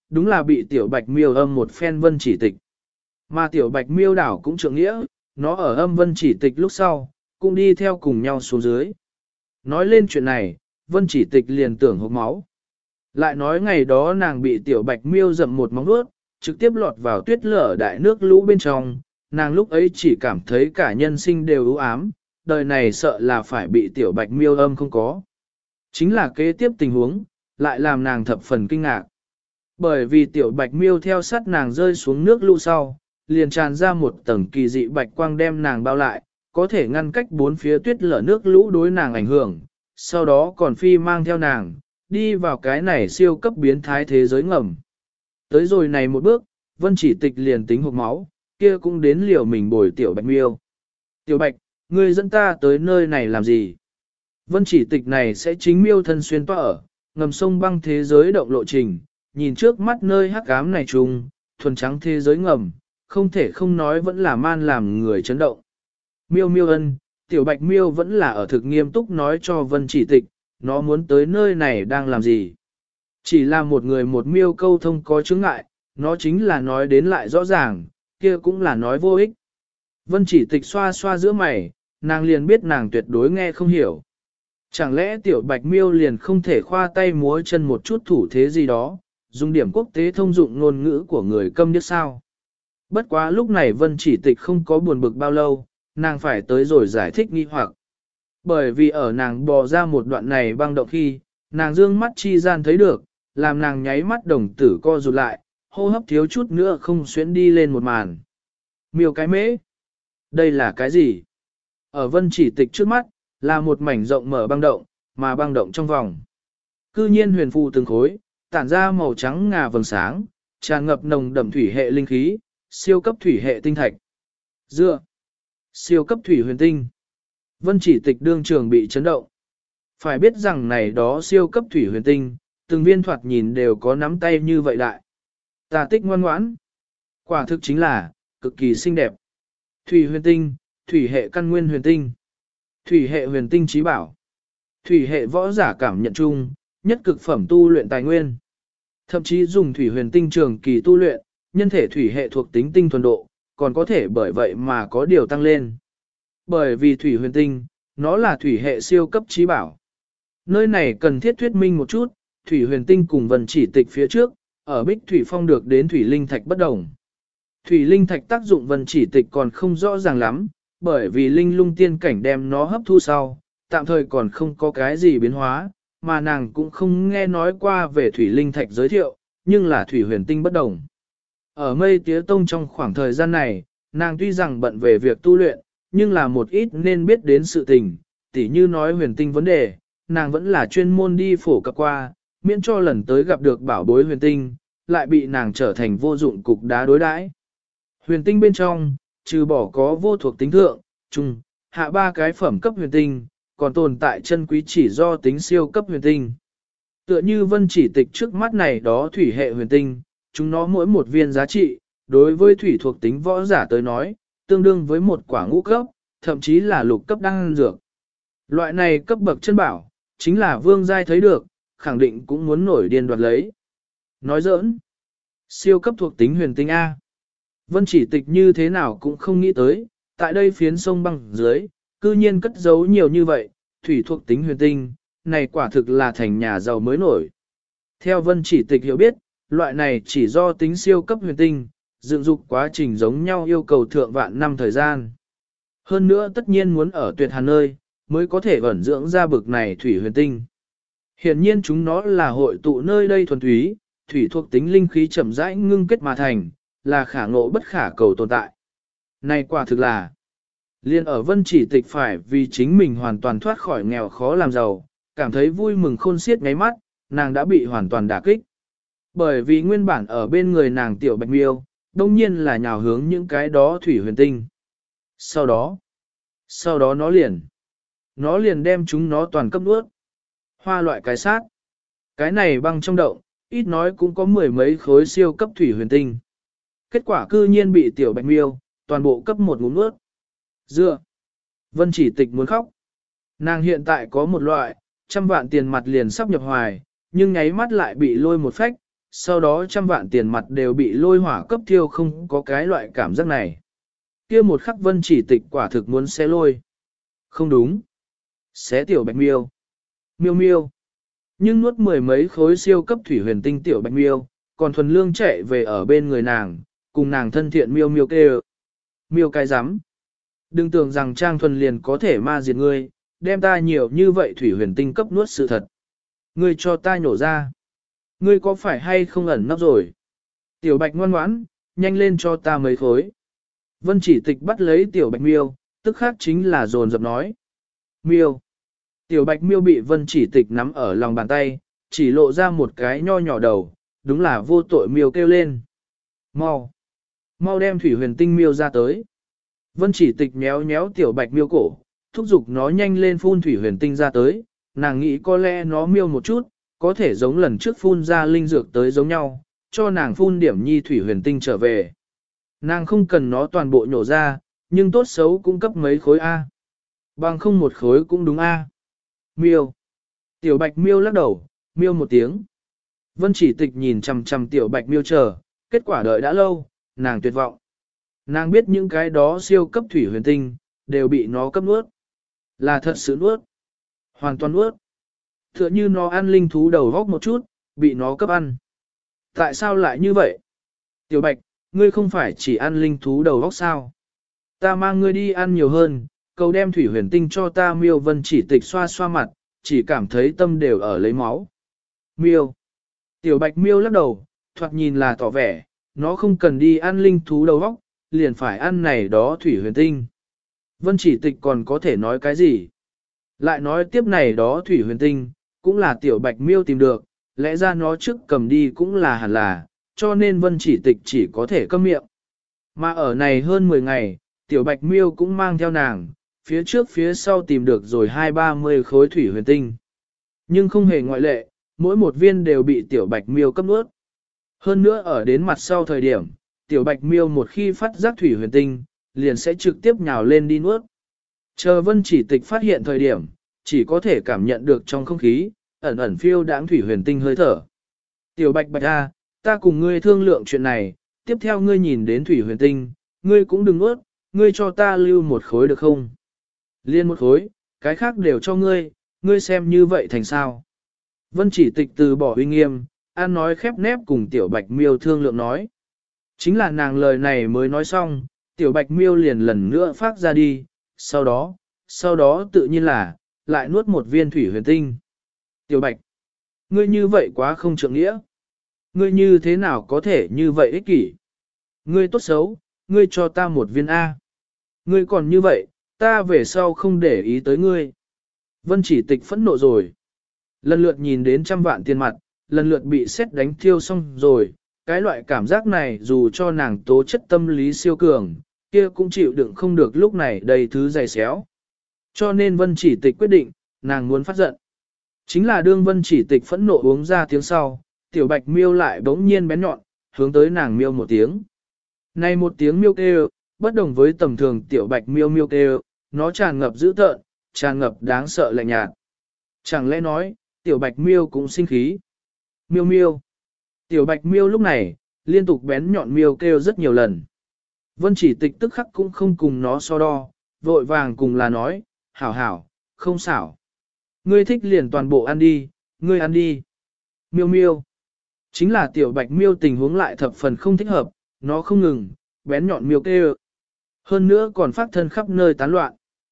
đúng là bị tiểu bạch miêu âm một phen vân chỉ tịch. Mà tiểu bạch miêu đảo cũng trượng nghĩa, nó ở âm vân chỉ tịch lúc sau, cũng đi theo cùng nhau xuống dưới. Nói lên chuyện này, vân chỉ tịch liền tưởng hộc máu. Lại nói ngày đó nàng bị tiểu bạch miêu dậm một móng vuốt, trực tiếp lọt vào tuyết lở đại nước lũ bên trong, nàng lúc ấy chỉ cảm thấy cả nhân sinh đều u ám, đời này sợ là phải bị tiểu bạch miêu âm không có. Chính là kế tiếp tình huống, lại làm nàng thập phần kinh ngạc. Bởi vì tiểu bạch miêu theo sát nàng rơi xuống nước lũ sau, liền tràn ra một tầng kỳ dị bạch quang đem nàng bao lại, có thể ngăn cách bốn phía tuyết lở nước lũ đối nàng ảnh hưởng, sau đó còn phi mang theo nàng, đi vào cái này siêu cấp biến thái thế giới ngầm. Tới rồi này một bước, vân chỉ tịch liền tính hộp máu, kia cũng đến liều mình bồi tiểu bạch miêu. Tiểu bạch, ngươi dẫn ta tới nơi này làm gì? Vân chỉ tịch này sẽ chính miêu thân xuyên toa ở, ngầm sông băng thế giới động lộ trình, nhìn trước mắt nơi hắc ám này trùng, thuần trắng thế giới ngầm, không thể không nói vẫn là man làm người chấn động. Miêu miêu ân, tiểu bạch miêu vẫn là ở thực nghiêm túc nói cho vân chỉ tịch, nó muốn tới nơi này đang làm gì. Chỉ là một người một miêu câu thông có chướng ngại, nó chính là nói đến lại rõ ràng, kia cũng là nói vô ích. Vân chỉ tịch xoa xoa giữa mày, nàng liền biết nàng tuyệt đối nghe không hiểu. Chẳng lẽ tiểu bạch miêu liền không thể khoa tay múa chân một chút thủ thế gì đó, dùng điểm quốc tế thông dụng ngôn ngữ của người câm điếc sao? Bất quá lúc này vân chỉ tịch không có buồn bực bao lâu, nàng phải tới rồi giải thích nghi hoặc. Bởi vì ở nàng bò ra một đoạn này băng động khi, nàng dương mắt chi gian thấy được, làm nàng nháy mắt đồng tử co rụt lại, hô hấp thiếu chút nữa không xuyến đi lên một màn. Miêu cái mễ? Đây là cái gì? Ở vân chỉ tịch trước mắt, là một mảnh rộng mở băng động, mà băng động trong vòng. Cư nhiên huyền phù từng khối, tản ra màu trắng ngà vầng sáng, tràn ngập nồng đậm thủy hệ linh khí, siêu cấp thủy hệ tinh thạch. Dựa, siêu cấp thủy huyền tinh. Vân chỉ tịch đương trường bị chấn động. Phải biết rằng này đó siêu cấp thủy huyền tinh, từng viên thoạt nhìn đều có nắm tay như vậy đại. Tà tích ngoan ngoãn. Quả thực chính là, cực kỳ xinh đẹp. Thủy huyền tinh, thủy hệ căn nguyên huyền tinh. Thủy hệ huyền tinh trí bảo. Thủy hệ võ giả cảm nhận chung, nhất cực phẩm tu luyện tài nguyên. Thậm chí dùng thủy huyền tinh trường kỳ tu luyện, nhân thể thủy hệ thuộc tính tinh thuần độ, còn có thể bởi vậy mà có điều tăng lên. Bởi vì thủy huyền tinh, nó là thủy hệ siêu cấp trí bảo. Nơi này cần thiết thuyết minh một chút, thủy huyền tinh cùng vân chỉ tịch phía trước, ở bích thủy phong được đến thủy linh thạch bất đồng. Thủy linh thạch tác dụng vân chỉ tịch còn không rõ ràng lắm, bởi vì linh lung tiên cảnh đem nó hấp thu sau, tạm thời còn không có cái gì biến hóa, mà nàng cũng không nghe nói qua về thủy linh thạch giới thiệu, nhưng là thủy huyền tinh bất đồng. Ở mây tía tông trong khoảng thời gian này, nàng tuy rằng bận về việc tu luyện, nhưng là một ít nên biết đến sự tình, tỉ như nói huyền tinh vấn đề, nàng vẫn là chuyên môn đi phổ cập qua, miễn cho lần tới gặp được bảo bối huyền tinh, lại bị nàng trở thành vô dụng cục đá đối đãi. Huyền tinh bên trong, trừ bỏ có vô thuộc tính thượng, trung, hạ ba cái phẩm cấp huyền tinh, còn tồn tại chân quý chỉ do tính siêu cấp huyền tinh. Tựa như vân chỉ tịch trước mắt này đó thủy hệ huyền tinh, chúng nó mỗi một viên giá trị, đối với thủy thuộc tính võ giả tới nói, tương đương với một quả ngũ cấp, thậm chí là lục cấp đan dược. Loại này cấp bậc chân bảo, chính là vương giai thấy được, khẳng định cũng muốn nổi điên đoạt lấy. Nói giỡn, siêu cấp thuộc tính huyền tinh A. Vân chỉ tịch như thế nào cũng không nghĩ tới, tại đây phiến sông băng dưới, cư nhiên cất giấu nhiều như vậy, thủy thuộc tính huyền tinh, này quả thực là thành nhà giàu mới nổi. Theo vân chỉ tịch hiểu biết, loại này chỉ do tính siêu cấp huyền tinh, dựng dục quá trình giống nhau yêu cầu thượng vạn năm thời gian. Hơn nữa tất nhiên muốn ở tuyệt hàn nơi, mới có thể ẩn dưỡng ra bực này thủy huyền tinh. Hiện nhiên chúng nó là hội tụ nơi đây thuần túy, thủy thuộc tính linh khí chậm rãi ngưng kết mà thành, là khả ngộ bất khả cầu tồn tại. Này quả thực là, liên ở vân chỉ tịch phải vì chính mình hoàn toàn thoát khỏi nghèo khó làm giàu, cảm thấy vui mừng khôn xiết ngáy mắt, nàng đã bị hoàn toàn đả kích. Bởi vì nguyên bản ở bên người nàng tiểu bạch miêu, đông nhiên là nhào hướng những cái đó thủy huyền tinh. Sau đó nó liền đem chúng nó toàn cấp nuốt. Hoa loại cái sát. Cái này băng trong động, ít nói cũng có mười mấy khối siêu cấp thủy huyền tinh. Kết quả cư nhiên bị tiểu bạch miêu, toàn bộ cấp một ngụm nuốt. Dựa. Vân chỉ tịch muốn khóc. Nàng hiện tại có một loại, trăm vạn tiền mặt liền sắp nhập hoài, nhưng nháy mắt lại bị lôi một phách, sau đó trăm vạn tiền mặt đều bị lôi hỏa cấp thiêu, không có cái loại cảm giác này. Kia một khắc Vân Chỉ Tịch quả thực muốn xé lôi. Không đúng. Xé tiểu bạch miêu. Miêu miêu. Nhưng nuốt mười mấy khối siêu cấp thủy huyền tinh tiểu bạch miêu, còn thuần lương chạy về ở bên người nàng, cùng nàng thân thiện miêu miêu kêu. Miêu cái rắm. Đừng tưởng rằng Trang Thuần liền có thể ma diệt ngươi, đem ta nhiều như vậy thủy huyền tinh cấp nuốt sự thật. Ngươi cho ta nhổ ra. Ngươi có phải hay không ẩn nấp rồi? Tiểu bạch ngoan ngoãn, nhanh lên cho ta mấy khối. Vân Chỉ Tịch bắt lấy tiểu bạch miêu, tức khác chính là dồn dập nói. Miêu. Tiểu bạch miêu bị Vân Chỉ Tịch nắm ở lòng bàn tay, chỉ lộ ra một cái nho nhỏ đầu, đúng là vô tội miêu kêu lên. Mau. Mau đem thủy huyền tinh miêu ra tới. Vân Chỉ Tịch méo méo tiểu bạch miêu cổ, thúc giục nó nhanh lên phun thủy huyền tinh ra tới, nàng nghĩ có lẽ nó miêu một chút, có thể giống lần trước phun ra linh dược tới giống nhau, cho nàng phun điểm nhi thủy huyền tinh trở về. Nàng không cần nó toàn bộ nhổ ra, nhưng tốt xấu cũng cấp mấy khối A. Bằng không một khối cũng đúng A. Miêu. Tiểu bạch miêu lắc đầu, miêu một tiếng. Vân Chỉ Tịch nhìn chằm chằm tiểu bạch miêu chờ, kết quả đợi đã lâu, nàng tuyệt vọng. Nàng biết những cái đó siêu cấp thủy huyền tinh, đều bị nó cấp nuốt. Là thật sự nuốt. Hoàn toàn nuốt. Tựa như nó ăn linh thú đầu góc một chút, bị nó cấp ăn. Tại sao lại như vậy? Tiểu bạch, ngươi không phải chỉ ăn linh thú đầu góc sao? Ta mang ngươi đi ăn nhiều hơn, cầu đem thủy huyền tinh cho ta. Miêu. Vân Chỉ Tịch xoa xoa mặt, chỉ cảm thấy tâm đều ở lấy máu. Miêu. Tiểu bạch miêu lắc đầu, thoạt nhìn là tỏ vẻ, nó không cần đi ăn linh thú đầu góc, liền phải ăn này đó thủy huyền tinh. Vân Chỉ Tịch còn có thể nói cái gì? Lại nói tiếp này đó thủy huyền tinh, cũng là tiểu bạch miêu tìm được, lẽ ra nó trước cầm đi cũng là hẳn là, cho nên Vân Chỉ Tịch chỉ có thể câm miệng. Mà ở này hơn 10 ngày, tiểu bạch miêu cũng mang theo nàng, phía trước phía sau tìm được rồi 20-30 khối thủy huyền tinh. Nhưng không hề ngoại lệ, mỗi một viên đều bị tiểu bạch miêu cấp nuốt. Hơn nữa ở đến mặt sau thời điểm, tiểu bạch miêu một khi phát giác thủy huyền tinh, liền sẽ trực tiếp nhào lên đi nuốt. Chờ Vân Chỉ Tịch phát hiện thời điểm, chỉ có thể cảm nhận được trong không khí, ẩn ẩn phiêu đãng thủy huyền tinh hơi thở. Tiểu bạch bạch a, ta cùng ngươi thương lượng chuyện này, tiếp theo ngươi nhìn đến thủy huyền tinh, ngươi cũng đừng nuốt, ngươi cho ta lưu một khối được không? Liên một khối, cái khác đều cho ngươi, ngươi xem như vậy thành sao? Vân Chỉ Tịch từ bỏ uy nghiêm, an nói khép nép cùng tiểu bạch miêu thương lượng nói. Chính là nàng lời này mới nói xong, tiểu bạch miêu liền lần nữa phát ra đi, sau đó tự nhiên là, lại nuốt một viên thủy huyền tinh. Tiểu bạch, ngươi như vậy quá không trượng nghĩa. Ngươi như thế nào có thể như vậy ích kỷ? Ngươi tốt xấu, ngươi cho ta một viên A. Ngươi còn như vậy, ta về sau không để ý tới ngươi. Vân Chỉ Tịch phẫn nộ rồi. Lần lượt nhìn đến trăm vạn tiền mặt, lần lượt bị sét đánh thiêu xong rồi, cái loại cảm giác này dù cho nàng tố chất tâm lý siêu cường, kia cũng chịu đựng không được lúc này đầy thứ dày xéo. Cho nên Vân Chỉ Tịch quyết định, nàng muốn phát giận. Chính là đương Vân Chỉ Tịch phẫn nộ uống ra tiếng sau, tiểu bạch miêu lại bỗng nhiên bén nhọn, hướng tới nàng miêu một tiếng. Này một tiếng miêu kêu, bất đồng với tầm thường tiểu bạch miêu miêu kêu, nó tràn ngập dữ tợn, tràn ngập đáng sợ lạnh nhạt. Chẳng lẽ nói, tiểu bạch miêu cũng sinh khí. Miêu miêu. Tiểu bạch miêu lúc này, liên tục bén nhọn miêu kêu rất nhiều lần. Vân Chỉ Tịch tức khắc cũng không cùng nó so đo, vội vàng cùng là nói, hảo hảo, không xảo. Ngươi thích liền toàn bộ ăn đi, ngươi ăn đi. Miêu miêu. Chính là tiểu bạch miêu tình huống lại thập phần không thích hợp, nó không ngừng, bén nhọn miêu kêu. Hơn nữa còn phát thân khắp nơi tán loạn.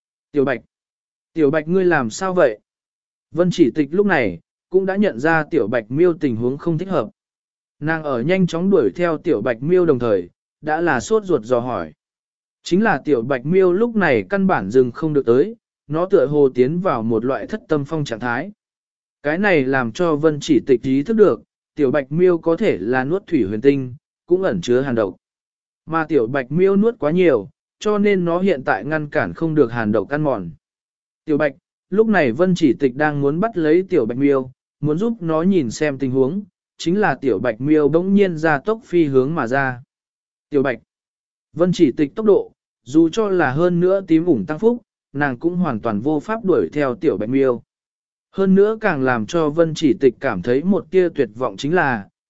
Tiểu bạch ngươi làm sao vậy? Vân Chỉ Tịch lúc này, cũng đã nhận ra tiểu bạch miêu tình huống không thích hợp. Nàng ở nhanh chóng đuổi theo tiểu bạch miêu đồng thời, đã là sốt ruột dò hỏi. Chính là tiểu bạch miêu lúc này căn bản dừng không được tới, nó tựa hồ tiến vào một loại thất tâm phong trạng thái. Cái này làm cho Vân Chỉ Tịch ý thức được, tiểu bạch miêu có thể là nuốt thủy huyền tinh, cũng ẩn chứa hàn độc. Mà tiểu bạch miêu nuốt quá nhiều, cho nên nó hiện tại ngăn cản không được hàn độc ăn mòn. Tiểu bạch, lúc này Vân Chỉ Tịch đang muốn bắt lấy tiểu bạch miêu, muốn giúp nó nhìn xem tình huống, chính là tiểu bạch miêu bỗng nhiên ra tốc phi hướng mà ra. Tiểu bạch, Vân Chỉ Tịch tốc độ, dù cho là hơn nữa tím ủng tăng phúc, nàng cũng hoàn toàn vô pháp đuổi theo tiểu bạch miêu. Hơn nữa càng làm cho Vân Chỉ Tịch cảm thấy một tia tuyệt vọng chính là,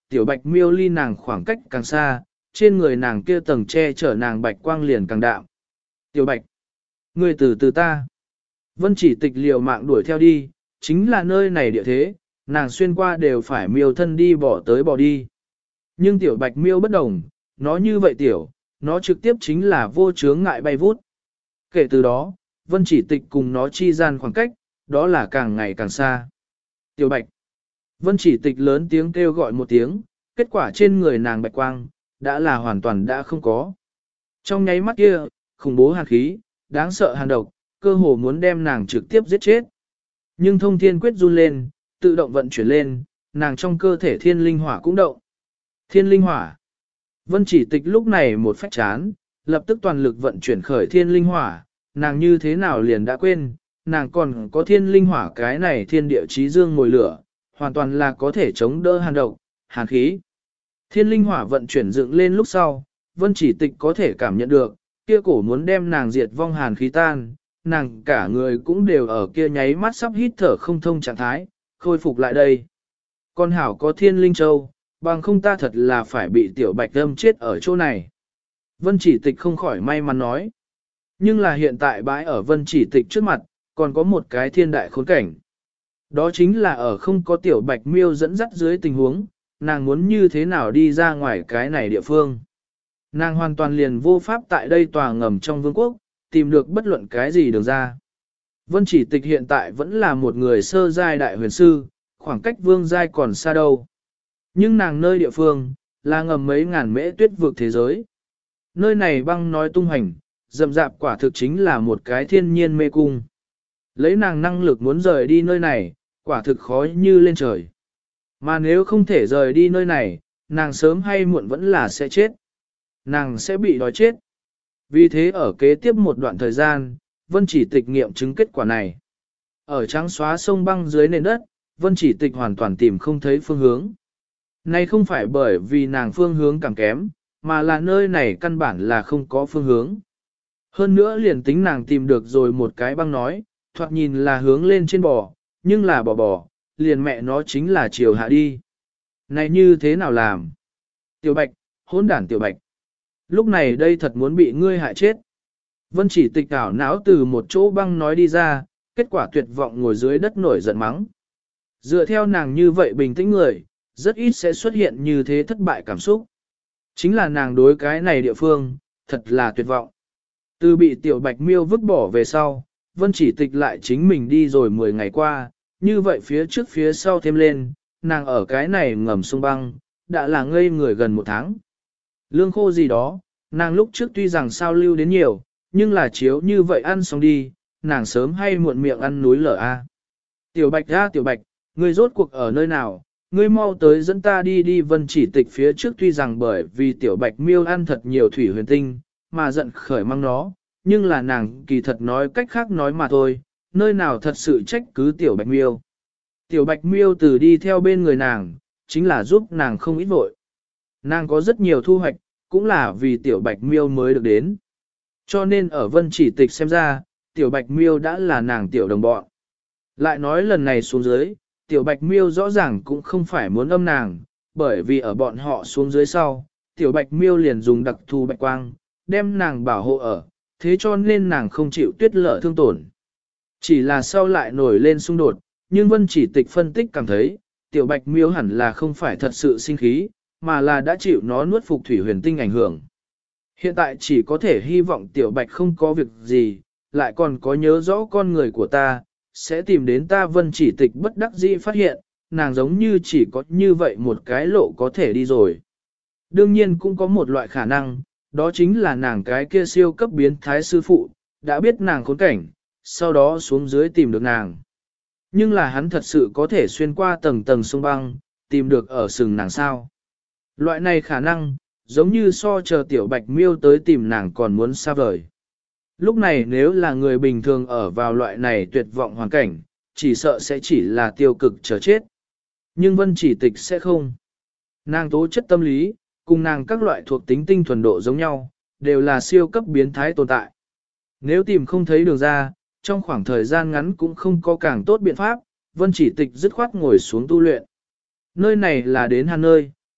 tiểu bạch miêu ly nàng khoảng cách càng xa, trên người nàng kia tầng che chở nàng bạch quang liền càng đạm. Tiểu bạch, ngươi từ từ ta. Vân chỉ tịch liều mạng đuổi theo đi, chính là nơi này địa thế, nàng xuyên qua đều phải miêu thân đi bỏ tới bỏ đi. Nhưng tiểu bạch miêu bất đồng, nó như vậy tiểu, nó trực tiếp chính là vô chướng ngại bay vút. Kể từ đó, vân chỉ tịch cùng nó chi gian khoảng cách, đó là càng ngày càng xa. Tiểu bạch, vân chỉ tịch lớn tiếng kêu gọi một tiếng, kết quả trên người nàng bạch quang, đã là hoàn toàn đã không có. Trong nháy mắt kia, khủng bố hàn khí, đáng sợ hàn độc, cơ hồ muốn đem nàng trực tiếp giết chết. Nhưng thông thiên quyết run lên, tự động vận chuyển lên, nàng trong cơ thể thiên linh hỏa cũng động. Thiên linh hỏa. Vân chỉ tịch lúc này một phách chán, lập tức toàn lực vận chuyển khởi thiên linh hỏa, nàng như thế nào liền đã quên, nàng còn có thiên linh hỏa cái này thiên địa chí dương mồi lửa, hoàn toàn là có thể chống đỡ hàn độc, hàn khí. Thiên linh hỏa vận chuyển dựng lên lúc sau, vân chỉ tịch có thể cảm nhận được, kia cổ muốn đem nàng diệt vong hàn khí tan, nàng cả người cũng đều ở kia nháy mắt sắp hít thở không thông trạng thái, khôi phục lại đây. Con hảo có thiên linh châu, bằng không ta thật là phải bị tiểu bạch âm chết ở chỗ này. Vân chỉ tịch không khỏi may mắn nói. Nhưng là hiện tại bãi ở vân chỉ tịch trước mặt, còn có một cái thiên đại khốn cảnh. Đó chính là ở không có tiểu bạch miêu dẫn dắt dưới tình huống, nàng muốn như thế nào đi ra ngoài cái này địa phương. Nàng hoàn toàn liền vô pháp tại đây tòa ngầm trong vương quốc, tìm được bất luận cái gì đường ra. Vân chỉ tịch hiện tại vẫn là một người sơ giai đại huyền sư, khoảng cách vương giai còn xa đâu. Nhưng nàng nơi địa phương, là ngầm mấy ngàn mễ tuyết vực thế giới. Nơi này băng nói tung hành, rậm rạp quả thực chính là một cái thiên nhiên mê cung. Lấy nàng năng lực muốn rời đi nơi này, quả thực khó như lên trời. Mà nếu không thể rời đi nơi này, nàng sớm hay muộn vẫn là sẽ chết. Nàng sẽ bị đói chết. Vì thế ở kế tiếp một đoạn thời gian, Vân chỉ tịch nghiệm chứng kết quả này. Ở trắng xóa sông băng dưới nền đất, Vân chỉ tịch hoàn toàn tìm không thấy phương hướng. Này không phải bởi vì nàng phương hướng càng kém, mà là nơi này căn bản là không có phương hướng. Hơn nữa liền tính nàng tìm được rồi một cái băng nói, thoạt nhìn là hướng lên trên bò, nhưng là bò, liền mẹ nó chính là chiều hạ đi. Này như thế nào làm? Tiểu Bạch, hỗn đản Tiểu Bạch. Lúc này đây thật muốn bị ngươi hại chết. Vân chỉ tịch ảo não từ một chỗ băng nói đi ra, kết quả tuyệt vọng ngồi dưới đất nổi giận mắng. Dựa theo nàng như vậy bình tĩnh người, rất ít sẽ xuất hiện như thế thất bại cảm xúc. Chính là nàng đối cái này địa phương, thật là tuyệt vọng. Từ bị tiểu bạch miêu vứt bỏ về sau, Vân chỉ tịch lại chính mình đi rồi 10 ngày qua, như vậy phía trước phía sau thêm lên, nàng ở cái này ngầm sông băng, đã là ngây người gần 1 tháng. Lương khô gì đó, nàng lúc trước tuy rằng sao lưu đến nhiều, nhưng là chiếu như vậy ăn xong đi, nàng sớm hay muộn miệng ăn núi lở a. Tiểu bạch ra tiểu bạch, ngươi rốt cuộc ở nơi nào, ngươi mau tới dẫn ta đi đi. Vân chỉ tịch phía trước tuy rằng bởi vì tiểu bạch miêu ăn thật nhiều thủy huyền tinh, mà giận khởi mang nó, nhưng là nàng kỳ thật nói cách khác nói mà thôi, nơi nào thật sự trách cứ tiểu bạch miêu. Tiểu bạch miêu từ đi theo bên người nàng, chính là giúp nàng không ít vội. Nàng có rất nhiều thu hoạch, cũng là vì tiểu bạch miêu mới được đến. Cho nên ở vân chỉ tịch xem ra, tiểu bạch miêu đã là nàng tiểu đồng bọn. Lại nói lần này xuống dưới, tiểu bạch miêu rõ ràng cũng không phải muốn âm nàng, bởi vì ở bọn họ xuống dưới sau, tiểu bạch miêu liền dùng đặc thù bạch quang, đem nàng bảo hộ ở, thế cho nên nàng không chịu tuyết lở thương tổn. Chỉ là sau lại nổi lên xung đột, nhưng vân chỉ tịch phân tích cảm thấy, tiểu bạch miêu hẳn là không phải thật sự sinh khí, mà là đã chịu nó nuốt phục thủy huyền tinh ảnh hưởng. Hiện tại chỉ có thể hy vọng tiểu bạch không có việc gì, lại còn có nhớ rõ con người của ta, sẽ tìm đến ta. Vân chỉ tịch bất đắc dĩ phát hiện, nàng giống như chỉ có như vậy một cái lộ có thể đi rồi. Đương nhiên cũng có một loại khả năng, đó chính là nàng cái kia siêu cấp biến thái sư phụ, đã biết nàng khốn cảnh, sau đó xuống dưới tìm được nàng. Nhưng là hắn thật sự có thể xuyên qua tầng tầng sông băng, tìm được ở sừng nàng sao. Loại này khả năng, giống như so chờ tiểu bạch miêu tới tìm nàng còn muốn xa vời. Lúc này nếu là người bình thường ở vào loại này tuyệt vọng hoàn cảnh, chỉ sợ sẽ chỉ là tiêu cực chờ chết. Nhưng vân chỉ tịch sẽ không. Nàng tố chất tâm lý, cùng nàng các loại thuộc tính tinh thuần độ giống nhau, đều là siêu cấp biến thái tồn tại. Nếu tìm không thấy đường ra, trong khoảng thời gian ngắn cũng không có càng tốt biện pháp, vân chỉ tịch dứt khoát ngồi xuống tu luyện. Nơi này là đến hàn nơi,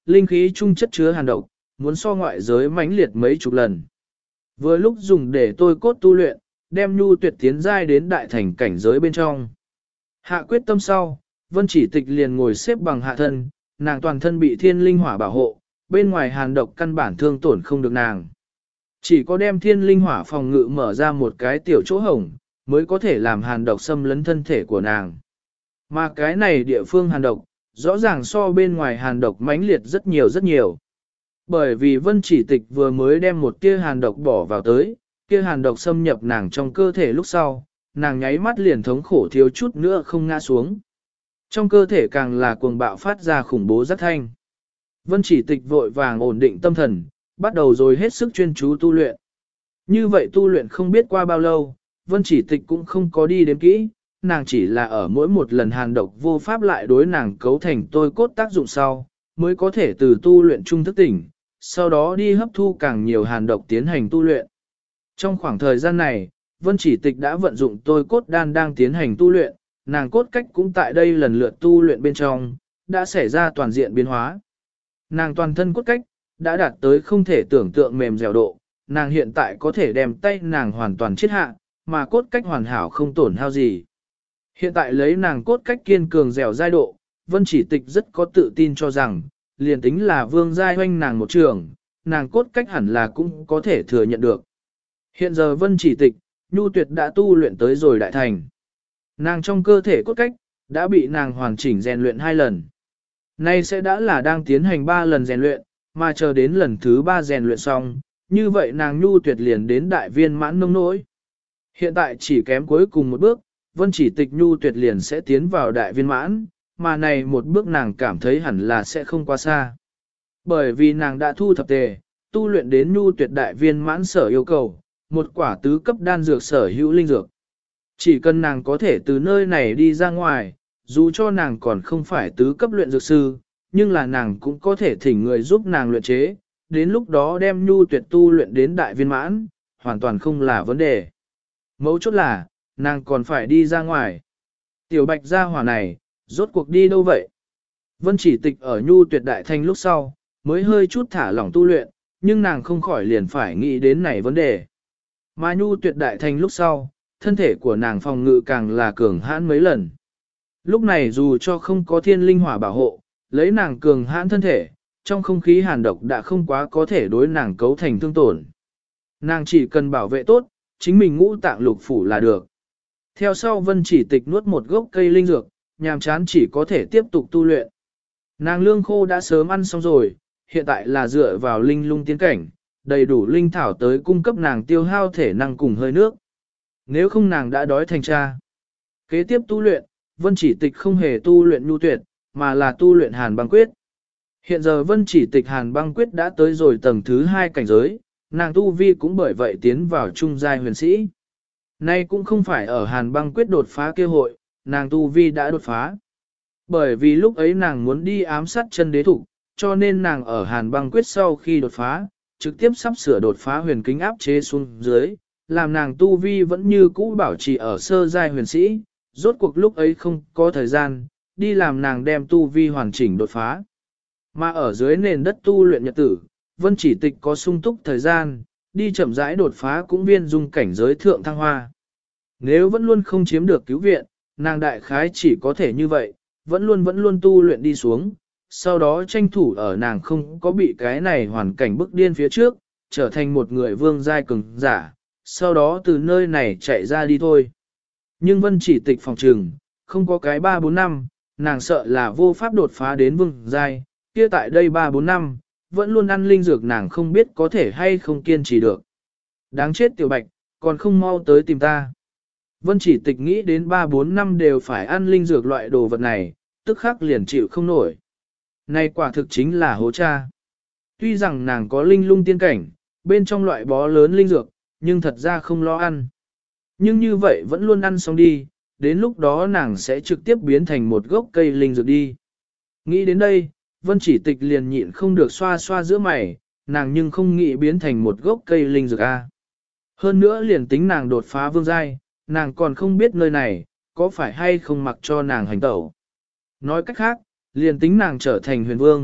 linh khí trung chất chứa hàn độc, muốn so ngoại giới mãnh liệt mấy chục lần. Vừa lúc dùng để tôi cốt tu luyện, đem nhu tuyệt tiến giai đến đại thành cảnh giới bên trong. Hạ quyết tâm sau, Vân Chỉ Tịch liền ngồi xếp bằng hạ thân, nàng toàn thân bị thiên linh hỏa bảo hộ, bên ngoài hàn độc căn bản thương tổn không được nàng. Chỉ có đem thiên linh hỏa phòng ngự mở ra một cái tiểu chỗ hổng, mới có thể làm hàn độc xâm lấn thân thể của nàng. Mà cái này địa phương hàn độc, rõ ràng so bên ngoài hàn độc mãnh liệt rất nhiều rất nhiều. Bởi vì Vân Chỉ Tịch vừa mới đem một tia hàn độc bỏ vào tới, kia hàn độc xâm nhập nàng trong cơ thể lúc sau, nàng nháy mắt liền thống khổ thiếu chút nữa không ngã xuống. Trong cơ thể càng là cuồng bạo phát ra khủng bố rất thanh. Vân Chỉ Tịch vội vàng ổn định tâm thần, bắt đầu rồi hết sức chuyên chú tu luyện. Như vậy tu luyện không biết qua bao lâu, Vân Chỉ Tịch cũng không có đi đến kỹ, nàng chỉ là ở mỗi một lần hàn độc vô pháp lại đối nàng cấu thành tôi cốt tác dụng sau, mới có thể từ tu luyện trung thức tỉnh, sau đó đi hấp thu càng nhiều hàn độc tiến hành tu luyện. Trong khoảng thời gian này, Vân Chỉ Tịch đã vận dụng tôi cốt đan đang tiến hành tu luyện, nàng cốt cách cũng tại đây lần lượt tu luyện bên trong, đã xảy ra toàn diện biến hóa. Nàng toàn thân cốt cách, đã đạt tới không thể tưởng tượng mềm dẻo độ, nàng hiện tại có thể đem tay nàng hoàn toàn chiết hạ, mà cốt cách hoàn hảo không tổn hao gì. Hiện tại lấy nàng cốt cách kiên cường dẻo dai độ, Vân Chỉ Tịch rất có tự tin cho rằng, liền tính là vương giai hoanh nàng một trường, nàng cốt cách hẳn là cũng có thể thừa nhận được. Hiện giờ Vân Chỉ Tịch, nhu tuyệt đã tu luyện tới rồi đại thành. Nàng trong cơ thể cốt cách, đã bị nàng hoàn chỉnh rèn luyện 2 lần. Nay sẽ đã là đang tiến hành 3 lần rèn luyện, mà chờ đến lần thứ 3 rèn luyện xong, như vậy nàng nhu tuyệt liền đến đại viên mãn nông nỗi. Hiện tại chỉ kém cuối cùng một bước, Vân Chỉ Tịch nhu tuyệt liền sẽ tiến vào đại viên mãn, mà này một bước nàng cảm thấy hẳn là sẽ không quá xa. Bởi vì nàng đã thu thập tề, tu luyện đến nhu tuyệt đại viên mãn sở yêu cầu, một quả tứ cấp đan dược sở hữu linh dược. Chỉ cần nàng có thể từ nơi này đi ra ngoài, dù cho nàng còn không phải tứ cấp luyện dược sư, nhưng là nàng cũng có thể thỉnh người giúp nàng luyện chế, đến lúc đó đem nhu tuyệt tu luyện đến đại viên mãn, hoàn toàn không là vấn đề. Mấu chốt là, nàng còn phải đi ra ngoài. Tiểu Bạch gia hỏa này, rốt cuộc đi đâu vậy? Vân Chỉ Tịch ở nhu tuyệt đại thanh lúc sau, mới hơi chút thả lỏng tu luyện, nhưng nàng không khỏi liền phải nghĩ đến này vấn đề. Mà nhu tuyệt đại thanh lúc sau, thân thể của nàng phòng ngự càng là cường hãn mấy lần. Lúc này dù cho không có thiên linh hỏa bảo hộ, lấy nàng cường hãn thân thể, trong không khí hàn độc đã không quá có thể đối nàng cấu thành thương tổn. Nàng chỉ cần bảo vệ tốt, chính mình ngũ tạng lục phủ là được. Theo sau Vân Chỉ Tịch nuốt một gốc cây linh dược, nhàm chán chỉ có thể tiếp tục tu luyện. Nàng lương khô đã sớm ăn xong rồi, hiện tại là dựa vào linh lung tiến cảnh, đầy đủ linh thảo tới cung cấp nàng tiêu hao thể năng cùng hơi nước. Nếu không nàng đã đói thành cha. Kế tiếp tu luyện, Vân Chỉ Tịch không hề tu luyện nhu tuyệt, mà là tu luyện hàn băng quyết. Hiện giờ Vân Chỉ Tịch hàn băng quyết đã tới rồi tầng thứ 2 cảnh giới, nàng tu vi cũng bởi vậy tiến vào trung giai huyền sĩ. Nay cũng không phải ở hàn băng quyết đột phá kia hội, nàng tu vi đã đột phá. Bởi vì lúc ấy nàng muốn đi ám sát chân đế thủ, cho nên nàng ở hàn băng quyết sau khi đột phá, trực tiếp sắp sửa đột phá huyền kính áp chế xuống dưới, làm nàng tu vi vẫn như cũ bảo trì ở sơ giai huyền sĩ, rốt cuộc lúc ấy không có thời gian, đi làm nàng đem tu vi hoàn chỉnh đột phá. Mà ở dưới nền đất tu luyện nhật tử, Vân Chỉ Tịch có sung túc thời gian, đi chậm rãi đột phá cũng viên dung cảnh giới thượng thăng hoa. Nếu vẫn luôn không chiếm được cứu viện, nàng đại khái chỉ có thể như vậy, vẫn luôn tu luyện đi xuống, sau đó tranh thủ ở nàng không có bị cái này hoàn cảnh bức điên phía trước, trở thành một người vương giai cường giả, sau đó từ nơi này chạy ra đi thôi. Nhưng Vân Chỉ Tịch phòng trừng, không có cái 3-4 năm, nàng sợ là vô pháp đột phá đến vương giai, kia tại đây 3-4 năm, vẫn luôn ăn linh dược nàng không biết có thể hay không kiên trì được. Đáng chết Tiểu Bạch, còn không mau tới tìm ta. Vân Chỉ Tịch nghĩ đến 3-4 năm đều phải ăn linh dược loại đồ vật này, tức khắc liền chịu không nổi. Này quả thực chính là hố cha. Tuy rằng nàng có linh lung tiên cảnh, bên trong loại bó lớn linh dược, nhưng thật ra không lo ăn. Nhưng như vậy vẫn luôn ăn xong đi, đến lúc đó nàng sẽ trực tiếp biến thành một gốc cây linh dược đi. Nghĩ đến đây, Vân Chỉ Tịch liền nhịn không được xoa xoa giữa mày, nàng nhưng không nghĩ biến thành một gốc cây linh dược a. Hơn nữa liền tính nàng đột phá vương giai, nàng còn không biết nơi này, có phải hay không mặc cho nàng hành tẩu. Nói cách khác, liền tính nàng trở thành huyền vương,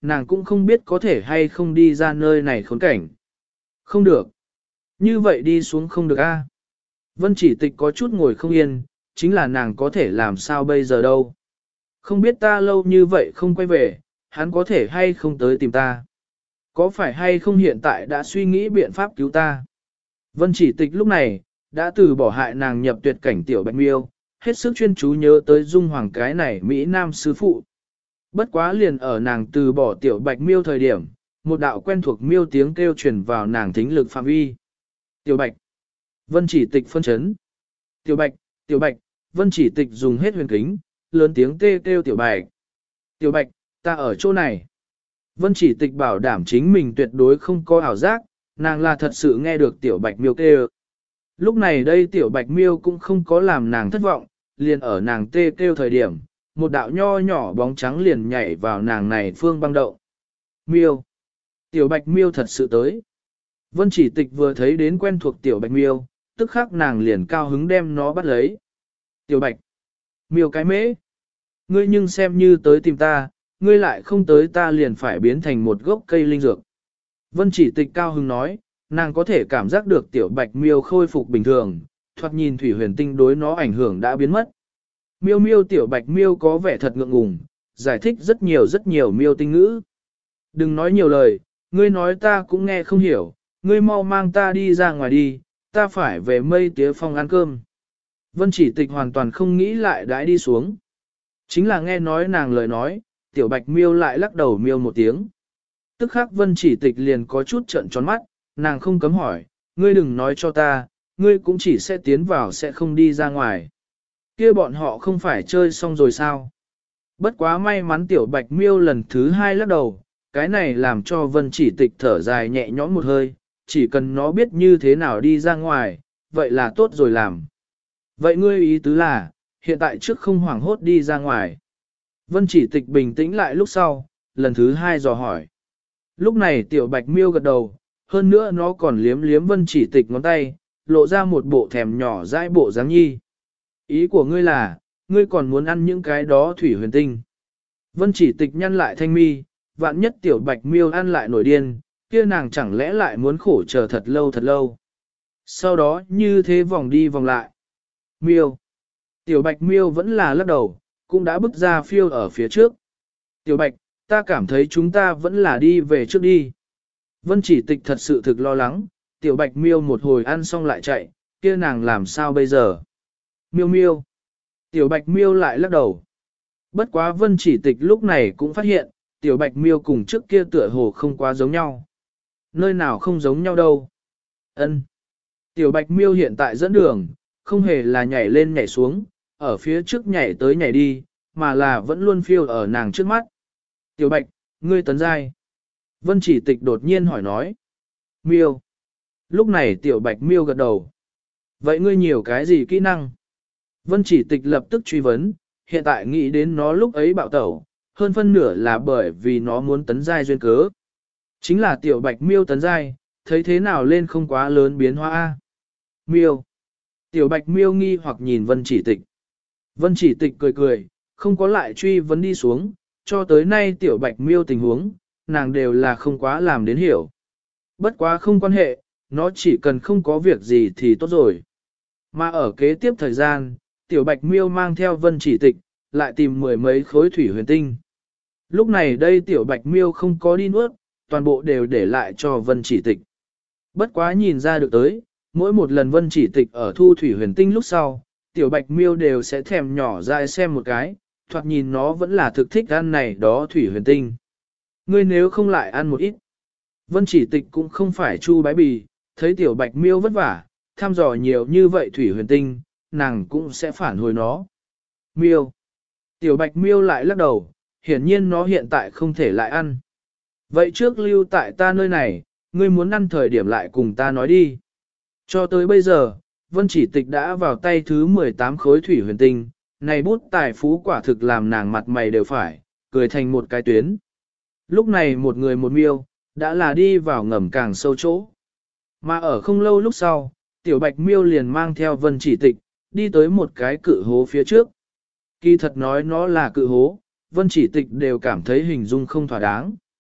nàng cũng không biết có thể hay không đi ra nơi này khốn cảnh. Không được. Như vậy đi xuống không được a. Vân chỉ tịch có chút ngồi không yên, chính là nàng có thể làm sao bây giờ đâu. Không biết ta lâu như vậy không quay về, hắn có thể hay không tới tìm ta. Có phải hay không hiện tại đã suy nghĩ biện pháp cứu ta. Vân chỉ tịch lúc này, đã từ bỏ hại nàng nhập tuyệt cảnh tiểu bạch miêu, hết sức chuyên chú nhớ tới dung hoàng cái này Mỹ Nam sư phụ. Bất quá liền ở nàng từ bỏ tiểu bạch miêu thời điểm, một đạo quen thuộc miêu tiếng kêu truyền vào nàng thính lực phạm vi. Tiểu bạch. Vân chỉ tịch phân chấn. Tiểu bạch, tiểu bạch, vân chỉ tịch dùng hết huyền kính, lớn tiếng kêu tiểu bạch. Tiểu bạch, ta ở chỗ này. Vân chỉ tịch bảo đảm chính mình tuyệt đối không có ảo giác, nàng là thật sự nghe được tiểu bạch miêu kêu. Lúc này đây tiểu bạch miêu cũng không có làm nàng thất vọng, liền ở nàng kêu thời điểm, một đạo nho nhỏ bóng trắng liền nhảy vào nàng này phương băng động. Miêu. Tiểu bạch miêu thật sự tới. Vân chỉ tịch vừa thấy đến quen thuộc tiểu bạch miêu, tức khắc nàng liền cao hứng đem nó bắt lấy. Tiểu bạch. Miêu cái mễ. Ngươi nhưng xem như tới tìm ta, ngươi lại không tới ta liền phải biến thành một gốc cây linh dược. Vân chỉ tịch cao hứng nói, nàng có thể cảm giác được tiểu bạch miêu khôi phục bình thường, thoạt nhìn thủy huyền tinh đối nó ảnh hưởng đã biến mất. Miêu miêu tiểu bạch miêu có vẻ thật ngượng ngùng, giải thích rất nhiều miêu tinh ngữ. Đừng nói nhiều lời, ngươi nói ta cũng nghe không hiểu, ngươi mau mang ta đi ra ngoài đi, ta phải về mây tía phong ăn cơm. Vân chỉ tịch hoàn toàn không nghĩ lại đãi đi xuống. Chính là nghe nói nàng lời nói, tiểu bạch miêu lại lắc đầu miêu một tiếng. Tức khắc vân chỉ tịch liền có chút trợn tròn mắt, nàng không cấm hỏi, ngươi đừng nói cho ta, ngươi cũng chỉ sẽ tiến vào sẽ không đi ra ngoài. Kia bọn họ không phải chơi xong rồi sao? Bất quá may mắn tiểu bạch miêu lần thứ hai lắc đầu, cái này làm cho vân chỉ tịch thở dài nhẹ nhõm một hơi, chỉ cần nó biết như thế nào đi ra ngoài, vậy là tốt rồi làm. Vậy ngươi ý tứ là, hiện tại trước không hoảng hốt đi ra ngoài. Vân chỉ tịch bình tĩnh lại lúc sau, lần thứ hai dò hỏi. Lúc này tiểu bạch miêu gật đầu, hơn nữa nó còn liếm liếm vân chỉ tịch ngón tay, lộ ra một bộ thèm nhỏ dãi bộ dáng nhi. Ý của ngươi là, ngươi còn muốn ăn những cái đó thủy huyền tinh. Vân chỉ tịch nhăn lại thanh mi, vạn nhất tiểu bạch miêu ăn lại nổi điên, kia nàng chẳng lẽ lại muốn khổ chờ thật lâu. Sau đó như thế vòng đi vòng lại. Miêu. Tiểu bạch miêu vẫn là lắc đầu, cũng đã bước ra phiêu ở phía trước. Tiểu bạch, ta cảm thấy chúng ta vẫn là đi về trước đi. Vân chỉ tịch thật sự thực lo lắng, tiểu bạch miêu một hồi ăn xong lại chạy, kia nàng làm sao bây giờ? Miêu miêu. Tiểu bạch miêu lại lắc đầu. Bất quá vân chỉ tịch lúc này cũng phát hiện, tiểu bạch miêu cùng trước kia tựa hồ không quá giống nhau. Nơi nào không giống nhau đâu. Ân. Tiểu bạch miêu hiện tại dẫn đường, không hề là nhảy lên nhảy xuống, ở phía trước nhảy tới nhảy đi, mà là vẫn luôn phiêu ở nàng trước mắt. Tiểu bạch, ngươi tấn giai. Vân chỉ tịch đột nhiên hỏi nói. Miêu. Lúc này tiểu bạch miêu gật đầu. Vậy ngươi nhiều cái gì kỹ năng? Vân chỉ tịch lập tức truy vấn, hiện tại nghĩ đến nó lúc ấy bạo tẩu, hơn phân nửa là bởi vì nó muốn tấn giai duyên cớ. Chính là tiểu bạch miêu tấn giai, thấy thế nào lên không quá lớn biến hóa a. Miêu. Tiểu bạch miêu nghi hoặc nhìn vân chỉ tịch. Vân chỉ tịch cười, không có lại truy vấn đi xuống, cho tới nay tiểu bạch miêu tình huống, nàng đều là không quá làm đến hiểu. Bất quá không quan hệ, nó chỉ cần không có việc gì thì tốt rồi. Mà ở kế tiếp thời gian, tiểu bạch miêu mang theo vân chỉ tịch, lại tìm mười mấy khối thủy huyền tinh. Lúc này đây tiểu bạch miêu không có đi nuốt, toàn bộ đều để lại cho vân chỉ tịch. Bất quá nhìn ra được tới, mỗi một lần vân chỉ tịch ở thu thủy huyền tinh lúc sau, tiểu bạch miêu đều sẽ thèm nhỏ dại xem một cái, thoạt nhìn nó vẫn là thực thích ăn này đó thủy huyền tinh. Ngươi nếu không lại ăn một ít. Vân chỉ tịch cũng không phải chu bái bì, thấy tiểu bạch miêu vất vả, thăm dò nhiều như vậy thủy huyền tinh, nàng cũng sẽ phản hồi nó. Miêu. Tiểu bạch miêu lại lắc đầu, hiển nhiên nó hiện tại không thể lại ăn. Vậy trước lưu tại ta nơi này, ngươi muốn ăn thời điểm lại cùng ta nói đi. Cho tới bây giờ, vân chỉ tịch đã vào tay thứ 18 khối thủy huyền tinh, này bút tài phú quả thực làm nàng mặt mày đều phải, cười thành một cái tuyến. Lúc này một người một miêu, đã là đi vào ngầm càng sâu chỗ. Mà ở không lâu lúc sau, tiểu bạch miêu liền mang theo vân chỉ tịch, đi tới một cái cự hố phía trước. Kỳ thật nói nó là cự hố, vân chỉ tịch đều cảm thấy hình dung không thỏa đáng.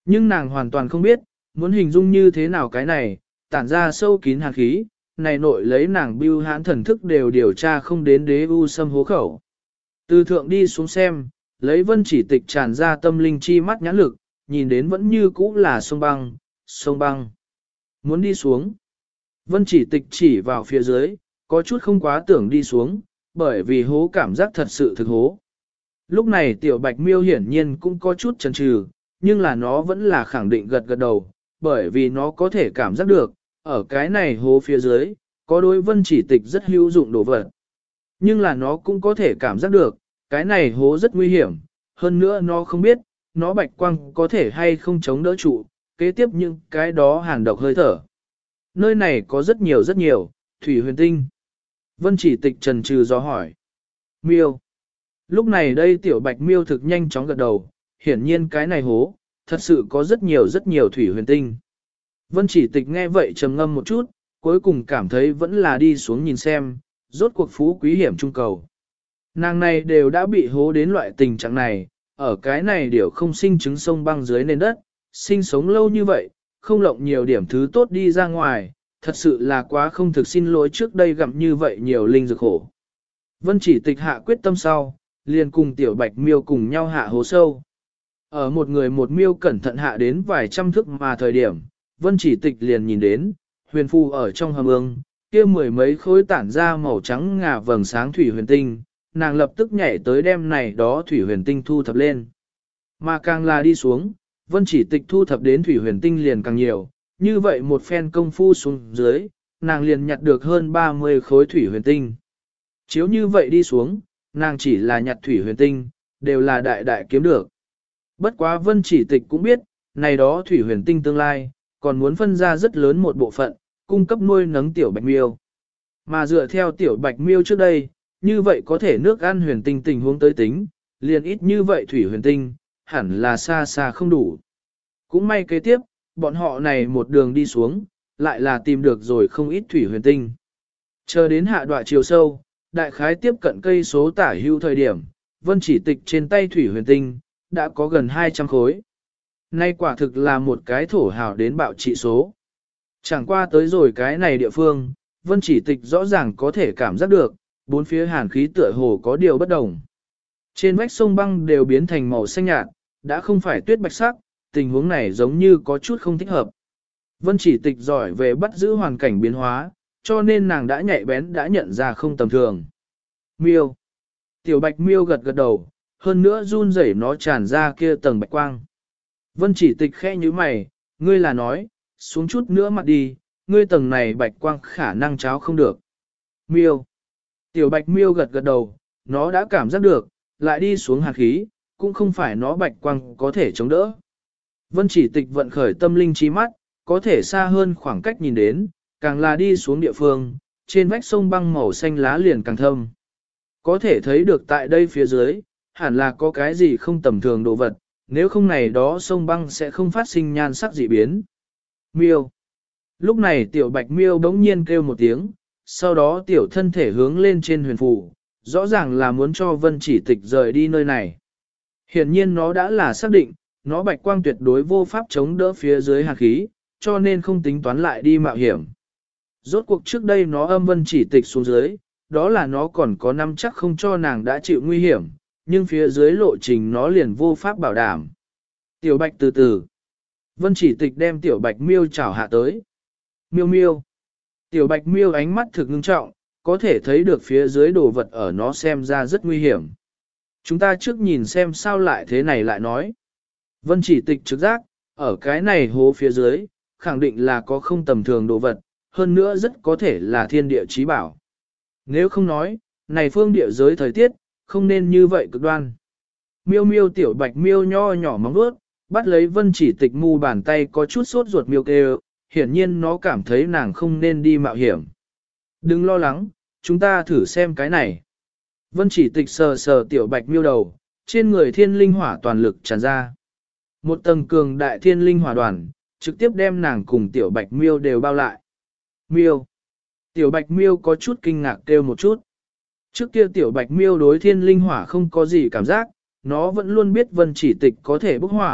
Nhưng nàng hoàn toàn không biết, muốn hình dung như thế nào cái này, tản ra sâu kín hàn khí, này nội lấy nàng bưu hãn thần thức đều điều tra không đến đế u xâm hố khẩu. Từ thượng đi xuống xem, lấy vân chỉ tịch tràn ra tâm linh chi mắt nhãn lực, nhìn đến vẫn như cũ là sông băng, sông băng. Muốn đi xuống. Vân chỉ tịch chỉ vào phía dưới, có chút không quá tưởng đi xuống, bởi vì hố cảm giác thật sự thực hố. Lúc này tiểu bạch miêu hiển nhiên cũng có chút chần chừ, nhưng là nó vẫn là khẳng định gật gật đầu, bởi vì nó có thể cảm giác được, ở cái này hố phía dưới, có đối vân chỉ tịch rất hữu dụng đồ vật. Nhưng là nó cũng có thể cảm giác được, cái này hố rất nguy hiểm, hơn nữa nó không biết, nó bạch quang có thể hay không chống đỡ trụ, kế tiếp những cái đó hàn độc hơi thở. Nơi này có rất nhiều, thủy huyền tinh. Vân chỉ tịch trần trừ do hỏi. Miêu. Lúc này đây tiểu bạch miêu thực nhanh chóng gật đầu, hiển nhiên cái này hố, thật sự có rất nhiều thủy huyền tinh. Vân chỉ tịch nghe vậy trầm ngâm một chút, cuối cùng cảm thấy vẫn là đi xuống nhìn xem, rốt cuộc phú quý hiểm trung cầu. Nàng này đều đã bị hố đến loại tình trạng này, ở cái này đều không sinh trứng sông băng dưới nền đất, sinh sống lâu như vậy, không lộng nhiều điểm thứ tốt đi ra ngoài, thật sự là quá không thực xin lỗi trước đây gặm như vậy nhiều linh dược khổ. Vân chỉ tịch hạ quyết tâm sau, liền cùng tiểu bạch miêu cùng nhau hạ hố sâu. Ở một người một miêu cẩn thận hạ đến vài trăm thước mà thời điểm, vân chỉ tịch liền nhìn đến, huyền phù ở trong hầm ương, kia mười mấy khối tản ra màu trắng ngà vầng sáng thủy huyền tinh, nàng lập tức nhảy tới đem này đó thủy huyền tinh thu thập lên. Mà càng là đi xuống, vân chỉ tịch thu thập đến thủy huyền tinh liền càng nhiều, như vậy một phen công phu xuống dưới, nàng liền nhặt được hơn 30 khối thủy huyền tinh. Chiếu như vậy đi xuống, nàng chỉ là nhặt thủy huyền tinh, đều là đại đại kiếm được. Bất quá vân chỉ tịch cũng biết, này đó thủy huyền tinh tương lai, còn muốn phân ra rất lớn một bộ phận, cung cấp nuôi nấng tiểu bạch miêu. Mà dựa theo tiểu bạch miêu trước đây, như vậy có thể nước ăn huyền tinh tình huống tới tính, liền ít như vậy thủy huyền tinh, hẳn là xa xa không đủ. Cũng may kế tiếp, bọn họ này một đường đi xuống, lại là tìm được rồi không ít thủy huyền tinh. Chờ đến hạ đoạn chiều sâu, đại khái tiếp cận cây số tả hưu thời điểm, vân chỉ tịch trên tay thủy huyền tinh, đã có gần 200 khối. Nay quả thực là một cái thổ hào đến bạo trị số. Chẳng qua tới rồi cái này địa phương, vân chỉ tịch rõ ràng có thể cảm giác được, bốn phía hàn khí tựa hồ có điều bất đồng. Trên vách sông băng đều biến thành màu xanh nhạt, đã không phải tuyết bạch sắc, tình huống này giống như có chút không thích hợp. Vân chỉ tịch giỏi về bắt giữ hoàn cảnh biến hóa, cho nên nàng đã nhạy bén đã nhận ra không tầm thường. Miêu. Tiểu bạch miêu gật gật đầu, hơn nữa run rẩy nó tràn ra kia tầng bạch quang. Vân chỉ tịch khẽ như mày, ngươi là nói, xuống chút nữa mặt đi, ngươi tầng này bạch quang khả năng cháo không được. Miêu. Tiểu bạch miêu gật gật đầu, nó đã cảm giác được, lại đi xuống hàn khí, cũng không phải nó bạch quang có thể chống đỡ. Vân chỉ tịch vận khởi tâm linh trí mắt, có thể xa hơn khoảng cách nhìn đến, càng là đi xuống địa phương, trên vách sông băng màu xanh lá liền càng thâm. Có thể thấy được tại đây phía dưới, hẳn là có cái gì không tầm thường đồ vật, nếu không này đó sông băng sẽ không phát sinh nhan sắc dị biến. Miêu. Lúc này tiểu bạch miêu bỗng nhiên kêu một tiếng, sau đó tiểu thân thể hướng lên trên huyền phù, rõ ràng là muốn cho vân chỉ tịch rời đi nơi này. Hiển nhiên nó đã là xác định, nó bạch quang tuyệt đối vô pháp chống đỡ phía dưới hàn khí, cho nên không tính toán lại đi mạo hiểm. Rốt cuộc trước đây nó âm vân chỉ tịch xuống dưới, đó là nó còn có năm chắc không cho nàng đã chịu nguy hiểm, nhưng phía dưới lộ trình nó liền vô pháp bảo đảm. Tiểu bạch từ từ. Vân chỉ tịch đem tiểu bạch miêu chảo hạ tới. Miêu miêu. Tiểu bạch miêu ánh mắt thực ngưng trọng, có thể thấy được phía dưới đồ vật ở nó xem ra rất nguy hiểm. Chúng ta trước nhìn xem sao lại thế này lại nói. Vân chỉ tịch trực giác, ở cái này hố phía dưới, khẳng định là có không tầm thường đồ vật, hơn nữa rất có thể là thiên địa chí bảo. Nếu không nói, này phương địa giới thời tiết, không nên như vậy cực đoan. Miêu miêu tiểu bạch miêu nho nhỏ móng vuốt, bắt lấy vân chỉ tịch mu bàn tay có chút sốt ruột miêu kêu, hiển nhiên nó cảm thấy nàng không nên đi mạo hiểm. Đừng lo lắng, chúng ta thử xem cái này. Vân chỉ tịch sờ sờ tiểu bạch miêu đầu, trên người thiên linh hỏa toàn lực tràn ra. Một tầng cường đại thiên linh hỏa đoàn, trực tiếp đem nàng cùng tiểu bạch miêu đều bao lại. Miêu. Tiểu bạch miêu có chút kinh ngạc kêu một chút. Trước kia tiểu bạch miêu đối thiên linh hỏa không có gì cảm giác, nó vẫn luôn biết vân chỉ tịch có thể bốc hỏa,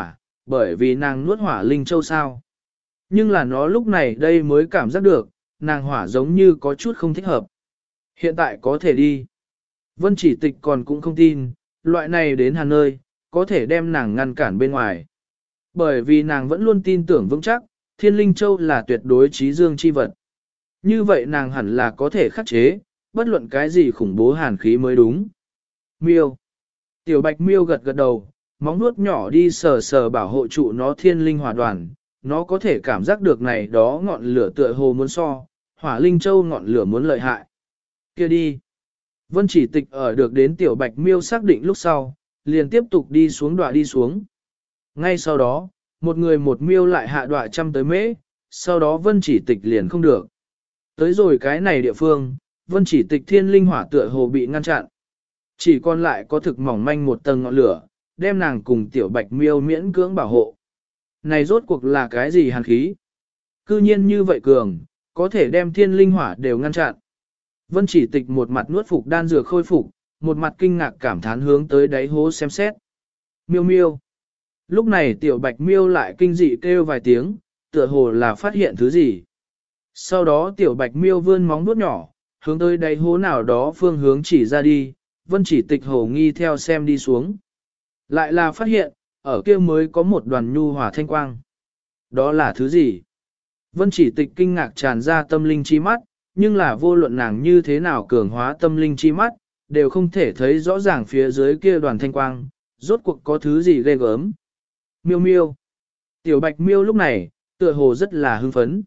bởi vì nàng nuốt hỏa linh châu sao. Nhưng là nó lúc này đây mới cảm giác được, nàng hỏa giống như có chút không thích hợp. Hiện tại có thể đi. Vân Chỉ Tịch còn cũng không tin, loại này đến Hà nơi, có thể đem nàng ngăn cản bên ngoài. Bởi vì nàng vẫn luôn tin tưởng vững chắc, Thiên Linh Châu là tuyệt đối trí dương chi vật. Như vậy nàng hẳn là có thể khắc chế, bất luận cái gì khủng bố hàn khí mới đúng. Miêu. Tiểu Bạch Miêu gật gật đầu, móng nuốt nhỏ đi sờ sờ bảo hộ trụ nó Thiên Linh Hỏa Đoàn, nó có thể cảm giác được này đó ngọn lửa tựa hồ muốn so, Hỏa Linh Châu ngọn lửa muốn lợi hại. Kia đi. Vân Chỉ Tịch ở được đến Tiểu Bạch Miêu xác định lúc sau, liền tiếp tục đi xuống đọa đi xuống. Ngay sau đó, một người một miêu lại hạ đọa trăm tới mễ, sau đó Vân Chỉ Tịch liền không được. Tới rồi cái này địa phương, Vân Chỉ Tịch Thiên Linh Hỏa tựa hồ bị ngăn chặn. Chỉ còn lại có thực mỏng manh một tầng ngọn lửa, đem nàng cùng Tiểu Bạch Miêu miễn cưỡng bảo hộ. Này rốt cuộc là cái gì hàn khí? Cư nhiên như vậy cường, có thể đem Thiên Linh Hỏa đều ngăn chặn. Vân Chỉ Tịch một mặt nuốt phục đan dược khôi phục, một mặt kinh ngạc cảm thán hướng tới đáy hố xem xét. Miêu miêu. Lúc này Tiểu Bạch Miêu lại kinh dị kêu vài tiếng, tựa hồ là phát hiện thứ gì. Sau đó Tiểu Bạch Miêu vươn móng vuốt nhỏ, hướng tới đáy hố nào đó phương hướng chỉ ra đi, Vân Chỉ Tịch hồ nghi theo xem đi xuống. Lại là phát hiện, ở kia mới có một đoàn nhu hòa thanh quang. Đó là thứ gì? Vân Chỉ Tịch kinh ngạc tràn ra tâm linh chi mắt, nhưng là vô luận nàng như thế nào cường hóa tâm linh chi mắt, đều không thể thấy rõ ràng phía dưới kia đoàn thanh quang, rốt cuộc có thứ gì ghê gớm. Miêu miêu. Tiểu Bạch Miêu lúc này, tựa hồ rất là hưng phấn.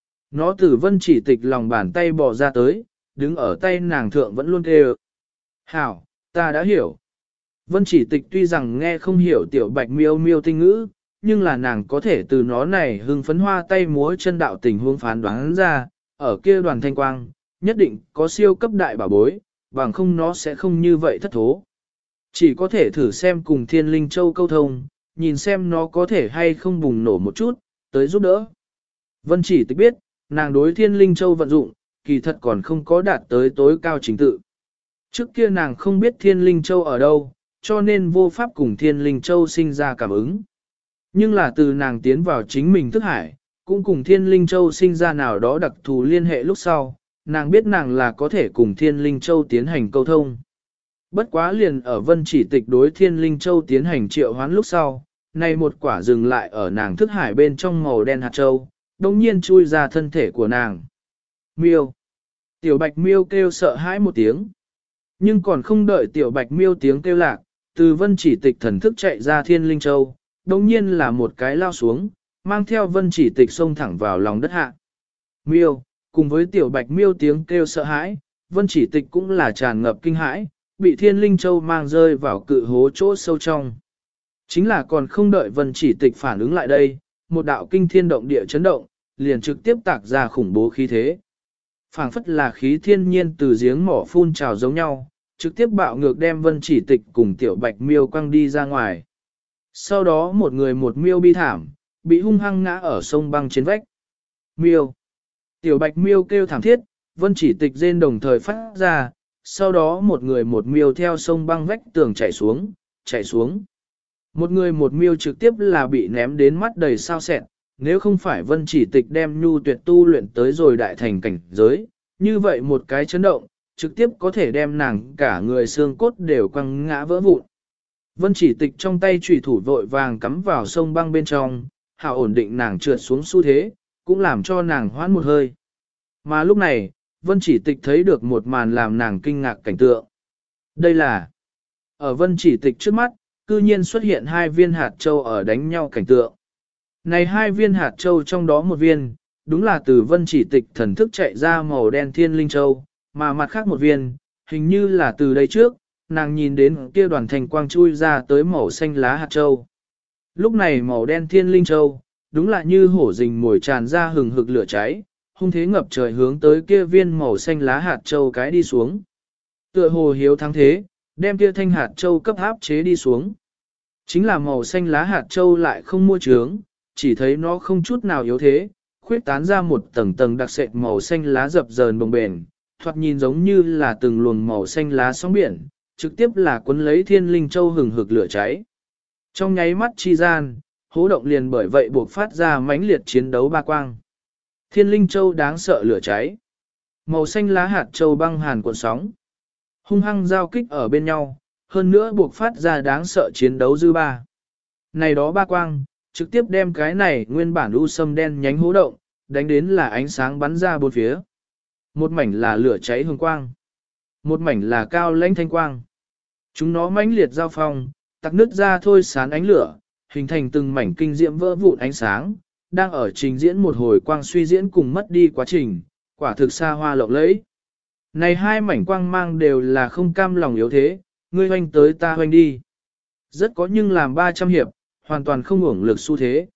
Nó từ Vân Chỉ Tịch lòng bàn tay bỏ ra tới, đứng ở tay nàng thượng vẫn luôn kêu. Hảo, ta đã hiểu. Vân Chỉ Tịch tuy rằng nghe không hiểu Tiểu Bạch Miêu miêu tinh ngữ, nhưng là nàng có thể từ nó này hưng phấn hoa tay múa chân đạo tình huống phán đoán ra, ở kia đoàn thanh quang, nhất định có siêu cấp đại bảo bối, bằng không nó sẽ không như vậy thất thố. Chỉ có thể thử xem cùng Thiên Linh Châu câu thông, nhìn xem nó có thể hay không bùng nổ một chút, tới giúp đỡ. Vân Chỉ Tịch biết, nàng đối Thiên Linh Châu vận dụng, kỳ thật còn không có đạt tới tối cao trình tự. Trước kia nàng không biết Thiên Linh Châu ở đâu, cho nên vô pháp cùng Thiên Linh Châu sinh ra cảm ứng. Nhưng là từ nàng tiến vào chính mình thức hải, cũng cùng Thiên Linh Châu sinh ra nào đó đặc thù liên hệ lúc sau, nàng biết nàng là có thể cùng Thiên Linh Châu tiến hành câu thông. Bất quá liền ở Vân Chỉ Tịch đối Thiên Linh Châu tiến hành triệu hoán lúc sau, nay một quả dừng lại ở nàng thức hải bên trong màu đen hạt châu, đồng nhiên chui ra thân thể của nàng. Miêu. Tiểu Bạch Miêu kêu sợ hãi một tiếng. Nhưng còn không đợi Tiểu Bạch Miêu tiếng kêu lạc, từ Vân Chỉ Tịch thần thức chạy ra Thiên Linh Châu, đồng nhiên là một cái lao xuống, mang theo Vân Chỉ Tịch xông thẳng vào lòng đất hạ. Miêu, cùng với Tiểu Bạch Miêu tiếng kêu sợ hãi, Vân Chỉ Tịch cũng là tràn ngập kinh hãi, bị Thiên Linh Châu mang rơi vào cự hố chỗ sâu trong. Chính là còn không đợi Vân Chỉ Tịch phản ứng lại đây, một đạo kinh thiên động địa chấn động, liền trực tiếp tạc ra khủng bố khí thế. Phảng phất là khí thiên nhiên từ giếng mỏ phun trào giống nhau, trực tiếp bạo ngược đem Vân Chỉ Tịch cùng Tiểu Bạch Miêu quăng đi ra ngoài. Sau đó một người một miêu bi thảm, bị hung hăng ngã ở sông băng trên vách. Miêu. Tiểu Bạch Miêu kêu thảm thiết, Vân Chỉ Tịch rên đồng thời phát ra, sau đó một người một miêu theo sông băng vách tường chạy xuống, chạy xuống. Một người một miêu trực tiếp là bị ném đến mắt đầy sao sẹn, nếu không phải Vân Chỉ Tịch đem nhu tuyệt tu luyện tới rồi đại thành cảnh giới, như vậy một cái chấn động, trực tiếp có thể đem nàng cả người xương cốt đều quăng ngã vỡ vụn. Vân Chỉ Tịch trong tay chủy thủ vội vàng cắm vào sông băng bên trong, hảo ổn định nàng trượt xuống xu thế, cũng làm cho nàng hoãn một hơi. Mà lúc này, Vân Chỉ Tịch thấy được một màn làm nàng kinh ngạc cảnh tượng. Đây là, ở Vân Chỉ Tịch trước mắt, cư nhiên xuất hiện hai viên hạt châu ở đánh nhau cảnh tượng. Này hai viên hạt châu trong đó một viên, đúng là từ Vân Chỉ Tịch thần thức chạy ra màu đen Thiên Linh Châu, mà mặt khác một viên, hình như là từ đây trước, nàng nhìn đến kia đoàn thành quang chui ra tới màu xanh lá hạt châu. Lúc này màu đen Thiên Linh Châu, đúng là như hổ rình mồi tràn ra hừng hực lửa cháy, hung thế ngập trời hướng tới kia viên màu xanh lá hạt châu cái đi xuống. Tựa hồ hiếu thắng thế, đem kia thanh hạt châu cấp áp chế đi xuống. Chính là màu xanh lá hạt châu lại không mua trướng, chỉ thấy nó không chút nào yếu thế, khuyết tán ra một tầng tầng đặc sệt màu xanh lá dập dờn bồng bềnh, thoạt nhìn giống như là từng luồng màu xanh lá sóng biển, trực tiếp là cuốn lấy Thiên Linh Châu hừng hực lửa cháy. Trong nháy mắt chi gian, hố động liền bởi vậy buộc phát ra mãnh liệt chiến đấu ba quang. Thiên linh châu đáng sợ lửa cháy. Màu xanh lá hạt châu băng hàn cuộn sóng. Hung hăng giao kích ở bên nhau, hơn nữa buộc phát ra đáng sợ chiến đấu dư ba. Này đó ba quang, trực tiếp đem cái này nguyên bản u sâm đen nhánh hố động, đánh đến là ánh sáng bắn ra bốn phía. Một mảnh là lửa cháy hương quang. Một mảnh là cao lãnh thanh quang. Chúng nó mãnh liệt giao phong, tắc nứt ra thôi sán ánh lửa, hình thành từng mảnh kinh diễm vỡ vụn ánh sáng, đang ở trình diễn một hồi quang suy diễn cùng mất đi quá trình, quả thực xa hoa lộng lẫy. Này hai mảnh quang mang đều là không cam lòng yếu thế, ngươi hoanh tới ta hoanh đi. Rất có nhưng làm 300 hiệp, hoàn toàn không uổng lực xu thế.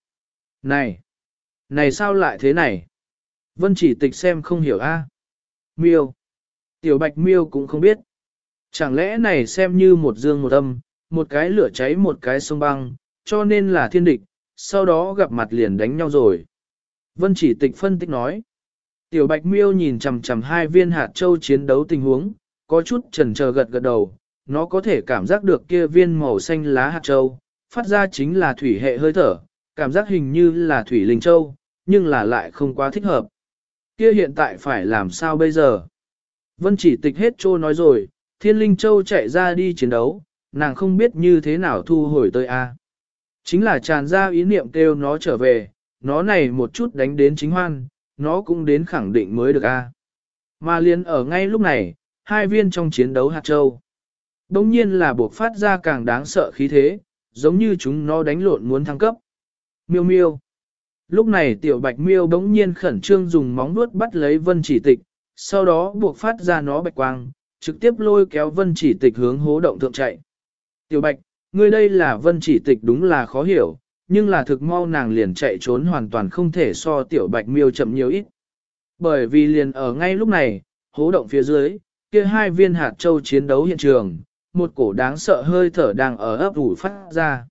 Này sao lại thế này? Vân Chỉ Tịch xem không hiểu a. Miêu. Tiểu Bạch Miêu cũng không biết. Chẳng lẽ này xem như một dương một âm, một cái lửa cháy một cái sông băng, cho nên là thiên địch, sau đó gặp mặt liền đánh nhau rồi. Vân Chỉ Tịch phân tích nói. Tiểu Bạch Miêu nhìn chằm chằm hai viên hạt châu chiến đấu tình huống, có chút chần chờ gật gật đầu, nó có thể cảm giác được kia viên màu xanh lá hạt châu, phát ra chính là thủy hệ hơi thở, cảm giác hình như là thủy linh châu, nhưng là lại không quá thích hợp. Kia hiện tại phải làm sao bây giờ? Vân Chỉ Tịch hết trô nói rồi, Thiên Linh Châu chạy ra đi chiến đấu, nàng không biết như thế nào thu hồi tới A. Chính là tràn ra ý niệm kêu nó trở về, nó này một chút đánh đến chính hoan, nó cũng đến khẳng định mới được A. Mà liền ở ngay lúc này, hai viên trong chiến đấu hạt châu. Đông nhiên là buộc phát ra càng đáng sợ khí thế, giống như chúng nó đánh lộn muốn thăng cấp. Miêu miêu. Lúc này tiểu bạch miêu bỗng nhiên khẩn trương dùng móng vuốt bắt lấy Vân Chỉ Tịch, sau đó buộc phát ra nó bạch quang, trực tiếp lôi kéo Vân Chỉ Tịch hướng hố động thượng chạy. Tiểu bạch, ngươi đây là Vân Chỉ Tịch đúng là khó hiểu, nhưng là thực mau nàng liền chạy trốn hoàn toàn không thể so tiểu bạch miêu chậm nhiều ít. Bởi vì liền ở ngay lúc này, hố động phía dưới, kia hai viên hạt châu chiến đấu hiện trường, một cổ đáng sợ hơi thở đang ở ấp ủ phát ra.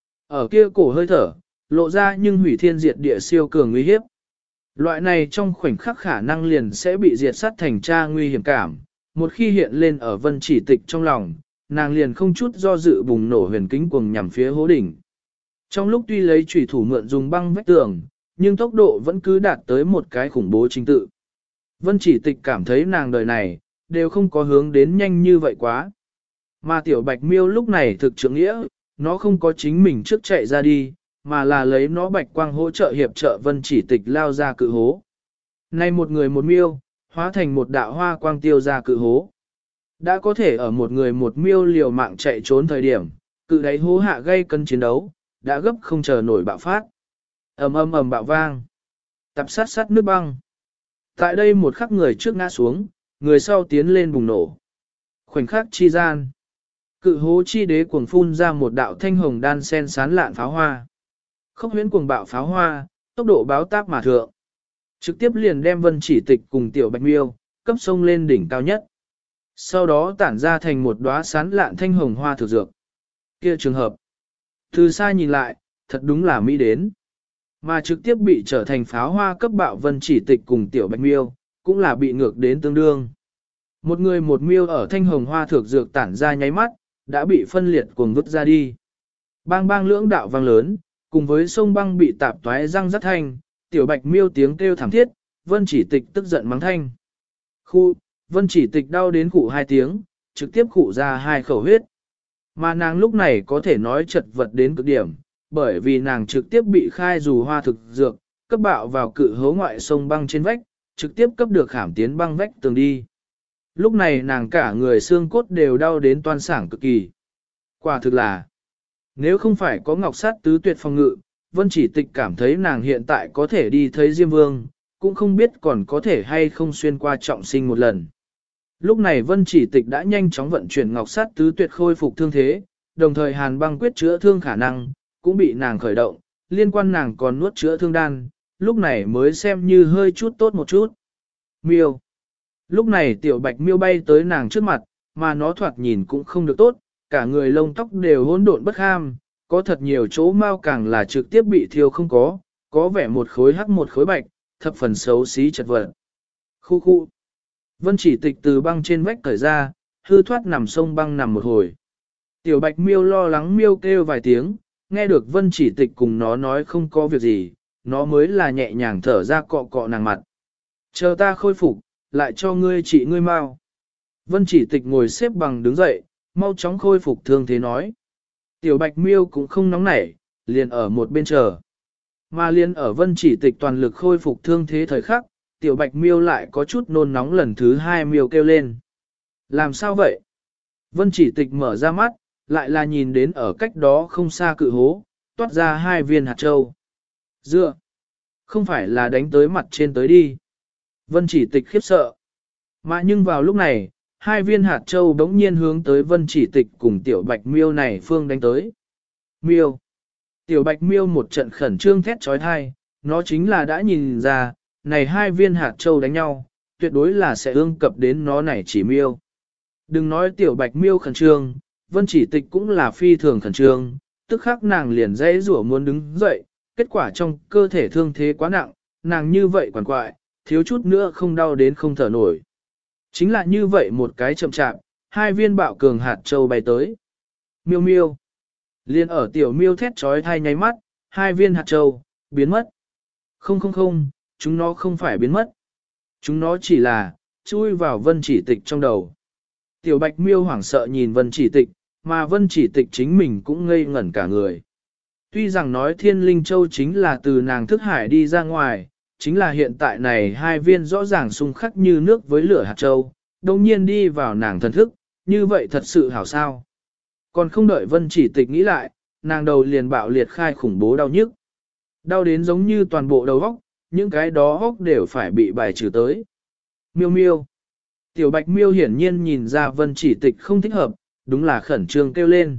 Ở kia cổ hơi thở, lộ ra nhưng hủy thiên diệt địa siêu cường uy hiếp. Loại này trong khoảnh khắc khả năng liền sẽ bị diệt sát thành tra nguy hiểm cảm, một khi hiện lên ở Vân Chỉ Tịch trong lòng, nàng liền không chút do dự bùng nổ huyền kính cuồng nhằm phía hố đỉnh. Trong lúc tuy lấy chủy thủ mượn dùng băng vách tường, nhưng tốc độ vẫn cứ đạt tới một cái khủng bố trình tự. Vân Chỉ Tịch cảm thấy nàng đời này, đều không có hướng đến nhanh như vậy quá. Mà tiểu bạch miêu lúc này thực trưởng nghĩa, nó không có chính mình trước chạy ra đi, mà là lấy nó bạch quang hỗ trợ hiệp trợ Vân Chỉ Tịch lao ra cự hố. Nay một người một miêu, hóa thành một đạo hoa quang tiêu ra cự hố. Đã có thể ở một người một miêu liều mạng chạy trốn thời điểm, cự đáy hố hạ gây cân chiến đấu, đã gấp không chờ nổi bạo phát. Ầm ầm ầm bạo vang. Tập sát sát nước băng. Tại đây một khắc người trước ngã xuống, người sau tiến lên bùng nổ. Khoảnh khắc chi gian. Cự hố chi đế cuồng phun ra một đạo thanh hồng đan sen sán lạn pháo hoa. Khốc huyễn cuồng bạo pháo hoa, tốc độ báo táp mà thượng. Trực tiếp liền đem Vân Chỉ Tịch cùng tiểu bạch miêu, cấp sông lên đỉnh cao nhất. Sau đó tản ra thành một đóa sán lạn thanh hồng hoa thực dược. Kia trường hợp. Từ xa nhìn lại, thật đúng là mỹ đến. Mà trực tiếp bị trở thành pháo hoa cấp bạo Vân Chỉ Tịch cùng tiểu bạch miêu, cũng là bị ngược đến tương đương. Một người một miêu ở thanh hồng hoa thực dược tản ra nháy mắt, đã bị phân liệt cuồng vứt ra đi. Bang bang lưỡng đạo vang lớn, cùng với sông băng bị tạp toái răng rắc thanh, tiểu bạch miêu tiếng kêu thảm thiết, Vân Chỉ Tịch tức giận mắng thanh. Vân Chỉ Tịch đau đến khụ hai tiếng, trực tiếp khụ ra hai khẩu huyết. Mà nàng lúc này có thể nói chật vật đến cực điểm, bởi vì nàng trực tiếp bị khai dù hoa thực dược, cấp bạo vào cự hố ngoại sông băng trên vách, trực tiếp cấp được khảm tiến băng vách tường đi. Lúc này nàng cả người xương cốt đều đau đến toan sảng cực kỳ. Quả thực là, nếu không phải có ngọc sát tứ tuyệt phòng ngự, Vân Chỉ Tịch cảm thấy nàng hiện tại có thể đi thấy Diêm Vương, cũng không biết còn có thể hay không xuyên qua trọng sinh một lần. Lúc này Vân Chỉ Tịch đã nhanh chóng vận chuyển ngọc sát tứ tuyệt khôi phục thương thế, đồng thời hàn băng quyết chữa thương khả năng, cũng bị nàng khởi động, liên quan nàng còn nuốt chữa thương đan, lúc này mới xem như hơi chút tốt một chút. Miêu. Lúc này tiểu bạch miêu bay tới nàng trước mặt, mà nó thoạt nhìn cũng không được tốt, cả người lông tóc đều hỗn độn bất ham, có thật nhiều chỗ mau càng là trực tiếp bị thiêu không có vẻ một khối hắc một khối bạch, thập phần xấu xí chật vật. Khu khu. Vân Chỉ Tịch từ băng trên vách cởi ra, hư thoát nằm sông băng nằm một hồi. Tiểu bạch miêu lo lắng miêu kêu vài tiếng, nghe được Vân Chỉ Tịch cùng nó nói không có việc gì, nó mới là nhẹ nhàng thở ra cọ cọ nàng mặt. Chờ ta khôi phục, lại cho ngươi trị ngươi mau. Vân Chỉ Tịch ngồi xếp bằng đứng dậy, mau chóng khôi phục thương thế nói. Tiểu Bạch Miêu cũng không nóng nảy, liền ở một bên chờ. Mà liền ở Vân Chỉ Tịch toàn lực khôi phục thương thế thời khắc, Tiểu Bạch Miêu lại có chút nôn nóng lần thứ hai miêu kêu lên. Làm sao vậy? Vân Chỉ Tịch mở ra mắt, lại là nhìn đến ở cách đó không xa cự hố, toát ra 2 viên hạt châu. Dựa! Không phải là đánh tới mặt trên tới đi. Vân Chỉ Tịch khiếp sợ. Mà nhưng vào lúc này, 2 viên hạt châu bỗng nhiên hướng tới Vân Chỉ Tịch cùng Tiểu Bạch Miêu này phương đánh tới. Miêu! Tiểu Bạch Miêu một trận khẩn trương thét trói thai, nó chính là đã nhìn ra, này 2 viên hạt châu đánh nhau, tuyệt đối là sẽ ương cập đến nó này chỉ miêu. Đừng nói Tiểu Bạch Miêu khẩn trương, Vân Chỉ Tịch cũng là phi thường khẩn trương, tức khắc nàng liền dãy rủa muốn đứng dậy, kết quả trong cơ thể thương thế quá nặng, nàng như vậy quằn quại, thiếu chút nữa không đau đến không thở nổi. Chính là như vậy một cái chậm chạp, 2 viên bạo cường hạt châu bay tới. Miêu miêu. Liên ở Tiểu Miêu thét trói thai nháy mắt, 2 viên hạt châu, biến mất. Không không không, chúng nó không phải biến mất. Chúng nó chỉ là, chui vào Vân Chỉ Tịch trong đầu. Tiểu Bạch Miêu hoảng sợ nhìn Vân Chỉ Tịch, mà Vân Chỉ Tịch chính mình cũng ngây ngẩn cả người. Tuy rằng nói Thiên Linh Châu chính là từ nàng thức hải đi ra ngoài, chính là hiện tại này 2 viên rõ ràng xung khắc như nước với lửa hạt châu, đồng nhiên đi vào nàng thần thức, như vậy thật sự hảo sao. Còn không đợi Vân Chỉ Tịch nghĩ lại, nàng đầu liền bạo liệt khai khủng bố đau nhức. Đau đến giống như toàn bộ đầu óc, những cái đó óc đều phải bị bài trừ tới. Miêu miêu. Tiểu Bạch Miêu hiển nhiên nhìn ra Vân Chỉ Tịch không thích hợp, đúng là khẩn trương kêu lên.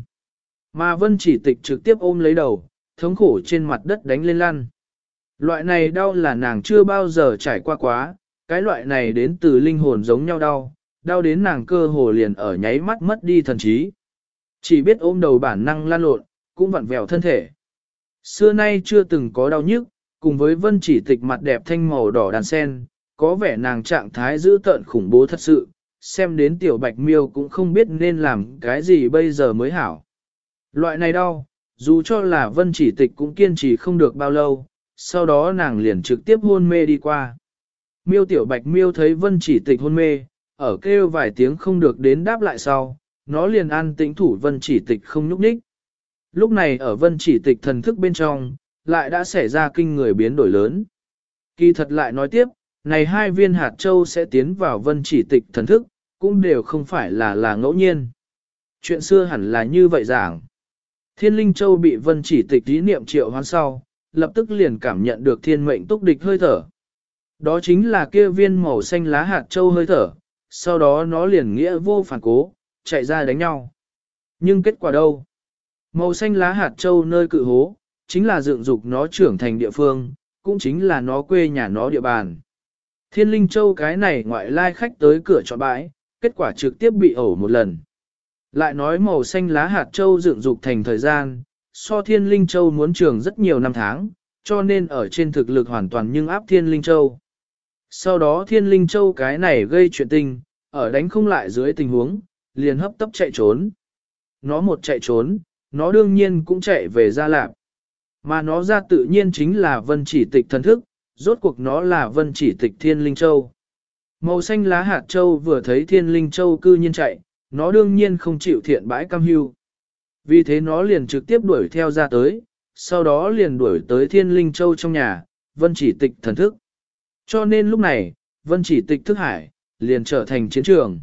Mà Vân Chỉ Tịch trực tiếp ôm lấy đầu, thống khổ trên mặt đất đánh lên lăn. Loại này đau là nàng chưa bao giờ trải qua quá, cái loại này đến từ linh hồn giống nhau đau, đau đến nàng cơ hồ liền ở nháy mắt mất đi thần trí. Chỉ biết ôm đầu bản năng lăn lộn, cũng vặn vẹo thân thể. Xưa nay chưa từng có đau nhức, cùng với Vân Chỉ Tịch mặt đẹp thanh màu đỏ đàn sen, có vẻ nàng trạng thái dữ tợn khủng bố thật sự, xem đến Tiểu Bạch Miêu cũng không biết nên làm cái gì bây giờ mới hảo. Loại này đau, dù cho là Vân Chỉ Tịch cũng kiên trì không được bao lâu, sau đó nàng liền trực tiếp hôn mê đi qua. Miêu Tiểu Bạch Miêu thấy Vân Chỉ Tịch hôn mê, ở kêu vài tiếng không được đến đáp lại sau, nó liền an tĩnh thủ Vân Chỉ Tịch không nhúc nhích. Lúc này ở Vân Chỉ Tịch thần thức bên trong, lại đã xảy ra kinh người biến đổi lớn. Kỳ thật lại nói tiếp, này 2 viên hạt châu sẽ tiến vào Vân Chỉ Tịch thần thức, cũng đều không phải là ngẫu nhiên. Chuyện xưa hẳn là như vậy giảng. Thiên Linh Châu bị Vân Chỉ Tịch ý niệm triệu hoán sau, lập tức liền cảm nhận được thiên mệnh túc địch hơi thở. Đó chính là kia viên màu xanh lá hạt châu hơi thở, sau đó nó liền nghĩa vô phản cố, chạy ra đánh nhau. Nhưng kết quả đâu? Màu xanh lá hạt châu nơi cự hố, chính là dựng dục nó trưởng thành địa phương, cũng chính là nó quê nhà nó địa bàn. Thiên Linh Châu cái này ngoại lai khách tới cửa chọn bãi, kết quả trực tiếp bị ẩu một lần. Lại nói màu xanh lá hạt châu dựng dục thành thời gian, so Thiên Linh Châu muốn trường rất nhiều năm tháng, cho nên ở trên thực lực hoàn toàn nhưng áp Thiên Linh Châu. Sau đó Thiên Linh Châu cái này gây chuyện tình, ở đánh không lại dưới tình huống, liền hấp tấp chạy trốn. Nó một chạy trốn, nó đương nhiên cũng chạy về Gia Lạp. Mà nó ra tự nhiên chính là Vân Chỉ Tịch thần thức, rốt cuộc nó là Vân Chỉ Tịch Thiên Linh Châu. Màu xanh lá hạt châu vừa thấy Thiên Linh Châu cư nhiên chạy, nó đương nhiên không chịu thiện bãi cam hưu. Vì thế nó liền trực tiếp đuổi theo ra tới, sau đó liền đuổi tới Thiên Linh Châu trong nhà, Vân Chỉ Tịch thần thức. Cho nên lúc này, Vân Chỉ Tịch thức hải, liền trở thành chiến trường.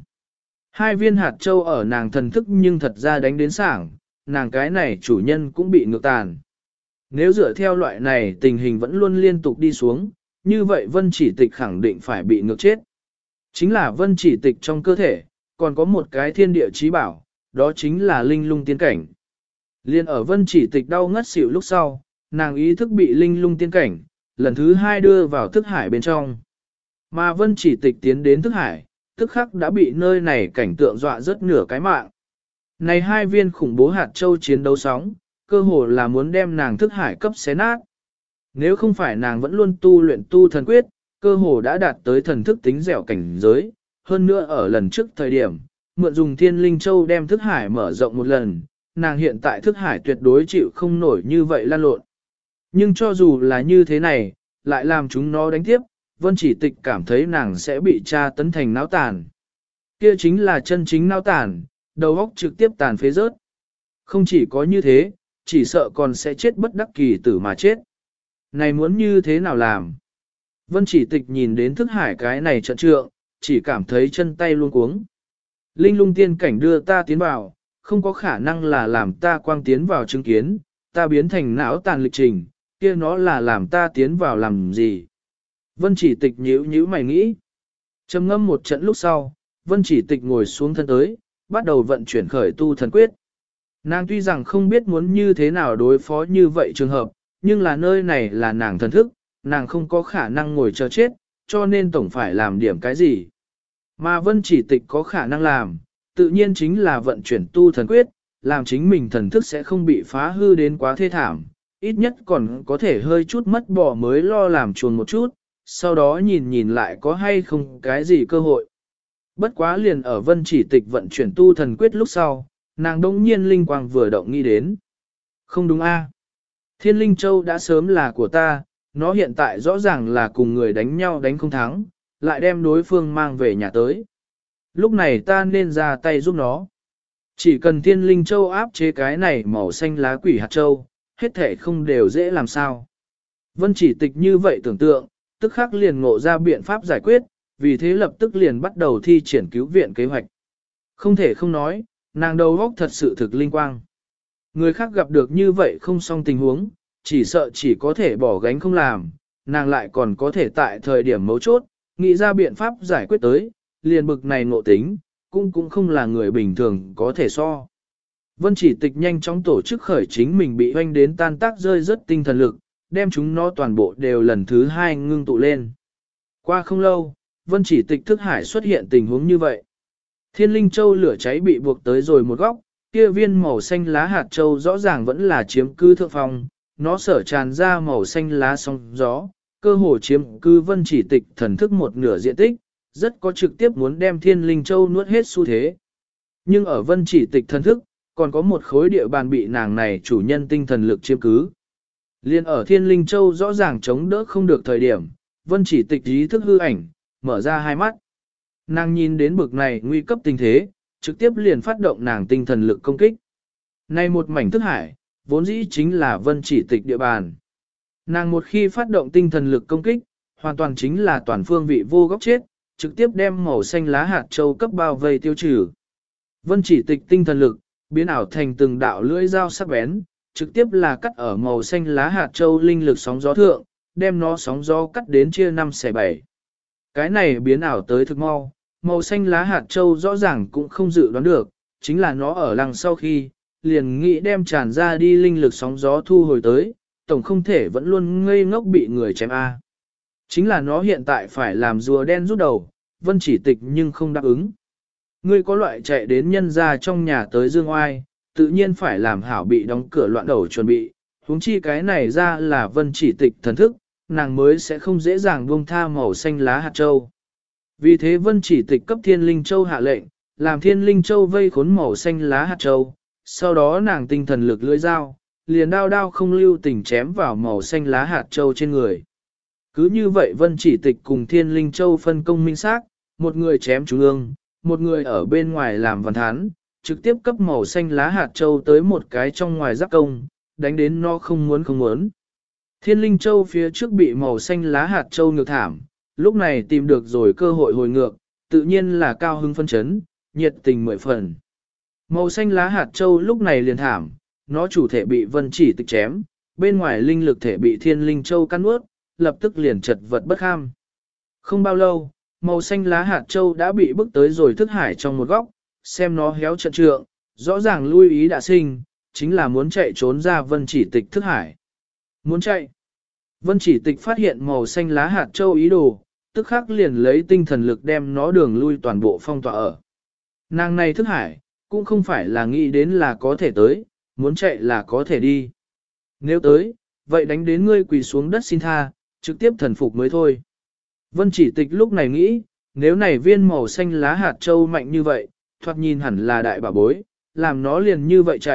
2 viên hạt châu ở nàng thần thức nhưng thật ra đánh đến sảng, nàng cái này chủ nhân cũng bị ngược tàn. Nếu dựa theo loại này tình hình vẫn luôn liên tục đi xuống, như vậy Vân Chỉ Tịch khẳng định phải bị ngược chết. Chính là Vân Chỉ Tịch trong cơ thể, còn có một cái thiên địa chí bảo, đó chính là linh lung tiên cảnh. Liên ở Vân Chỉ Tịch đau ngất xỉu lúc sau, nàng ý thức bị linh lung tiên cảnh, lần thứ 2 đưa vào thức hải bên trong. Mà Vân Chỉ Tịch tiến đến thức hải, tức khắc đã bị nơi này cảnh tượng dọa rất nửa cái mạng. Này 2 viên khủng bố hạt châu chiến đấu sóng, cơ hồ là muốn đem nàng thức hải cấp xé nát. Nếu không phải nàng vẫn luôn tu luyện tu thần quyết, cơ hồ đã đạt tới thần thức tính dẻo cảnh giới, hơn nữa ở lần trước thời điểm, mượn dùng Thiên Linh Châu đem thức hải mở rộng một lần, nàng hiện tại thức hải tuyệt đối chịu không nổi như vậy lan lộn. Nhưng cho dù là như thế này, lại làm chúng nó đánh tiếp, Vân Chỉ Tịch cảm thấy nàng sẽ bị tra tấn thành náo tàn. Kia chính là chân chính náo tàn, đầu óc trực tiếp tàn phế rớt. Không chỉ có như thế, chỉ sợ còn sẽ chết bất đắc kỳ tử mà chết. Này muốn như thế nào làm? Vân Chỉ Tịch nhìn đến thức hải cái này trận trượng, chỉ cảm thấy chân tay luôn cuống. Linh lung tiên cảnh đưa ta tiến vào, không có khả năng là làm ta quang tiến vào chứng kiến, ta biến thành não tàn lịch trình, kia nó là làm ta tiến vào làm gì? Vân Chỉ Tịch nhíu mày nghĩ. Trầm ngâm một trận lúc sau, Vân Chỉ Tịch ngồi xuống thân tới, bắt đầu vận chuyển khởi tu thần quyết. Nàng tuy rằng không biết muốn như thế nào đối phó như vậy trường hợp, nhưng là nơi này là nàng thần thức, nàng không có khả năng ngồi chờ chết, cho nên tổng phải làm điểm cái gì. Mà Vân Chỉ Tịch có khả năng làm, tự nhiên chính là vận chuyển tu thần quyết, làm chính mình thần thức sẽ không bị phá hư đến quá thê thảm, ít nhất còn có thể hơi chút mất bỏ mới lo làm chuồn một chút, sau đó nhìn lại có hay không cái gì cơ hội. Bất quá liền ở Vân Chỉ Tịch vận chuyển tu thần quyết lúc sau, nàng đông nhiên linh quang vừa động nghĩ đến. Không đúng a? Thiên Linh Châu đã sớm là của ta, nó hiện tại rõ ràng là cùng người đánh nhau đánh không thắng, lại đem đối phương mang về nhà tới. Lúc này ta nên ra tay giúp nó. Chỉ cần Thiên Linh Châu áp chế cái này màu xanh lá quỷ hạt châu, hết thể không đều dễ làm sao. Vân Chỉ Tịch như vậy tưởng tượng, tức khắc liền ngộ ra biện pháp giải quyết, vì thế lập tức liền bắt đầu thi triển cứu viện kế hoạch. Không thể không nói, nàng đầu óc thật sự thực linh quang. Người khác gặp được như vậy không xong tình huống, chỉ sợ chỉ có thể bỏ gánh không làm, nàng lại còn có thể tại thời điểm mấu chốt, nghĩ ra biện pháp giải quyết tới, liền bực này ngộ tính, cũng không là người bình thường có thể so. Vân Chỉ Tịch nhanh chóng tổ chức khởi chính mình bị hoanh đến tan tác rơi rất tinh thần lực, đem chúng nó toàn bộ đều lần thứ hai ngưng tụ lên. Qua không lâu, Vân Chỉ Tịch thức hải xuất hiện tình huống như vậy. Thiên Linh Châu lửa cháy bị buộc tới rồi một góc, kia viên màu xanh lá hạt châu rõ ràng vẫn là chiếm cư thượng phong, nó sở tràn ra màu xanh lá sóng gió, cơ hồ chiếm cư Vân Chỉ Tịch thần thức một nửa diện tích, rất có trực tiếp muốn đem Thiên Linh Châu nuốt hết xu thế. Nhưng ở Vân Chỉ Tịch thần thức, còn có một khối địa bàn bị nàng này chủ nhân tinh thần lực chiếm cứ. Liên ở Thiên Linh Châu rõ ràng chống đỡ không được thời điểm, Vân Chỉ Tịch ý thức hư ảnh, mở ra hai mắt. Nàng nhìn đến bực này nguy cấp tình thế, trực tiếp liền phát động nàng tinh thần lực công kích. Này một mảnh thức hải, vốn dĩ chính là Vân Chỉ Tịch địa bàn. Nàng một khi phát động tinh thần lực công kích, hoàn toàn chính là toàn phương vị vô góc chết, trực tiếp đem màu xanh lá hạt châu cấp bao vây tiêu trừ. Vân Chỉ Tịch tinh thần lực, biến ảo thành từng đạo lưỡi dao sắc bén, trực tiếp là cắt ở màu xanh lá hạt châu linh lực sóng gió thượng, đem nó sóng gió cắt đến chia 5 xẻ 7. Cái này biến ảo tới thực mau, màu xanh lá hạt châu rõ ràng cũng không dự đoán được, chính là nó ở lăng sau khi, liền nghĩ đem tràn ra đi linh lực sóng gió thu hồi tới, tổng không thể vẫn luôn ngây ngốc bị người chém A. Chính là nó hiện tại phải làm rùa đen rút đầu, Vân Chỉ Tịch nhưng không đáp ứng. Ngươi có loại chạy đến nhân ra trong nhà tới dương oai, tự nhiên phải làm hảo bị đóng cửa loạn đầu chuẩn bị, huống chi cái này ra là Vân Chỉ Tịch thần thức, nàng mới sẽ không dễ dàng buông tha màu xanh lá hạt châu. Vì thế Vân Chỉ Tịch cấp Thiên Linh Châu hạ lệnh, làm Thiên Linh Châu vây khốn màu xanh lá hạt châu, sau đó nàng tinh thần lực lưỡi dao, liền đao không lưu tình chém vào màu xanh lá hạt châu trên người. Cứ như vậy Vân Chỉ Tịch cùng Thiên Linh Châu phân công minh xác, một người chém trung ương, một người ở bên ngoài làm văn thán, trực tiếp cấp màu xanh lá hạt châu tới một cái trong ngoài giáp công, đánh đến nó không muốn. Thiên Linh Châu phía trước bị màu xanh lá hạt châu ngược thảm, lúc này tìm được rồi cơ hội hồi ngược, tự nhiên là cao hứng phân chấn, nhiệt tình 10 phần. Màu xanh lá hạt châu lúc này liền thảm, nó chủ thể bị Vân Chỉ Tịch chém, bên ngoài linh lực thể bị Thiên Linh Châu cắn nuốt, lập tức liền chật vật bất kham. Không bao lâu, màu xanh lá hạt châu đã bị bức tới rồi thức hải trong một góc, xem nó héo trận trượng, rõ ràng lui ý đã sinh, chính là muốn chạy trốn ra Vân Chỉ Tịch thức hải. Muốn chạy. Vân Chỉ Tịch phát hiện màu xanh lá hạt châu ý đồ, tức khắc liền lấy tinh thần lực đem nó đường lui toàn bộ phong tỏa ở. Nàng này thức hải, cũng không phải là nghĩ đến là có thể tới, muốn chạy là có thể đi. Nếu tới, vậy đánh đến ngươi quỳ xuống đất xin tha, trực tiếp thần phục mới thôi. Vân Chỉ Tịch lúc này nghĩ, nếu này viên màu xanh lá hạt châu mạnh như vậy, thoạt nhìn hẳn là đại bảo bối, làm nó liền như vậy chạy,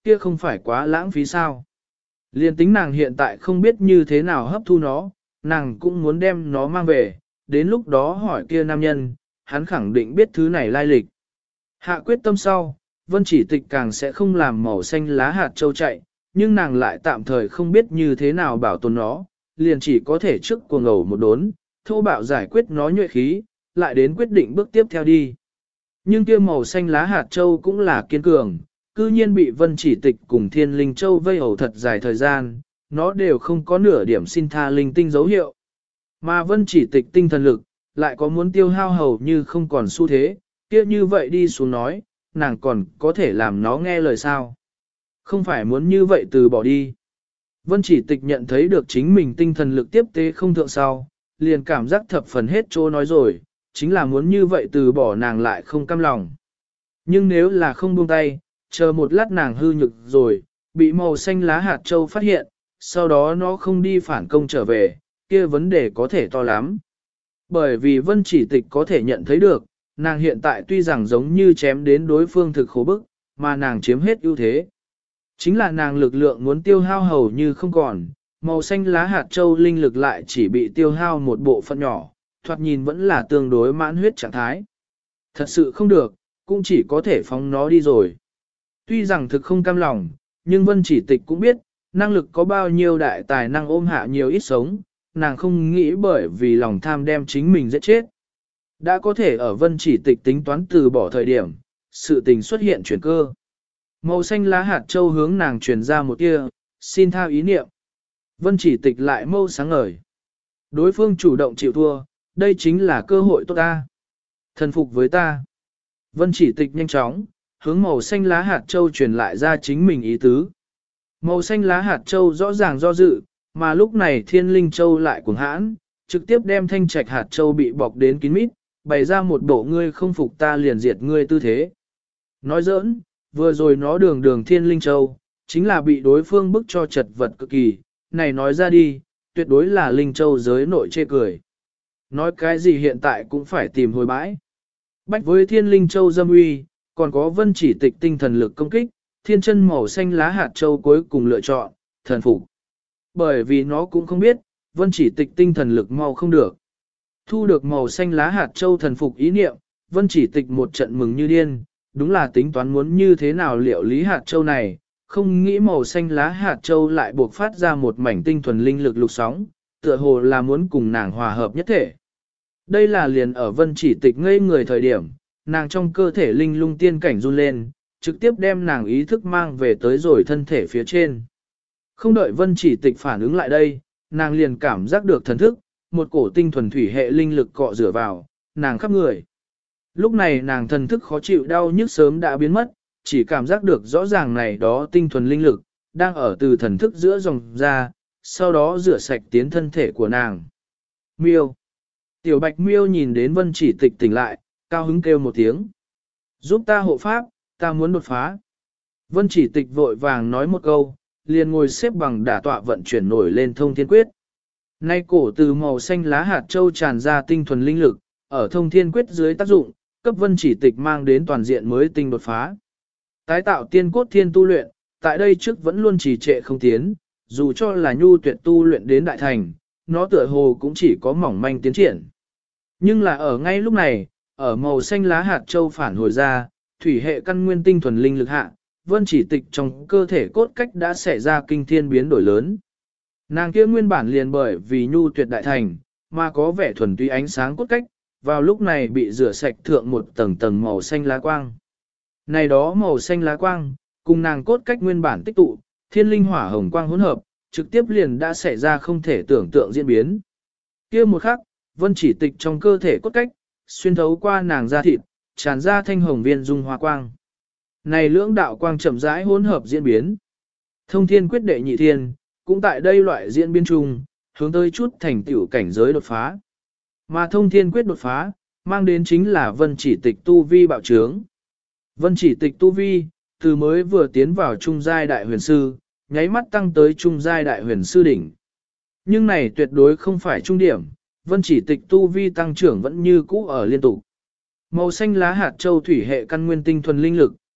kia không phải quá lãng phí sao. Liên tính nàng hiện tại không biết như thế nào hấp thu nó, nàng cũng muốn đem nó mang về, đến lúc đó hỏi kia nam nhân, hắn khẳng định biết thứ này lai lịch. Hạ quyết tâm sau, Vân Chỉ Tịch càng sẽ không làm màu xanh lá hạt châu chạy, nhưng nàng lại tạm thời không biết như thế nào bảo tồn nó, liền chỉ có thể trước cuồng ngầu một đốn, thô bạo giải quyết nó nhuệ khí, lại đến quyết định bước tiếp theo đi. Nhưng kia màu xanh lá hạt châu cũng là kiên cường, cư nhiên bị Vân Chỉ Tịch cùng Thiên Linh Châu vây hầu thật dài thời gian, nó đều không có nửa điểm xin tha linh tinh dấu hiệu. Mà Vân Chỉ Tịch tinh thần lực, lại có muốn tiêu hao hầu như không còn xu thế, kia như vậy đi xuống nói, nàng còn có thể làm nó nghe lời sao. Không phải muốn như vậy từ bỏ đi. Vân Chỉ Tịch nhận thấy được chính mình tinh thần lực tiếp tế không thượng sau, liền cảm giác thập phần hết chỗ nói rồi, chính là muốn như vậy từ bỏ nàng lại không cam lòng. Nhưng nếu là không buông tay, chờ một lát nàng hư nhực rồi, bị màu xanh lá hạt châu phát hiện, sau đó nó không đi phản công trở về, kia vấn đề có thể to lắm. Bởi vì Vân Chỉ Tịch có thể nhận thấy được, nàng hiện tại tuy rằng giống như chém đến đối phương thực khổ bức, mà nàng chiếm hết ưu thế. Chính là nàng lực lượng muốn tiêu hao hầu như không còn, màu xanh lá hạt châu linh lực lại chỉ bị tiêu hao một bộ phận nhỏ, thoạt nhìn vẫn là tương đối mãn huyết trạng thái. Thật sự không được, cũng chỉ có thể phóng nó đi rồi. Tuy rằng thực không cam lòng, nhưng Vân Chỉ Tịch cũng biết, năng lực có bao nhiêu đại tài năng ôm hạ nhiều ít sống, nàng không nghĩ bởi vì lòng tham đem chính mình giết chết. Đã có thể ở Vân Chỉ Tịch tính toán từ bỏ thời điểm, sự tình xuất hiện chuyển cơ. Màu xanh lá hạt châu hướng nàng truyền ra một tia, xin tha ý niệm. Vân Chỉ Tịch lại mâu sáng ngời. Đối phương chủ động chịu thua, đây chính là cơ hội tốt ta. Thần phục với ta. Vân Chỉ Tịch nhanh chóng, hướng màu xanh lá hạt châu truyền lại ra chính mình ý tứ. Màu xanh lá hạt châu rõ ràng do dự, mà lúc này Thiên Linh Châu lại cuồng hãn, trực tiếp đem thanh trạch hạt châu bị bọc đến kín mít, bày ra một bộ ngươi không phục ta liền diệt ngươi tư thế. Nói giỡn, vừa rồi nó đường Thiên Linh Châu, chính là bị đối phương bức cho chật vật cực kỳ, này nói ra đi, tuyệt đối là Linh Châu giới nội chê cười. Nói cái gì hiện tại cũng phải tìm hồi bãi. Bách với Thiên Linh Châu dâm uy, còn có Vân Chỉ Tịch tinh thần lực công kích, thiên chân màu xanh lá hạt châu cuối cùng lựa chọn, thần phục. Bởi vì nó cũng không biết, Vân Chỉ Tịch tinh thần lực mau không được. Thu được màu xanh lá hạt châu thần phục ý niệm, Vân Chỉ Tịch một trận mừng như điên, đúng là tính toán muốn như thế nào liệu lý hạt châu này, không nghĩ màu xanh lá hạt châu lại buộc phát ra một mảnh tinh thuần linh lực lục sóng, tựa hồ là muốn cùng nàng hòa hợp nhất thể. Đây là liền ở Vân Chỉ Tịch ngây người thời điểm, nàng trong cơ thể linh lung tiên cảnh run lên, trực tiếp đem nàng ý thức mang về tới rồi thân thể phía trên. Không đợi Vân Chỉ Tịch phản ứng lại đây, nàng liền cảm giác được thần thức, một cổ tinh thuần thủy hệ linh lực cọ rửa vào, nàng khắp người. Lúc này nàng thần thức khó chịu đau nhức sớm đã biến mất, chỉ cảm giác được rõ ràng này đó tinh thuần linh lực, đang ở từ thần thức giữa dòng ra, sau đó rửa sạch tiến thân thể của nàng. Miêu. Tiểu Bạch Miêu nhìn đến Vân Chỉ Tịch tỉnh lại, cao hứng kêu một tiếng. Giúp ta hộ pháp, ta muốn đột phá. Vân Chỉ Tịch vội vàng nói một câu, liền ngồi xếp bằng đả tọa vận chuyển nổi lên thông thiên quyết. Nay cổ từ màu xanh lá hạt châu tràn ra tinh thuần linh lực, ở thông thiên quyết dưới tác dụng, cấp Vân Chỉ Tịch mang đến toàn diện mới tinh đột phá. Tái tạo tiên cốt thiên tu luyện, tại đây trước vẫn luôn trì trệ không tiến, dù cho là nhu tuyệt tu luyện đến đại thành, nó tựa hồ cũng chỉ có mỏng manh tiến triển. Nhưng là ở ngay lúc này, ở màu xanh lá hạt châu phản hồi ra, thủy hệ căn nguyên tinh thuần linh lực hạ, Vân Chỉ Tịch trong cơ thể cốt cách đã xảy ra kinh thiên biến đổi lớn. Nàng kia nguyên bản liền bởi vì nhu tuyệt đại thành, mà có vẻ thuần túy ánh sáng cốt cách, vào lúc này bị rửa sạch thượng một tầng tầng màu xanh lá quang. Này đó màu xanh lá quang, cùng nàng cốt cách nguyên bản tích tụ, thiên linh hỏa hồng quang hỗn hợp, trực tiếp liền đã xảy ra không thể tưởng tượng diễn biến. Kia một khắc, Vân Chỉ Tịch trong cơ thể cốt cách, xuyên thấu qua nàng da thịt, tràn ra thanh hồng viên dung hoa quang. Này lưỡng đạo quang chậm rãi hỗn hợp diễn biến. Thông thiên quyết đệ nhị thiên, cũng tại đây loại diễn biến chung, hướng tới chút thành tựu cảnh giới đột phá. Mà thông thiên quyết đột phá, mang đến chính là Vân Chỉ Tịch tu vi bạo trướng. Vân Chỉ Tịch tu vi, từ mới vừa tiến vào trung giai đại huyền sư, nháy mắt tăng tới trung giai đại huyền sư đỉnh. Nhưng này tuyệt đối không phải trung điểm, Vân Chỉ Tịch tu vi tăng trưởng vẫn như cũ ở liên tục. Màu xanh lá hạt châu thủy hệ căn nguyên tinh thuần linh lực,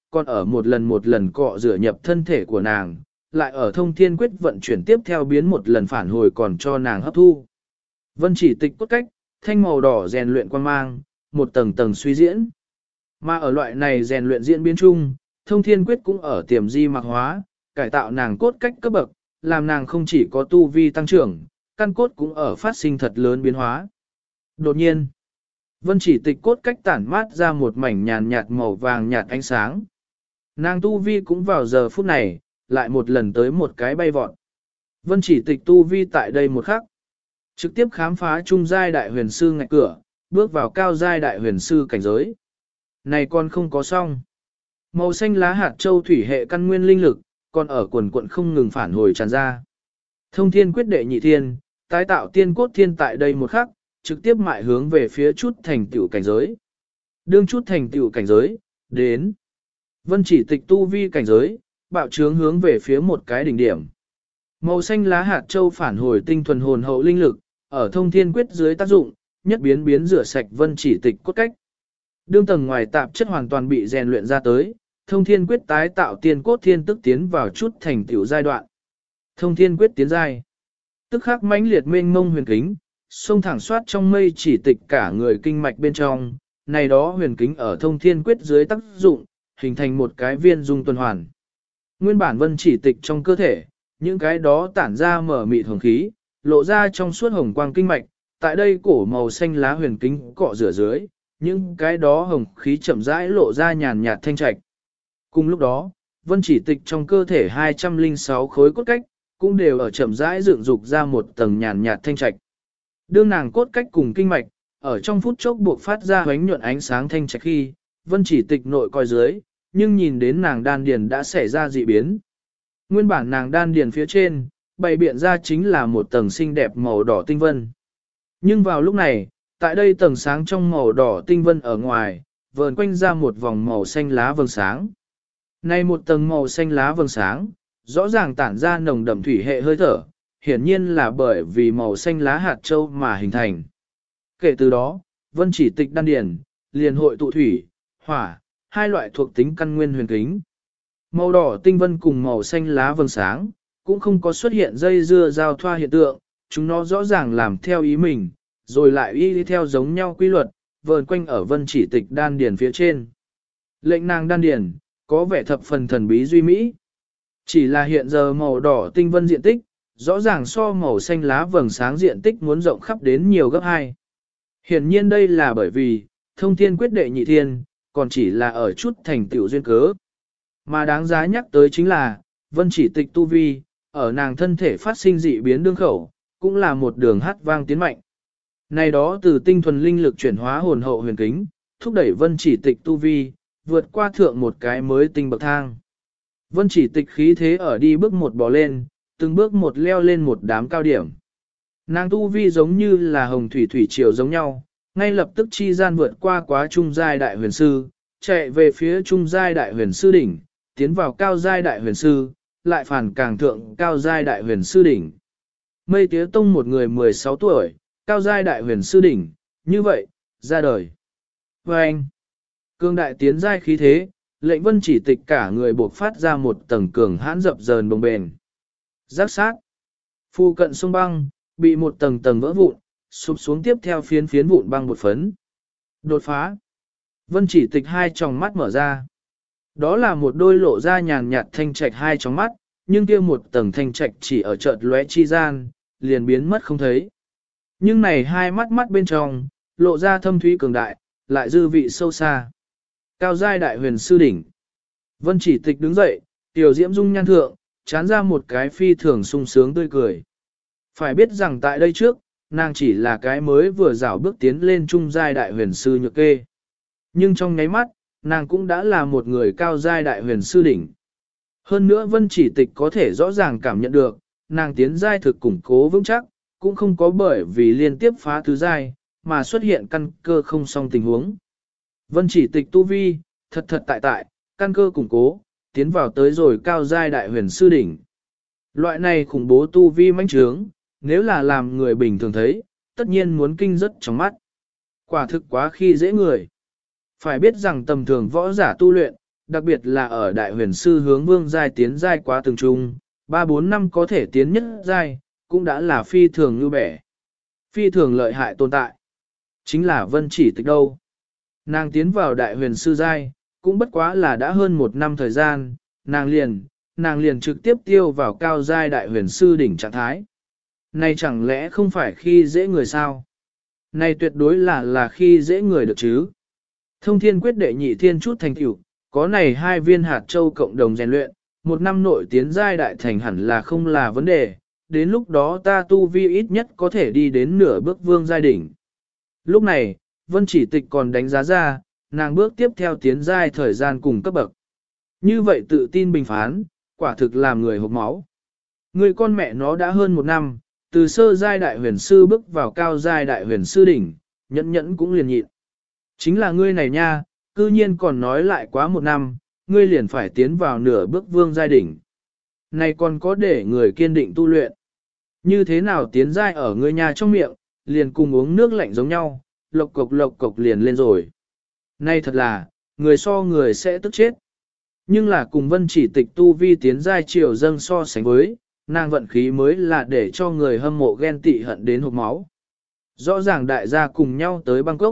còn ở một lần cọ rửa nhập thân thể của nàng, lại ở thông thiên quyết vận chuyển tiếp theo biến một lần phản hồi còn cho nàng hấp thu. Vân chỉ tịch cốt cách, thanh màu đỏ rèn luyện quan mang, một tầng tầng suy diễn. Mà ở loại này rèn luyện diễn biến chung, thông thiên quyết cũng ở tiềm di mạc hóa, cải tạo nàng cốt cách cấp bậc, làm nàng không chỉ có tu vi tăng trưởng, căn cốt cũng ở phát sinh thật lớn biến hóa. Đột nhiên, Vân chỉ tịch cốt cách tản mát ra một mảnh nhàn nhạt màu vàng nhạt ánh sáng. Nàng tu vi cũng vào giờ phút này, lại một lần tới một cái bay vọt. Vân chỉ tịch tu vi tại đây một khắc, trực tiếp khám phá trung giai đại huyền sư ngạch cửa, bước vào cao giai đại huyền sư cảnh giới. Này còn không có xong. Màu xanh lá hạt châu thủy hệ căn nguyên linh lực, còn ở quần quận không ngừng phản hồi tràn ra. Thông thiên quyết đệ nhị thiên, tái tạo tiên cốt thiên tại đây một khắc, trực tiếp mại hướng về phía chút thành tựu cảnh giới. Đương chút thành tựu cảnh giới, đến. Vân chỉ tịch tu vi cảnh giới, bạo trướng hướng về phía một cái đỉnh điểm. Màu xanh lá hạt châu phản hồi tinh thuần hồn hậu linh lực, ở thông thiên quyết dưới tác dụng, nhất biến rửa sạch vân chỉ tịch cốt cách. Đương tầng ngoài tạp chất hoàn toàn bị rèn luyện ra tới, thông thiên quyết tái tạo tiên cốt thiên tức tiến vào chút thành tựu giai đoạn. Thông thiên quyết tiến giai. Tức khắc mãnh liệt mênh mông huyền kính, xông thẳng xoát trong mây chỉ tịch cả người kinh mạch bên trong, này đó huyền kính ở thông thiên quyết dưới tác dụng, hình thành một cái viên dung tuần hoàn. Nguyên bản vân chỉ tịch trong cơ thể, những cái đó tản ra mở mịt hồng khí, lộ ra trong suốt hồng quang kinh mạch, tại đây cổ màu xanh lá huyền kính cọ rửa dưới, những cái đó hồng khí chậm rãi lộ ra nhàn nhạt thanh trạch. Cùng lúc đó, vân chỉ tịch trong cơ thể 206 khối cốt cách, cũng đều ở chậm rãi dựng dục ra một tầng nhàn nhạt thanh trạch. Đương nàng cốt cách cùng kinh mạch, ở trong phút chốc buộc phát ra ánh nhuận ánh sáng thanh trạch khi, vân chỉ tịch nội coi dưới, nhưng nhìn đến nàng đan điền đã xảy ra dị biến. Nguyên bản nàng đan điền phía trên, bày biện ra chính là một tầng xinh đẹp màu đỏ tinh vân. Nhưng vào lúc này, tại đây tầng sáng trong màu đỏ tinh vân ở ngoài, vờn quanh ra một vòng màu xanh lá vầng sáng. Này một tầng màu xanh lá vầng sáng, rõ ràng tản ra nồng đậm thủy hệ hơi thở, hiển nhiên là bởi vì màu xanh lá hạt châu mà hình thành. Kể từ đó, vân chỉ tịch đan điền, liền hội tụ thủy, hỏa, hai loại thuộc tính căn nguyên huyền kính. Màu đỏ tinh vân cùng màu xanh lá vầng sáng, cũng không có xuất hiện dây dưa giao thoa hiện tượng, chúng nó rõ ràng làm theo ý mình, rồi lại y theo giống nhau quy luật, vờn quanh ở vân chỉ tịch đan điền phía trên. Lệnh nàng đan điền, có vẻ thập phần thần bí duy mỹ. Chỉ là hiện giờ màu đỏ tinh vân diện tích, rõ ràng so màu xanh lá vầng sáng diện tích muốn rộng khắp đến nhiều gấp 2. Hiển nhiên đây là bởi vì, thông thiên quyết đệ nhị thiên, còn chỉ là ở chút thành tựu duyên cớ. Mà đáng giá nhắc tới chính là, vân chỉ tịch tu vi, ở nàng thân thể phát sinh dị biến đương khẩu, cũng là một đường hát vang tiến mạnh. Này đó từ tinh thuần linh lực chuyển hóa hồn hậu huyền kính, thúc đẩy vân chỉ tịch tu vi, vượt qua thượng một cái mới tinh bậc thang. Vân chỉ tịch khí thế ở đi bước một bò lên, từng bước một leo lên một đám cao điểm. Nàng tu vi giống như là hồng thủy thủy triều giống nhau, ngay lập tức chi gian vượt qua quá trung giai đại huyền sư, chạy về phía trung giai đại huyền sư đỉnh, tiến vào cao giai đại huyền sư, lại phản càng thượng cao giai đại huyền sư đỉnh. Mây Tía Tông một người 16 tuổi, cao giai đại huyền sư đỉnh, như vậy, ra đời. Và anh, cương đại tiến giai khí thế, lệnh vân chỉ tịch cả người buộc phát ra một tầng cường hãn dập dờn bồng bền. Giác sát, phu cận sông băng, bị một tầng tầng vỡ vụn, sụp xuống tiếp theo phiến phiến vụn băng bột phấn. Đột phá, vân chỉ tịch hai tròng mắt mở ra. Đó là một đôi lộ ra nhàn nhạt thanh trạch hai tròng mắt, nhưng kia một tầng thanh trạch chỉ ở chợt lóe chi gian, liền biến mất không thấy. Nhưng này hai mắt mắt bên trong, lộ ra thâm thúy cường đại, lại dư vị sâu xa. Cao giai đại huyền sư đỉnh. Vân chỉ tịch đứng dậy, tiểu diễm dung nhan thượng, chán ra một cái phi thường sung sướng tươi cười. Phải biết rằng tại đây trước, nàng chỉ là cái mới vừa rảo bước tiến lên trung giai đại huyền sư nhược kê. Nhưng trong nháy mắt, nàng cũng đã là một người cao giai đại huyền sư đỉnh. Hơn nữa vân chỉ tịch có thể rõ ràng cảm nhận được, nàng tiến giai thực củng cố vững chắc, cũng không có bởi vì liên tiếp phá tứ giai, mà xuất hiện căn cơ không song tình huống. Vân chỉ tịch tu vi, thật tại, căn cơ củng cố, tiến vào tới rồi cao giai đại huyền sư đỉnh. Loại này khủng bố tu vi mãnh trướng, nếu là làm người bình thường thấy, tất nhiên muốn kinh rất trong mắt. Quả thực quá khi dễ người. Phải biết rằng tầm thường võ giả tu luyện, đặc biệt là ở đại huyền sư hướng vương giai tiến giai quá từng trung, 3-4 năm có thể tiến nhất giai, cũng đã là phi thường như bẻ. Phi thường lợi hại tồn tại. Chính là Vân Chỉ Tịch đâu. Nàng tiến vào đại huyền sư giai, cũng bất quá là đã hơn 1 năm thời gian, nàng liền trực tiếp tiêu vào cao giai đại huyền sư đỉnh trạng thái. Này chẳng lẽ không phải khi dễ người sao? Này tuyệt đối là khi dễ người được chứ. Thông thiên quyết đệ nhị thiên chút thành tựu, có này 2 viên hạt châu cộng đồng rèn luyện, 1 năm nội tiến giai đại thành hẳn là không là vấn đề, đến lúc đó ta tu vi ít nhất có thể đi đến nửa bước vương giai đỉnh. Lúc này, Vân Chỉ Tịch còn đánh giá ra, nàng bước tiếp theo tiến giai thời gian cùng cấp bậc. Như vậy tự tin bình phán, quả thực làm người hộc máu. Người con mẹ nó đã hơn 1 năm, từ sơ giai đại huyền sư bước vào cao giai đại huyền sư đỉnh, nhẫn cũng liền nhịn. Chính là ngươi này nha, cư nhiên còn nói lại quá 1 năm, ngươi liền phải tiến vào nửa bước vương giai đỉnh. Này còn có để người kiên định tu luyện. Như thế nào tiến giai ở ngươi nhà trong miệng, liền cùng uống nước lạnh giống nhau, lộc cộc liền lên rồi. Này thật là, người so người sẽ tức chết. Nhưng là cùng Vân Chỉ Tịch tu vi tiến giai triều dâng so sánh với, nàng vận khí mới là để cho người hâm mộ ghen tị hận đến hộc máu. Rõ ràng đại gia cùng nhau tới Bangkok.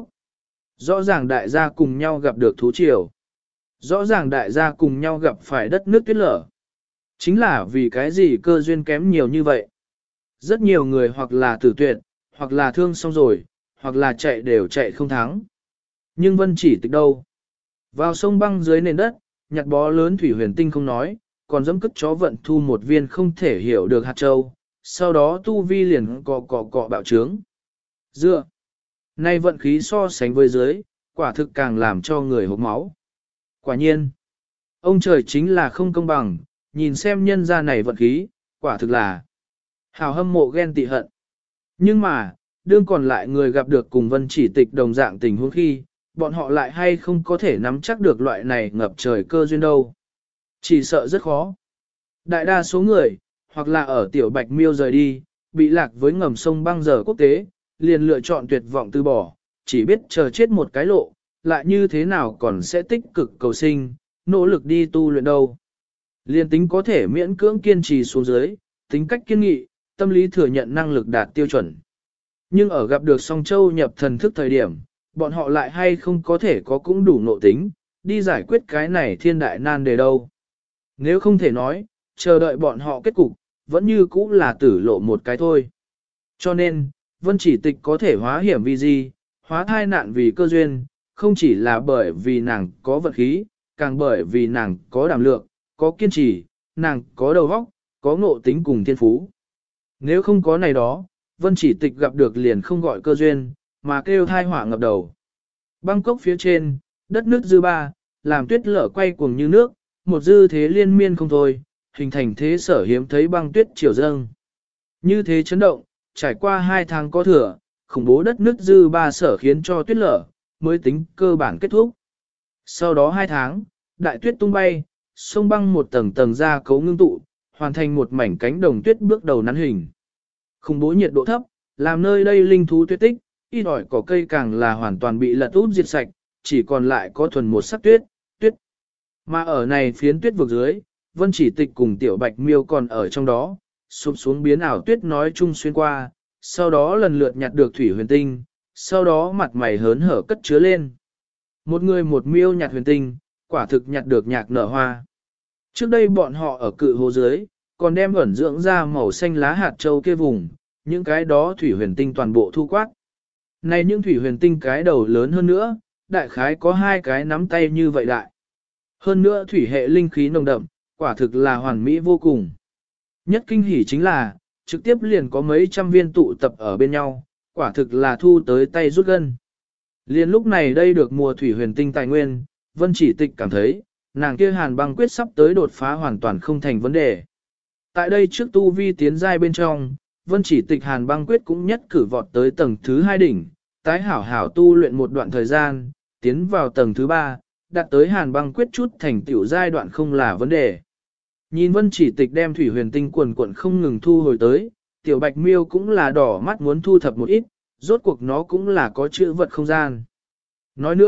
Rõ ràng đại gia cùng nhau gặp được thú triều. Rõ ràng đại gia cùng nhau gặp phải đất nước tuyết lở. Chính là vì cái gì cơ duyên kém nhiều như vậy. Rất nhiều người hoặc là tử tuyệt, hoặc là thương xong rồi, hoặc là chạy đều chạy không thắng. Nhưng Vân Chỉ Tịch đâu? Vào sông băng dưới nền đất, nhặt bó lớn thủy huyền tinh không nói, còn dẫm cất chó vận thu một viên không thể hiểu được hạt châu, sau đó tu vi liền cọ bạo trướng. Dựa! Nay vận khí so sánh với dưới, quả thực càng làm cho người hộc máu. Quả nhiên! Ông trời chính là không công bằng, nhìn xem nhân gia này vận khí, quả thực là hào hâm mộ ghen tị hận. Nhưng mà, đương còn lại người gặp được cùng Vân Chỉ Tịch đồng dạng tình huống khi, bọn họ lại hay không có thể nắm chắc được loại này ngập trời cơ duyên đâu. Chỉ sợ rất khó. Đại đa số người, hoặc là ở tiểu bạch miêu rời đi, bị lạc với ngầm sông băng giờ quốc tế, liền lựa chọn tuyệt vọng từ bỏ, chỉ biết chờ chết một cái lộ, lại như thế nào còn sẽ tích cực cầu sinh, nỗ lực đi tu luyện đâu. Liền tính có thể miễn cưỡng kiên trì xuống dưới, tính cách kiên nghị, tâm lý thừa nhận năng lực đạt tiêu chuẩn. Nhưng ở gặp được song châu nhập thần thức thời điểm, bọn họ lại hay không có thể có cũng đủ nộ tính, đi giải quyết cái này thiên đại nan đề đâu. Nếu không thể nói, chờ đợi bọn họ kết cục, vẫn như cũ là tử lộ một cái thôi. Cho nên, Vân Chỉ Tịch có thể hóa hiểm vì gì, hóa thai nạn vì cơ duyên, không chỉ là bởi vì nàng có vật khí, càng bởi vì nàng có đảm lượng, có kiên trì, nàng có đầu óc, có ngộ tính cùng thiên phú. Nếu không có này đó, Vân Chỉ Tịch gặp được liền không gọi cơ duyên, mà kêu thai họa ngập đầu. Bangkok phía trên, đất nước dư ba, làm tuyết lở quay cuồng như nước, một dư thế liên miên không thôi, hình thành thế sở hiếm thấy băng tuyết triều dâng. Như thế chấn động, trải qua 2 tháng có thừa, khủng bố đất nước dư ba sở khiến cho tuyết lở, mới tính cơ bản kết thúc. Sau đó 2 tháng, đại tuyết tung bay, sông băng một tầng tầng ra cấu ngưng tụ, hoàn thành một mảnh cánh đồng tuyết bước đầu nắn hình. Khủng bố nhiệt độ thấp, làm nơi đây linh thú tuyết tích, ít ỏi cỏ cây càng là hoàn toàn bị lật úp diệt sạch, chỉ còn lại có thuần một sắc tuyết. Mà ở này phiến tuyết vực dưới, Vân Chỉ Tịch cùng Tiểu Bạch Miêu còn ở trong đó, sụp xuống biến ảo tuyết nói chung xuyên qua, sau đó lần lượt nhặt được thủy huyền tinh, sau đó mặt mày hớn hở cất chứa lên. Một người một miêu nhặt huyền tinh, quả thực nhặt được nhạc nở hoa. Trước đây bọn họ ở cự hồ dưới, còn đem ẩn dưỡng ra màu xanh lá hạt châu kia vùng, những cái đó thủy huyền tinh toàn bộ thu quát. Này những thủy huyền tinh cái đầu lớn hơn nữa, đại khái có 2 cái nắm tay như vậy đại. Hơn nữa thủy hệ linh khí nồng đậm, quả thực là hoàn mỹ vô cùng. Nhất kinh hỉ chính là, trực tiếp liền có mấy trăm viên tụ tập ở bên nhau, quả thực là thu tới tay rút gân. Liền lúc này đây được mùa thủy huyền tinh tài nguyên, Vân Chỉ Tịch cảm thấy, nàng kia Hàn Băng Quyết sắp tới đột phá hoàn toàn không thành vấn đề. Tại đây trước tu vi tiến giai bên trong, Vân Chỉ Tịch Hàn Băng Quyết cũng nhất cử vọt tới tầng thứ 2 đỉnh, tái hảo tu luyện một đoạn thời gian, tiến vào tầng thứ 3, đạt tới Hàn Băng Quyết chút thành tiểu giai đoạn không là vấn đề. Nhìn Vân Chỉ Tịch đem thủy huyền tinh quần không ngừng thu hồi tới, Tiểu Bạch Miêu cũng là đỏ mắt muốn thu thập một ít, rốt cuộc nó cũng là có chữ vật không gian. Nói nữa,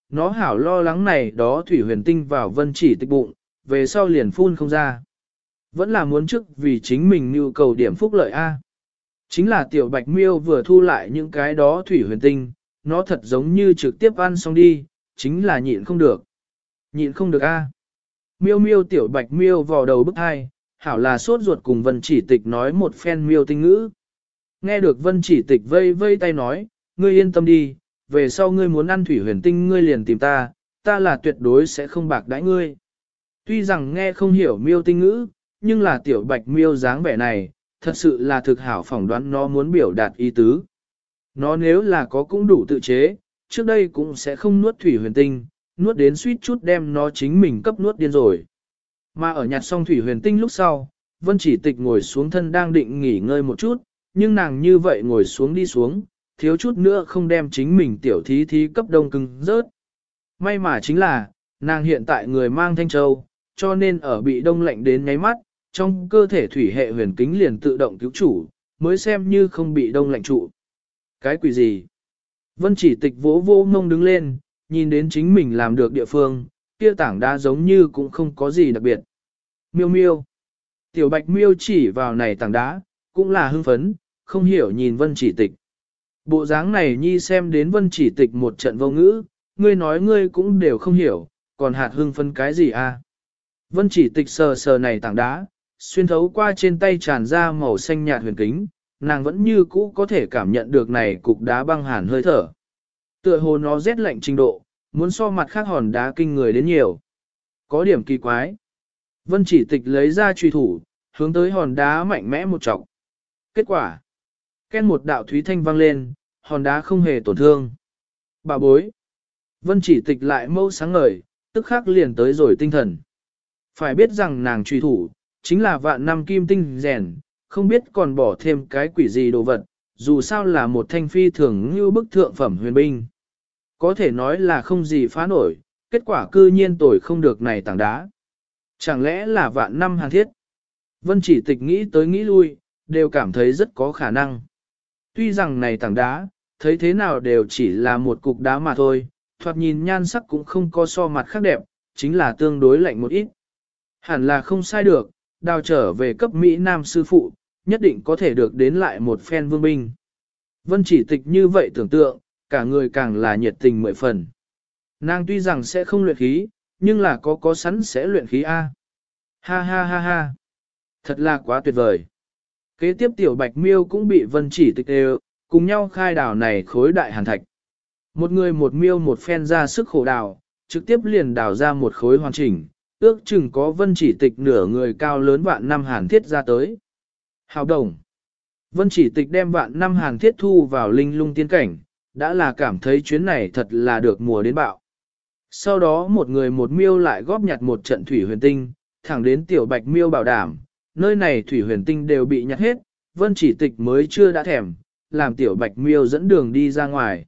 nó hảo lo lắng này đó thủy huyền tinh vào vân chỉ tịch bụng, về sau liền phun không ra. Vẫn là muốn trước vì chính mình nhu cầu điểm phúc lợi A. Chính là tiểu bạch miêu vừa thu lại những cái đó thủy huyền tinh, nó thật giống như trực tiếp ăn xong đi, chính là nhịn không được. Nhịn không được A. Miêu miêu tiểu bạch miêu vào đầu bức hai, hảo là sốt ruột cùng vân chỉ tịch nói một phen miêu tinh ngữ. Nghe được vân chỉ tịch vây vây tay nói, ngươi yên tâm đi, về sau ngươi muốn ăn thủy huyền tinh ngươi liền tìm ta, ta là tuyệt đối sẽ không bạc đãi ngươi. Tuy rằng nghe không hiểu miêu tinh ngữ, nhưng là tiểu bạch miêu dáng vẻ này, thật sự là thực hảo phỏng đoán nó muốn biểu đạt ý tứ. Nó nếu là có cũng đủ tự chế, trước đây cũng sẽ không nuốt thủy huyền tinh, nuốt đến suýt chút đem nó chính mình cấp nuốt điên rồi. Mà ở nhặt xong thủy huyền tinh lúc sau, vân chỉ tịch ngồi xuống thân đang định nghỉ ngơi một chút, nhưng nàng như vậy ngồi xuống đi xuống, thiếu chút nữa không đem chính mình tiểu thí thí cấp đông cứng rớt. May mà chính là, nàng hiện tại người mang thanh châu, cho nên ở bị đông lạnh đến nháy mắt, trong cơ thể thủy hệ huyền kính liền tự động cứu chủ, mới xem như không bị đông lạnh trụ. Cái quỷ gì? Vân chỉ tịch vỗ vô ngông đứng lên, nhìn đến chính mình làm được địa phương, kia tảng đá giống như cũng không có gì đặc biệt. Miêu miêu. Tiểu bạch miêu chỉ vào này tảng đá, cũng là hưng phấn, không hiểu nhìn vân chỉ tịch. Bộ dáng này nhi xem đến vân chỉ tịch một trận vô ngữ, ngươi nói ngươi cũng đều không hiểu, còn hạt hưng phấn cái gì à? Vân chỉ tịch sờ sờ này tảng đá, xuyên thấu qua trên tay tràn ra màu xanh nhạt huyền kính, nàng vẫn như cũ có thể cảm nhận được này cục đá băng hàn hơi thở. Tựa hồ nó rét lạnh trình độ, muốn so mặt khác hòn đá kinh người đến nhiều. Có điểm kỳ quái. Vân chỉ tịch lấy ra truy thủ, hướng tới hòn đá mạnh mẽ một trọng. Kết quả. Ken một đạo thúy thanh vang lên, hòn đá không hề tổn thương. Bà bối. Vân chỉ tịch lại mâu sáng ngời, tức khắc liền tới rồi tinh thần. Phải biết rằng nàng truy thủ, chính là vạn năm kim tinh rèn, không biết còn bỏ thêm cái quỷ gì đồ vật, dù sao là một thanh phi thường như bức thượng phẩm huyền binh. Có thể nói là không gì phá nổi, kết quả cư nhiên tồi không được này tảng đá. Chẳng lẽ là vạn năm hàn thiết? Vân chỉ tịch nghĩ tới nghĩ lui, đều cảm thấy rất có khả năng. Tuy rằng này tảng đá, thấy thế nào đều chỉ là một cục đá mà thôi, thoạt nhìn nhan sắc cũng không có so mặt khác đẹp, chính là tương đối lạnh một ít. Hẳn là không sai được, đào trở về cấp Mỹ Nam sư phụ, nhất định có thể được đến lại một phen vương binh. Vân chỉ tịch như vậy tưởng tượng, cả người càng là nhiệt tình mười phần. Nàng tuy rằng sẽ không luyện khí, nhưng là có sẵn sẽ luyện khí A. Ha ha ha ha. Thật là quá tuyệt vời. Kế tiếp tiểu bạch miêu cũng bị vân chỉ tịch đều, cùng nhau khai đào này khối đại hàn thạch. Một người một miêu một phen ra sức khổ đào, trực tiếp liền đào ra một khối hoàn chỉnh, ước chừng có vân chỉ tịch nửa người cao lớn vạn năm hàn thiết ra tới. Hào đồng. Vân chỉ tịch đem vạn năm hàn thiết thu vào linh lung tiên cảnh, đã là cảm thấy chuyến này thật là được mùa đến bạo. Sau đó một người một miêu lại góp nhặt một trận thủy huyền tinh, thẳng đến tiểu bạch miêu bảo đảm, nơi này thủy huyền tinh đều bị nhặt hết, vân chỉ tịch mới chưa đã thèm, làm tiểu bạch miêu dẫn đường đi ra ngoài.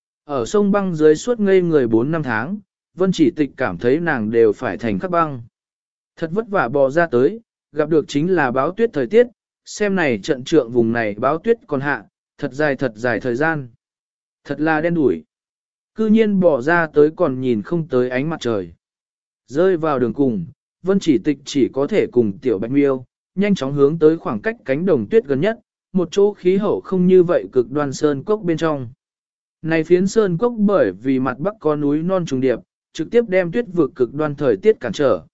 Ở sông băng dưới suốt ngây người 4 năm tháng, vân chỉ tịch cảm thấy nàng đều phải thành khắc băng. Thật vất vả bò ra tới, gặp được chính là báo tuyết thời tiết, xem này trận trượng vùng này báo tuyết còn hạ, thật dài thời gian. Thật là đen đủi. Cư nhiên bỏ ra tới còn nhìn không tới ánh mặt trời. Rơi vào đường cùng, vân chỉ tịch chỉ có thể cùng tiểu bạch miêu, nhanh chóng hướng tới khoảng cách cánh đồng tuyết gần nhất, một chỗ khí hậu không như vậy cực đoan sơn cốc bên trong. Này phiến sơn cốc bởi vì mặt bắc có núi non trùng điệp, trực tiếp đem tuyết vực cực đoan thời tiết cản trở,